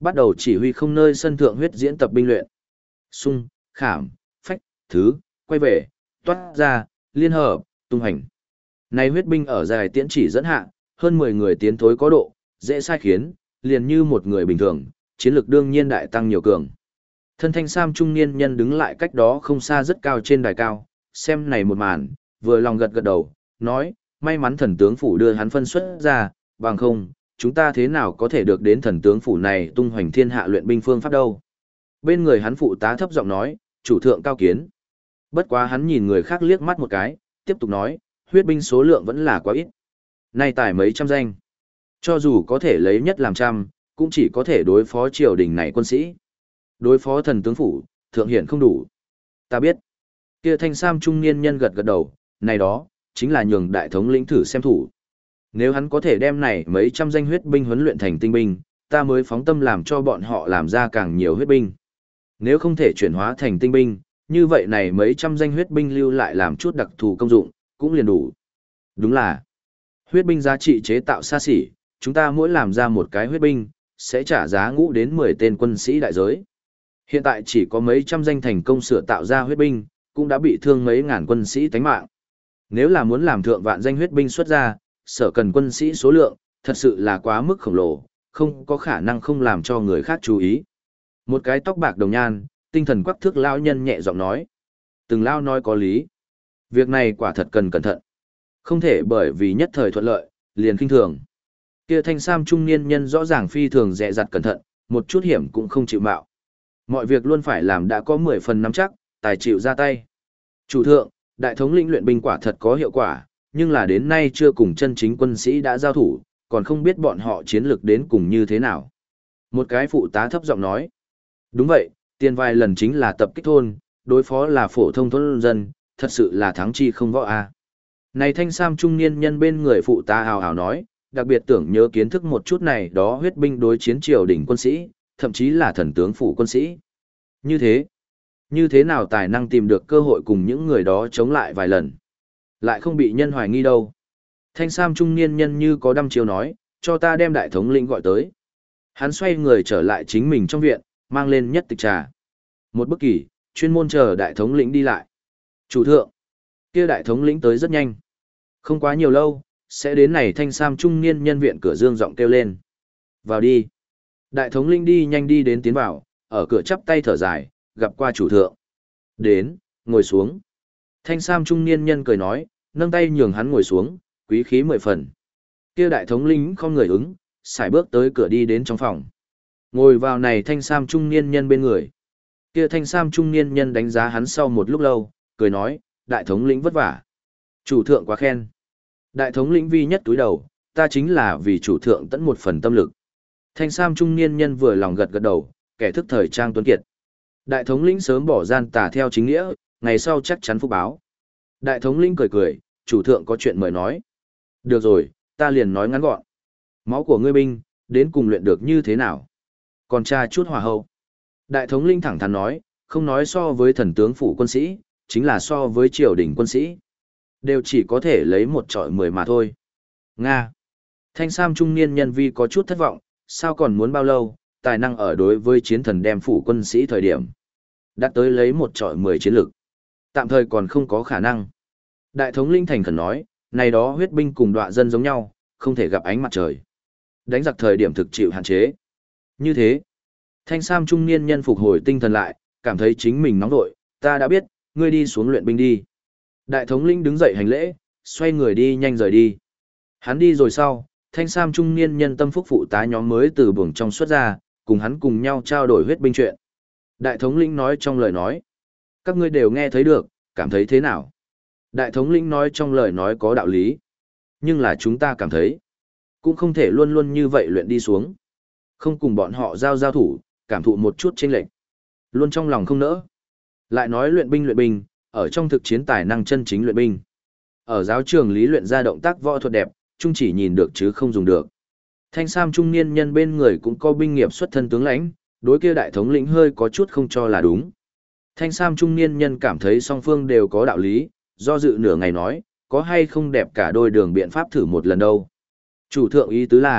Bắt đầu chỉ huy không nơi sân thượng huyết diễn tập binh luyện. Xung, khảm, phách, thứ, quay về, toát ra, liên hợp, tung hành. Này huyết binh ở dài tiễn chỉ dẫn hạ, hơn mười người tiến thối có độ, dễ sai khiến, liền như một người bình thường, chiến lược đương nhiên đại tăng nhiều cường. Thân thanh sam trung niên nhân đứng lại cách đó không xa rất cao trên đài cao, xem này một màn, vừa lòng gật gật đầu, nói, may mắn thần tướng phủ đưa hắn phân xuất ra, bằng không, chúng ta thế nào có thể được đến thần tướng phủ này tung hoành thiên hạ luyện binh phương pháp đâu. Bên người hắn phụ tá thấp giọng nói, chủ thượng cao kiến. Bất quá hắn nhìn người khác liếc mắt một cái, tiếp tục nói, huyết binh số lượng vẫn là quá ít. Nay tài mấy trăm danh. Cho dù có thể lấy nhất làm trăm, cũng chỉ có thể đối phó triều đình này quân sĩ. Đối phó thần tướng phủ, thượng hiển không đủ. Ta biết. Kia thanh sam trung niên nhân gật gật đầu, này đó, chính là nhường đại thống lĩnh thử xem thủ. Nếu hắn có thể đem này mấy trăm danh huyết binh huấn luyện thành tinh binh, ta mới phóng tâm làm cho bọn họ làm ra càng nhiều huyết binh. Nếu không thể chuyển hóa thành tinh binh, như vậy này mấy trăm danh huyết binh lưu lại làm chút đặc thù công dụng, cũng liền đủ. Đúng là, huyết binh giá trị chế tạo xa xỉ, chúng ta mỗi làm ra một cái huyết binh, sẽ trả giá ngũ đến mười tên quân sĩ đại giới. Hiện tại chỉ có mấy trăm danh thành công sửa tạo ra huyết binh, cũng đã bị thương mấy ngàn quân sĩ tánh mạng. Nếu là muốn làm thượng vạn danh huyết binh xuất ra, sở cần quân sĩ số lượng, thật sự là quá mức khổng lồ, không có khả năng không làm cho người khác chú ý. Một cái tóc bạc đồng nhan, tinh thần quắc thước lão nhân nhẹ giọng nói. Từng lao nói có lý. Việc này quả thật cần cẩn thận. Không thể bởi vì nhất thời thuận lợi, liền khinh thường. Kia thanh sam trung niên nhân rõ ràng phi thường dè dặt cẩn thận, một chút hiểm cũng không chịu mạo. Mọi việc luôn phải làm đã có mười phần nắm chắc, tài chịu ra tay. Chủ thượng, đại thống lĩnh luyện binh quả thật có hiệu quả, nhưng là đến nay chưa cùng chân chính quân sĩ đã giao thủ, còn không biết bọn họ chiến lược đến cùng như thế nào. Một cái phụ tá thấp giọng nói. Đúng vậy, tiền vài lần chính là tập kích thôn, đối phó là phổ thông thôn dân, thật sự là thắng chi không võ a. Này thanh sam trung niên nhân bên người phụ tá hào hào nói, đặc biệt tưởng nhớ kiến thức một chút này đó huyết binh đối chiến triều đỉnh quân sĩ, thậm chí là thần tướng phủ quân sĩ. Như thế, như thế nào tài năng tìm được cơ hội cùng những người đó chống lại vài lần, lại không bị nhân hoài nghi đâu. Thanh sam trung niên nhân như có đăm chiêu nói, cho ta đem đại thống lĩnh gọi tới. Hắn xoay người trở lại chính mình trong viện, mang lên nhất tịch trà. Một bức kỳ, chuyên môn chờ đại thống lĩnh đi lại. Chủ thượng, kia đại thống lĩnh tới rất nhanh. Không quá nhiều lâu, sẽ đến này thanh sam trung niên nhân viện cửa dương giọng kêu lên. Vào đi. Đại thống lĩnh đi nhanh đi đến tiến vào, ở cửa chắp tay thở dài, gặp qua chủ thượng. Đến, ngồi xuống. Thanh sam trung niên nhân cười nói, nâng tay nhường hắn ngồi xuống, quý khí mười phần. Kia đại thống lĩnh không người ứng, xài bước tới cửa đi đến trong phòng. Ngồi vào này thanh sam trung niên nhân bên người. Kia thanh sam trung niên nhân đánh giá hắn sau một lúc lâu, cười nói, đại thống lĩnh vất vả. Chủ thượng quá khen. Đại thống lĩnh vi nhất túi đầu, ta chính là vì chủ thượng tận một phần tâm lực. Thanh sam trung niên nhân vừa lòng gật gật đầu, kẻ thức thời trang tuấn kiệt. Đại thống lĩnh sớm bỏ gian tà theo chính nghĩa, ngày sau chắc chắn phúc báo. Đại thống lĩnh cười cười, chủ thượng có chuyện mời nói. Được rồi, ta liền nói ngắn gọn. Máu của ngươi binh, đến cùng luyện được như thế nào? Còn cha chút hòa hậu. Đại thống lĩnh thẳng thắn nói, không nói so với thần tướng phủ quân sĩ, chính là so với triều đình quân sĩ. Đều chỉ có thể lấy một trọi mười mà thôi. Nga. Thanh sam trung niên nhân vi có chút thất vọng, sao còn muốn bao lâu, tài năng ở đối với chiến thần đem phủ quân sĩ thời điểm. Đạt tới lấy một trọi mười chiến lực. Tạm thời còn không có khả năng. Đại thống lĩnh thành khẩn nói, này đó huyết binh cùng đọa dân giống nhau, không thể gặp ánh mặt trời. Đánh giặc thời điểm thực chịu hạn chế. Như thế, thanh sam trung niên nhân phục hồi tinh thần lại, cảm thấy chính mình nóng vội, ta đã biết, ngươi đi xuống luyện binh đi. Đại thống lĩnh đứng dậy hành lễ, xoay người đi nhanh rời đi. Hắn đi rồi sau, thanh sam trung niên nhân tâm phúc phụ tá nhóm mới từ buồng trong xuất ra, cùng hắn cùng nhau trao đổi huyết binh chuyện. Đại thống lĩnh nói trong lời nói, các ngươi đều nghe thấy được, cảm thấy thế nào? Đại thống lĩnh nói trong lời nói có đạo lý, nhưng là chúng ta cảm thấy, cũng không thể luôn luôn như vậy luyện đi xuống. Không cùng bọn họ giao giao thủ, cảm thụ một chút chênh lệch. Luôn trong lòng không nỡ. Lại nói luyện binh luyện binh, ở trong thực chiến tài năng chân chính luyện binh. Ở giáo trường lý luyện ra động tác võ thuật đẹp, chung chỉ nhìn được chứ không dùng được. Thanh sam trung niên nhân bên người cũng có binh nghiệp xuất thân tướng lãnh, đối kia đại thống lĩnh hơi có chút không cho là đúng. Thanh sam trung niên nhân cảm thấy song phương đều có đạo lý, do dự nửa ngày nói, có hay không đẹp cả đôi đường biện pháp thử một lần đâu. Chủ thượng ý tứ là,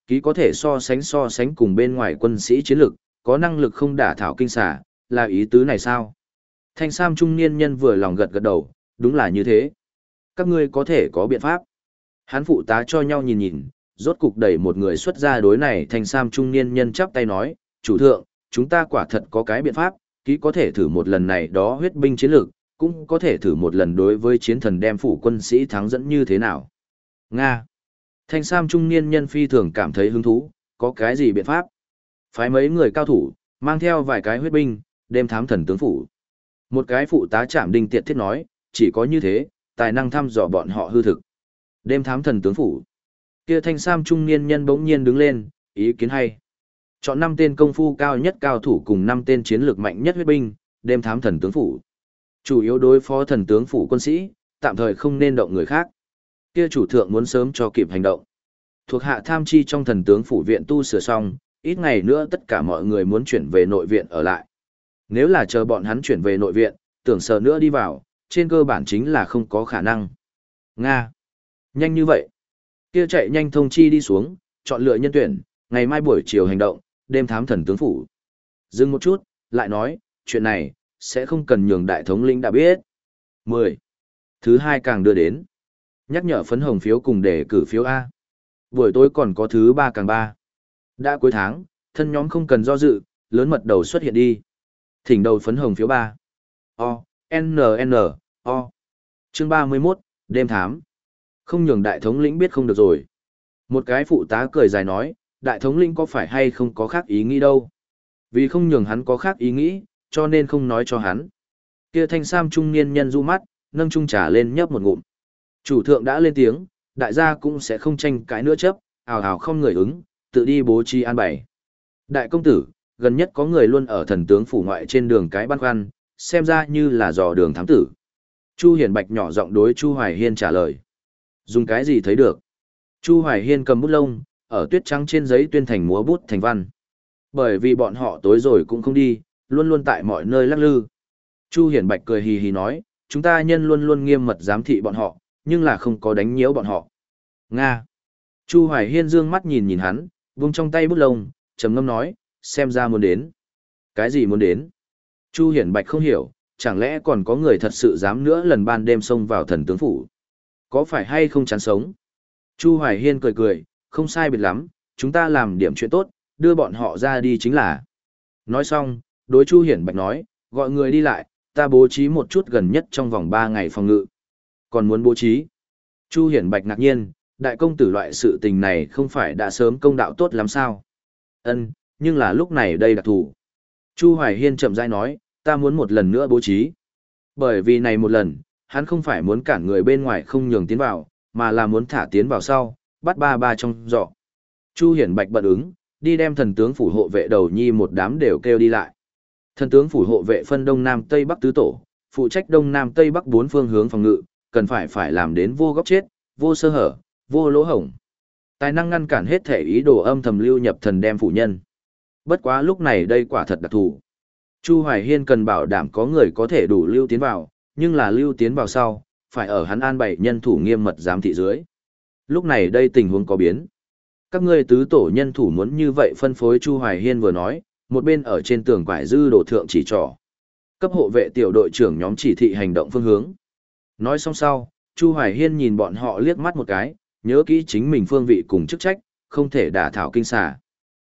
ký có thể so sánh so sánh cùng bên ngoài quân sĩ chiến lực, có năng lực không đả thảo kinh xà, là ý tứ này sao? Thanh sam trung niên nhân vừa lòng gật gật đầu, đúng là như thế. Các ngươi có thể có biện pháp. Hán phụ tá cho nhau nhìn nhìn, rốt cục đẩy một người xuất ra đối này thanh sam trung niên nhân chắp tay nói, chủ thượng, chúng ta quả thật có cái biện pháp, ký có thể thử một lần này đó huyết binh chiến lược, cũng có thể thử một lần đối với chiến thần đem phủ quân sĩ thắng dẫn như thế nào. Nga. Thanh sam trung niên nhân phi thường cảm thấy hứng thú, có cái gì biện pháp? Phái mấy người cao thủ, mang theo vài cái huyết binh, đêm thám thần tướng phủ. Một cái phụ tá trạm đinh tiệt thiết nói, chỉ có như thế, tài năng thăm dò bọn họ hư thực. Đêm thám thần tướng phủ. Kia thanh sam trung niên nhân bỗng nhiên đứng lên, ý kiến hay. Chọn năm tên công phu cao nhất cao thủ cùng năm tên chiến lược mạnh nhất huyết binh, đêm thám thần tướng phủ. Chủ yếu đối phó thần tướng phủ quân sĩ, tạm thời không nên động người khác. Kia chủ thượng muốn sớm cho kịp hành động. Thuộc hạ tham chi trong thần tướng phủ viện tu sửa xong, ít ngày nữa tất cả mọi người muốn chuyển về nội viện ở lại. Nếu là chờ bọn hắn chuyển về nội viện, tưởng sờ nữa đi vào, trên cơ bản chính là không có khả năng. Nga. Nhanh như vậy. Kia chạy nhanh thông chi đi xuống, chọn lựa nhân tuyển, ngày mai buổi chiều hành động, đêm thám thần tướng phủ. Dừng một chút, lại nói, chuyện này, sẽ không cần nhường đại thống lĩnh đã biết. mười. Thứ hai càng đưa đến. Nhắc nhở phấn hồng phiếu cùng để cử phiếu A. Buổi tối còn có thứ ba càng ba. Đã cuối tháng, thân nhóm không cần do dự, lớn mật đầu xuất hiện đi. Thỉnh đầu phấn hồng phiếu ba. O, N N, O. Chương ba mươi mốt, đêm thám. Không nhường đại thống lĩnh biết không được rồi. Một cái phụ tá cười dài nói, đại thống lĩnh có phải hay không có khác ý nghĩ đâu. Vì không nhường hắn có khác ý nghĩ, cho nên không nói cho hắn. Kia thanh sam trung niên nhân du mắt, nâng chung trà lên nhấp một ngụm. Chủ thượng đã lên tiếng, đại gia cũng sẽ không tranh cãi nữa chấp, hào hào không người ứng, tự đi bố trí an bày. Đại công tử, gần nhất có người luôn ở thần tướng phủ ngoại trên đường cái băn khoăn, xem ra như là dò đường thám tử. Chu Hiển Bạch nhỏ giọng đối Chu Hoài Hiên trả lời. Dùng cái gì thấy được? Chu Hoài Hiên cầm bút lông, ở tuyết trắng trên giấy tuyên thành múa bút thành văn. Bởi vì bọn họ tối rồi cũng không đi, luôn luôn tại mọi nơi lắc lư. Chu Hiển Bạch cười hì hì nói, chúng ta nhân luôn luôn nghiêm mật giám thị bọn họ, nhưng là không có đánh nhiễu bọn họ. Nga. Chu Hoài Hiên dương mắt nhìn nhìn hắn, vung trong tay bút lông, trầm ngâm nói, xem ra muốn đến. Cái gì muốn đến? Chu Hiển Bạch không hiểu, chẳng lẽ còn có người thật sự dám nữa lần ban đêm xông vào thần tướng phủ? Có phải hay không chán sống? Chu Hoài Hiên cười cười, không sai biệt lắm, chúng ta làm điểm chuyện tốt, đưa bọn họ ra đi chính là. Nói xong, đối Chu Hiển Bạch nói, gọi người đi lại, ta bố trí một chút gần nhất trong vòng ba ngày phòng ngự. Còn muốn bố trí? Chu Hiển Bạch ngạc nhiên, đại công tử loại sự tình này không phải đã sớm công đạo tốt lắm sao? Ân, nhưng là lúc này đây đặc thù. Chu Hoài Hiên chậm rãi nói, ta muốn một lần nữa bố trí. Bởi vì này một lần, hắn không phải muốn cản người bên ngoài không nhường tiến vào, mà là muốn thả tiến vào sau, bắt ba ba trong giỏ. Chu Hiển Bạch bận ứng, đi đem thần tướng phủ hộ vệ đầu nhi một đám đều kêu đi lại. Thần tướng phủ hộ vệ phân đông nam tây bắc tứ tổ, phụ trách đông nam tây bắc bốn phương hướng phòng ngự, cần phải phải làm đến vô góc chết, vô sơ hở, vô lỗ hổng. Tài năng ngăn cản hết thể ý đồ âm thầm lưu nhập thần đem phủ nhân. Bất quá lúc này đây quả thật đặc thù. Chu Hoài Hiên cần bảo đảm có người có thể đủ lưu tiến vào, nhưng là lưu tiến vào sau, phải ở hắn an bày nhân thủ nghiêm mật giám thị dưới. Lúc này đây tình huống có biến. Các ngươi tứ tổ nhân thủ muốn như vậy phân phối, Chu Hoài Hiên vừa nói, một bên ở trên tường quải dư đồ thượng chỉ trỏ. Cấp hộ vệ tiểu đội trưởng nhóm chỉ thị hành động phương hướng. Nói xong sau, Chu Hoài Hiên nhìn bọn họ liếc mắt một cái, nhớ kỹ chính mình phương vị cùng chức trách, không thể đả thảo kinh xà.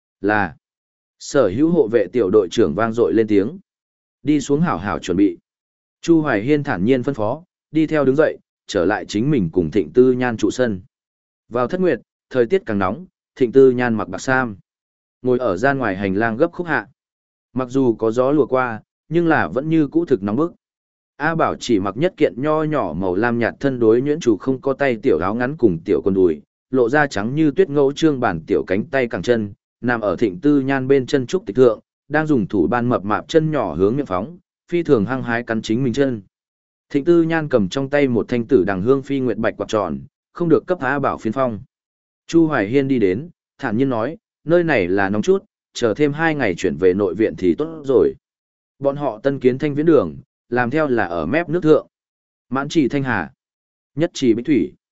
Là Sở hữu hộ vệ tiểu đội trưởng vang dội lên tiếng. Đi xuống hảo hảo chuẩn bị. Chu Hoài Hiên thản nhiên phân phó, đi theo đứng dậy, trở lại chính mình cùng Thịnh Tư Nhan trụ sân. Vào thất nguyệt, thời tiết càng nóng, Thịnh Tư Nhan mặc bạc sam. Ngồi ở gian ngoài hành lang gấp khúc hạ. Mặc dù có gió lùa qua, nhưng là vẫn như cũ thực nóng bức. A Bảo chỉ mặc nhất kiện nho nhỏ màu lam nhạt thân đối nhuyễn chủ không có tay tiểu áo ngắn cùng tiểu quần đùi, lộ ra trắng như tuyết ngẫu trương bản tiểu cánh tay cẳng chân, nằm ở Thịnh Tư Nhan bên chân trúc tịch thượng, đang dùng thủ ban mập mạp chân nhỏ hướng miệng phóng, phi thường hăng hái cắn chính mình chân. Thịnh Tư Nhan cầm trong tay một thanh tử đằng hương phi nguyệt bạch quạt tròn, không được cấp A Bảo phiến phong. Chu Hoài Hiên đi đến, thản nhiên nói, nơi này là nóng chút, chờ thêm hai ngày chuyển về nội viện thì tốt rồi. Bọn họ tân kiến thanh viễn đường, làm theo là ở mép nước thượng. Mãn trì thanh hà, nhất trì bích thủy.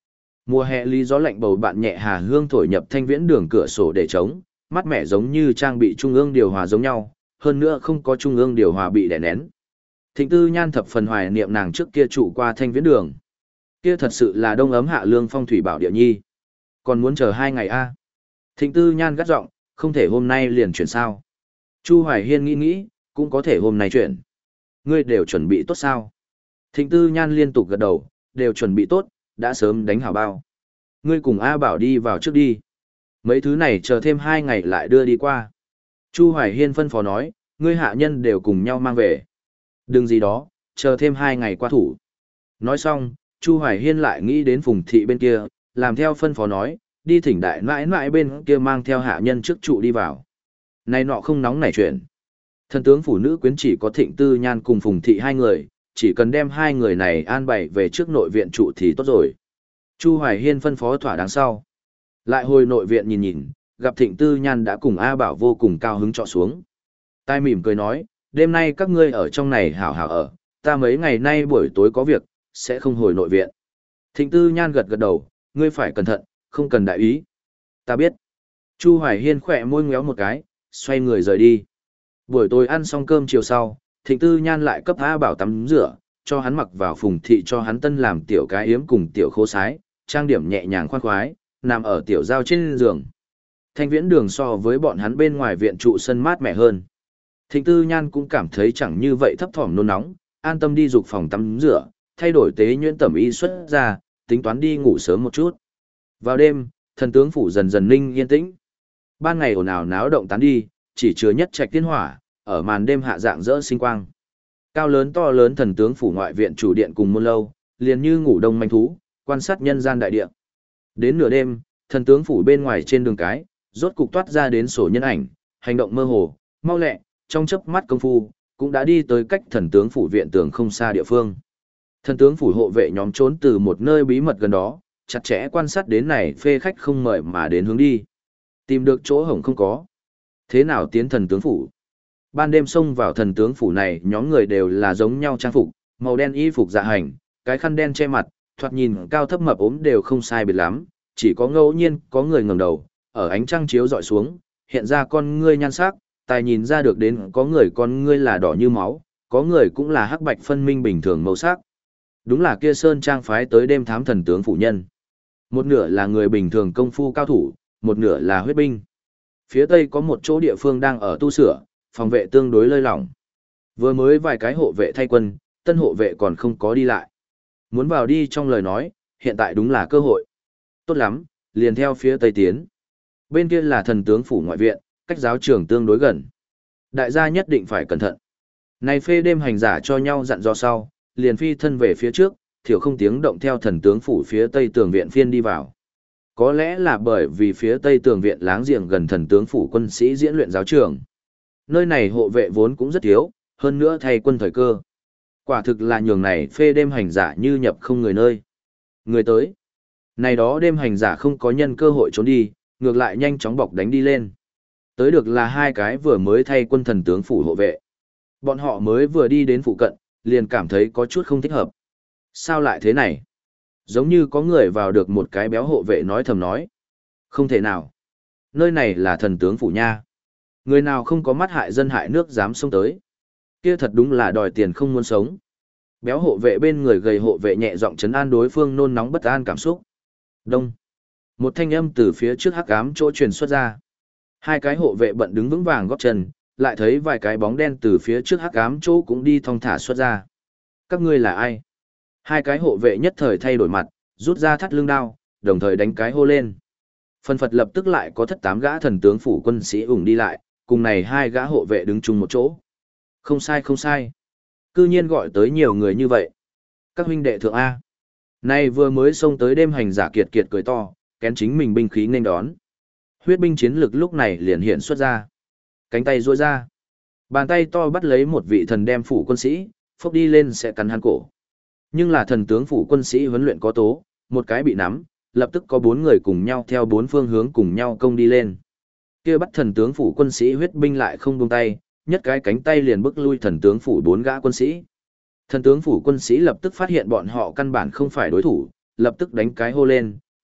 Mùa hè lý gió lạnh bầu bạn nhẹ hà hương thổi nhập thanh viễn đường cửa sổ để trống, mát mẻ giống như trang bị trung ương điều hòa giống nhau, hơn nữa không có trung ương điều hòa bị đè nén. Thịnh Tư Nhan thập phần hoài niệm nàng trước kia trụ qua thanh viễn đường. Kia thật sự là đông ấm hạ lương phong thủy bảo địa nhi. Còn muốn chờ hai ngày a à? Thịnh Tư Nhan gắt giọng, không thể hôm nay liền chuyển sao. Chu Hoài Hiên nghĩ nghĩ, cũng có thể hôm nay chuyển. Ngươi đều chuẩn bị tốt sao? Thịnh Tư Nhan liên tục gật đầu, đều chuẩn bị tốt, đã sớm đánh hảo bao. Ngươi cùng A Bảo đi vào trước đi. Mấy thứ này chờ thêm hai ngày lại đưa đi qua. Chu Hoài Hiên phân phó nói, ngươi hạ nhân đều cùng nhau mang về. Đừng gì đó, chờ thêm hai ngày qua thủ. Nói xong, Chu Hoài Hiên lại nghĩ đến Phùng Thị bên kia, làm theo phân phó nói, đi thỉnh đại nãi nãi bên kia mang theo hạ nhân trước trụ đi vào. Này nọ không nóng nảy chuyện. Thần tướng phủ nữ quyến chỉ có Thịnh Tư Nhan cùng Phùng Thị hai người, chỉ cần đem hai người này an bày về trước nội viện trụ thì tốt rồi. Chu Hoài Hiên phân phó thỏa đáng sau. Lại hồi nội viện nhìn nhìn, gặp Thịnh Tư Nhan đã cùng A Bảo vô cùng cao hứng trọ xuống. Tai mỉm cười nói, đêm nay các ngươi ở trong này hảo hảo ở, ta mấy ngày nay buổi tối có việc, sẽ không hồi nội viện. Thịnh Tư Nhan gật gật đầu, ngươi phải cẩn thận, không cần đại ý. Ta biết. Chu Hoài Hiên khỏe môi ngéo một cái, xoay người rời đi. Buổi tối ăn xong cơm chiều sau, Thịnh Tư Nhan lại cấp A Bảo tắm rửa, cho hắn mặc vào Phùng Thị cho hắn tân làm tiểu cái yếm cùng tiểu khố sái, trang điểm nhẹ nhàng khoan khoái, nằm ở tiểu giao trên giường. Thanh viễn đường so với bọn hắn bên ngoài viện trụ sân mát mẻ hơn. Thịnh Tư Nhan cũng cảm thấy chẳng như vậy thấp thỏm nôn nóng, an tâm đi dục phòng tắm rửa, thay đổi tế nhuyễn tẩm y xuất ra, tính toán đi ngủ sớm một chút. Vào đêm, thần tướng phủ dần dần ninh yên tĩnh. Ban ngày ồn ào náo động tán đi, chỉ chứa nhất trạch tiên hỏa, ở màn đêm hạ dạng rỡ sinh quang. Cao lớn to lớn thần tướng phủ ngoại viện chủ điện cùng môn lâu, liền như ngủ đông manh thú, quan sát nhân gian đại địa. Đến nửa đêm, thần tướng phủ bên ngoài trên đường cái, rốt cục toát ra đến sổ nhân ảnh, hành động mơ hồ, mau lẹ, trong chớp mắt công phu, cũng đã đi tới cách thần tướng phủ viện tường không xa địa phương. Thần tướng phủ hộ vệ nhóm trốn từ một nơi bí mật gần đó, chặt chẽ quan sát đến này phê khách không mời mà đến hướng đi. Tìm được chỗ hổng không có. Thế nào tiến thần tướng phủ? Ban đêm xông vào thần tướng phủ này, nhóm người đều là giống nhau trang phục, màu đen y phục dạ hành, cái khăn đen che mặt, thoạt nhìn cao thấp mập ốm đều không sai biệt lắm, chỉ có ngẫu nhiên có người ngẩng đầu, ở ánh trăng chiếu dọi xuống, hiện ra con ngươi nhan sắc, tài nhìn ra được đến có người con ngươi là đỏ như máu, có người cũng là hắc bạch phân minh bình thường màu sắc. Đúng là kia sơn trang phái tới đêm thám thần tướng phủ nhân. Một nửa là người bình thường công phu cao thủ, một nửa là huyết binh. Phía tây có một chỗ địa phương đang ở tu sửa, phòng vệ tương đối lơi lỏng. Vừa mới vài cái hộ vệ thay quân, tân hộ vệ còn không có đi lại. Muốn vào đi trong lời nói, hiện tại đúng là cơ hội. Tốt lắm, liền theo phía tây tiến. Bên kia là thần tướng phủ ngoại viện, cách giáo trường tương đối gần. Đại gia nhất định phải cẩn thận. Này phê đêm hành giả cho nhau dặn dò sau, liền phi thân về phía trước, thiểu không tiếng động theo thần tướng phủ phía tây tường viện phiên đi vào. Có lẽ là bởi vì phía tây tường viện láng giềng gần thần tướng phủ quân sĩ diễn luyện giáo trường. Nơi này hộ vệ vốn cũng rất thiếu, hơn nữa thay quân thời cơ. Quả thực là nhường này phê đêm hành giả như nhập không người nơi. Người tới. Này đó đêm hành giả không có nhân cơ hội trốn đi, ngược lại nhanh chóng bọc đánh đi lên. Tới được là hai cái vừa mới thay quân thần tướng phủ hộ vệ. Bọn họ mới vừa đi đến phụ cận, liền cảm thấy có chút không thích hợp. Sao lại thế này? Giống như có người vào được một cái béo hộ vệ nói thầm nói. Không thể nào. Nơi này là thần tướng phủ nha. Người nào không có mắt hại dân hại nước dám xông tới. Kia thật đúng là đòi tiền không muốn sống. Béo hộ vệ bên người gầy hộ vệ nhẹ giọng trấn an đối phương nôn nóng bất an cảm xúc. Đông. Một thanh âm từ phía trước hắc ám chỗ truyền xuất ra. Hai cái hộ vệ bận đứng vững vàng góp chân, lại thấy vài cái bóng đen từ phía trước hắc ám chỗ cũng đi thong thả xuất ra. Các ngươi là ai? Hai cái hộ vệ nhất thời thay đổi mặt, rút ra thắt lưng đao, đồng thời đánh cái hô lên. Phân phật lập tức lại có thất tám gã thần tướng phủ quân sĩ ủng đi lại, cùng này hai gã hộ vệ đứng chung một chỗ. Không sai không sai. Cư nhiên gọi tới nhiều người như vậy. Các huynh đệ thượng A. Nay vừa mới xông tới đêm hành giả kiệt kiệt cười to, kén chính mình binh khí nên đón. Huyết binh chiến lực lúc này liền hiện xuất ra. Cánh tay duỗi ra. Bàn tay to bắt lấy một vị thần đem phủ quân sĩ, phốc đi lên sẽ cắn hắn cổ. Nhưng là thần tướng phủ quân sĩ huấn luyện có tố, một cái bị nắm, lập tức có bốn người cùng nhau theo bốn phương hướng cùng nhau công đi lên. Kia bắt thần tướng phủ quân sĩ huyết binh lại không buông tay, nhất cái cánh tay liền bức lui thần tướng phủ bốn gã quân sĩ. Thần tướng phủ quân sĩ lập tức phát hiện bọn họ căn bản không phải đối thủ, lập tức đánh cái hô lên,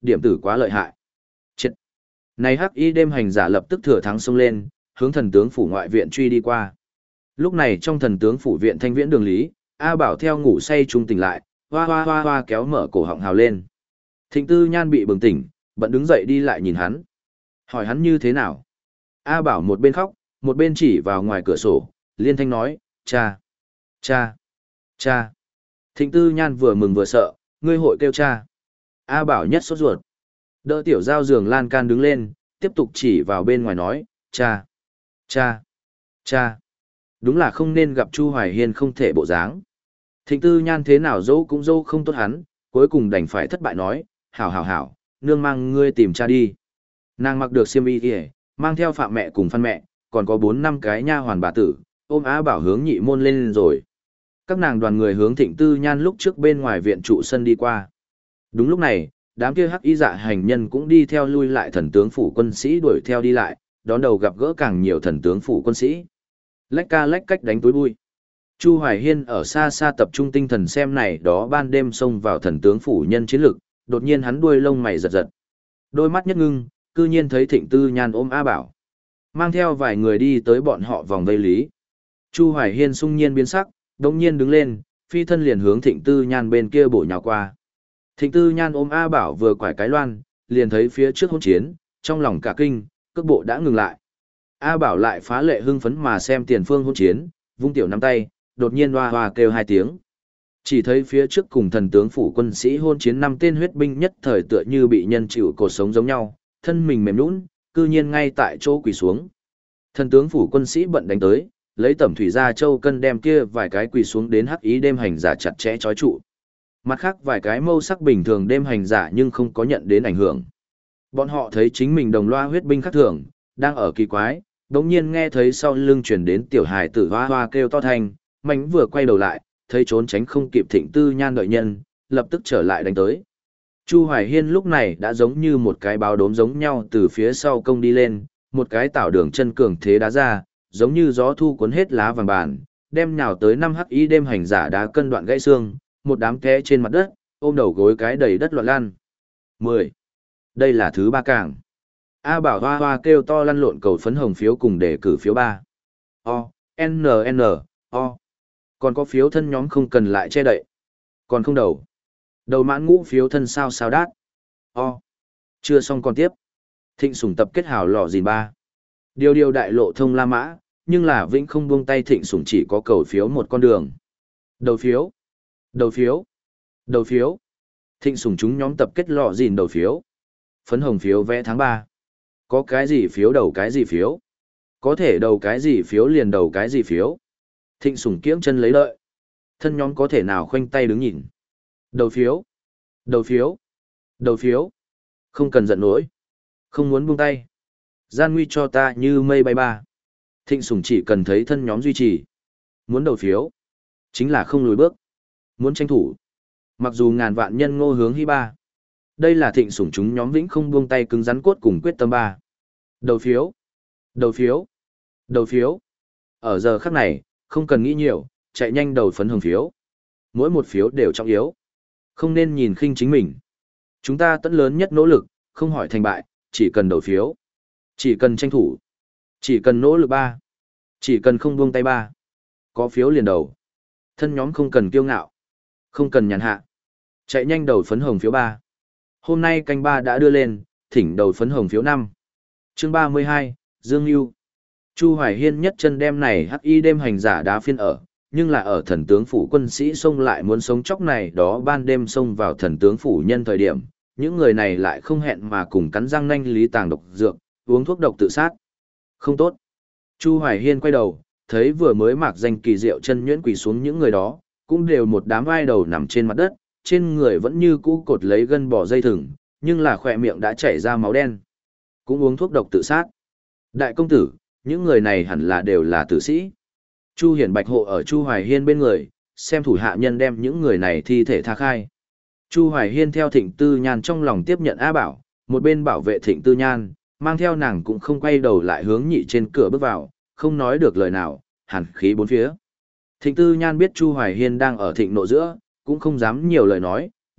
điểm tử quá lợi hại. Chết! Này hắc y đêm hành giả lập tức thừa thắng xông lên, hướng thần tướng phủ ngoại viện truy đi qua. Lúc này trong thần tướng phủ viện thanh viễn đường lý, A Bảo theo ngủ say trung tỉnh lại, hoa hoa hoa hoa kéo mở cổ họng hào lên. Thịnh Tư Nhan bị bừng tỉnh, bận đứng dậy đi lại nhìn hắn. Hỏi hắn như thế nào? A Bảo một bên khóc, một bên chỉ vào ngoài cửa sổ, liên thanh nói, cha, cha, cha. Thịnh Tư Nhan vừa mừng vừa sợ, ngươi hội kêu cha. A Bảo nhất sốt ruột. Đỡ tiểu giao giường lan can đứng lên, tiếp tục chỉ vào bên ngoài nói, cha, cha, cha. Đúng là không nên gặp Chu Hoài Hiên không thể bộ dáng. Thịnh Tư Nhan thế nào dâu cũng dâu không tốt hắn, cuối cùng đành phải thất bại nói, hảo hảo hảo, nương mang ngươi tìm cha đi. Nàng mặc được xiêm y kìa, mang theo phạm mẹ cùng phan mẹ, còn có bốn năm cái nha hoàn bà tử, ôm A Bảo hướng nhị môn lên rồi. Các nàng đoàn người hướng Thịnh Tư Nhan lúc trước bên ngoài viện trụ sân đi qua. Đúng lúc này, đám kia hắc y dạ hành nhân cũng đi theo lui lại thần tướng phủ quân sĩ đuổi theo đi lại, đón đầu gặp gỡ càng nhiều thần tướng phủ quân sĩ. Lách ca lách cách đánh túi bụi. Chu Hoài Hiên ở xa xa tập trung tinh thần xem này đó ban đêm xông vào thần tướng phủ nhân chiến lực, đột nhiên hắn đuôi lông mày giật giật. Đôi mắt nhất ngưng, cư nhiên thấy Thịnh Tư Nhan ôm A Bảo. Mang theo vài người đi tới bọn họ vòng vây lý. Chu Hoài Hiên sung nhiên biến sắc, đồng nhiên đứng lên, phi thân liền hướng Thịnh Tư Nhan bên kia bổ nhào qua. Thịnh Tư Nhan ôm A Bảo vừa quải cái loan, liền thấy phía trước hỗn chiến, trong lòng cả kinh, cước bộ đã ngừng lại. A Bảo lại phá lệ hưng phấn mà xem tiền phương hỗn chiến, vung tiểu nắm tay, đột nhiên hoa hoa kêu hai tiếng. Chỉ thấy phía trước cùng thần tướng phủ quân sĩ hôn chiến năm tên huyết binh nhất thời tựa như bị nhân chịu cột sống giống nhau, thân mình mềm nhũn, cư nhiên ngay tại chỗ quỳ xuống. Thần tướng phủ quân sĩ bận đánh tới, lấy tẩm thủy ra châu cân đem kia vài cái quỳ xuống đến hắc ý đêm hành giả chặt chẽ trói trụ. Mặt khác vài cái mâu sắc bình thường đêm hành giả nhưng không có nhận đến ảnh hưởng. Bọn họ thấy chính mình đồng loa huyết binh khác thường, đang ở kỳ quái, đống nhiên nghe thấy sau lưng chuyển đến tiểu hài tử hoa hoa kêu to thanh, mảnh vừa quay đầu lại, thấy trốn tránh không kịp Thịnh Tư Nhan đợi nhân, lập tức trở lại đánh tới. Chu Hoài Hiên lúc này đã giống như một cái báo đốm giống nhau từ phía sau công đi lên, một cái tảo đường chân cường thế đá ra, giống như gió thu cuốn hết lá vàng bàn, đem nhào tới năm hắc ý đêm hành giả đá cân đoạn gãy xương, một đám té trên mặt đất, ôm đầu gối cái đầy đất loạn lan. mười. Đây là thứ ba càng. A Bảo hoa hoa kêu to lăn lộn cầu phấn hồng phiếu cùng đề cử phiếu ba. O, N N, O. Còn có phiếu thân nhóm không cần lại che đậy. Còn không đầu. Đầu mãn ngũ phiếu thân sao sao đát. O. Chưa xong còn tiếp. Thịnh Sủng tập kết hào lò gìn ba. Điều điều đại lộ thông La Mã, nhưng là vĩnh không buông tay Thịnh Sủng chỉ có cầu phiếu một con đường. Đầu phiếu. Đầu phiếu. Đầu phiếu. Thịnh Sủng chúng nhóm tập kết lò gìn đầu phiếu. Phấn hồng phiếu vẽ tháng ba. Có cái gì phiếu đầu cái gì phiếu. Có thể đầu cái gì phiếu liền đầu cái gì phiếu. Thịnh Sủng kiễng chân lấy lợi. Thân nhóm có thể nào khoanh tay đứng nhìn. Đầu phiếu. Đầu phiếu. Đầu phiếu. Không cần giận nổi. Không muốn buông tay. Gian nguy cho ta như mây bay ba. Thịnh Sủng chỉ cần thấy thân nhóm duy trì. Muốn đầu phiếu. Chính là không lùi bước. Muốn tranh thủ. Mặc dù ngàn vạn nhân ngô hướng hy ba. Đây là Thịnh Sủng chúng nhóm vĩnh không buông tay cứng rắn cốt cùng quyết tâm ba. Đầu phiếu. Đầu phiếu. Đầu phiếu. Ở giờ khắc này, không cần nghĩ nhiều, chạy nhanh đầu phấn hồng phiếu. Mỗi một phiếu đều trọng yếu. Không nên nhìn khinh chính mình. Chúng ta tận lớn nhất nỗ lực, không hỏi thành bại, chỉ cần đầu phiếu. Chỉ cần tranh thủ. Chỉ cần nỗ lực ba. Chỉ cần không buông tay ba. Có phiếu liền đầu. Thân nhóm không cần kiêu ngạo. Không cần nhàn hạ. Chạy nhanh đầu phấn hồng phiếu ba. Hôm nay canh ba đã đưa lên, thỉnh đầu phấn hồng phiếu năm. Chương ba mươi hai, Dương Nhu. Chu Hoài Hiên nhất chân đem này hắc y đêm hành giả đá phiên ở, nhưng là ở thần tướng phủ quân sĩ xông lại muốn sống chóc này đó ban đêm xông vào thần tướng phủ nhân thời điểm, những người này lại không hẹn mà cùng cắn răng nanh lý tàng độc dược, uống thuốc độc tự sát. Không tốt. Chu Hoài Hiên quay đầu, thấy vừa mới mạc danh kỳ diệu chân nhuyễn quỳ xuống những người đó, cũng đều một đám vai đầu nằm trên mặt đất, trên người vẫn như cũ cột lấy gân bò dây thừng, nhưng là khỏe miệng đã chảy ra máu đen. Cũng uống thuốc độc tự sát. Đại công tử, những người này hẳn là đều là tử sĩ. Chu Hiển Bạch hộ ở Chu Hoài Hiên bên người, xem thủ hạ nhân đem những người này thi thể tha khai. Chu Hoài Hiên theo Thịnh Tư Nhan trong lòng tiếp nhận A Bảo, một bên bảo vệ Thịnh Tư Nhan, mang theo nàng cũng không quay đầu lại hướng nhị trên cửa bước vào, không nói được lời nào, hàn khí bốn phía. Thịnh Tư Nhan biết Chu Hoài Hiên đang ở thịnh nộ giữa, cũng không dám nhiều lời nói,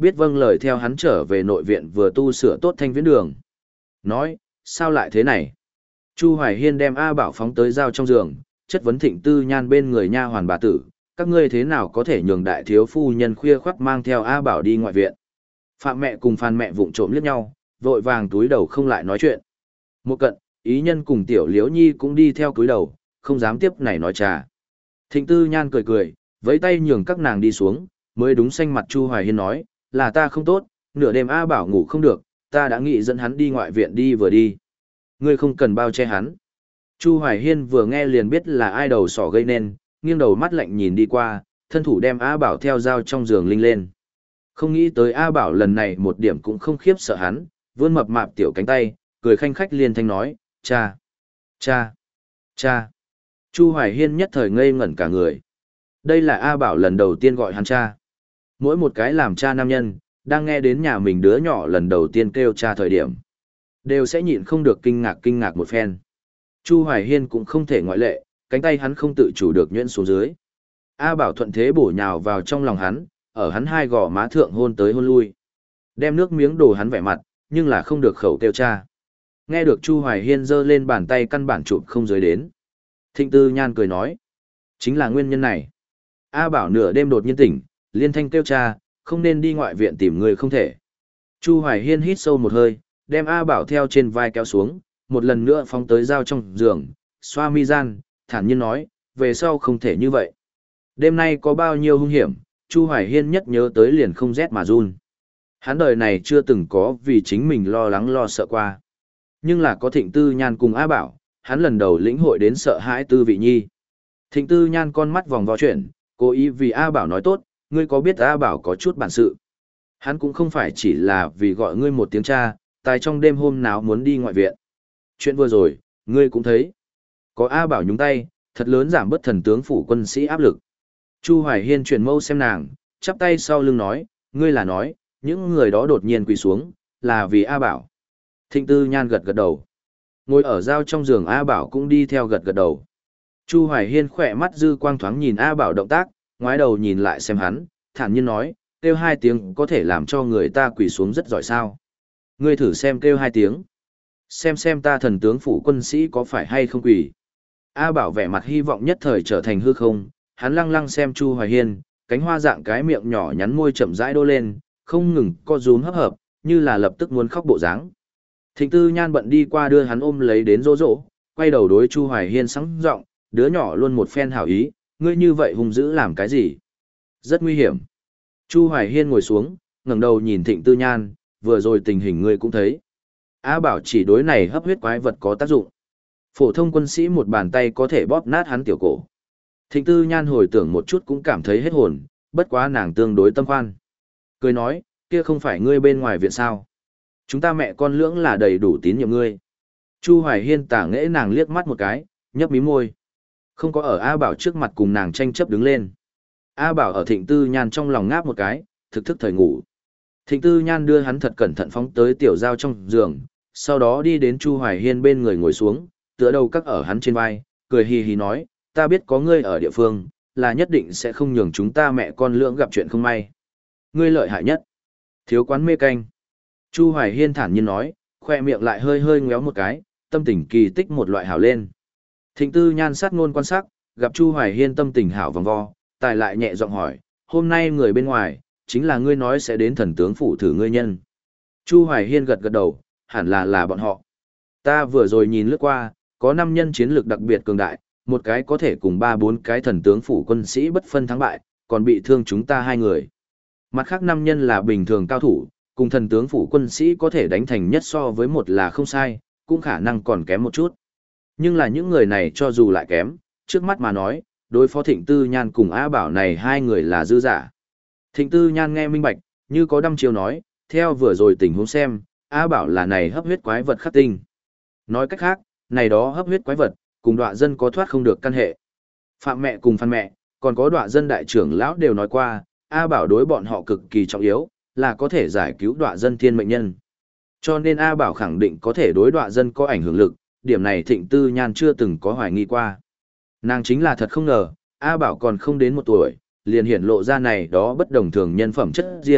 biết vâng lời theo hắn trở về nội viện vừa tu sửa tốt thanh viễn đường. Nói, sao lại thế này? Chu Hoài Hiên đem A Bảo phóng tới dao trong giường, chất vấn Thịnh Tư Nhan bên người nha hoàn bà tử, các ngươi thế nào có thể nhường đại thiếu phu nhân khuya khoắt mang theo A Bảo đi ngoại viện. Phạm mẹ cùng Phan mẹ vụng trộm liếc nhau, vội vàng túi đầu không lại nói chuyện. Một cận, ý nhân cùng tiểu liễu nhi cũng đi theo túi đầu, không dám tiếp này nói trà. Thịnh Tư Nhan cười cười, vẫy tay nhường các nàng đi xuống, mới đúng xanh mặt Chu Hoài Hiên nói, là ta không tốt, nửa đêm A Bảo ngủ không được, ta đã nghĩ dẫn hắn đi ngoại viện đi vừa đi. Ngươi không cần bao che hắn. Chu Hoài Hiên vừa nghe liền biết là ai đầu sỏ gây nên, nghiêng đầu mắt lạnh nhìn đi qua, thân thủ đem A Bảo theo dao trong giường linh lên. Không nghĩ tới A Bảo lần này một điểm cũng không khiếp sợ hắn, vươn mập mạp tiểu cánh tay, cười khanh khách liên thanh nói, cha, cha, cha. Chu Hoài Hiên nhất thời ngây ngẩn cả người. Đây là A Bảo lần đầu tiên gọi hắn cha. Mỗi một cái làm cha nam nhân, đang nghe đến nhà mình đứa nhỏ lần đầu tiên kêu cha thời điểm, đều sẽ nhịn không được kinh ngạc kinh ngạc một phen. Chu Hoài Hiên cũng không thể ngoại lệ, cánh tay hắn không tự chủ được nhuyễn xuống dưới. A Bảo thuận thế bổ nhào vào trong lòng hắn, ở hắn hai gò má thượng hôn tới hôn lui. Đem nước miếng đổ hắn vẻ mặt, nhưng là không được khẩu kêu cha. Nghe được Chu Hoài Hiên giơ lên bàn tay căn bản chụp không dưới đến. Thịnh Tư Nhan cười nói, chính là nguyên nhân này. A Bảo nửa đêm đột nhiên tỉnh, liên thanh kêu cha, không nên đi ngoại viện tìm người không thể. Chu Hoài Hiên hít sâu một hơi, đem A Bảo theo trên vai kéo xuống, một lần nữa phóng tới dao trong giường, xoa mi gian, thản nhiên nói, về sau không thể như vậy. Đêm nay có bao nhiêu hung hiểm, Chu Hoài Hiên nhất nhớ tới liền không rét mà run. Hắn đời này chưa từng có vì chính mình lo lắng lo sợ qua. Nhưng là có Thịnh Tư Nhan cùng A Bảo, hắn lần đầu lĩnh hội đến sợ hãi Tư Vị Nhi. Thịnh Tư Nhan con mắt vòng vo chuyển, cố ý vì A Bảo nói tốt, ngươi có biết A Bảo có chút bản sự. Hắn cũng không phải chỉ là vì gọi ngươi một tiếng cha, tại trong đêm hôm nào muốn đi ngoại viện. Chuyện vừa rồi, ngươi cũng thấy. Có A Bảo nhúng tay, thật lớn giảm bớt thần tướng phủ quân sĩ áp lực. Chu Hoài Hiên chuyển mâu xem nàng, chắp tay sau lưng nói, ngươi là nói, những người đó đột nhiên quỳ xuống, là vì A Bảo. Thịnh Tư Nhan gật gật đầu. Ngồi ở dao trong giường A Bảo cũng đi theo gật gật đầu. Chu Hoài Hiên khỏe mắt dư quang thoáng nhìn A Bảo động tác, ngoái đầu nhìn lại xem hắn, thản nhiên nói, kêu hai tiếng có thể làm cho người ta quỳ xuống rất giỏi sao. Ngươi thử xem kêu hai tiếng. Xem xem ta thần tướng phủ quân sĩ có phải hay không quỳ. A Bảo vẻ mặt hy vọng nhất thời trở thành hư không, hắn lăng lăng xem Chu Hoài Hiên, cánh hoa dạng cái miệng nhỏ nhắn môi chậm rãi đô lên, không ngừng co rúm hấp hợp, như là lập tức muốn khóc bộ dáng. Thịnh Tư Nhan bận đi qua đưa hắn ôm lấy đến dỗ dỗ, quay đầu đối Chu Hoài Hiên sẵn giọng, đứa nhỏ luôn một phen hảo ý, ngươi như vậy hung dữ làm cái gì? Rất nguy hiểm. Chu Hoài Hiên ngồi xuống, ngẩng đầu nhìn Thịnh Tư Nhan, vừa rồi tình hình ngươi cũng thấy. A Bảo chỉ đối này hấp huyết quái vật có tác dụng. Phổ thông quân sĩ một bàn tay có thể bóp nát hắn tiểu cổ. Thịnh Tư Nhan hồi tưởng một chút cũng cảm thấy hết hồn, bất quá nàng tương đối tâm khoan. Cười nói, kia không phải ngươi bên ngoài viện sao? Chúng ta mẹ con lưỡng là đầy đủ tín nhiệm ngươi. Chu Hoài Hiên tả nghễ nàng liếc mắt một cái, nhấp mí môi. Không có ở A Bảo trước mặt cùng nàng tranh chấp đứng lên. A Bảo ở Thịnh Tư Nhan trong lòng ngáp một cái, thực thức thời ngủ. Thịnh Tư Nhan đưa hắn thật cẩn thận phóng tới tiểu giao trong giường, sau đó đi đến Chu Hoài Hiên bên người ngồi xuống, tựa đầu cắc ở hắn trên vai, cười hì hì nói, ta biết có ngươi ở địa phương, là nhất định sẽ không nhường chúng ta mẹ con lưỡng gặp chuyện không may. Ngươi lợi hại nhất. Thiếu quán mê canh. Chu Hoài Hiên thản nhiên nói, khoe miệng lại hơi hơi ngéo một cái, tâm tình kỳ tích một loại hảo lên. Thịnh Tư Nhan sát ngôn quan sát, gặp Chu Hoài Hiên tâm tình hảo vòng vo, tài lại nhẹ giọng hỏi, hôm nay người bên ngoài, chính là ngươi nói sẽ đến thần tướng phủ thử ngươi nhân. Chu Hoài Hiên gật gật đầu, hẳn là là bọn họ. Ta vừa rồi nhìn lướt qua, có năm nhân chiến lược đặc biệt cường đại, một cái có thể cùng ba bốn cái thần tướng phủ quân sĩ bất phân thắng bại, còn bị thương chúng ta hai người. Mặt khác năm nhân là bình thường cao thủ, cùng thần tướng phủ quân sĩ có thể đánh thành nhất so với một là không sai, cũng khả năng còn kém một chút. Nhưng là những người này cho dù lại kém, trước mắt mà nói, đối phó Thịnh Tư Nhan cùng A Bảo này hai người là dư giả. Thịnh Tư Nhan nghe minh bạch, như có đăm chiêu nói, theo vừa rồi tình huống xem, A Bảo là này hấp huyết quái vật khắc tinh. Nói cách khác, này đó hấp huyết quái vật, cùng đọa dân có thoát không được căn hệ. Phạm mẹ cùng Phan mẹ, còn có đọa dân đại trưởng lão đều nói qua, A Bảo đối bọn họ cực kỳ trọng yếu, là có thể giải cứu đọa dân thiên mệnh nhân. Cho nên A Bảo khẳng định có thể đối đọa dân có ảnh hưởng lực, điểm này Thịnh Tư Nhan chưa từng có hoài nghi qua. Nàng chính là thật không ngờ, A Bảo còn không đến một tuổi, liền hiển lộ ra này đó bất đồng thường nhân phẩm chất riêng,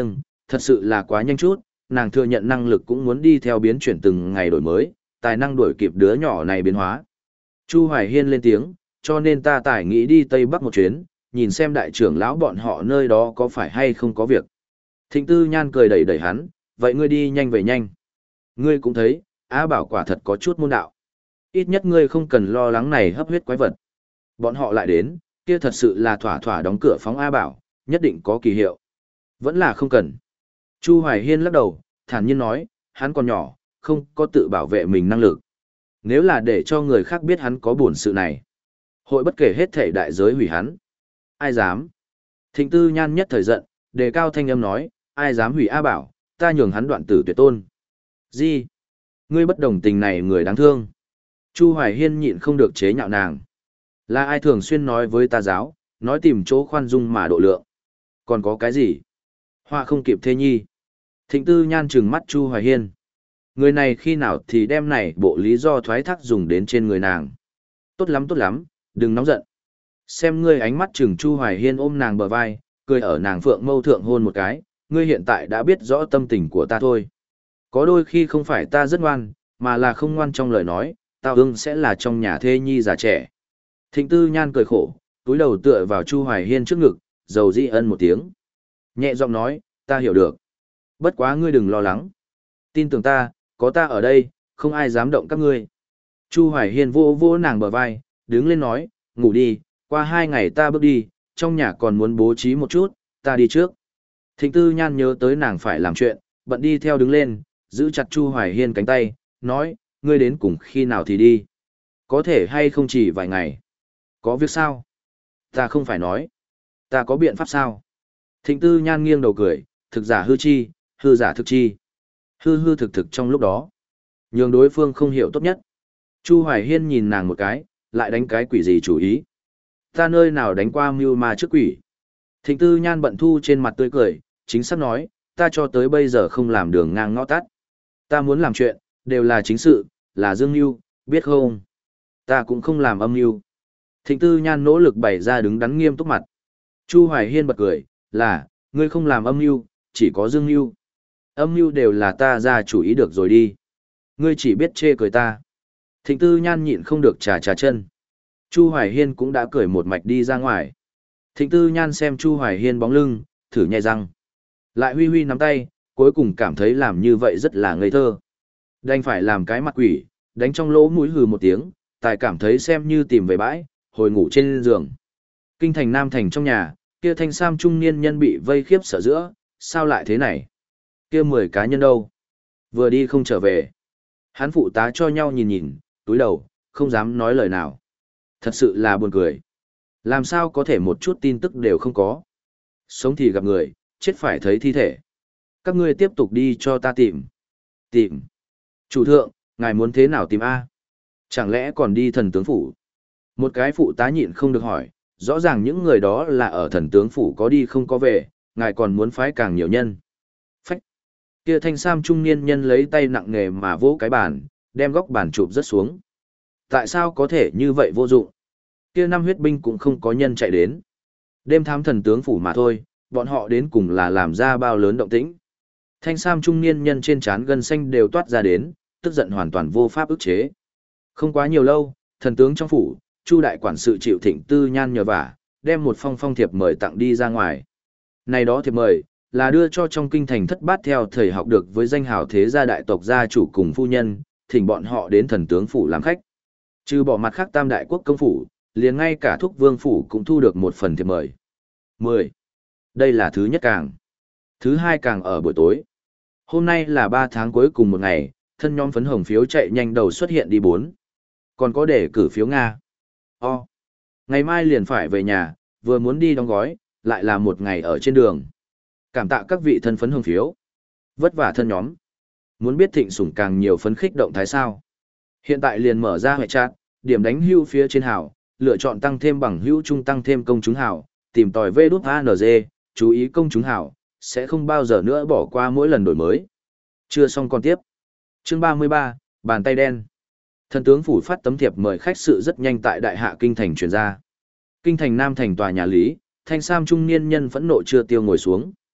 thật sự là quá nhanh chút, nàng thừa nhận năng lực cũng muốn đi theo biến chuyển từng ngày đổi mới, tài năng đuổi kịp đứa nhỏ này biến hóa. Chu Hoài Hiên lên tiếng, cho nên ta tải nghĩ đi Tây Bắc một chuyến, nhìn xem đại trưởng lão bọn họ nơi đó có phải hay không có việc. Thịnh Tư Nhan cười đẩy đẩy hắn, vậy ngươi đi nhanh về nhanh. Ngươi cũng thấy, Á Bảo quả thật có chút môn đạo. Ít nhất ngươi không cần lo lắng này hấp huyết quái vật. Bọn họ lại đến, kia thật sự là thỏa thỏa đóng cửa phóng A Bảo, nhất định có kỳ hiệu. Vẫn là không cần. Chu Hoài Hiên lắc đầu, thản nhiên nói, hắn còn nhỏ, không có tự bảo vệ mình năng lực. Nếu là để cho người khác biết hắn có buồn sự này, hội bất kể hết thể đại giới hủy hắn. Ai dám? Thịnh Tư Nhan nhất thời giận, đề cao thanh âm nói, ai dám hủy A Bảo, ta nhường hắn đoạn tử tuyệt tôn. Gì? Ngươi bất đồng tình này người đáng thương. Chu Hoài Hiên nhịn không được chế nhạo nàng. Là ai thường xuyên nói với ta giáo, nói tìm chỗ khoan dung mà độ lượng. Còn có cái gì? Hoa không kịp thê nhi. Thịnh Tư Nhan trừng mắt Chu Hoài Hiên. Người này khi nào thì đem này bộ lý do thoái thác dùng đến trên người nàng. Tốt lắm tốt lắm, đừng nóng giận. Xem ngươi ánh mắt trừng Chu Hoài Hiên ôm nàng bờ vai, cười ở nàng phượng mâu thượng hôn một cái, ngươi hiện tại đã biết rõ tâm tình của ta thôi. Có đôi khi không phải ta rất ngoan, mà là không ngoan trong lời nói, tao ưng sẽ là trong nhà thê nhi già trẻ. Thịnh Tư Nhan cười khổ, túi đầu tựa vào Chu Hoài Hiên trước ngực, dầu di ân một tiếng. Nhẹ giọng nói, ta hiểu được. Bất quá ngươi đừng lo lắng. Tin tưởng ta, có ta ở đây, không ai dám động các ngươi. Chu Hoài Hiên vô vô nàng bờ vai, đứng lên nói, ngủ đi, qua hai ngày ta bước đi, trong nhà còn muốn bố trí một chút, ta đi trước. Thịnh Tư Nhan nhớ tới nàng phải làm chuyện, bận đi theo đứng lên, giữ chặt Chu Hoài Hiên cánh tay, nói, ngươi đến cùng khi nào thì đi. Có thể hay không chỉ vài ngày. Có việc sao? Ta không phải nói. Ta có biện pháp sao? Thịnh Tư Nhan nghiêng đầu cười, thực giả hư chi, hư giả thực chi. Hư hư thực thực trong lúc đó. Nhường đối phương không hiểu tốt nhất. Chu Hoài Hiên nhìn nàng một cái, lại đánh cái quỷ gì chủ ý. Ta nơi nào đánh qua mưu ma trước quỷ. Thịnh Tư Nhan bận thu trên mặt tươi cười, chính xác nói, ta cho tới bây giờ không làm đường ngang ngõ tắt. Ta muốn làm chuyện, đều là chính sự, là dương mưu, biết không? Ta cũng không làm âm mưu. Thịnh Tư Nhan nỗ lực bày ra đứng đắn nghiêm túc mặt. Chu Hoài Hiên bật cười, là, ngươi không làm âm mưu, chỉ có dương mưu. Âm mưu đều là ta ra chủ ý được rồi đi. Ngươi chỉ biết chê cười ta. Thịnh Tư Nhan nhịn không được trà trà chân. Chu Hoài Hiên cũng đã cười một mạch đi ra ngoài. Thịnh Tư Nhan xem Chu Hoài Hiên bóng lưng, thử nhai răng. Lại huy huy nắm tay, cuối cùng cảm thấy làm như vậy rất là ngây thơ. Đành phải làm cái mặt quỷ, đánh trong lỗ mũi hừ một tiếng, tài cảm thấy xem như tìm về bãi, hồi ngủ trên giường. Kinh thành Nam thành trong nhà, kia thanh sam trung niên nhân bị vây khiếp sợ giữa, sao lại thế này? Kia mười cá nhân đâu? Vừa đi không trở về. Hắn phụ tá cho nhau nhìn nhìn, túi đầu, không dám nói lời nào. Thật sự là buồn cười. Làm sao có thể một chút tin tức đều không có? Sống thì gặp người, chết phải thấy thi thể. Các ngươi tiếp tục đi cho ta tìm. Tìm. Chủ thượng, ngài muốn thế nào tìm A? Chẳng lẽ còn đi thần tướng phủ? Một cái phụ tá nhịn không được hỏi, rõ ràng những người đó là ở thần tướng phủ có đi không có về, ngài còn muốn phái càng nhiều nhân. Phách. Kia thanh sam trung niên nhân lấy tay nặng nề mà vỗ cái bàn, đem góc bàn chụp rất xuống. Tại sao có thể như vậy vô dụng? Kia năm huyết binh cũng không có nhân chạy đến. Đêm thám thần tướng phủ mà thôi, bọn họ đến cùng là làm ra bao lớn động tĩnh. Thanh sam trung niên nhân trên trán gân xanh đều toát ra đến, tức giận hoàn toàn vô pháp ức chế. Không quá nhiều lâu, thần tướng trong phủ, Chu đại quản sự chịu Thịnh Tư Nhan nhờ vả, đem một phong phong thiệp mời tặng đi ra ngoài. Này đó thiệp mời, là đưa cho trong kinh thành thất bát theo thầy học được với danh hào thế gia đại tộc gia chủ cùng phu nhân, thỉnh bọn họ đến thần tướng phủ làm khách. Trừ bỏ mặt khác tam đại quốc công phủ, liền ngay cả thúc vương phủ cũng thu được một phần thiệp mời. mười. Đây là thứ nhất càng. Thứ hai càng ở buổi tối. Hôm nay là ba tháng cuối cùng một ngày, thân nhóm phấn hồng phiếu chạy nhanh đầu xuất hiện đi bốn. Còn có để cử phiếu Nga. O. Ngày mai liền phải về nhà, vừa muốn đi đóng gói, lại là một ngày ở trên đường. Cảm tạ các vị thân phấn hồng phiếu. Vất vả thân nhóm. Muốn biết Thịnh Sủng càng nhiều phấn khích động thái sao? Hiện tại liền mở ra hệ chat, điểm đánh hưu phía trên hảo, lựa chọn tăng thêm bằng hữu trung tăng thêm công chúng hảo, tìm tòi vê đút a en giê, chú ý công chúng hảo, sẽ không bao giờ nữa bỏ qua mỗi lần đổi mới. Chưa xong còn tiếp. Chương ba mươi ba, bàn tay đen. Thần tướng phủ phát tấm thiệp mời khách sự rất nhanh tại đại hạ kinh thành truyền ra. Kinh thành Nam thành tòa nhà lý, thanh sam trung niên nhân phẫn nộ chưa tiêu ngồi xuống.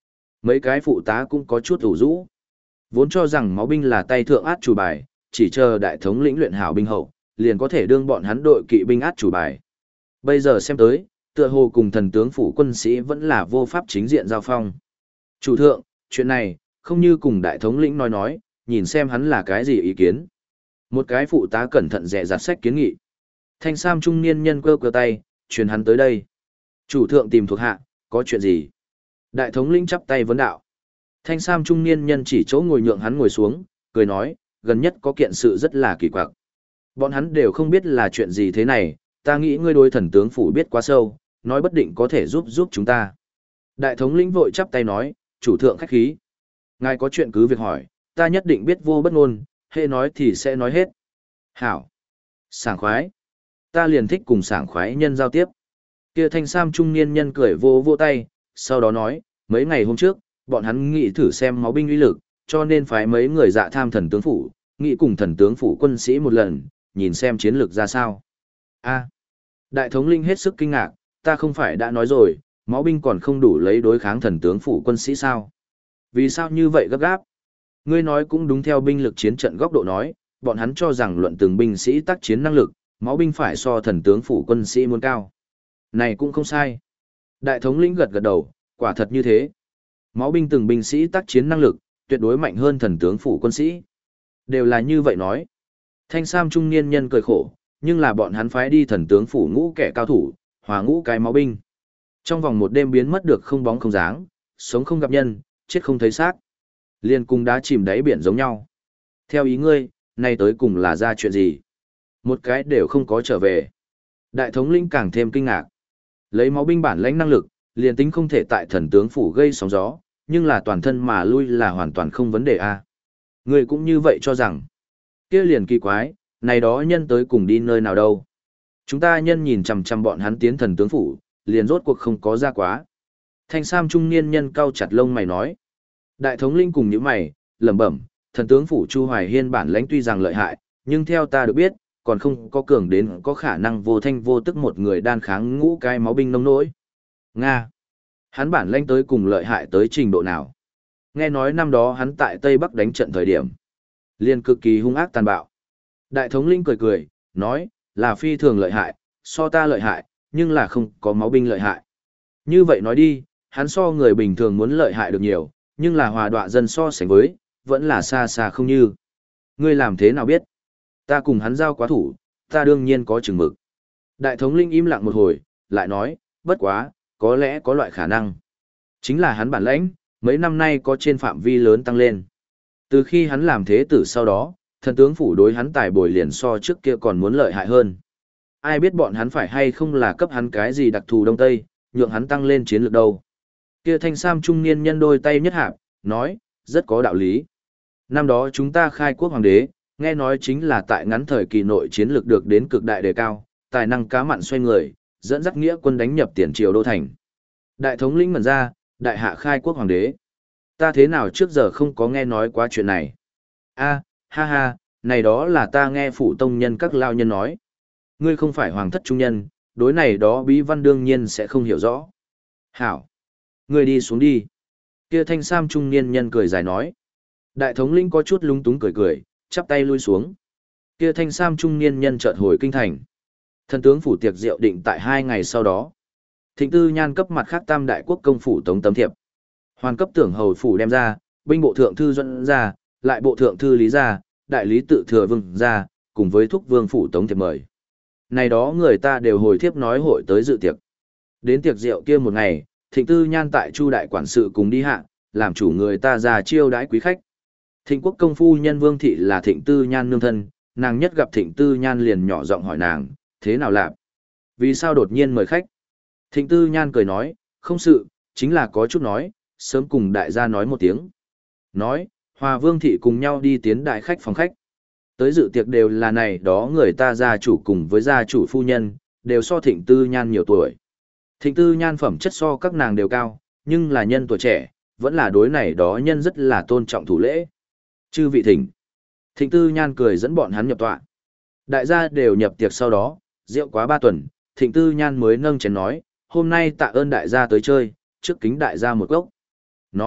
Mấy cái phụ tá cũng có chút ủ rũ. Vốn cho rằng máu binh là tay thượng át chủ bài, chỉ chờ đại thống lĩnh luyện hảo binh hậu, liền có thể đương bọn hắn đội kỵ binh át chủ bài. Bây giờ xem tới, tựa hồ cùng thần tướng phủ quân sĩ vẫn là vô pháp chính diện giao phong. Chủ thượng, chuyện này, không như cùng đại thống lĩnh nói nói, nhìn xem hắn là cái gì ý kiến. Một cái phụ tá cẩn thận dè dặt sách kiến nghị. Thanh sam trung niên nhân cơ cơ tay, truyền hắn tới đây. Chủ thượng tìm thuộc hạ, có chuyện gì? Đại thống lĩnh chắp tay vấn đạo. Thanh sam trung niên nhân chỉ chỗ ngồi nhượng hắn ngồi xuống, cười nói, gần nhất có kiện sự rất là kỳ quặc. Bọn hắn đều không biết là chuyện gì thế này, ta nghĩ ngươi đối thần tướng phủ biết quá sâu, nói bất định có thể giúp giúp chúng ta. Đại thống lĩnh vội chắp tay nói, chủ thượng khách khí. Ngài có chuyện cứ việc hỏi, ta nhất định biết vô bất ngôn, hệ nói thì sẽ nói hết. Hảo. Sảng khoái. Ta liền thích cùng sảng khoái nhân giao tiếp. Kia thanh sam trung niên nhân cười vô vô tay, sau đó nói, mấy ngày hôm trước, bọn hắn nghĩ thử xem máu binh uy lực, cho nên phái mấy người dạ tham thần tướng phủ, nghĩ cùng thần tướng phủ quân sĩ một lần, nhìn xem chiến lược ra sao. A. Đại thống linh hết sức kinh ngạc, ta không phải đã nói rồi, máu binh còn không đủ lấy đối kháng thần tướng phủ quân sĩ sao? Vì sao như vậy gấp gáp? Ngươi nói cũng đúng, theo binh lực chiến trận góc độ nói, bọn hắn cho rằng luận từng binh sĩ tác chiến năng lực, máu binh phải so thần tướng phủ quân sĩ muốn cao. Này cũng không sai. Đại thống lĩnh gật gật đầu, quả thật như thế. Máu binh từng binh sĩ tác chiến năng lực, tuyệt đối mạnh hơn thần tướng phủ quân sĩ. Đều là như vậy nói. Thanh sam trung niên nhân cười khổ, nhưng là bọn hắn phái đi thần tướng phủ ngũ kẻ cao thủ, hòa ngũ cái máu binh. Trong vòng một đêm biến mất được không bóng không dáng, sống không gặp nhân, chết không thấy xác. Liên cùng đá chìm đáy biển giống nhau. Theo ý ngươi, nay tới cùng là ra chuyện gì? Một cái đều không có trở về. Đại thống lĩnh càng thêm kinh ngạc. Lấy máu binh bản lãnh năng lực, liền tính không thể tại thần tướng phủ gây sóng gió, nhưng là toàn thân mà lui là hoàn toàn không vấn đề a. Ngươi cũng như vậy cho rằng. Kia liền kỳ quái, này đó nhân tới cùng đi nơi nào đâu. Chúng ta nhân nhìn chằm chằm bọn hắn tiến thần tướng phủ, liền rốt cuộc không có ra quá. Thanh sam trung niên nhân cau chặt lông mày nói. Đại thống linh cùng những mày, lẩm bẩm, thần tướng phủ Chu Hoài Hiên bản lãnh tuy rằng lợi hại, nhưng theo ta được biết, còn không có cường đến có khả năng vô thanh vô tức một người đan kháng ngũ cái máu binh nông nỗi. Nga. Hắn bản lãnh tới cùng lợi hại tới trình độ nào? Nghe nói năm đó hắn tại Tây Bắc đánh trận thời điểm, liền cực kỳ hung ác tàn bạo. Đại thống linh cười cười, nói, là phi thường lợi hại, so ta lợi hại, nhưng là không có máu binh lợi hại. Như vậy nói đi, hắn so người bình thường muốn lợi hại được nhiều, nhưng là hòa đọa dân so sánh với, vẫn là xa xa không như. Ngươi làm thế nào biết? Ta cùng hắn giao quá thủ, ta đương nhiên có chừng mực. Đại thống linh im lặng một hồi, lại nói, bất quá, có lẽ có loại khả năng. Chính là hắn bản lãnh, mấy năm nay có trên phạm vi lớn tăng lên. Từ khi hắn làm thế tử sau đó, thần tướng phủ đối hắn tài bồi liền so trước kia còn muốn lợi hại hơn. Ai biết bọn hắn phải hay không là cấp hắn cái gì đặc thù Đông Tây, nhượng hắn tăng lên chiến lược đâu. Kia thanh sam trung niên nhân đôi tay nhất hạp, nói, rất có đạo lý. Năm đó chúng ta khai quốc hoàng đế, nghe nói chính là tại ngắn thời kỳ nội chiến lược được đến cực đại đề cao, tài năng cá mặn xoay người, dẫn dắt nghĩa quân đánh nhập tiền triều đô thành. Đại thống lĩnh mẩn ra, đại hạ khai quốc hoàng đế. Ta thế nào trước giờ không có nghe nói qua chuyện này? A, ha ha, này đó là ta nghe phủ tông nhân các lao nhân nói. Ngươi không phải hoàng thất trung nhân, đối này đó bí văn đương nhiên sẽ không hiểu rõ. Hảo, ngươi đi xuống đi. Kia thanh sam trung niên nhân cười dài nói. Đại thống lĩnh có chút lúng túng cười cười, chắp tay lui xuống. Kia thanh sam trung niên nhân chợt hồi kinh thành. Thần tướng phủ tiệc rượu định tại hai ngày sau đó. Thịnh Tư Nhan cấp mặt khác tam đại quốc công phủ tống tấm thiệp. Hoàn cấp tưởng hầu phủ đem ra, binh bộ thượng thư dẫn ra, lại bộ thượng thư lý ra, đại lý tự thừa vương ra, cùng với thúc vương phủ tống thiệp mời. Này đó người ta đều hồi thiếp nói hội tới dự tiệc. Đến tiệc rượu kia một ngày, Thịnh Tư Nhan tại Chu đại quản sự cùng đi hạ, làm chủ người ta ra chiêu đãi quý khách. Thịnh quốc công phu nhân Vương thị là Thịnh Tư Nhan nương thân, nàng nhất gặp Thịnh Tư Nhan liền nhỏ giọng hỏi nàng, thế nào lạp? Vì sao đột nhiên mời khách? Thịnh Tư Nhan cười nói, không sự, chính là có chút nói, sớm cùng đại gia nói một tiếng. Nói, Hòa Vương thị cùng nhau đi tiến đại khách phòng khách. Tới dự tiệc đều là này đó người ta gia chủ cùng với gia chủ phu nhân, đều so Thịnh Tư Nhan nhiều tuổi. Thịnh Tư Nhan phẩm chất so các nàng đều cao, nhưng là nhân tuổi trẻ, vẫn là đối này đó nhân rất là tôn trọng thủ lễ. Chư vị thỉnh. Thịnh Tư Nhan cười dẫn bọn hắn nhập tọa. Đại gia đều nhập tiệc sau đó, rượu quá ba tuần, Thịnh Tư Nhan mới nâng chén nói, hôm nay tạ ơn đại gia tới chơi, trước kính đại gia một cốc. Nói,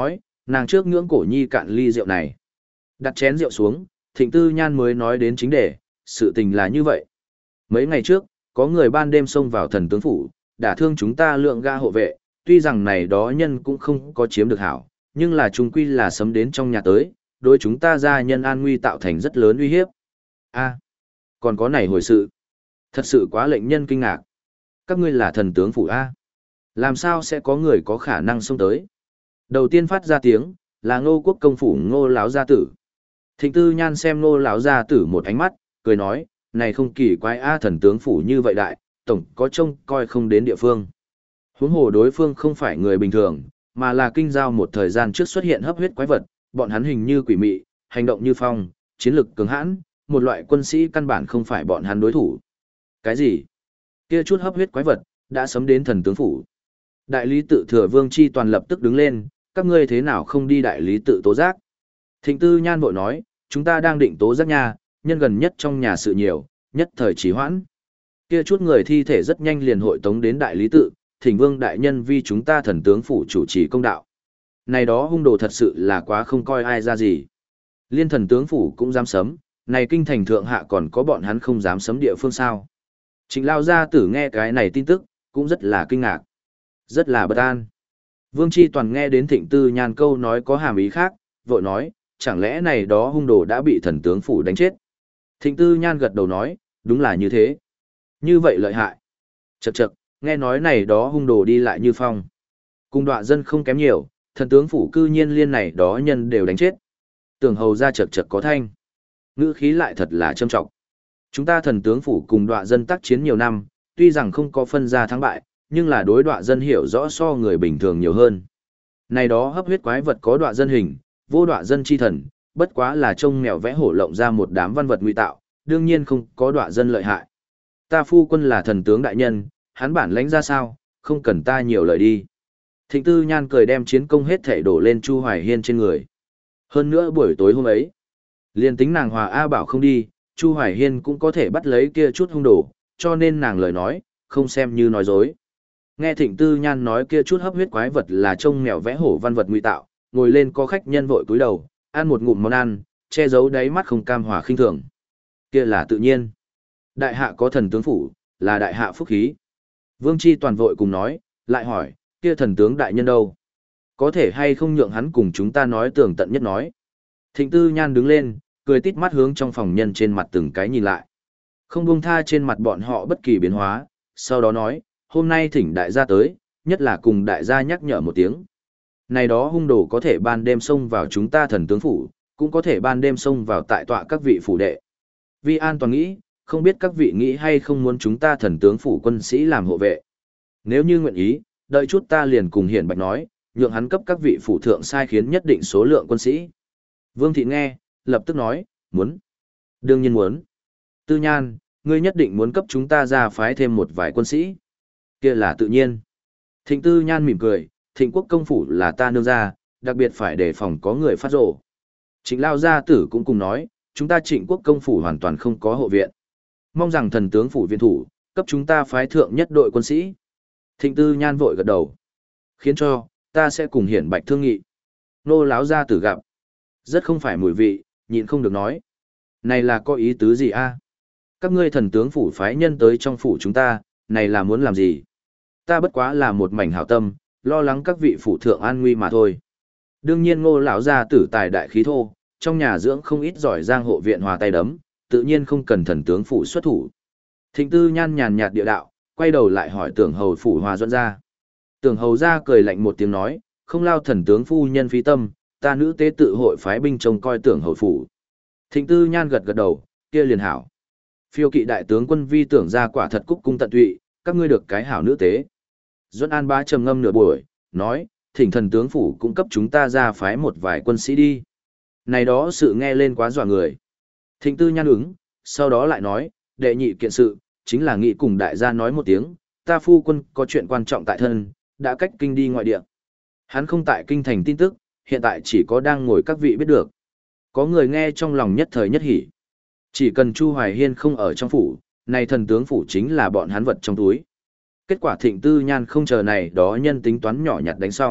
nàng trước ngưỡng cổ nhi cạn ly rượu này. Đặt chén rượu xuống, Thịnh Tư Nhan mới nói đến chính đề, sự tình là như vậy. Mấy ngày trước, có người ban đêm xông vào thần tướng phủ, đả thương chúng ta lượng ga hộ vệ, tuy rằng này đó nhân cũng không có chiếm được hảo, nhưng là chúng quy là sấm đến trong nhà tới, đối chúng ta gia nhân an nguy tạo thành rất lớn uy hiếp. A, còn có này hồi sự. Thật sự quá lệnh nhân kinh ngạc. Các ngươi là thần tướng phủ A. Làm sao sẽ có người có khả năng xông tới? Đầu tiên phát ra tiếng, là Ngô Quốc công phủ Ngô lão gia tử. Thịnh Tư Nhan xem Ngô lão gia tử một ánh mắt, cười nói, này không kỳ quái A, thần tướng phủ như vậy đại, tổng có trông coi không đến địa phương. Huống hồ đối phương không phải người bình thường, mà là kinh giao một thời gian trước xuất hiện hấp huyết quái vật, bọn hắn hình như quỷ mị, hành động như phong, chiến lực cường hãn, một loại quân sĩ căn bản không phải bọn hắn đối thủ. Cái gì? Kia chút hấp huyết quái vật đã sấm đến thần tướng phủ. Đại lý tự thừa Vương Chi toàn lập tức đứng lên, các ngươi thế nào không đi đại lý tự tố giác? Thịnh Tư Nhan vội nói, chúng ta đang định tố giác nha, nhân gần nhất trong nhà sự nhiều, nhất thời trì hoãn. Kia chút người thi thể rất nhanh liền hội tống đến đại lý tự, thỉnh Vương đại nhân vì chúng ta thần tướng phủ chủ trì công đạo. Này đó hung đồ thật sự là quá không coi ai ra gì. Liên thần tướng phủ cũng dám sấm, này kinh thành thượng hạ còn có bọn hắn không dám sấm địa phương sao. Trịnh Lao gia tử nghe cái này tin tức, cũng rất là kinh ngạc, rất là bất an. Vương Chi toàn nghe đến Thịnh Tư Nhan câu nói có hàm ý khác, vội nói, chẳng lẽ này đó hung đồ đã bị thần tướng phủ đánh chết. Thịnh Tư Nhan gật đầu nói, đúng là như thế. Như vậy lợi hại. Chậc chậc, nghe nói này đó hung đồ đi lại như phong. Cùng đọa dân không kém nhiều, thần tướng phủ cư nhiên liên này đó nhân đều đánh chết. Tưởng hầu ra chậc chậc có thanh. Ngữ khí lại thật là trâm trọng. Chúng ta thần tướng phủ cùng đọa dân tác chiến nhiều năm, tuy rằng không có phân ra thắng bại, nhưng là đối đọa dân hiểu rõ so người bình thường nhiều hơn. Này đó hấp huyết quái vật có đọa dân hình, vô đọa dân chi thần, bất quá là trông mèo vẽ hổ lộng ra một đám văn vật ngụy tạo, đương nhiên không có đọa dân lợi hại. Ta phu quân là thần tướng đại nhân, hắn bản lãnh ra sao, không cần ta nhiều lời đi. Thịnh Tư Nhan cười đem chiến công hết thảy đổ lên Chu Hoài Hiên trên người. Hơn nữa buổi tối hôm ấy, liền tính nàng Hòa A bảo không đi, Chu Hoài Hiên cũng có thể bắt lấy kia chút hung đồ, cho nên nàng lời nói, không xem như nói dối. Nghe Thịnh Tư Nhan nói kia chút hấp huyết quái vật là trông mèo vẽ hổ văn vật ngụy tạo, ngồi lên có khách nhân vội cúi đầu, ăn một ngụm món ăn, che giấu đáy mắt không cam hòa khinh thường. Kia là tự nhiên. Đại hạ có thần tướng phủ, là đại hạ phúc khí. Vương Chi toàn vội cùng nói, lại hỏi, kia thần tướng đại nhân đâu? Có thể hay không nhượng hắn cùng chúng ta nói tường tận nhất nói. Thịnh Tư Nhan đứng lên, cười tít mắt hướng trong phòng nhân trên mặt từng cái nhìn lại. Không buông tha trên mặt bọn họ bất kỳ biến hóa, sau đó nói, hôm nay thỉnh đại gia tới, nhất là cùng đại gia nhắc nhở một tiếng. Này đó hung đồ có thể ban đêm xông vào chúng ta thần tướng phủ, cũng có thể ban đêm xông vào tại tọa các vị phủ đệ. Vì an toàn nghĩ, không biết các vị nghĩ hay không muốn chúng ta thần tướng phủ quân sĩ làm hộ vệ. Nếu như nguyện ý, đợi chút ta liền cùng Hiển Bạch nói, nhượng hắn cấp các vị phủ thượng sai khiến nhất định số lượng quân sĩ. Vương Thị nghe, lập tức nói, muốn. Đương nhiên muốn. Tư Nhan, ngươi nhất định muốn cấp chúng ta ra phái thêm một vài quân sĩ. Kia là tự nhiên. Thịnh Tư Nhan mỉm cười, Thịnh Quốc công phủ là ta nương ra, đặc biệt phải đề phòng có người phát rồ. Trịnh Lao gia tử cũng cùng nói, chúng ta Trịnh Quốc công phủ hoàn toàn không có hộ viện. Mong rằng thần tướng phủ viện thủ, cấp chúng ta phái thượng nhất đội quân sĩ. Thịnh Tư Nhan vội gật đầu. Khiến cho, ta sẽ cùng Hiển Bạch thương nghị. Nô láo gia tử gặp. Rất không phải mùi vị, nhịn không được nói. Này là có ý tứ gì a? Các ngươi thần tướng phủ phái nhân tới trong phủ chúng ta, này là muốn làm gì? Ta bất quá là một mảnh hảo tâm, lo lắng các vị phủ thượng an nguy mà thôi. Đương nhiên Ngô lão gia tử tài đại khí thô, trong nhà dưỡng không ít giỏi giang hộ viện hòa tay đấm, tự nhiên không cần thần tướng phủ xuất thủ. Thịnh Tư Nhan nhàn nhạt địa đạo, quay đầu lại hỏi Tưởng hầu phủ Hòa Duẫn gia. Tưởng hầu gia cười lạnh một tiếng nói, không lao thần tướng phu nhân phí tâm, ta nữ tế tự hội phái binh trông coi Tưởng hầu phủ. Thịnh Tư Nhan gật gật đầu, kia liền hảo. Phiêu kỵ đại tướng quân vi Tưởng gia quả thật cúc cung tận tụy, các ngươi được cái hảo nữ tế. Duẫn An Bá trầm ngâm nửa buổi, nói, thỉnh thần tướng phủ cung cấp chúng ta ra phái một vài quân sĩ đi. Này đó sự nghe lên quá dọa người. Thịnh Tư Nhan ứng, sau đó lại nói, đệ nhị kiện sự, chính là nghị cùng đại gia nói một tiếng, ta phu quân có chuyện quan trọng tại thân, đã cách kinh đi ngoại địa. Hắn không tại kinh thành tin tức, hiện tại chỉ có đang ngồi các vị biết được. Có người nghe trong lòng nhất thời nhất hỉ. Chỉ cần Chu Hoài Hiên không ở trong phủ, này thần tướng phủ chính là bọn hắn vật trong túi. Kết quả Thịnh Tư Nhan không chờ này đó nhân tính toán nhỏ nhặt đánh xong,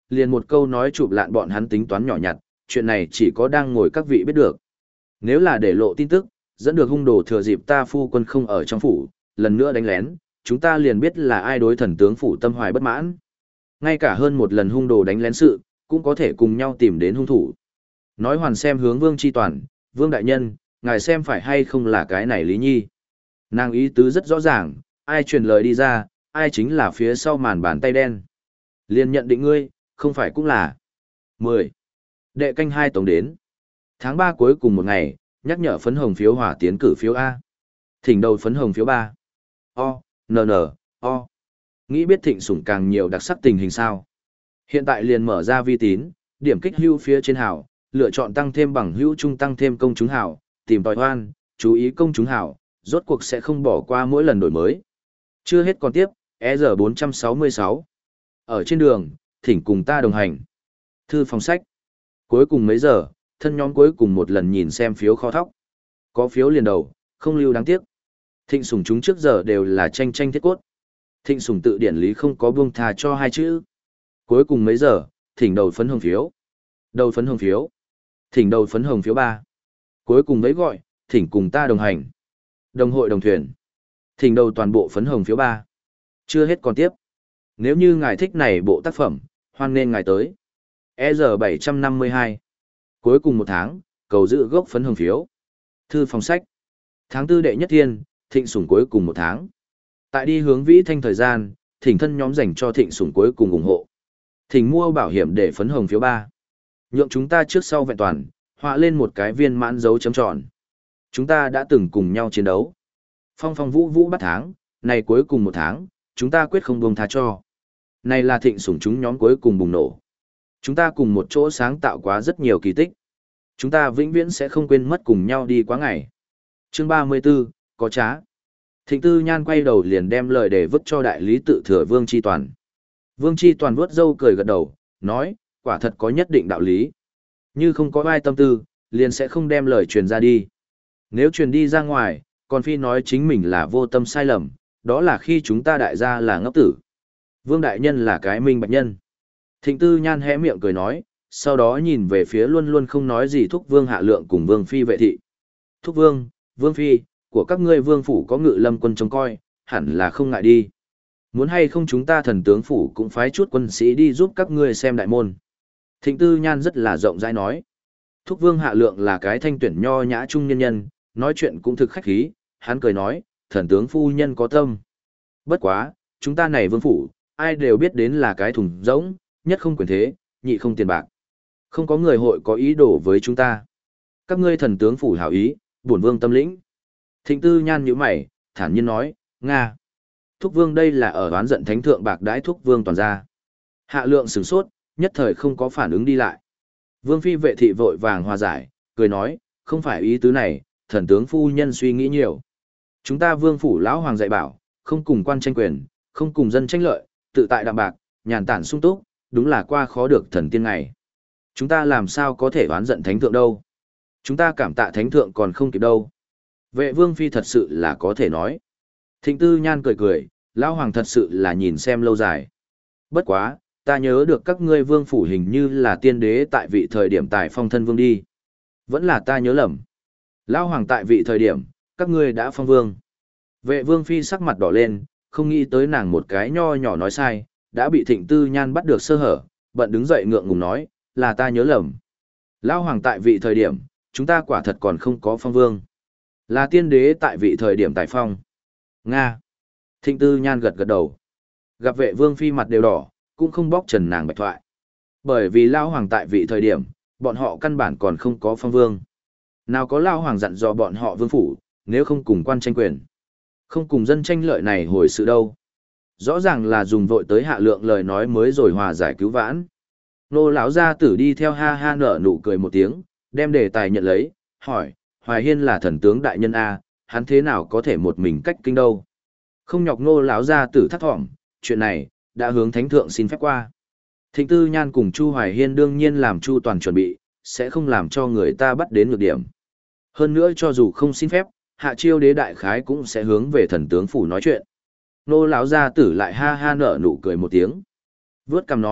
liền một câu nói chụp lạn bọn hắn tính toán nhỏ nhặt, chuyện này chỉ có đang ngồi các vị biết được. Nếu là để lộ tin tức, dẫn được hung đồ thừa dịp ta phu quân không ở trong phủ, lần nữa đánh lén, chúng ta liền biết là ai đối thần tướng phủ tâm hoài bất mãn. Ngay cả hơn một lần hung đồ đánh lén sự, cũng có thể cùng nhau tìm đến hung thủ. Nói hoàn xem hướng Vương Chi Toàn, Vương Đại Nhân, ngài xem phải hay không là cái này Lý Nhi. Nàng ý tứ rất rõ ràng, ai truyền lời đi ra, ai chính là phía sau màn bàn tay đen. Liền nhận định ngươi, không phải cũng là. mười. Đệ canh hai tổng đến. Tháng ba cuối cùng một ngày, nhắc nhở phấn hồng phiếu hỏa tiến cử phiếu A. Thỉnh đầu phấn hồng phiếu ba. O, N N, O. Nghĩ biết thịnh sủng càng nhiều đặc sắc tình hình sao. Hiện tại liền mở ra vi tín, điểm kích hưu phía trên hảo, lựa chọn tăng thêm bằng hữu trung tăng thêm công chúng hảo, tìm tòi hoan, chú ý công chúng hảo, rốt cuộc sẽ không bỏ qua mỗi lần đổi mới. Chưa hết còn tiếp, E R bốn trăm sáu mươi sáu. Ở trên đường, thỉnh cùng ta đồng hành. Thư phòng sách. Cuối cùng mấy giờ, thân nhóm cuối cùng một lần nhìn xem phiếu kho thóc. Có phiếu liền đầu, không lưu đáng tiếc. Thịnh sủng chúng trước giờ đều là tranh tranh thiết cốt. Thịnh sủng tự điển lý không có buông thà cho hai chữ. Cuối cùng mấy giờ, thỉnh đầu phấn hồng phiếu. Đầu phấn hồng phiếu. Thỉnh đầu phấn hồng phiếu ba. Cuối cùng mấy gọi, thỉnh cùng ta đồng hành. Đồng hội đồng thuyền. Thỉnh đầu toàn bộ phấn hồng phiếu ba. Chưa hết còn tiếp. Nếu như ngài thích này bộ tác phẩm, hoan nên ngài tới. E R bảy trăm năm mươi hai. Cuối cùng một tháng, cầu giữ gốc phấn hồng phiếu. Thư phòng sách. Tháng tư đệ nhất thiên, thịnh sủng cuối cùng một tháng. Tại đi hướng vĩ thanh thời gian, thỉnh thân nhóm dành cho thịnh sủng cuối cùng ủng hộ. Thỉnh mua bảo hiểm để phấn hồng phiếu ba. Nhượng chúng ta trước sau vẹn toàn, họa lên một cái viên mãn dấu chấm tròn. Chúng ta đã từng cùng nhau chiến đấu. Phong phong vũ vũ bắt tháng, này cuối cùng một tháng, chúng ta quyết không buông tha cho. Này là thịnh sủng chúng nhóm cuối cùng bùng nổ. Chúng ta cùng một chỗ sáng tạo quá rất nhiều kỳ tích. Chúng ta vĩnh viễn sẽ không quên mất cùng nhau đi quá ngày. Chương ba mươi 34, có trá. Thịnh Tư Nhan quay đầu liền đem lời để vứt cho đại lý tự thừa Vương Chi Toàn. Vương Chi Toàn vuốt râu cười gật đầu, nói, quả thật có nhất định đạo lý. Như không có ai tâm tư, liền sẽ không đem lời truyền ra đi. Nếu truyền đi ra ngoài, còn phi nói chính mình là vô tâm sai lầm, đó là khi chúng ta đại gia là ngốc tử. Vương Đại Nhân là cái minh bạch nhân. Thịnh Tư Nhan hé miệng cười nói, sau đó nhìn về phía luôn luôn không nói gì Thúc Vương Hạ Lượng cùng Vương Phi vệ thị. Thúc Vương, Vương Phi, của các ngươi Vương Phủ có ngự lâm quân trông coi, hẳn là không ngại đi. Muốn hay không chúng ta thần tướng Phủ cũng phái chút quân sĩ đi giúp các ngươi xem đại môn. Thịnh Tư Nhan rất là rộng rãi nói. Thúc Vương Hạ Lượng là cái thanh tuyển nho nhã trung nhân nhân, nói chuyện cũng thực khách khí, hắn cười nói, thần tướng phu nhân có tâm. Bất quá, chúng ta này Vương Phủ, ai đều biết đến là cái thùng rỗng, nhất không quyền thế, nhị không tiền bạc. Không có người hội có ý đồ với chúng ta. Các ngươi thần tướng Phủ hảo ý, bổn Vương tâm lĩnh. Thịnh Tư Nhan nhíu mày, thản nhiên nói, Nga. Thúc Vương đây là ở oán giận thánh thượng bạc đãi Thúc Vương toàn ra. Hạ Lượng sửng sốt, nhất thời không có phản ứng đi lại. Vương Phi vệ thị vội vàng hòa giải, cười nói, không phải ý tứ này, thần tướng phu nhân suy nghĩ nhiều. Chúng ta Vương Phủ lão hoàng dạy bảo, không cùng quan tranh quyền, không cùng dân tranh lợi, tự tại đạm bạc, nhàn tản sung túc, đúng là qua khó được thần tiên ngày. Chúng ta làm sao có thể oán giận thánh thượng đâu. Chúng ta cảm tạ thánh thượng còn không kịp đâu. Vệ Vương Phi thật sự là có thể nói. Thịnh Tư Nhan cười cười, lão hoàng thật sự là nhìn xem lâu dài. Bất quá, ta nhớ được các ngươi Vương Phủ hình như là tiên đế tại vị thời điểm tại phong thân vương đi. Vẫn là ta nhớ lầm. Lão hoàng tại vị thời điểm, các ngươi đã phong vương. Vệ Vương Phi sắc mặt đỏ lên, không nghĩ tới nàng một cái nho nhỏ nói sai, đã bị Thịnh Tư Nhan bắt được sơ hở, bận đứng dậy ngượng ngùng nói, là ta nhớ lầm. Lão hoàng tại vị thời điểm, chúng ta quả thật còn không có phong vương. Là tiên đế tại vị thời điểm tại phong. Nga. Thịnh Tư Nhan gật gật đầu. Gặp Vệ Vương Phi mặt đều đỏ, cũng không bóc trần nàng bạch thoại. Bởi vì Lão hoàng tại vị thời điểm, bọn họ căn bản còn không có phong vương. Nào có Lão hoàng dặn dò bọn họ vương phủ, nếu không cùng quan tranh quyền. Không cùng dân tranh lợi này hồi sự đâu. Rõ ràng là dùng vội tới Hạ Lượng lời nói mới rồi hòa giải cứu vãn. Nô lão gia tử đi theo ha ha nở nụ cười một tiếng, đem đề tài nhận lấy, hỏi, Hoài Hiên là thần tướng đại nhân A, hắn thế nào có thể một mình cách kinh đâu. Không nhọc nô lão gia tử thắt thỏm, chuyện này, đã hướng thánh thượng xin phép qua. Thịnh Tư Nhan cùng Chu Hoài Hiên đương nhiên làm chu toàn chuẩn bị, sẽ không làm cho người ta bắt đến nhược điểm. Hơn nữa cho dù không xin phép, Hạ Chiêu đế đại khái cũng sẽ hướng về thần tướng phủ nói chuyện. Nô lão gia tử lại ha ha nở nụ cười một tiếng. Vướt cằm nói,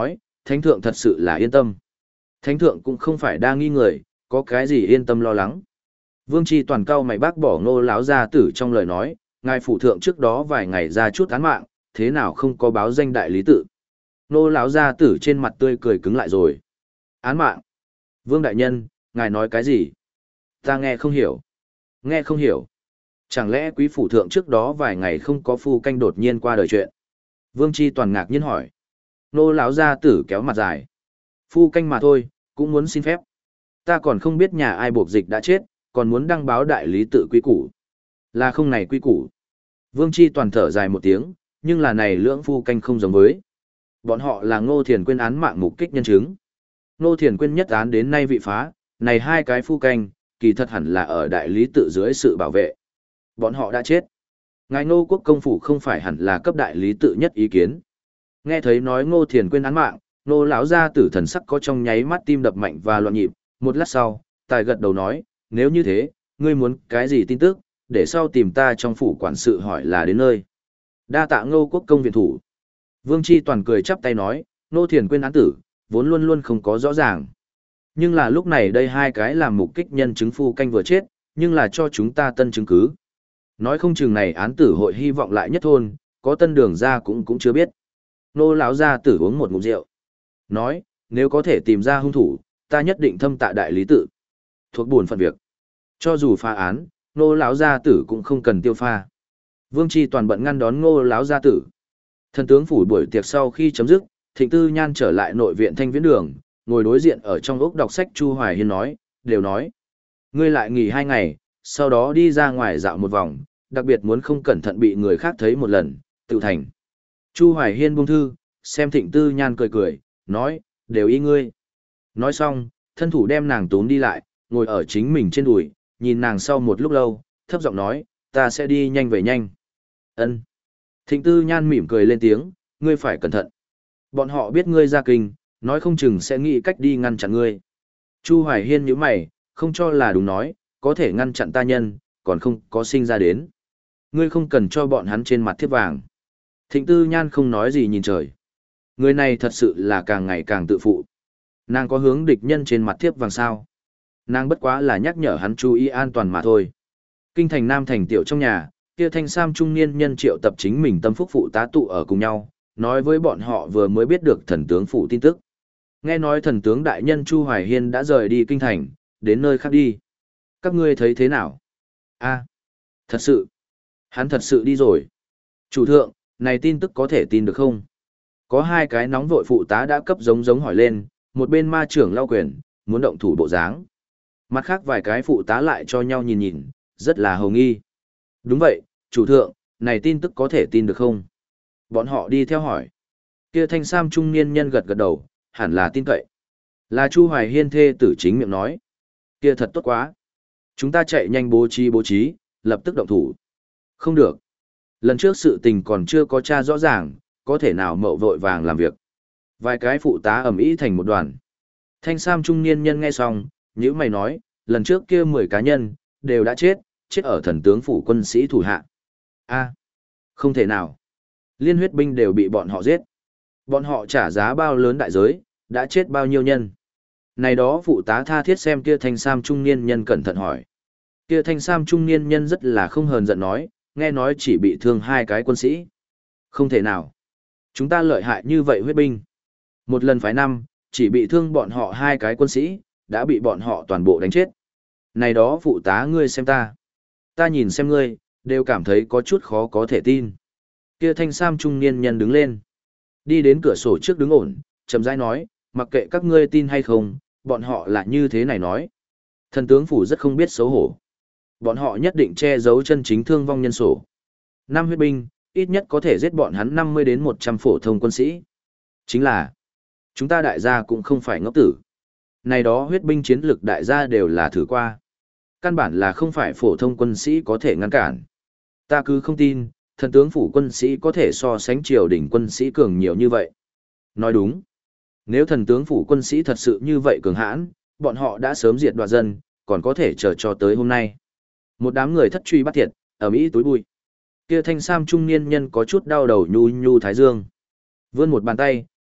thánh thượng thật sự là yên tâm. Thánh thượng cũng không phải đa nghi người, có cái gì yên tâm lo lắng. Vương Tri Toàn cao mày bác bỏ Ngô lão gia tử trong lời nói, ngài phụ thượng trước đó vài ngày ra chút án mạng, thế nào không có báo danh đại lý tự. Ngô lão gia tử trên mặt tươi cười cứng lại rồi. Án mạng? Vương đại nhân, ngài nói cái gì? Ta nghe không hiểu. Nghe không hiểu. Chẳng lẽ quý phủ thượng trước đó vài ngày không có phu canh đột nhiên qua đời chuyện? Vương Tri Toàn ngạc nhiên hỏi. Ngô lão gia tử kéo mặt dài. Phu canh mà thôi, cũng muốn xin phép. Ta còn không biết nhà ai buộc dịch đã chết, còn muốn đăng báo đại lý tự quy củ. Là không này quy củ. Vương Chi Toàn thở dài một tiếng, nhưng là này lưỡng phu canh không giống với. Bọn họ là Ngô Thiền Quyên án mạng mục kích nhân chứng. Ngô Thiền Quyên nhất án đến nay vị phá, này hai cái phu canh, kỳ thật hẳn là ở đại lý tự dưới sự bảo vệ. Bọn họ đã chết. Ngài Ngô Quốc công phủ không phải hẳn là cấp đại lý tự nhất ý kiến. Nghe thấy nói Ngô Thiền Quyên án mạng, Ngô lão gia tử thần sắc có trong nháy mắt tim đập mạnh và loạn nhịp, một lát sau, tài gật đầu nói, nếu như thế, ngươi muốn cái gì tin tức, để sau tìm ta trong phủ quản sự hỏi là đến nơi. Đa tạ Ngô Quốc công viện thủ. Vương Chi Toàn cười chắp tay nói, Ngô Thiền Quyên án tử, vốn luôn luôn không có rõ ràng. Nhưng là lúc này đây hai cái làm mục kích nhân chứng phu canh vừa chết, nhưng là cho chúng ta tân chứng cứ. Nói không chừng này án tử hội hy vọng lại nhất thôn, có tân đường ra cũng cũng chưa biết. Ngô lão gia tử uống một ngụm rượu. Nói, nếu có thể tìm ra hung thủ, ta nhất định thâm tạ đại lý tự. Thuộc buồn phận việc. Cho dù phá án, Ngô lão gia tử cũng không cần tiêu pha. Vương Chi Toàn bận ngăn đón Ngô lão gia tử. Thần tướng phủ buổi tiệc sau khi chấm dứt, Thịnh Tư Nhan trở lại nội viện Thanh Viễn Đường, ngồi đối diện ở trong ốc đọc sách Chu Hoài Hiên nói, đều nói. Ngươi lại nghỉ hai ngày, sau đó đi ra ngoài dạo một vòng, đặc biệt muốn không cẩn thận bị người khác thấy một lần, tự thành. Chu Hoài Hiên buông thư, xem Thịnh Tư Nhan cười cười, nói, đều ý ngươi. Nói xong, thân thủ đem nàng tốn đi lại, ngồi ở chính mình trên đùi, nhìn nàng sau một lúc lâu, thấp giọng nói, ta sẽ đi nhanh về nhanh. Ân. Thịnh Tư Nhan mỉm cười lên tiếng, ngươi phải cẩn thận. Bọn họ biết ngươi ra kinh, nói không chừng sẽ nghĩ cách đi ngăn chặn ngươi. Chu Hoài Hiên nhíu mày, không cho là đúng nói, có thể ngăn chặn ta nhân, còn không có sinh ra đến. Ngươi không cần cho bọn hắn trên mặt thiếp vàng. Thịnh Tư Nhan không nói gì nhìn trời. Người này thật sự là càng ngày càng tự phụ. Nàng có hướng địch nhân trên mặt thiếp vàng sao. Nàng bất quá là nhắc nhở hắn chú ý an toàn mà thôi. Kinh thành Nam thành tiểu trong nhà, kia thanh sam trung niên nhân triệu tập chính mình tâm phúc phụ tá tụ ở cùng nhau, nói với bọn họ vừa mới biết được thần tướng phụ tin tức. Nghe nói thần tướng đại nhân Chu Hoài Hiên đã rời đi kinh thành, đến nơi khác đi. Các ngươi thấy thế nào? A, thật sự. Hắn thật sự đi rồi. Chủ thượng, này tin tức có thể tin được không? Có hai cái nóng vội phụ tá đã cấp giống giống hỏi lên, một bên ma trưởng lao quyền, muốn động thủ bộ dáng. Mặt khác vài cái phụ tá lại cho nhau nhìn nhìn, rất là hồng nghi. Đúng vậy, chủ thượng, này tin tức có thể tin được không? Bọn họ đi theo hỏi. Kia thanh sam trung niên nhân gật gật đầu, hẳn là tin cậy. Là Chu Hoài Hiên thê tử chính miệng nói. Kia thật tốt quá. Chúng ta chạy nhanh bố trí bố trí, lập tức động thủ. Không được. Lần trước sự tình còn chưa có tra rõ ràng, có thể nào mậu vội vàng làm việc. Vài cái phụ tá ầm ĩ thành một đoàn. Thanh sam trung niên nhân nghe xong, nhữ mày nói, lần trước kia mười cá nhân, đều đã chết, chết ở thần tướng phủ quân sĩ thủ hạ. A, không thể nào. Liên huyết binh đều bị bọn họ giết. Bọn họ trả giá bao lớn đại giới, đã chết bao nhiêu nhân. Này đó phụ tá tha thiết xem kia thanh sam trung niên nhân cẩn thận hỏi. Kia thanh sam trung niên nhân rất là không hờn giận nói, nghe nói chỉ bị thương hai cái quân sĩ. Không thể nào. Chúng ta lợi hại như vậy huyết binh. Một lần phái năm, chỉ bị thương bọn họ hai cái quân sĩ, đã bị bọn họ toàn bộ đánh chết. Này đó phụ tá ngươi xem ta. Ta nhìn xem ngươi, đều cảm thấy có chút khó có thể tin. Kia thanh sam trung niên nhân đứng lên. Đi đến cửa sổ trước đứng ổn, chậm rãi nói, mặc kệ các ngươi tin hay không, bọn họ là như thế này nói. Thần tướng phủ rất không biết xấu hổ. Bọn họ nhất định che giấu chân chính thương vong nhân sổ. Năm huyết binh, ít nhất có thể giết bọn hắn năm mươi đến một trăm phổ thông quân sĩ. Chính là, chúng ta đại gia cũng không phải ngốc tử. Này đó huyết binh chiến lực đại gia đều là thử qua. Căn bản là không phải phổ thông quân sĩ có thể ngăn cản. Ta cứ không tin, thần tướng phủ quân sĩ có thể so sánh triều đình quân sĩ cường nhiều như vậy. Nói đúng. Nếu thần tướng phủ quân sĩ thật sự như vậy cường hãn, bọn họ đã sớm diệt đoạt dân, còn có thể chờ cho tới hôm nay. Một đám người thất truy bắt thiệt, ở Mỹ túi bụi. Kia thanh sam trung niên nhân có chút đau đầu nhu nhu thái dương. Vươn một bàn tay,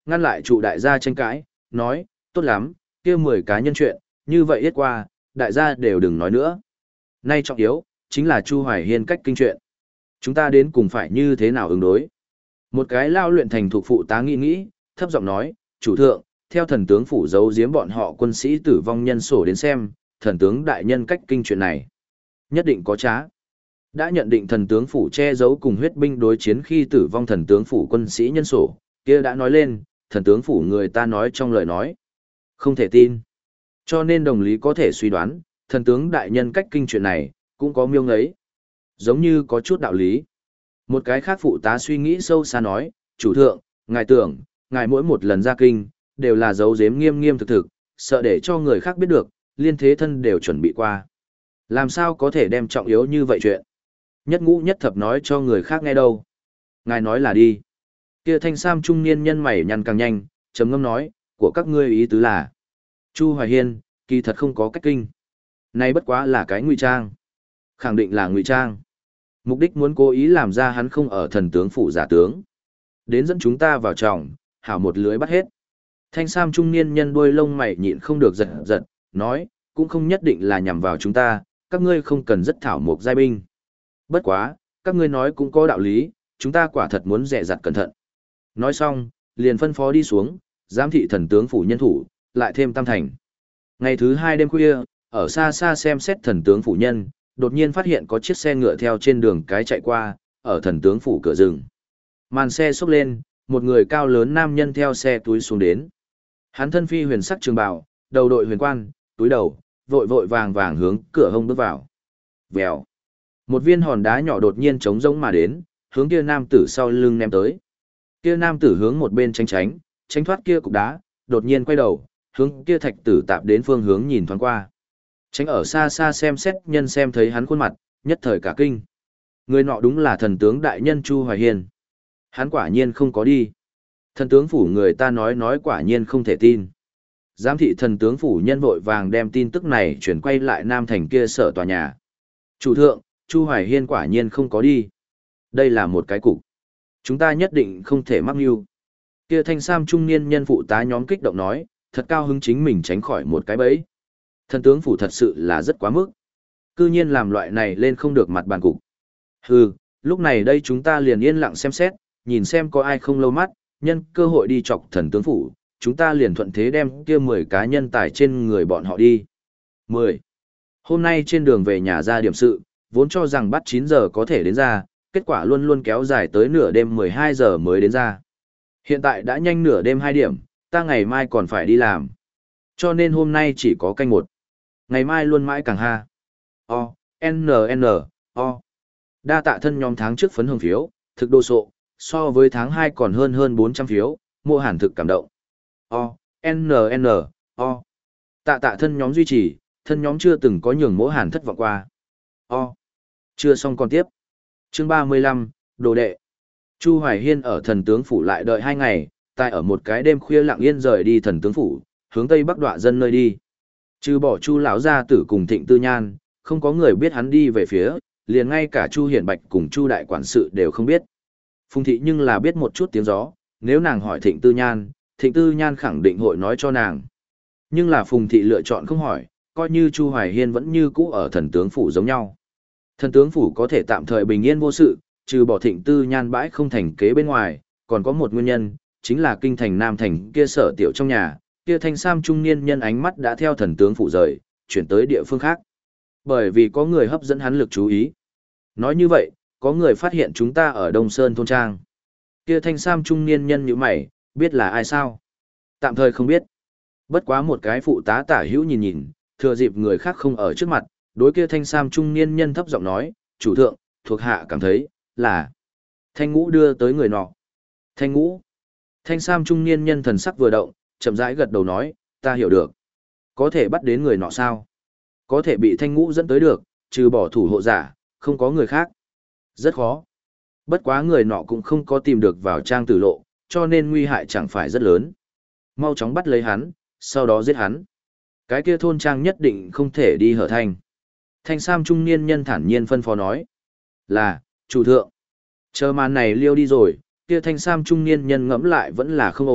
ngăn lại trụ đại gia tranh cãi, nói, tốt lắm, kia mười cá nhân chuyện, như vậy ít qua, đại gia đều đừng nói nữa. Nay trọng yếu, chính là Chu Hoài Hiên cách kinh chuyện. Chúng ta đến cùng phải như thế nào ứng đối. Một cái lao luyện thành thuộc phụ tá nghĩ nghĩ, thấp giọng nói, chủ thượng, theo thần tướng phủ giấu giếm bọn họ quân sĩ tử vong nhân sổ đến xem, thần tướng đại nhân cách kinh chuyện này. Nhất định có trá. Đã nhận định thần tướng phủ che giấu cùng huyết binh đối chiến khi tử vong thần tướng phủ quân sĩ nhân sổ, kia đã nói lên, thần tướng phủ người ta nói trong lời nói. Không thể tin. Cho nên đồng lý có thể suy đoán, thần tướng đại nhân cách kinh chuyện này, cũng có miêu ngấy. Giống như có chút đạo lý. Một cái khác phụ tá suy nghĩ sâu xa nói, chủ thượng, ngài tưởng, ngài mỗi một lần ra kinh, đều là giấu giếm nghiêm nghiêm thực thực, sợ để cho người khác biết được, liên thế thân đều chuẩn bị qua. Làm sao có thể đem trọng yếu như vậy chuyện? Nhất ngũ nhất thập nói cho người khác nghe đâu. Ngài nói là đi. Kia thanh sam trung niên nhân mày nhăn càng nhanh, trầm ngâm nói, của các ngươi ý tứ là. Chu Hoài Hiên, kỳ thật không có cách kinh. Này bất quá là cái ngụy trang. Khẳng định là ngụy trang. Mục đích muốn cố ý làm ra hắn không ở thần tướng phủ giả tướng. Đến dẫn chúng ta vào trọng, hảo một lưới bắt hết. Thanh sam trung niên nhân đuôi lông mày nhịn không được giật giật, nói, cũng không nhất định là nhằm vào chúng ta, các ngươi không cần rất thảo mục giai binh. Bất quá, các ngươi nói cũng có đạo lý, chúng ta quả thật muốn dè dặt cẩn thận. Nói xong, liền phân phó đi xuống, giám thị thần tướng phủ nhân thủ, lại thêm tam thành. Ngày thứ hai đêm khuya, ở xa xa xem xét thần tướng phủ nhân, đột nhiên phát hiện có chiếc xe ngựa theo trên đường cái chạy qua, ở thần tướng phủ cửa rừng. Màn xe xốc lên, một người cao lớn nam nhân theo xe túi xuống đến. Hắn thân phi huyền sắc trường bào, đầu đội huyền quan, túi đầu, vội vội vàng vàng hướng cửa hông bước vào. Vèo. Một viên hòn đá nhỏ đột nhiên trống rỗng mà đến, hướng kia nam tử sau lưng ném tới. Kia nam tử hướng một bên tránh tránh, tránh thoát kia cục đá, đột nhiên quay đầu, hướng kia thạch tử tạp đến phương hướng nhìn thoáng qua. Tránh ở xa xa xem xét nhân xem thấy hắn khuôn mặt, nhất thời cả kinh. Người nọ đúng là thần tướng đại nhân Chu Hoài Hiên. Hắn quả nhiên không có đi. Thần tướng phủ người ta nói nói quả nhiên không thể tin. Giám thị thần tướng phủ nhân vội vàng đem tin tức này chuyển quay lại Nam Thành kia sở tòa nhà. Chủ thượng, Chu Hoài Hiên quả nhiên không có đi. Đây là một cái cục. Chúng ta nhất định không thể mắc mưu. Kia thanh sam trung niên nhân phụ tá nhóm kích động nói, thật cao hứng chính mình tránh khỏi một cái bẫy. Thần tướng phủ thật sự là rất quá mức. Cư nhiên làm loại này lên không được mặt bàn cục. Hừ, lúc này đây chúng ta liền yên lặng xem xét, nhìn xem có ai không lâu mắt, nhân cơ hội đi chọc thần tướng phủ, chúng ta liền thuận thế đem kia mười cá nhân tài trên người bọn họ đi. mười. Hôm nay trên đường về nhà ra điểm sự, vốn cho rằng bắt chín giờ có thể đến ra, kết quả luôn luôn kéo dài tới nửa đêm mười hai giờ mới đến ra. Hiện tại đã nhanh nửa đêm hai điểm, ta ngày mai còn phải đi làm. Cho nên hôm nay chỉ có canh một. Ngày mai luôn mãi càng ha. O, N, N, O. Đa tạ thân nhóm tháng trước phấn hồng phiếu, thực đồ sộ, so với tháng hai còn hơn hơn bốn trăm phiếu, mô hàn thực cảm động. O, N, N, O. Tạ tạ thân nhóm duy trì, thân nhóm chưa từng có nhường mỗ hàn thất vọng qua. O. Chưa xong còn tiếp. Chương ba mươi lăm, Đồ đệ. Chu Hoài Hiên ở thần tướng phủ lại đợi hai ngày, tại ở một cái đêm khuya lặng yên rời đi thần tướng phủ, hướng tây bắc đọa dân nơi đi. Trừ bỏ Chu lão gia tử cùng Thịnh Tư Nhan, không có người biết hắn đi về phía, liền ngay cả Chu Hiển Bạch cùng Chu đại quản sự đều không biết. Phùng thị nhưng là biết một chút tiếng gió, nếu nàng hỏi Thịnh Tư Nhan, Thịnh Tư Nhan khẳng định hội nói cho nàng. Nhưng là Phùng thị lựa chọn không hỏi, coi như Chu Hoài Hiên vẫn như cũ ở thần tướng phủ giống nhau. Thần tướng phủ có thể tạm thời bình yên vô sự, trừ bỏ Thịnh Tư Nhan bãi không thành kế bên ngoài, còn có một nguyên nhân, chính là kinh thành Nam Thành kia sở tiểu trong nhà, kia thanh sam trung niên nhân ánh mắt đã theo thần tướng phủ rời, chuyển tới địa phương khác. Bởi vì có người hấp dẫn hắn lực chú ý. Nói như vậy, có người phát hiện chúng ta ở Đông Sơn thôn trang. Kia thanh sam trung niên nhân như mày, biết là ai sao? Tạm thời không biết. Bất quá một cái phụ tá tả hữu nhìn nhìn, thừa dịp người khác không ở trước mặt, đối kia thanh sam trung niên nhân thấp giọng nói, chủ thượng, thuộc hạ cảm thấy, là Thanh Ngũ đưa tới người nọ. Thanh Ngũ. Thanh sam trung niên nhân thần sắc vừa động, chậm rãi gật đầu nói, ta hiểu được. Có thể bắt đến người nọ sao? Có thể bị Thanh Ngũ dẫn tới được, trừ bỏ thủ hộ giả, không có người khác. Rất khó. Bất quá người nọ cũng không có tìm được vào trang tử lộ, cho nên nguy hại chẳng phải rất lớn. Mau chóng bắt lấy hắn, sau đó giết hắn. Cái kia thôn trang nhất định không thể đi hở thành. Thanh sam trung niên nhân thản nhiên phân phó nói. Là, chủ thượng. Chờ màn này liêu đi rồi, kia thanh sam trung niên nhân ngẫm lại vẫn là không ổn,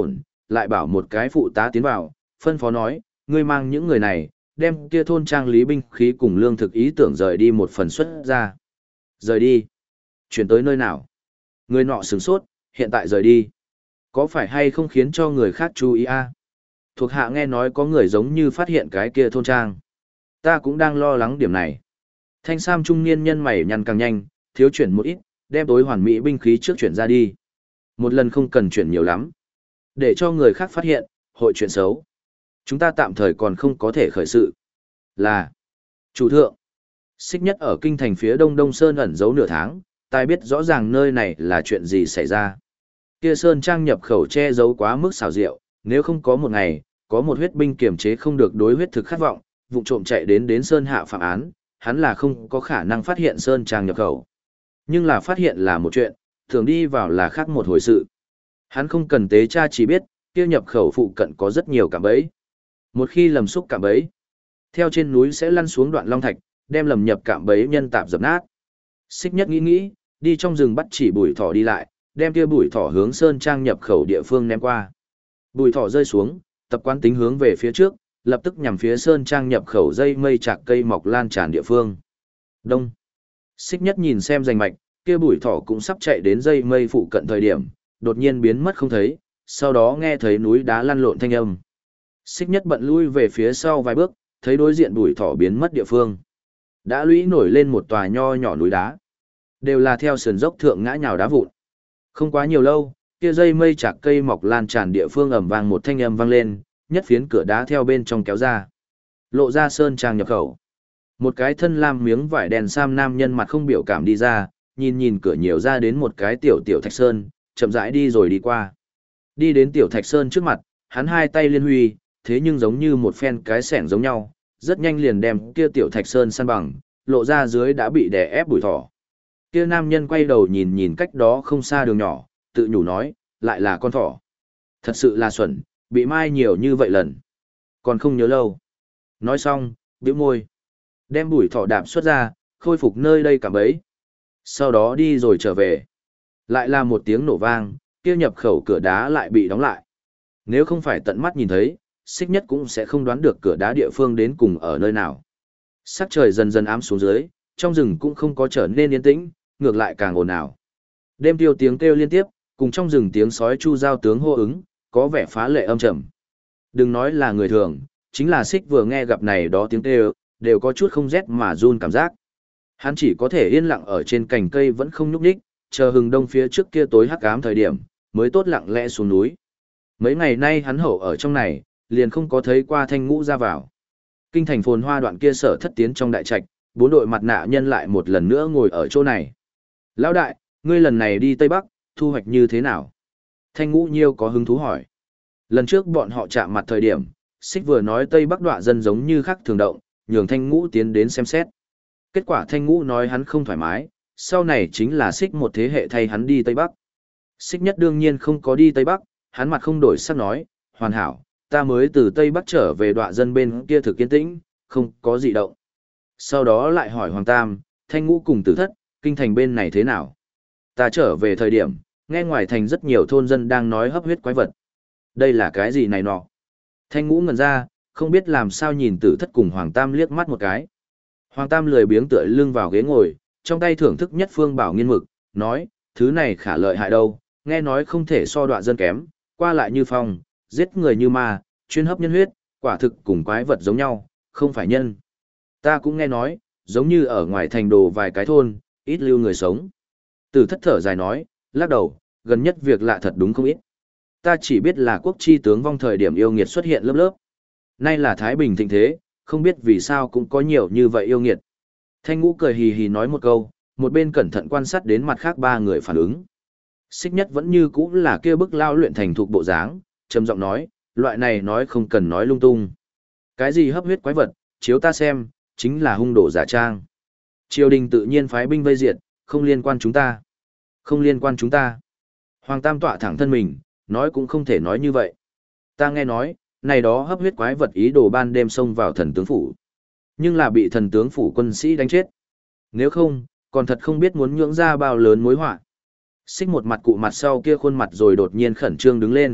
lại bảo một cái phụ tá tiến vào, phân phó nói, ngươi mang những người này, đem kia thôn trang lý binh khí cùng lương thực ý tưởng rời đi một phần xuất ra. Rời đi? Chuyển tới nơi nào? Người nọ sửng sốt, hiện tại rời đi. Có phải hay không khiến cho người khác chú ý a? Thuộc hạ nghe nói có người giống như phát hiện cái kia thôn trang. Ta cũng đang lo lắng điểm này. Thanh sam trung niên nhân mày nhăn càng nhanh, thiếu chuyển một ít, đem tối hoàn mỹ binh khí trước chuyển ra đi. Một lần không cần chuyển nhiều lắm. Để cho người khác phát hiện, hội chuyện xấu. Chúng ta tạm thời còn không có thể khởi sự. Là, chủ thượng, xích nhất ở kinh thành phía đông Đông Sơn ẩn giấu nửa tháng, tai biết rõ ràng nơi này là chuyện gì xảy ra. Kia Sơn Trang nhập khẩu che giấu quá mức xảo diệu, nếu không có một ngày, có một huyết binh kiềm chế không được đối huyết thực khát vọng, vụ trộm chạy đến đến Sơn Hạ phạm án, hắn là không có khả năng phát hiện Sơn Trang nhập khẩu. Nhưng là phát hiện là một chuyện, thường đi vào là khác một hồi sự. Hắn không cần tế tra chỉ biết, kia nhập khẩu phụ cận có rất nhiều cạm bẫy. Một khi lầm xúc cạm bẫy, theo trên núi sẽ lăn xuống đoạn long thạch, đem lầm nhập cạm bẫy nhân tạp dập nát. Xích nhất nghĩ nghĩ, đi trong rừng bắt chỉ bùi thỏ đi lại, đem kia bùi thỏ hướng Sơn Trang nhập khẩu địa phương ném qua. Bùi thỏ rơi xuống, tập quán tính hướng về phía trước, lập tức nhằm phía Sơn Trang nhập khẩu dây mây chạc cây mọc lan tràn địa phương. Đông. Xích nhất nhìn xem rành mạch, kia bùi thỏ cũng sắp chạy đến dây mây phụ cận thời điểm, đột nhiên biến mất không thấy, sau đó nghe thấy núi đá lăn lộn thanh âm. Xích nhất bận lui về phía sau vài bước, thấy đối diện bùi thỏ biến mất địa phương. Đã lũy nổi lên một tòa nho nhỏ núi đá. Đều là theo sườn dốc thượng ngã nhào đá vụn. Không quá nhiều lâu, kia dây mây chạc cây mọc lan tràn địa phương ầm vang một thanh âm vang lên, nhất phiến cửa đá theo bên trong kéo ra. Lộ ra Sơn Trang nhập khẩu. Một cái thân lam miếng vải đèn sam nam nhân mặt không biểu cảm đi ra, nhìn nhìn cửa nhiều ra đến một cái tiểu tiểu thạch sơn, chậm rãi đi rồi đi qua. Đi đến tiểu thạch sơn trước mặt, hắn hai tay liên huy, thế nhưng giống như một phen cái sẻng giống nhau, rất nhanh liền đem kia tiểu thạch sơn săn bằng, lộ ra dưới đã bị đè ép bụi thỏ. Kia nam nhân quay đầu nhìn nhìn cách đó không xa đường nhỏ, tự nhủ nói, lại là con thỏ. Thật sự là xuẩn, bị mai nhiều như vậy lần. Còn không nhớ lâu. Nói xong, bĩu môi. Đem bụi thỏ đạp xuất ra, khôi phục nơi đây cả bấy. Sau đó đi rồi trở về. Lại là một tiếng nổ vang, kia nhập khẩu cửa đá lại bị đóng lại. Nếu không phải tận mắt nhìn thấy, xích nhất cũng sẽ không đoán được cửa đá địa phương đến cùng ở nơi nào. Sắc trời dần dần ám xuống dưới, trong rừng cũng không có trở nên yên tĩnh, ngược lại càng ồn ào. Đêm tiêu tiếng kêu liên tiếp, cùng trong rừng tiếng sói chu giao tướng hô ứng, có vẻ phá lệ âm trầm. Đừng nói là người thường, chính là xích vừa nghe gặp này đó tiếng kêu, đều có chút không rét mà run cảm giác. Hắn chỉ có thể yên lặng ở trên cành cây vẫn không nhúc nhích, chờ hừng đông phía trước kia tối hắc ám thời điểm, mới tốt lặng lẽ xuống núi. Mấy ngày nay hắn hậu ở trong này, liền không có thấy qua Thanh Ngũ ra vào. Kinh thành phồn hoa đoạn kia sở thất tiến trong đại trạch, bốn đội mặt nạ nhân lại một lần nữa ngồi ở chỗ này. Lão đại, ngươi lần này đi Tây Bắc, thu hoạch như thế nào? Thanh Ngũ Nhiêu có hứng thú hỏi. Lần trước bọn họ chạm mặt thời điểm, Xích vừa nói Tây Bắc đọa dân giống như khác thường động, nhường Thanh Ngũ tiến đến xem xét. Kết quả Thanh Ngũ nói hắn không thoải mái, sau này chính là Xích một thế hệ thay hắn đi Tây Bắc. Xích nhất đương nhiên không có đi Tây Bắc, hắn mặt không đổi sắc nói, hoàn hảo, ta mới từ Tây Bắc trở về đọa dân bên kia thực kiên tĩnh, không có gì động. Sau đó lại hỏi Hoàng Tam, Thanh Ngũ cùng Tử Thất, kinh thành bên này thế nào? Ta trở về thời điểm, nghe ngoài thành rất nhiều thôn dân đang nói hấp huyết quái vật. Đây là cái gì này nọ? Thanh Ngũ ngẩn ra, không biết làm sao nhìn Tử Thất cùng Hoàng Tam liếc mắt một cái. Hoàng Tam lười biếng tựa lưng vào ghế ngồi, trong tay thưởng thức nhất phương bảo nghiên mực, nói, thứ này khả lợi hại đâu, nghe nói không thể so đọa dân kém, qua lại như phong, giết người như ma, chuyên hấp nhân huyết, quả thực cùng quái vật giống nhau, không phải nhân. Ta cũng nghe nói, giống như ở ngoài thành đồ vài cái thôn, ít lưu người sống. Tử Thất thở dài nói, lắc đầu, gần nhất việc lạ thật đúng không ít. Ta chỉ biết là quốc chi tướng vong thời điểm yêu nghiệt xuất hiện lớp lớp. Nay là Thái Bình thịnh thế, không biết vì sao cũng có nhiều như vậy yêu nghiệt. Thanh Ngũ cười hì hì nói một câu, một bên cẩn thận quan sát đến mặt khác ba người phản ứng. Xích nhất vẫn như cũ là kia bức lao luyện thành thục bộ dáng, trầm giọng nói, loại này nói không cần nói lung tung. Cái gì hấp huyết quái vật, chiếu ta xem, chính là hung đồ giả trang. Triều đình tự nhiên phái binh vây diệt, không liên quan chúng ta. Không liên quan chúng ta. Hoàng Tam tọa thẳng thân mình, nói cũng không thể nói như vậy. Ta nghe nói, này đó hấp huyết quái vật ý đồ ban đêm xông vào thần tướng phủ. Nhưng là bị thần tướng phủ quân sĩ đánh chết. Nếu không, còn thật không biết muốn nhưỡng ra bao lớn mối họa. Xích một mặt cụ mặt sau kia khuôn mặt rồi đột nhiên khẩn trương đứng lên,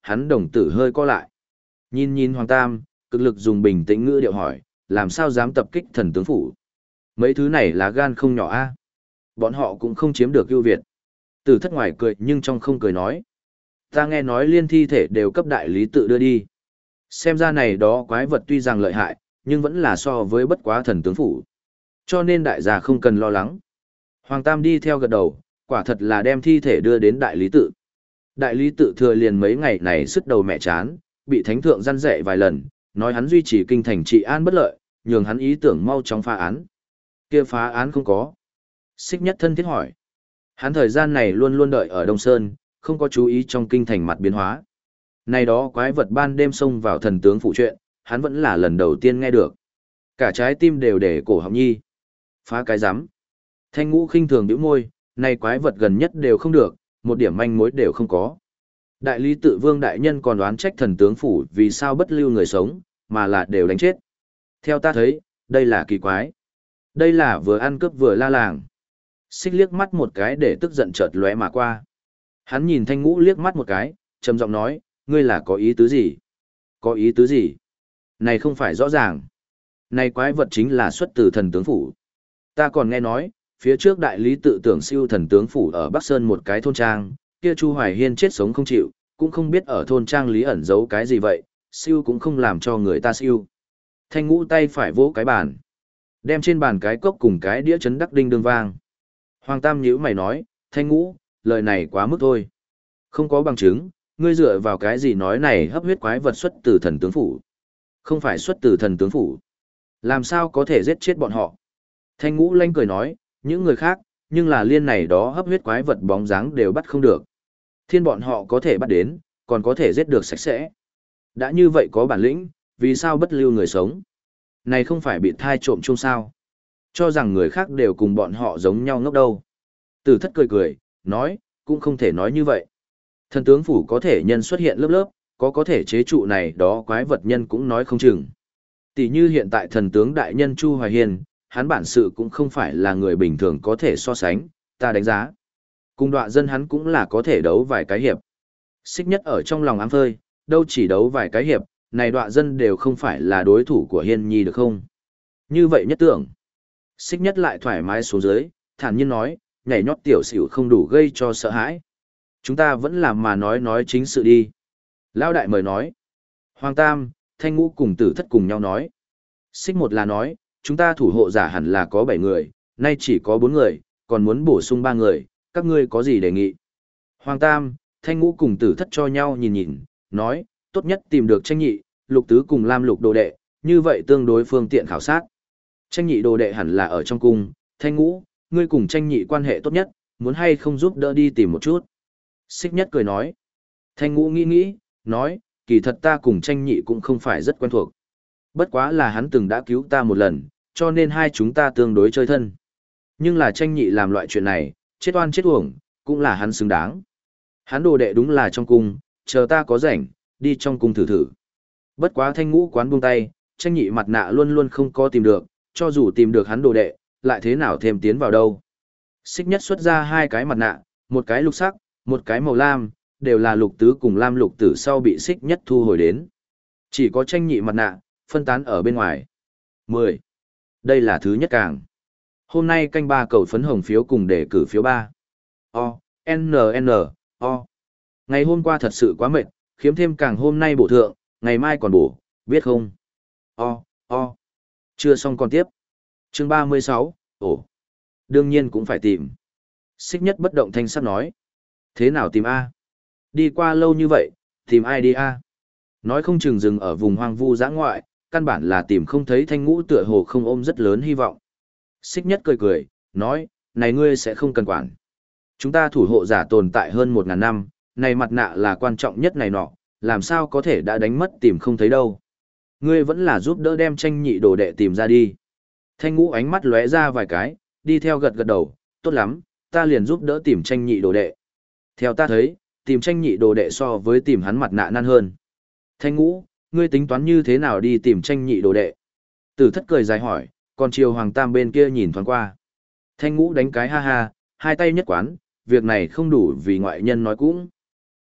hắn đồng tử hơi co lại. Nhìn nhìn Hoàng Tam, cực lực dùng bình tĩnh ngữ điệu hỏi, làm sao dám tập kích thần tướng phủ? Mấy thứ này là gan không nhỏ a. Bọn họ cũng không chiếm được ưu việt. Tử thất ngoài cười nhưng trong không cười nói. Ta nghe nói liên thi thể đều cấp đại lý tự đưa đi. Xem ra này đó quái vật tuy rằng lợi hại, nhưng vẫn là so với bất quá thần tướng phủ. Cho nên đại gia không cần lo lắng. Hoàng Tam đi theo gật đầu, quả thật là đem thi thể đưa đến đại lý tự. Đại lý tự thừa liền mấy ngày này sức đầu mẹ chán, bị thánh thượng răn dạy vài lần, nói hắn duy trì kinh thành trị an bất lợi, nhường hắn ý tưởng mau chóng phá án. Kia phá án không có. Xích Nhất thân thiết hỏi. Hắn thời gian này luôn luôn đợi ở Đông Sơn, không có chú ý trong kinh thành mặt biến hóa. Này đó quái vật ban đêm xông vào thần tướng phụ chuyện, hắn vẫn là lần đầu tiên nghe được. Cả trái tim đều để cổ họng nhi. Phá cái rắm. Thanh Ngũ khinh thường nhíu môi, này quái vật gần nhất đều không được, một điểm manh mối đều không có. Đại lý tự vương đại nhân còn đoán trách thần tướng phủ vì sao bất lưu người sống, mà là đều đánh chết. Theo ta thấy, đây là kỳ quái. Đây là vừa ăn cướp vừa la làng. Xích liếc mắt một cái để tức giận chợt lóe mà qua. Hắn nhìn Thanh Ngũ liếc mắt một cái, trầm giọng nói, ngươi là có ý tứ gì? Có ý tứ gì? Này không phải rõ ràng. Này quái vật chính là xuất từ thần tướng phủ. Ta còn nghe nói, phía trước đại lý tự tưởng siêu thần tướng phủ ở Bắc Sơn một cái thôn trang, kia Chu Hoài Hiên chết sống không chịu, cũng không biết ở thôn trang lý ẩn giấu cái gì vậy, siêu cũng không làm cho người ta siêu. Thanh Ngũ tay phải vỗ cái bàn, đem trên bàn cái cốc cùng cái đĩa chấn đắc đinh đương vang. Hoàng Tam nhíu mày nói, Thanh Ngũ, lời này quá mức thôi. Không có bằng chứng, ngươi dựa vào cái gì nói này hấp huyết quái vật xuất từ thần tướng phủ. Không phải xuất từ thần tướng phủ. Làm sao có thể giết chết bọn họ? Thanh Ngũ lanh cười nói, những người khác, nhưng là liên này đó hấp huyết quái vật bóng dáng đều bắt không được. Thiên bọn họ có thể bắt đến, còn có thể giết được sạch sẽ. Đã như vậy có bản lĩnh, vì sao bất lưu người sống? Này không phải bị thai trộm chung sao? Cho rằng người khác đều cùng bọn họ giống nhau ngốc đâu. Tử Thất cười cười, nói, cũng không thể nói như vậy. Thần tướng phủ có thể nhân xuất hiện lớp lớp, có có thể chế trụ này đó quái vật nhân cũng nói không chừng. Tỷ như hiện tại thần tướng đại nhân Chu Hoài Hiên, hắn bản sự cũng không phải là người bình thường có thể so sánh, ta đánh giá. Cùng đọa dân hắn cũng là có thể đấu vài cái hiệp. Xích Nhất ở trong lòng ám phơi, đâu chỉ đấu vài cái hiệp, này đọa dân đều không phải là đối thủ của Hiên Nhi được không? Như vậy nhất tưởng. Xích Nhất lại thoải mái xuống dưới, thản nhiên nói, nhảy nhót tiểu xỉu không đủ gây cho sợ hãi. Chúng ta vẫn làm mà nói nói chính sự đi. Lão đại mời nói. Hoàng Tam, Thanh Ngũ cùng Tử Thất cùng nhau nói. Xích một là nói, chúng ta thủ hộ giả hẳn là có bảy người, nay chỉ có bốn người, còn muốn bổ sung ba người, các ngươi có gì đề nghị? Hoàng Tam, Thanh Ngũ cùng Tử Thất cho nhau nhìn nhìn, nói, tốt nhất tìm được Tranh Nhị, Lục Tứ cùng Lam Lục đồ đệ, như vậy tương đối phương tiện khảo sát. Tranh Nhị đồ đệ hẳn là ở trong cung, Thanh Ngũ, ngươi cùng Tranh Nhị quan hệ tốt nhất, muốn hay không giúp đỡ đi tìm một chút. Xích Nhất cười nói. Thanh Ngũ nghĩ nghĩ, nói, kỳ thật ta cùng Tranh Nhị cũng không phải rất quen thuộc. Bất quá là hắn từng đã cứu ta một lần, cho nên hai chúng ta tương đối chơi thân. Nhưng là Tranh Nhị làm loại chuyện này, chết oan chết uổng, cũng là hắn xứng đáng. Hắn đồ đệ đúng là trong cung, chờ ta có rảnh, đi trong cung thử thử. Bất quá Thanh Ngũ quán buông tay, Tranh Nhị mặt nạ luôn luôn không có tìm được, cho dù tìm được hắn đồ đệ, lại thế nào thêm tiến vào đâu. Xích Nhất xuất ra hai cái mặt nạ, một cái lục sắc, một cái màu lam, đều là Lục Tứ cùng Lam Lục Tử sau bị Xích Nhất thu hồi đến. Chỉ có Tranh Nhị mặt nạ, phân tán ở bên ngoài. mười. Đây là thứ nhất càng. Hôm nay canh ba cầu phấn hồng phiếu cùng đề cử phiếu ba. O, N N, O. Ngày hôm qua thật sự quá mệt, khiếm thêm càng hôm nay bổ thượng, ngày mai còn bổ, biết không? O, O. Chưa xong còn tiếp. Chương ba mươi sáu, ồ. Đương nhiên cũng phải tìm. Xích Nhất bất động thanh sắc nói. Thế nào tìm A? Đi qua lâu như vậy, tìm ai đi A? Nói không chừng dừng ở vùng hoang vu dã ngoại, căn bản là tìm không thấy Thanh Ngũ tựa hồ không ôm rất lớn hy vọng. Xích Nhất cười cười, nói, này ngươi sẽ không cần quản. Chúng ta thủ hộ giả tồn tại hơn một ngàn năm, này mặt nạ là quan trọng nhất này nọ, làm sao có thể đã đánh mất tìm không thấy đâu. Ngươi vẫn là giúp đỡ đem Tranh Nhị đồ đệ tìm ra đi. Thanh Ngũ ánh mắt lóe ra vài cái, đi theo gật gật đầu, tốt lắm, ta liền giúp đỡ tìm Tranh Nhị đồ đệ. Theo ta thấy, tìm Tranh Nhị đồ đệ so với tìm hắn mặt nạ nan hơn. Thanh Ngũ, ngươi tính toán như thế nào đi tìm Tranh Nhị đồ đệ? Tử Thất cười dài hỏi, còn chiều Hoàng Tam bên kia nhìn thoáng qua. Thanh Ngũ đánh cái ha ha, hai tay nhất quán, việc này không đủ vì ngoại nhân nói cũng.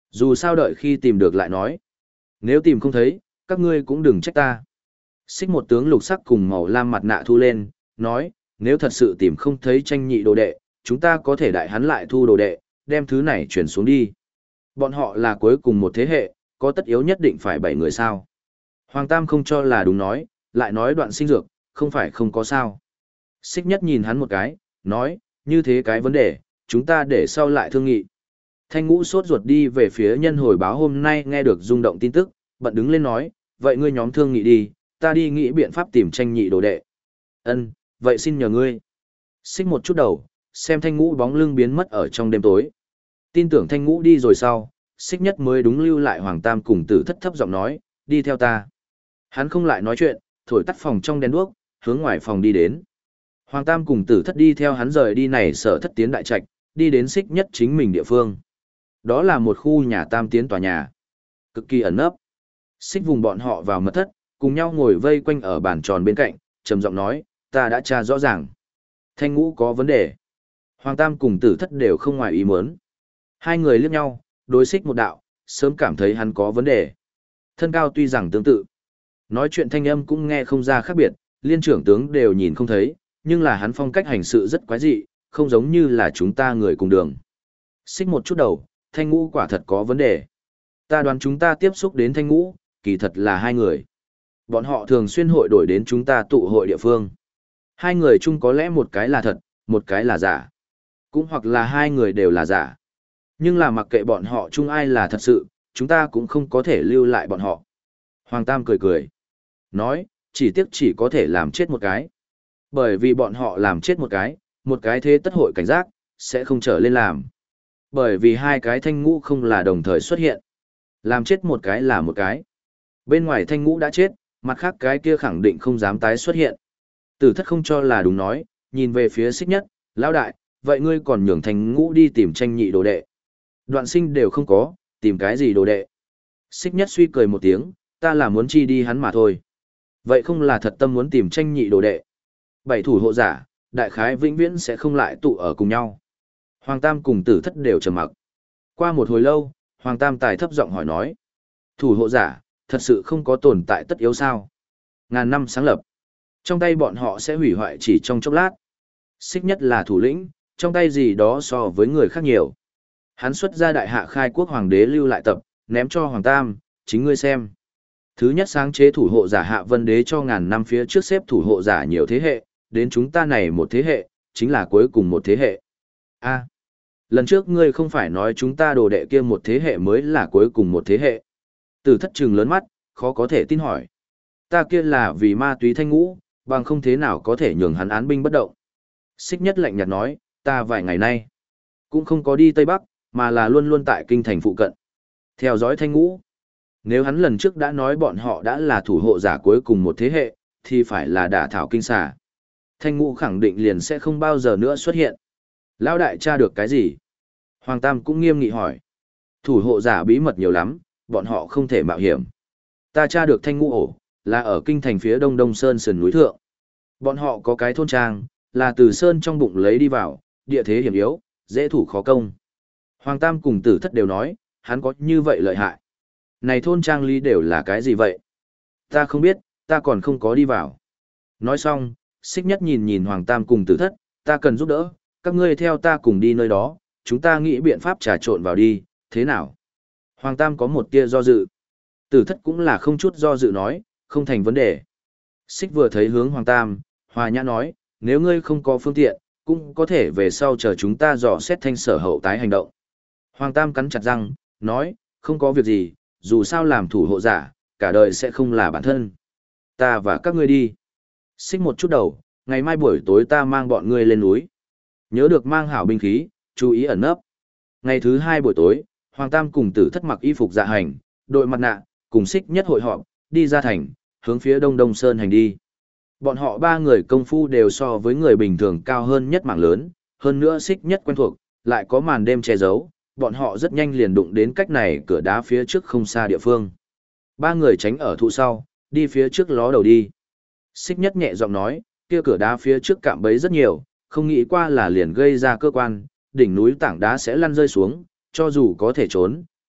Dù sao đợi khi tìm được lại nói. Nếu tìm không thấy, các ngươi cũng đừng trách ta. Xích một tướng lục sắc cùng màu lam mặt nạ thu lên, nói, nếu thật sự tìm không thấy tranh nhị đồ đệ, chúng ta có thể đại hắn lại thu đồ đệ, đem thứ này chuyển xuống đi. Bọn họ là cuối cùng một thế hệ, có tất yếu nhất định phải bảy người sao. Hoàng Tam không cho là đúng nói, lại nói đoạn sinh dược, không phải không có sao. Xích nhất nhìn hắn một cái, nói, như thế cái vấn đề, chúng ta để sau lại thương nghị. Thanh ngũ sốt ruột đi về phía nhân hồi báo hôm nay nghe được rung động tin tức, bận đứng lên nói, vậy ngươi nhóm thương nghị đi, ta đi nghĩ biện pháp tìm tranh nhị đồ đệ. Ân, vậy xin nhờ ngươi. Xích một chút đầu, xem thanh ngũ bóng lưng biến mất ở trong đêm tối. Tin tưởng thanh ngũ đi rồi sau, xích nhất mới đúng lưu lại Hoàng Tam cùng tử thất thấp giọng nói, đi theo ta. Hắn không lại nói chuyện, thổi tắt phòng trong đèn đuốc, hướng ngoài phòng đi đến. Hoàng Tam cùng tử thất đi theo hắn rời đi này sở thất tiến đại trạch, đi đến xích nhất chính mình địa phương. Đó là một khu nhà tam tiến tòa nhà. Cực kỳ ẩn nấp. Xích vùng bọn họ vào mật thất, cùng nhau ngồi vây quanh ở bàn tròn bên cạnh, trầm giọng nói, ta đã tra rõ ràng. Thanh ngũ có vấn đề. Hoàng Tam cùng tử thất đều không ngoài ý muốn. Hai người liếc nhau, đối xích một đạo, sớm cảm thấy hắn có vấn đề. Thân cao tuy rằng tương tự. Nói chuyện thanh âm cũng nghe không ra khác biệt, liên trưởng tướng đều nhìn không thấy, nhưng là hắn phong cách hành sự rất quái dị, không giống như là chúng ta người cùng đường. Xích một chút đầu, thanh ngũ quả thật có vấn đề. Ta đoán chúng ta tiếp xúc đến thanh ngũ, kỳ thật là hai người. Bọn họ thường xuyên hội đổi đến chúng ta tụ hội địa phương. Hai người chung có lẽ một cái là thật, một cái là giả. Cũng hoặc là hai người đều là giả. Nhưng là mặc kệ bọn họ chung ai là thật sự, chúng ta cũng không có thể lưu lại bọn họ. Hoàng Tam cười cười. Nói, chỉ tiếc chỉ có thể làm chết một cái. Bởi vì bọn họ làm chết một cái, một cái thế tất hội cảnh giác, sẽ không trở lên làm. Bởi vì hai cái thanh ngũ không là đồng thời xuất hiện. Làm chết một cái là một cái. Bên ngoài thanh ngũ đã chết, mặt khác cái kia khẳng định không dám tái xuất hiện. Tử thất không cho là đúng nói, nhìn về phía xích nhất, lão đại, vậy ngươi còn nhường thanh ngũ đi tìm tranh nhị đồ đệ. Đoạn sinh đều không có, tìm cái gì đồ đệ. Xích nhất suy cười một tiếng, ta là muốn chi đi hắn mà thôi. Vậy không là thật tâm muốn tìm tranh nhị đồ đệ. Bảy thủ hộ giả, đại khái vĩnh viễn sẽ không lại tụ ở cùng nhau. Hoàng Tam cùng tử thất đều trầm mặc. Qua một hồi lâu, Hoàng Tam tài thấp giọng hỏi nói. Thủ hộ giả, thật sự không có tồn tại tất yếu sao. Ngàn năm sáng lập. Trong tay bọn họ sẽ hủy hoại chỉ trong chốc lát. Xích nhất là thủ lĩnh, trong tay gì đó so với người khác nhiều. Hắn xuất ra đại hạ khai quốc hoàng đế lưu lại tập, ném cho Hoàng Tam, chính ngươi xem. Thứ nhất sáng chế thủ hộ giả hạ vân đế cho ngàn năm phía trước xếp thủ hộ giả nhiều thế hệ, đến chúng ta này một thế hệ, chính là cuối cùng một thế hệ. A, lần trước ngươi không phải nói chúng ta đồ đệ kia một thế hệ mới là cuối cùng một thế hệ. Tử thất trừng lớn mắt, khó có thể tin hỏi. Ta kia là vì ma túy thanh ngũ, bằng không thế nào có thể nhường hắn án binh bất động. Xích nhất lạnh nhạt nói, ta vài ngày nay, cũng không có đi Tây Bắc, mà là luôn luôn tại kinh thành phụ cận. Theo dõi thanh ngũ. Nếu hắn lần trước đã nói bọn họ đã là thủ hộ giả cuối cùng một thế hệ, thì phải là đả thảo kinh xà. Thanh ngũ khẳng định liền sẽ không bao giờ nữa xuất hiện. Lão đại tra được cái gì? Hoàng Tam cũng nghiêm nghị hỏi. Thủ hộ giả bí mật nhiều lắm, bọn họ không thể mạo hiểm. Ta tra được thanh ngũ ổ, là ở kinh thành phía đông đông sơn sườn núi thượng. Bọn họ có cái thôn trang, là từ sơn trong bụng lấy đi vào, địa thế hiểm yếu, dễ thủ khó công. Hoàng Tam cùng tử thất đều nói, hắn có như vậy lợi hại. Này thôn trang lý đều là cái gì vậy? Ta không biết, ta còn không có đi vào. Nói xong, xích nhất nhìn nhìn Hoàng Tam cùng tử thất, ta cần giúp đỡ, các ngươi theo ta cùng đi nơi đó, chúng ta nghĩ biện pháp trà trộn vào đi, thế nào? Hoàng Tam có một tia do dự. Tử thất cũng là không chút do dự nói, không thành vấn đề. Xích vừa thấy hướng Hoàng Tam, Hòa Nhã nói, nếu ngươi không có phương tiện, cũng có thể về sau chờ chúng ta dò xét thanh sở hậu tái hành động. Hoàng Tam cắn chặt răng, nói, không có việc gì, dù sao làm thủ hộ giả, cả đời sẽ không là bản thân. Ta và các ngươi đi. Xích một chút đầu, ngày mai buổi tối ta mang bọn ngươi lên núi. Nhớ được mang hảo binh khí, chú ý ẩn nấp. Ngày thứ hai buổi tối, Hoàng Tam cùng tử thất mặc y phục dạ hành, đội mặt nạ, cùng xích nhất hội họp, đi ra thành, hướng phía đông đông sơn hành đi. Bọn họ ba người công phu đều so với người bình thường cao hơn nhất mảng lớn, hơn nữa xích nhất quen thuộc, lại có màn đêm che giấu, bọn họ rất nhanh liền đụng đến cách này cửa đá phía trước không xa địa phương. Ba người tránh ở thụ sau, đi phía trước ló đầu đi. Xích nhất nhẹ giọng nói, kia cửa đá phía trước cạm bẫy rất nhiều, không nghĩ qua là liền gây ra cơ quan, đỉnh núi tảng đá sẽ lăn rơi xuống, cho dù có thể trốn,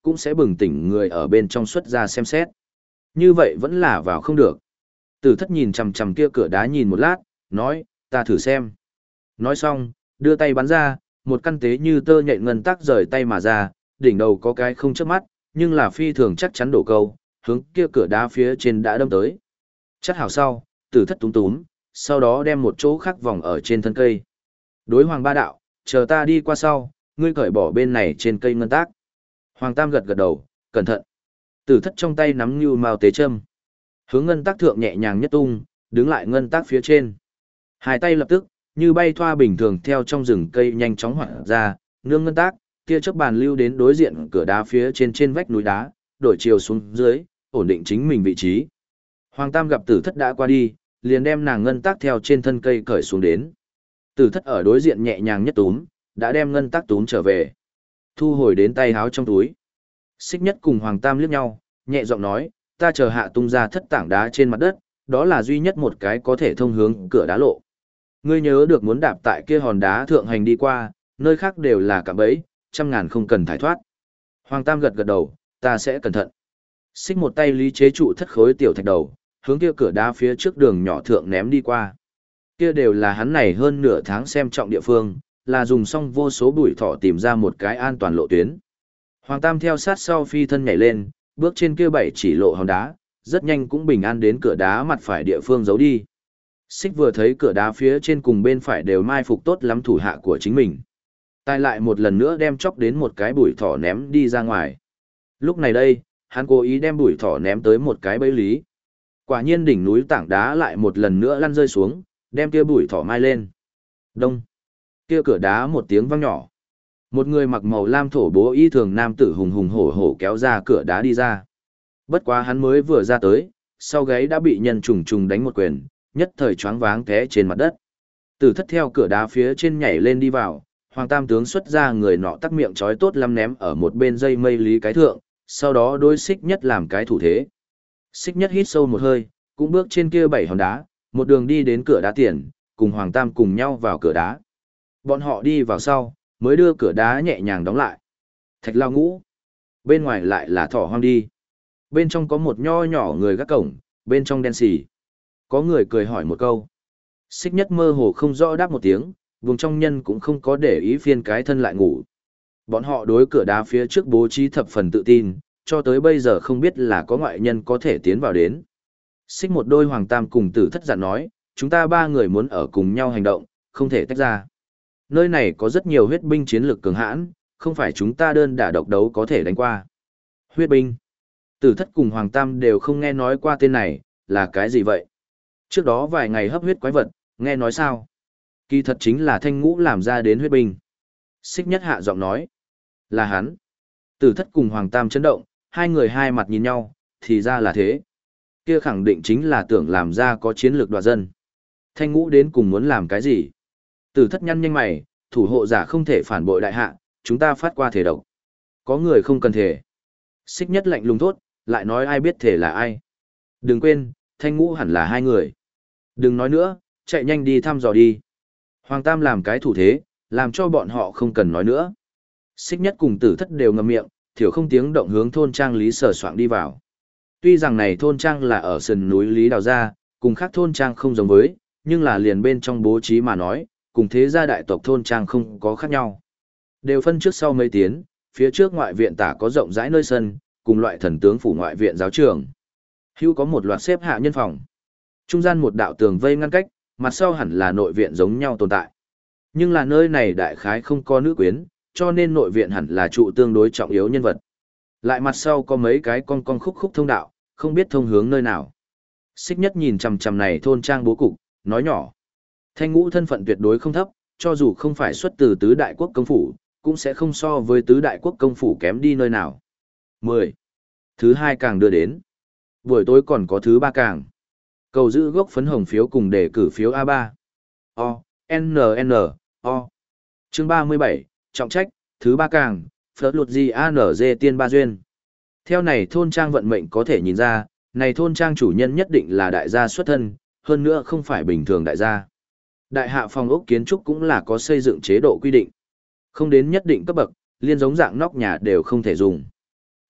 cũng sẽ bừng tỉnh người ở bên trong xuất ra xem xét. Như vậy vẫn là vào không được. Tử thất nhìn chằm chằm kia cửa đá nhìn một lát, nói, ta thử xem. Nói xong, đưa tay bắn ra, một căn tế như tơ nhện ngân tắc rời tay mà ra, đỉnh đầu có cái không chớp mắt, nhưng là phi thường chắc chắn đổ câu, hướng kia cửa đá phía trên đã đâm tới. Chắc hảo sau, tử thất túm túm, sau đó đem một chỗ khác vòng ở trên thân cây. Đối Hoàng Ba đạo, chờ ta đi qua sau, ngươi cởi bỏ bên này trên cây ngân tác. Hoàng Tam gật gật đầu, cẩn thận. Tử thất trong tay nắm như mao tế châm. Hướng ngân tác thượng nhẹ nhàng nhất tung, đứng lại ngân tác phía trên. Hai tay lập tức, như bay thoa bình thường theo trong rừng cây nhanh chóng hoạt ra, nương ngân tác, kia chớp bàn lưu đến đối diện cửa đá phía trên trên vách núi đá, đổi chiều xuống dưới, ổn định chính mình vị trí. Hoàng Tam gặp tử thất đã qua đi, liền đem nàng ngân tác theo trên thân cây cởi xuống đến. Tử thất ở đối diện nhẹ nhàng nhất túm, đã đem ngân tác túm trở về. Thu hồi đến tay háo trong túi. Xích Nhất cùng Hoàng Tam liếc nhau, nhẹ giọng nói, ta chờ hạ tung ra thất tảng đá trên mặt đất, đó là duy nhất một cái có thể thông hướng cửa đá lộ. Ngươi nhớ được muốn đạp tại kia hòn đá thượng hành đi qua, nơi khác đều là cạm bẫy, trăm ngàn không cần thải thoát. Hoàng Tam gật gật đầu, ta sẽ cẩn thận. Xích một tay lý chế trụ thất khối tiểu thạch đầu, hướng kia cửa đá phía trước đường nhỏ thượng ném đi qua. Kia đều là hắn này hơn nửa tháng xem trọng địa phương, là dùng xong vô số bụi thỏ tìm ra một cái an toàn lộ tuyến. Hoàng Tam theo sát sau phi thân nhảy lên, bước trên kia bảy chỉ lộ hòn đá, rất nhanh cũng bình an đến cửa đá mặt phải địa phương giấu đi. Xích vừa thấy cửa đá phía trên cùng bên phải đều mai phục tốt lắm thủ hạ của chính mình. Tài lại một lần nữa đem chóc đến một cái bụi thỏ ném đi ra ngoài. Lúc này đây, hắn cố ý đem bụi thỏ ném tới một cái bẫy lý. Quả nhiên đỉnh núi tảng đá lại một lần nữa lăn rơi xuống, đem kia bụi thỏ mai lên. Đông. Kia cửa đá một tiếng vang nhỏ. Một người mặc màu lam thổ bố y thường nam tử hùng hùng hổ hổ kéo ra cửa đá đi ra. Bất quá hắn mới vừa ra tới, sau gáy đã bị nhân trùng trùng đánh một quyền, nhất thời choáng váng té trên mặt đất. Tử thất theo cửa đá phía trên nhảy lên đi vào, Hoàng Tam tướng xuất ra người nọ tắc miệng trói tốt lắm ném ở một bên dây mây lý cái thượng, sau đó đối Xích Nhất làm cái thủ thế. Xích Nhất hít sâu một hơi, cũng bước trên kia bảy hòn đá, một đường đi đến cửa đá tiền, cùng Hoàng Tam cùng nhau vào cửa đá. Bọn họ đi vào sau, mới đưa cửa đá nhẹ nhàng đóng lại. Thạch lao ngũ. Bên ngoài lại là thỏ hoang đi. Bên trong có một nho nhỏ người gác cổng, bên trong đen xì. Có người cười hỏi một câu. Xích Nhất mơ hồ không rõ đáp một tiếng, vùng trong nhân cũng không có để ý phiên cái thân lại ngủ. Bọn họ đối cửa đá phía trước bố trí thập phần tự tin, cho tới bây giờ không biết là có ngoại nhân có thể tiến vào đến. Xích một đôi Hoàng Tam cùng tử thất dặn nói, chúng ta ba người muốn ở cùng nhau hành động, không thể tách ra. Nơi này có rất nhiều huyết binh chiến lược cường hãn, không phải chúng ta đơn đả độc đấu có thể đánh qua. Huyết binh. Tử thất cùng Hoàng Tam đều không nghe nói qua tên này, là cái gì vậy? Trước đó vài ngày hấp huyết quái vật, nghe nói sao? Kỳ thật chính là Thanh Ngũ làm ra đến huyết binh. Xích Nhất hạ giọng nói. Là hắn. Tử thất cùng Hoàng Tam chấn động, hai người hai mặt nhìn nhau, thì ra là thế. Kia khẳng định chính là tưởng làm ra có chiến lược đoạt dân. Thanh Ngũ đến cùng muốn làm cái gì? Tử thất nhăn nhanh mày, thủ hộ giả không thể phản bội đại hạ, chúng ta phát qua thể độc. Có người không cần thể. Xích Nhất lạnh lùng thốt, lại nói ai biết thể là ai. Đừng quên, Thanh Ngũ hẳn là hai người. Đừng nói nữa, chạy nhanh đi thăm dò đi. Hoàng Tam làm cái thủ thế, làm cho bọn họ không cần nói nữa. Xích Nhất cùng tử thất đều ngậm miệng, thiểu không tiếng động hướng thôn trang Lý Sở Soạng đi vào. Tuy rằng này thôn trang là ở sườn núi Lý Đào Gia, cùng khác thôn trang không giống với, nhưng là liền bên trong bố trí mà nói, cùng thế gia đại tộc thôn trang không có khác nhau. Đều phân trước sau mấy tiến, phía trước ngoại viện tả có rộng rãi nơi sân, cùng loại thần tướng phủ ngoại viện giáo trường. Hữu có một loạt xếp hạ nhân phòng. Trung gian một đạo tường vây ngăn cách, mặt sau hẳn là nội viện giống nhau tồn tại. Nhưng là nơi này đại khái không có nữ quyến, cho nên nội viện hẳn là trụ tương đối trọng yếu nhân vật. Lại mặt sau có mấy cái con con khúc khúc thông đạo, không biết thông hướng nơi nào. Xích Nhất nhìn chằm chằm này thôn trang bố cục, nói nhỏ. Thanh Ngũ thân phận tuyệt đối không thấp, cho dù không phải xuất từ tứ đại quốc công phủ, cũng sẽ không so với tứ đại quốc công phủ kém đi nơi nào. mười. Thứ hai càng đưa đến. Buổi tối còn có thứ ba càng. Cầu giữ gốc phấn hồng phiếu cùng đề cử phiếu a ba. O, N N, O. Chương ba mươi bảy, trọng trách, thứ ba càng, phớt lụt gì a n g tiên ba duyên. Theo này thôn trang vận mệnh có thể nhìn ra, này thôn trang chủ nhân nhất định là đại gia xuất thân, hơn nữa không phải bình thường đại gia. Đại hạ phòng ốc kiến trúc cũng là có xây dựng chế độ quy định. Không đến nhất định cấp bậc, liên giống dạng nóc nhà đều không thể dùng.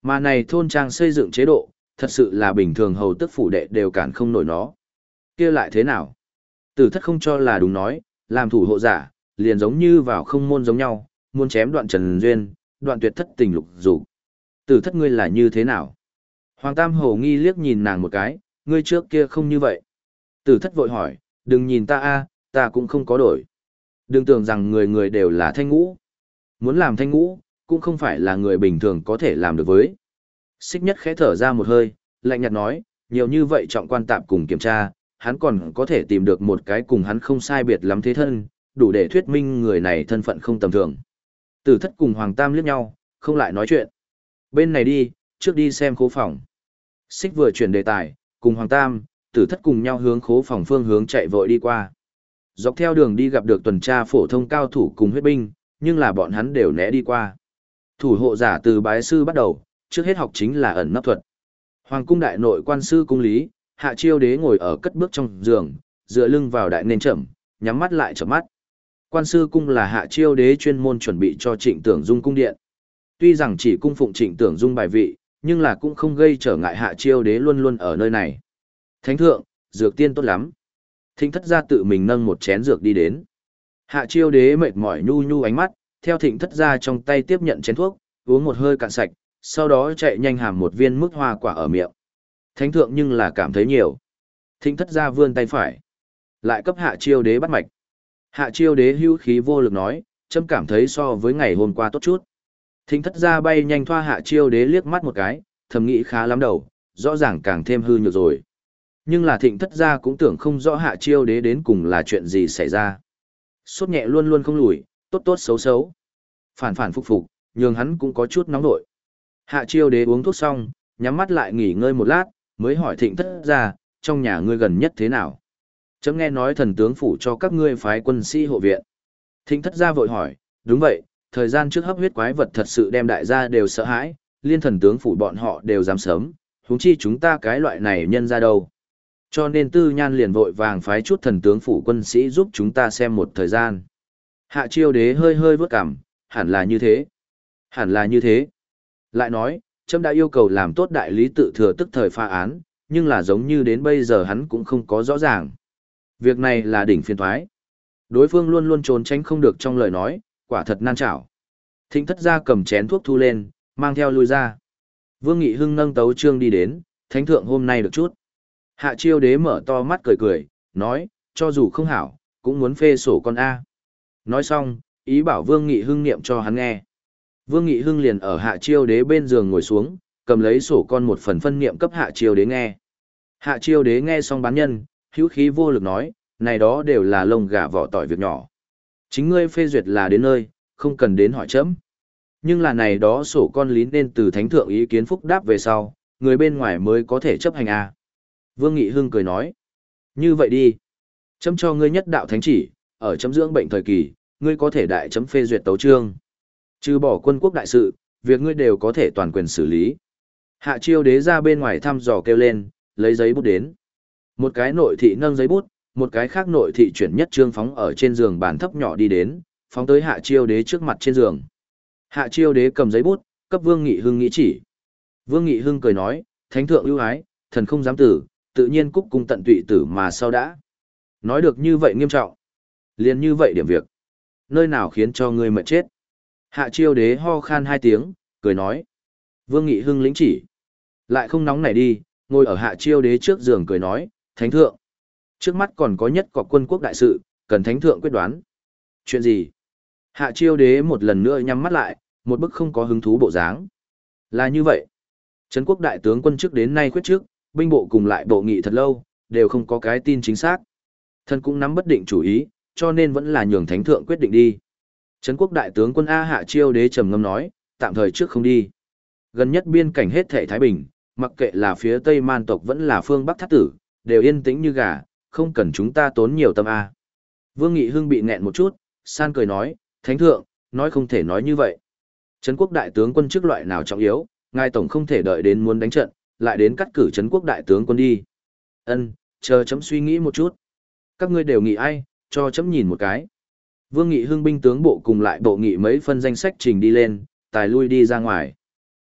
Mà này thôn trang xây dựng chế độ, thật sự là bình thường hầu tức phủ đệ đều cản không nổi nó. Kia lại thế nào? Tử thất không cho là đúng nói, làm thủ hộ giả, liền giống như vào không môn giống nhau, muốn chém đoạn trần duyên, đoạn tuyệt thất tình lục dục. Tử thất ngươi là như thế nào? Hoàng Tam Hổ nghi liếc nhìn nàng một cái, ngươi trước kia không như vậy. Tử thất vội hỏi, đừng nhìn ta a, ta cũng không có đổi. Đừng tưởng rằng người người đều là thanh ngũ. Muốn làm thanh ngũ, cũng không phải là người bình thường có thể làm được với. Xích nhất khẽ thở ra một hơi, lạnh nhạt nói, nhiều như vậy trọng quan tạp cùng kiểm tra, hắn còn có thể tìm được một cái cùng hắn không sai biệt lắm thế thân, đủ để thuyết minh người này thân phận không tầm thường. Tử thất cùng Hoàng Tam liếc nhau, không lại nói chuyện. Bên này đi, trước đi xem khố phòng. Xích vừa chuyển đề tài, cùng Hoàng Tam, Tử thất cùng nhau hướng khố phòng phương hướng chạy vội đi qua. Dọc theo đường đi gặp được tuần tra phổ thông cao thủ cùng huyết binh, nhưng là bọn hắn đều né đi qua. Thủ hộ giả từ bái sư bắt đầu, trước hết học chính là ẩn nấp thuật. Hoàng cung đại nội quan sư cung lý, Hạ Chiêu Đế ngồi ở cất bước trong giường, dựa lưng vào đại nền chậm, nhắm mắt lại chợp mắt. Quan sư cung là Hạ Chiêu Đế chuyên môn chuẩn bị cho Trịnh Tưởng Dung cung điện. Tuy rằng chỉ cung phụng Trịnh Tưởng Dung bài vị, nhưng là cũng không gây trở ngại Hạ Chiêu Đế luôn luôn ở nơi này. Thánh thượng, dược tiên tốt lắm. Thịnh thất gia tự mình nâng một chén dược đi đến. Hạ Chiêu Đế mệt mỏi nhu nhu ánh mắt, theo thịnh thất gia trong tay tiếp nhận chén thuốc, uống một hơi cạn sạch, sau đó chạy nhanh hàm một viên mức hoa quả ở miệng. Thánh thượng nhưng là cảm thấy nhiều. Thịnh thất gia vươn tay phải, lại cấp Hạ Chiêu Đế bắt mạch. Hạ Chiêu Đế hữu khí vô lực nói, chấm cảm thấy so với ngày hôm qua tốt chút. Thịnh thất gia bay nhanh thoa Hạ Chiêu Đế liếc mắt một cái, thầm nghĩ khá lắm đầu, rõ ràng càng thêm hư nhược rồi. Nhưng là thịnh thất gia cũng tưởng không rõ Hạ Chiêu Đế đến cùng là chuyện gì xảy ra. Sốt nhẹ luôn luôn không lùi, tốt tốt xấu xấu. Phản phản phục phục, nhường hắn cũng có chút nóng nội. Hạ Chiêu Đế uống thuốc xong, nhắm mắt lại nghỉ ngơi một lát, mới hỏi thịnh thất gia, trong nhà ngươi gần nhất thế nào? Chấm nghe nói thần tướng phủ cho các ngươi phái quân sĩ hộ viện. Thịnh thất gia vội hỏi, đúng vậy, thời gian trước hấp huyết quái vật thật sự đem đại gia đều sợ hãi, liên thần tướng phủ bọn họ đều dám sớm, huống chi chúng ta cái loại này nhân ra đâu. Cho nên Tư Nhan liền vội vàng phái chút thần tướng phủ quân sĩ giúp chúng ta xem một thời gian. Hạ Chiêu Đế hơi hơi vớt cằm, hẳn là như thế. Hẳn là như thế. Lại nói, trẫm đã yêu cầu làm tốt đại lý tự thừa tức thời pha án, nhưng là giống như đến bây giờ hắn cũng không có rõ ràng. Việc này là đỉnh phiền toái. Đối phương luôn luôn trốn tránh không được trong lời nói, quả thật nan trảo. Thịnh thất gia cầm chén thuốc thu lên, mang theo lui ra. Vương Nghị Hưng nâng tấu trương đi đến, thánh thượng hôm nay được chút. Hạ Chiêu Đế mở to mắt cười cười, nói, cho dù không hảo, cũng muốn phê sổ con A. Nói xong, ý bảo Vương Nghị Hưng niệm cho hắn nghe. Vương Nghị Hưng liền ở Hạ Chiêu Đế bên giường ngồi xuống, cầm lấy sổ con một phần phân niệm cấp Hạ Chiêu Đế nghe. Hạ Chiêu Đế nghe xong bán nhân, hữu khí vô lực nói, này đó đều là lông gà vỏ tỏi việc nhỏ. Chính ngươi phê duyệt là đến nơi, không cần đến hỏi chấm. Nhưng là này đó sổ con lý nên từ thánh thượng ý kiến phúc đáp về sau, người bên ngoài mới có thể chấp hành A. Vương Nghị Hưng cười nói, như vậy đi. Chấm cho ngươi nhất đạo thánh chỉ, ở chấm dưỡng bệnh thời kỳ, ngươi có thể đại chấm phê duyệt tấu chương. Trừ bỏ quân quốc đại sự, việc ngươi đều có thể toàn quyền xử lý. Hạ Chiêu Đế ra bên ngoài thăm dò kêu lên, lấy giấy bút đến. Một cái nội thị nâng giấy bút, một cái khác nội thị chuyển nhất trương phóng ở trên giường bàn thấp nhỏ đi đến, phóng tới Hạ Chiêu Đế trước mặt trên giường. Hạ Chiêu Đế cầm giấy bút, cấp Vương Nghị Hưng nghĩ chỉ. Vương Nghị Hưng cười nói, thánh thượng ưu ái, thần không dám tử, tự nhiên cúc cung tận tụy tử mà sau đã. Nói được như vậy nghiêm trọng. Liền như vậy điểm việc. Nơi nào khiến cho ngươi mệt chết. Hạ Chiêu Đế ho khan hai tiếng, cười nói. Vương Nghị Hưng lĩnh chỉ. Lại không nóng nảy đi, ngồi ở Hạ Chiêu Đế trước giường cười nói, thánh thượng. Trước mắt còn có nhất cọc quân quốc đại sự, cần thánh thượng quyết đoán. Chuyện gì? Hạ Chiêu Đế một lần nữa nhắm mắt lại, một bức không có hứng thú bộ dáng. Là như vậy. Trấn quốc đại tướng quân trước đến nay quyết trước, binh bộ cùng lại bộ nghị thật lâu, đều không có cái tin chính xác. Thân cũng nắm bất định chủ ý, cho nên vẫn là nhường thánh thượng quyết định đi. Trấn quốc đại tướng quân A Hạ Chiêu Đế trầm ngâm nói, tạm thời trước không đi. Gần nhất biên cảnh hết thảy Thái Bình, mặc kệ là phía Tây Man tộc vẫn là phương Bắc Thát Tử, đều yên tĩnh như gà, không cần chúng ta tốn nhiều tâm A. Vương Nghị Hưng bị nghẹn một chút, san cười nói, thánh thượng, nói không thể nói như vậy. Trấn quốc đại tướng quân chức loại nào trọng yếu, ngài tổng không thể đợi đến muốn đánh trận, lại đến cắt cử trấn quốc đại tướng quân đi. Ân, chờ chấm suy nghĩ một chút. Các ngươi đều nghĩ ai, cho chấm nhìn một cái. Vương Nghị Hưng binh tướng bộ cùng lại bộ nghị mấy phân danh sách trình đi lên, tài lui đi ra ngoài.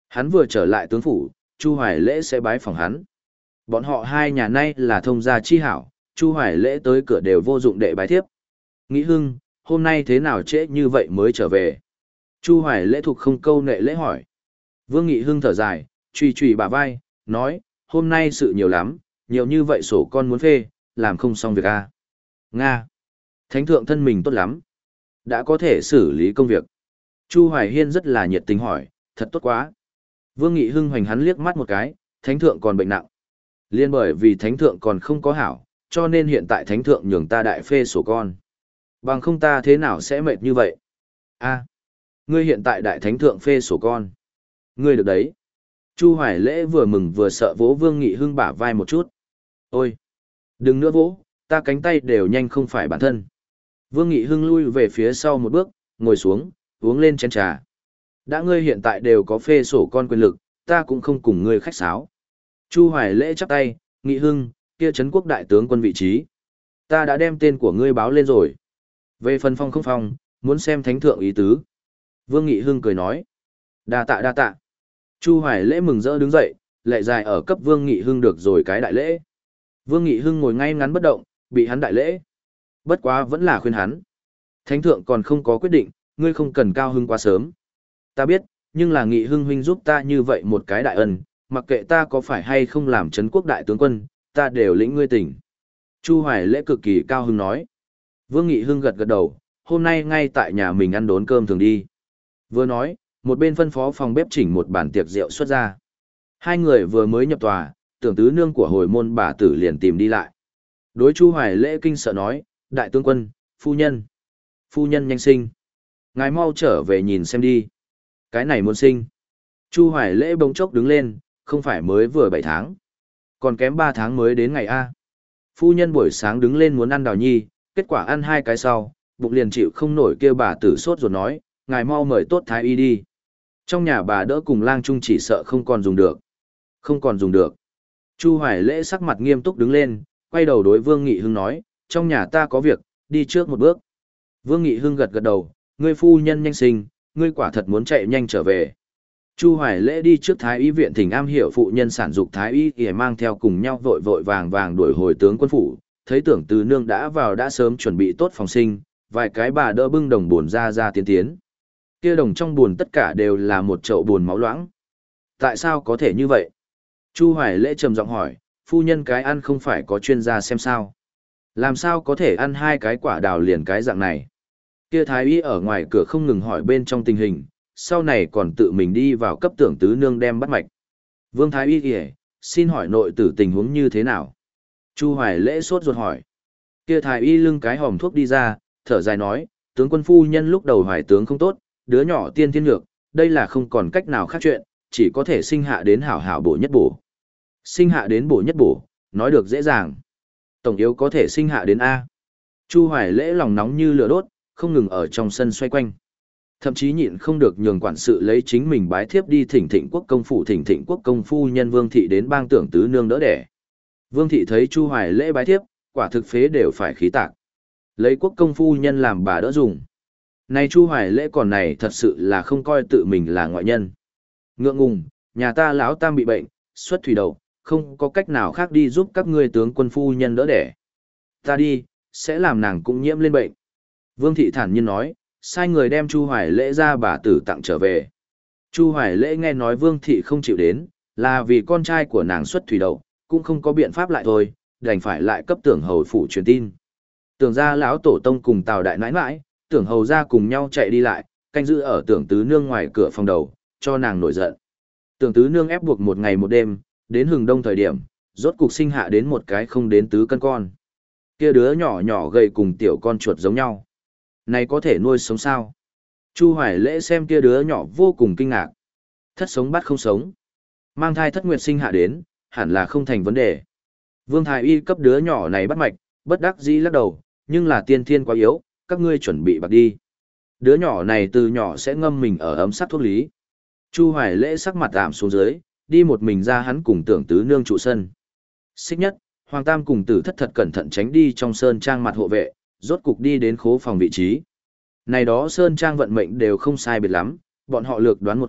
Hắn vừa trở lại tướng phủ, Chu Hoài Lễ sẽ bái phòng hắn. Bọn họ hai nhà nay là thông gia chi hảo, Chu Hoài Lễ tới cửa đều vô dụng đệ bái thiếp. Nghĩ Hưng, hôm nay thế nào trễ như vậy mới trở về? Chu Hoài Lễ thuộc không câu nệ lễ hỏi. Vương Nghị Hưng thở dài, truy truy bả vai, nói, hôm nay sự nhiều lắm, nhiều như vậy sổ con muốn phê, làm không xong việc a. Nga. Thánh thượng thân mình tốt lắm. Đã có thể xử lý công việc. Chu Hoài Hiên rất là nhiệt tình hỏi, thật tốt quá. Vương Nghị Hưng hoành hắn liếc mắt một cái, thánh thượng còn bệnh nặng. Liên bởi vì thánh thượng còn không có hảo, cho nên hiện tại thánh thượng nhường ta đại phê sổ con. Bằng không ta thế nào sẽ mệt như vậy? A, ngươi hiện tại đại thánh thượng phê sổ con. Ngươi được đấy. Chu Hoài Lễ vừa mừng vừa sợ vỗ Vương Nghị Hưng bả vai một chút. Ôi, đừng nữa vỗ, ta cánh tay đều nhanh không phải bản thân. Vương Nghị Hưng lui về phía sau một bước, ngồi xuống, uống lên chén trà. Đã ngươi hiện tại đều có phê sổ con quyền lực, ta cũng không cùng ngươi khách sáo. Chu Hoài Lễ chắp tay, Nghị Hưng, kia trấn quốc đại tướng quân vị trí. Ta đã đem tên của ngươi báo lên rồi. Về phần phong không phong, muốn xem thánh thượng ý tứ. Vương Nghị Hưng cười nói. Đa tạ đa tạ. Chu Hoài Lễ mừng rỡ đứng dậy, lệ dài ở cấp Vương Nghị Hưng được rồi cái đại lễ. Vương Nghị Hưng ngồi ngay ngắn bất động, bị hắn đại lễ. Bất quá vẫn là khuyên hắn. Thánh thượng còn không có quyết định, ngươi không cần cao hưng quá sớm. Ta biết, nhưng là Nghị Hưng huynh giúp ta như vậy một cái đại ân, mặc kệ ta có phải hay không làm trấn quốc đại tướng quân, ta đều lĩnh ngươi tình. Chu Hoài Lễ cực kỳ cao hưng nói. Vương Nghị Hưng gật gật đầu, hôm nay ngay tại nhà mình ăn đốn cơm thường đi. Vừa nói, một bên phân phó phòng bếp chỉnh một bàn tiệc rượu xuất ra. Hai người vừa mới nhập tòa, tưởng tứ nương của hồi môn bà tử liền tìm đi lại. Đối Chu Hoài Lễ kinh sợ nói, đại tướng quân, phu nhân. Phu nhân nhanh sinh. Ngài mau trở về nhìn xem đi. Cái này muốn sinh. Chu Hoài Lễ bỗng chốc đứng lên, không phải mới vừa bảy tháng. Còn kém ba tháng mới đến ngày A. Phu nhân buổi sáng đứng lên muốn ăn đào nhi, kết quả ăn hai cái sau, bụng liền chịu không nổi kêu bà tử sốt ruột nói, ngài mau mời tốt thái y đi. Trong nhà bà đỡ cùng lang trung chỉ sợ không còn dùng được. Không còn dùng được. Chu Hoài Lễ sắc mặt nghiêm túc đứng lên, quay đầu đối Vương Nghị Hưng nói, trong nhà ta có việc, đi trước một bước. Vương Nghị Hưng gật gật đầu, ngươi phu nhân nhanh sinh, ngươi quả thật muốn chạy nhanh trở về. Chu Hoài Lễ đi trước thái y viện thỉnh am hiểu phụ nhân sản dục thái y để mang theo cùng nhau vội vội vàng vàng đuổi hồi tướng quân phủ, thấy tưởng từ nương đã vào đã sớm chuẩn bị tốt phòng sinh, vài cái bà đỡ bưng đồng buồn ra ra tiến tiến. Kia đồng trong buồn tất cả đều là một chậu buồn máu loãng. Tại sao có thể như vậy? Chu Hoài Lễ trầm giọng hỏi, phu nhân cái ăn không phải có chuyên gia xem sao? Làm sao có thể ăn hai cái quả đào liền cái dạng này? Kia thái y ở ngoài cửa không ngừng hỏi bên trong tình hình, sau này còn tự mình đi vào cấp tưởng tứ nương đem bắt mạch. Vương thái y kìa, xin hỏi nội tử tình huống như thế nào? Chu Hoài Lễ sốt ruột hỏi. Kia thái y lưng cái hòm thuốc đi ra, thở dài nói, tướng quân phu nhân lúc đầu hoài tướng không tốt, đứa nhỏ tiên thiên nhược, đây là không còn cách nào khác chuyện, chỉ có thể sinh hạ đến hảo hảo bổ nhất bổ. Sinh hạ đến bổ nhất bổ, nói được dễ dàng. Tổng yếu có thể sinh hạ đến A. Chu Hoài Lễ lòng nóng như lửa đốt, không ngừng ở trong sân xoay quanh. Thậm chí nhịn không được nhường quản sự lấy chính mình bái thiếp đi thỉnh thịnh quốc công phủ thỉnh thịnh quốc công phu nhân Vương Thị đến bang tưởng tứ nương đỡ đẻ. Vương Thị thấy Chu Hoài Lễ bái thiếp, quả thực phế đều phải khí tạc. Lấy quốc công phu nhân làm bà đỡ dùng. Này Chu Hoài Lễ còn này thật sự là không coi tự mình là ngoại nhân. Ngượng ngùng, nhà ta lão tam bị bệnh, xuất thủy đậu, không có cách nào khác đi giúp các ngươi tướng quân phu nhân đỡ đẻ. Ta đi, sẽ làm nàng cũng nhiễm lên bệnh. Vương Thị thản nhiên nói, sai người đem Chu Hoài Lễ ra bà tử tặng trở về. Chu Hoài Lễ nghe nói Vương Thị không chịu đến, là vì con trai của nàng xuất thủy đậu, cũng không có biện pháp lại thôi, đành phải lại cấp tưởng hầu phủ truyền tin. Tưởng ra lão tổ tông cùng Tào đại nãi nãi, tưởng hầu ra cùng nhau chạy đi lại, canh giữ ở tưởng tứ nương ngoài cửa phòng đầu, cho nàng nổi giận. Tưởng tứ nương ép buộc một ngày một đêm, đến hừng đông thời điểm, rốt cục sinh hạ đến một cái không đến tứ cân con. Kia đứa nhỏ nhỏ gầy cùng tiểu con chuột giống nhau. Này có thể nuôi sống sao? Chu Hoài Lễ xem kia đứa nhỏ vô cùng kinh ngạc. Thất sống bắt không sống. Mang thai thất nguyệt sinh hạ đến, hẳn là không thành vấn đề. Vương Thái Y cấp đứa nhỏ này bắt mạch, bất đắc dĩ lắc đầu, nhưng là tiên thiên quá yếu, các ngươi chuẩn bị bạc đi. Đứa nhỏ này từ nhỏ sẽ ngâm mình ở ấm sắt thuốc lý. Chu Hoài Lễ sắc mặt ảm xuống dưới, đi một mình ra hắn cùng tưởng tứ nương trụ sân. Xích nhất, Hoàng Tam cùng tử thất thật cẩn thận tránh đi trong sơn trang mặt hộ vệ, rốt cục đi đến khố phòng vị trí. Này đó sơn trang vận mệnh đều không sai biệt lắm, bọn họ lược đoán một cái,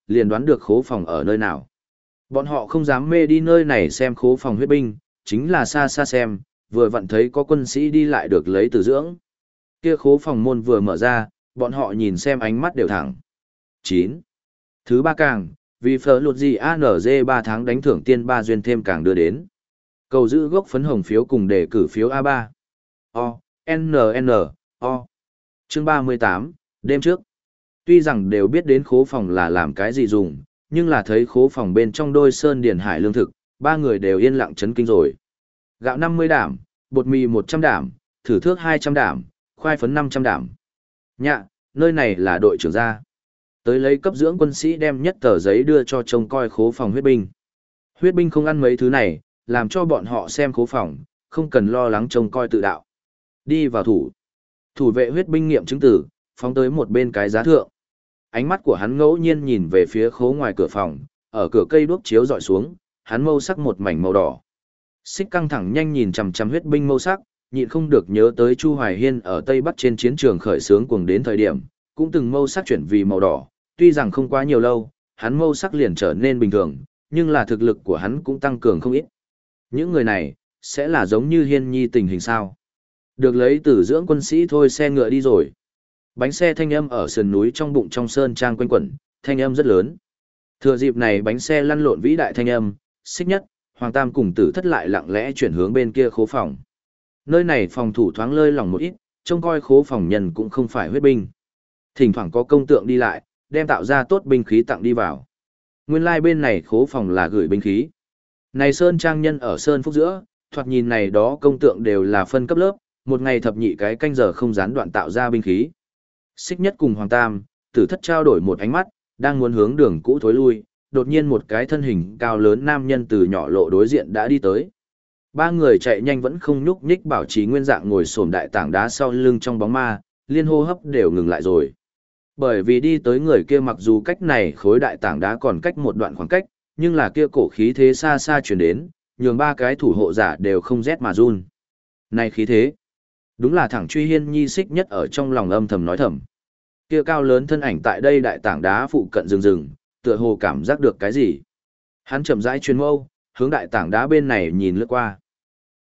liền đoán được khố phòng ở nơi nào. Bọn họ không dám mê đi nơi này xem khố phòng huyết binh, chính là xa xa xem, vừa vặn thấy có quân sĩ đi lại được lấy từ dưỡng. Kia khố phòng môn vừa mở ra, bọn họ nhìn xem ánh mắt đều thẳng. chín. Thứ ba càng, vì phở lụt gì a en giê ba tháng đánh thưởng tiên ba duyên thêm càng đưa đến. Cầu giữ gốc phấn hồng phiếu cùng đề cử phiếu a ba. O, N N, O. Chương ba mươi tám, đêm trước. Tuy rằng đều biết đến khố phòng là làm cái gì dùng, nhưng là thấy khố phòng bên trong đôi sơn điển hải lương thực, ba người đều yên lặng chấn kinh rồi. Gạo năm mươi đảm, bột mì một trăm đảm, thử thước hai trăm đảm, khoai phấn năm trăm đảm. Nhạ, nơi này là đội trưởng gia. Tới lấy cấp dưỡng quân sĩ đem nhất tờ giấy đưa cho trông coi khố phòng huyết binh. Huyết binh không ăn mấy thứ này, làm cho bọn họ xem khố phòng, không cần lo lắng trông coi tự đạo. Đi vào thủ. Thủ vệ huyết binh nghiệm chứng tử, phóng tới một bên cái giá thượng. Ánh mắt của hắn ngẫu nhiên nhìn về phía khố ngoài cửa phòng, ở cửa cây đuốc chiếu dọi xuống, hắn mâu sắc một mảnh màu đỏ. Xích căng thẳng nhanh nhìn chằm chằm huyết binh mâu sắc, nhịn không được nhớ tới Chu Hoài Hiên ở Tây Bắc trên chiến trường khởi xướng cuồng đến thời điểm, cũng từng mâu sắc chuyển vì màu đỏ, tuy rằng không quá nhiều lâu, hắn mâu sắc liền trở nên bình thường, nhưng là thực lực của hắn cũng tăng cường không ít. Những người này, sẽ là giống như Hiên Nhi tình hình sao? Được lấy từ dưỡng quân sĩ thôi xe ngựa đi rồi. Bánh xe thanh âm ở sườn núi trong bụng trong sơn trang quanh quẩn, thanh âm rất lớn. Thừa dịp này bánh xe lăn lộn vĩ đại thanh âm, xích nhất, Hoàng Tam cùng Tử Thất lại lặng lẽ chuyển hướng bên kia khố phòng. Nơi này phòng thủ thoáng lơi lỏng một ít, trông coi khố phòng nhân cũng không phải huyết binh. Thỉnh thoảng có công tượng đi lại, đem tạo ra tốt binh khí tặng đi vào. Nguyên lai like bên này khố phòng là gửi binh khí. Này sơn trang nhân ở sơn phúc giữa, thoạt nhìn này đó công tượng đều là phân cấp lớp, một ngày thập nhị cái canh giờ không gián đoạn tạo ra binh khí. Xích nhất cùng Hoàng Tam, Tử Thất trao đổi một ánh mắt, đang muốn hướng đường cũ thối lui, đột nhiên một cái thân hình cao lớn nam nhân từ nhỏ lộ đối diện đã đi tới. Ba người chạy nhanh vẫn không nhúc nhích bảo trì nguyên dạng ngồi xổm đại tảng đá sau lưng trong bóng ma, liên hô hấp đều ngừng lại rồi. Bởi vì đi tới người kia mặc dù cách này khối đại tảng đá còn cách một đoạn khoảng cách, nhưng là kia cổ khí thế xa xa truyền đến, nhường ba cái thủ hộ giả đều không rét mà run. Này khí thế, đúng là thẳng truy Hiên Nhi xích nhất ở trong lòng âm thầm nói thầm. Kia cao lớn thân ảnh tại đây đại tảng đá phụ cận rừng rừng, tựa hồ cảm giác được cái gì. Hắn chậm rãi chuyên mâu, hướng đại tảng đá bên này nhìn lướt qua.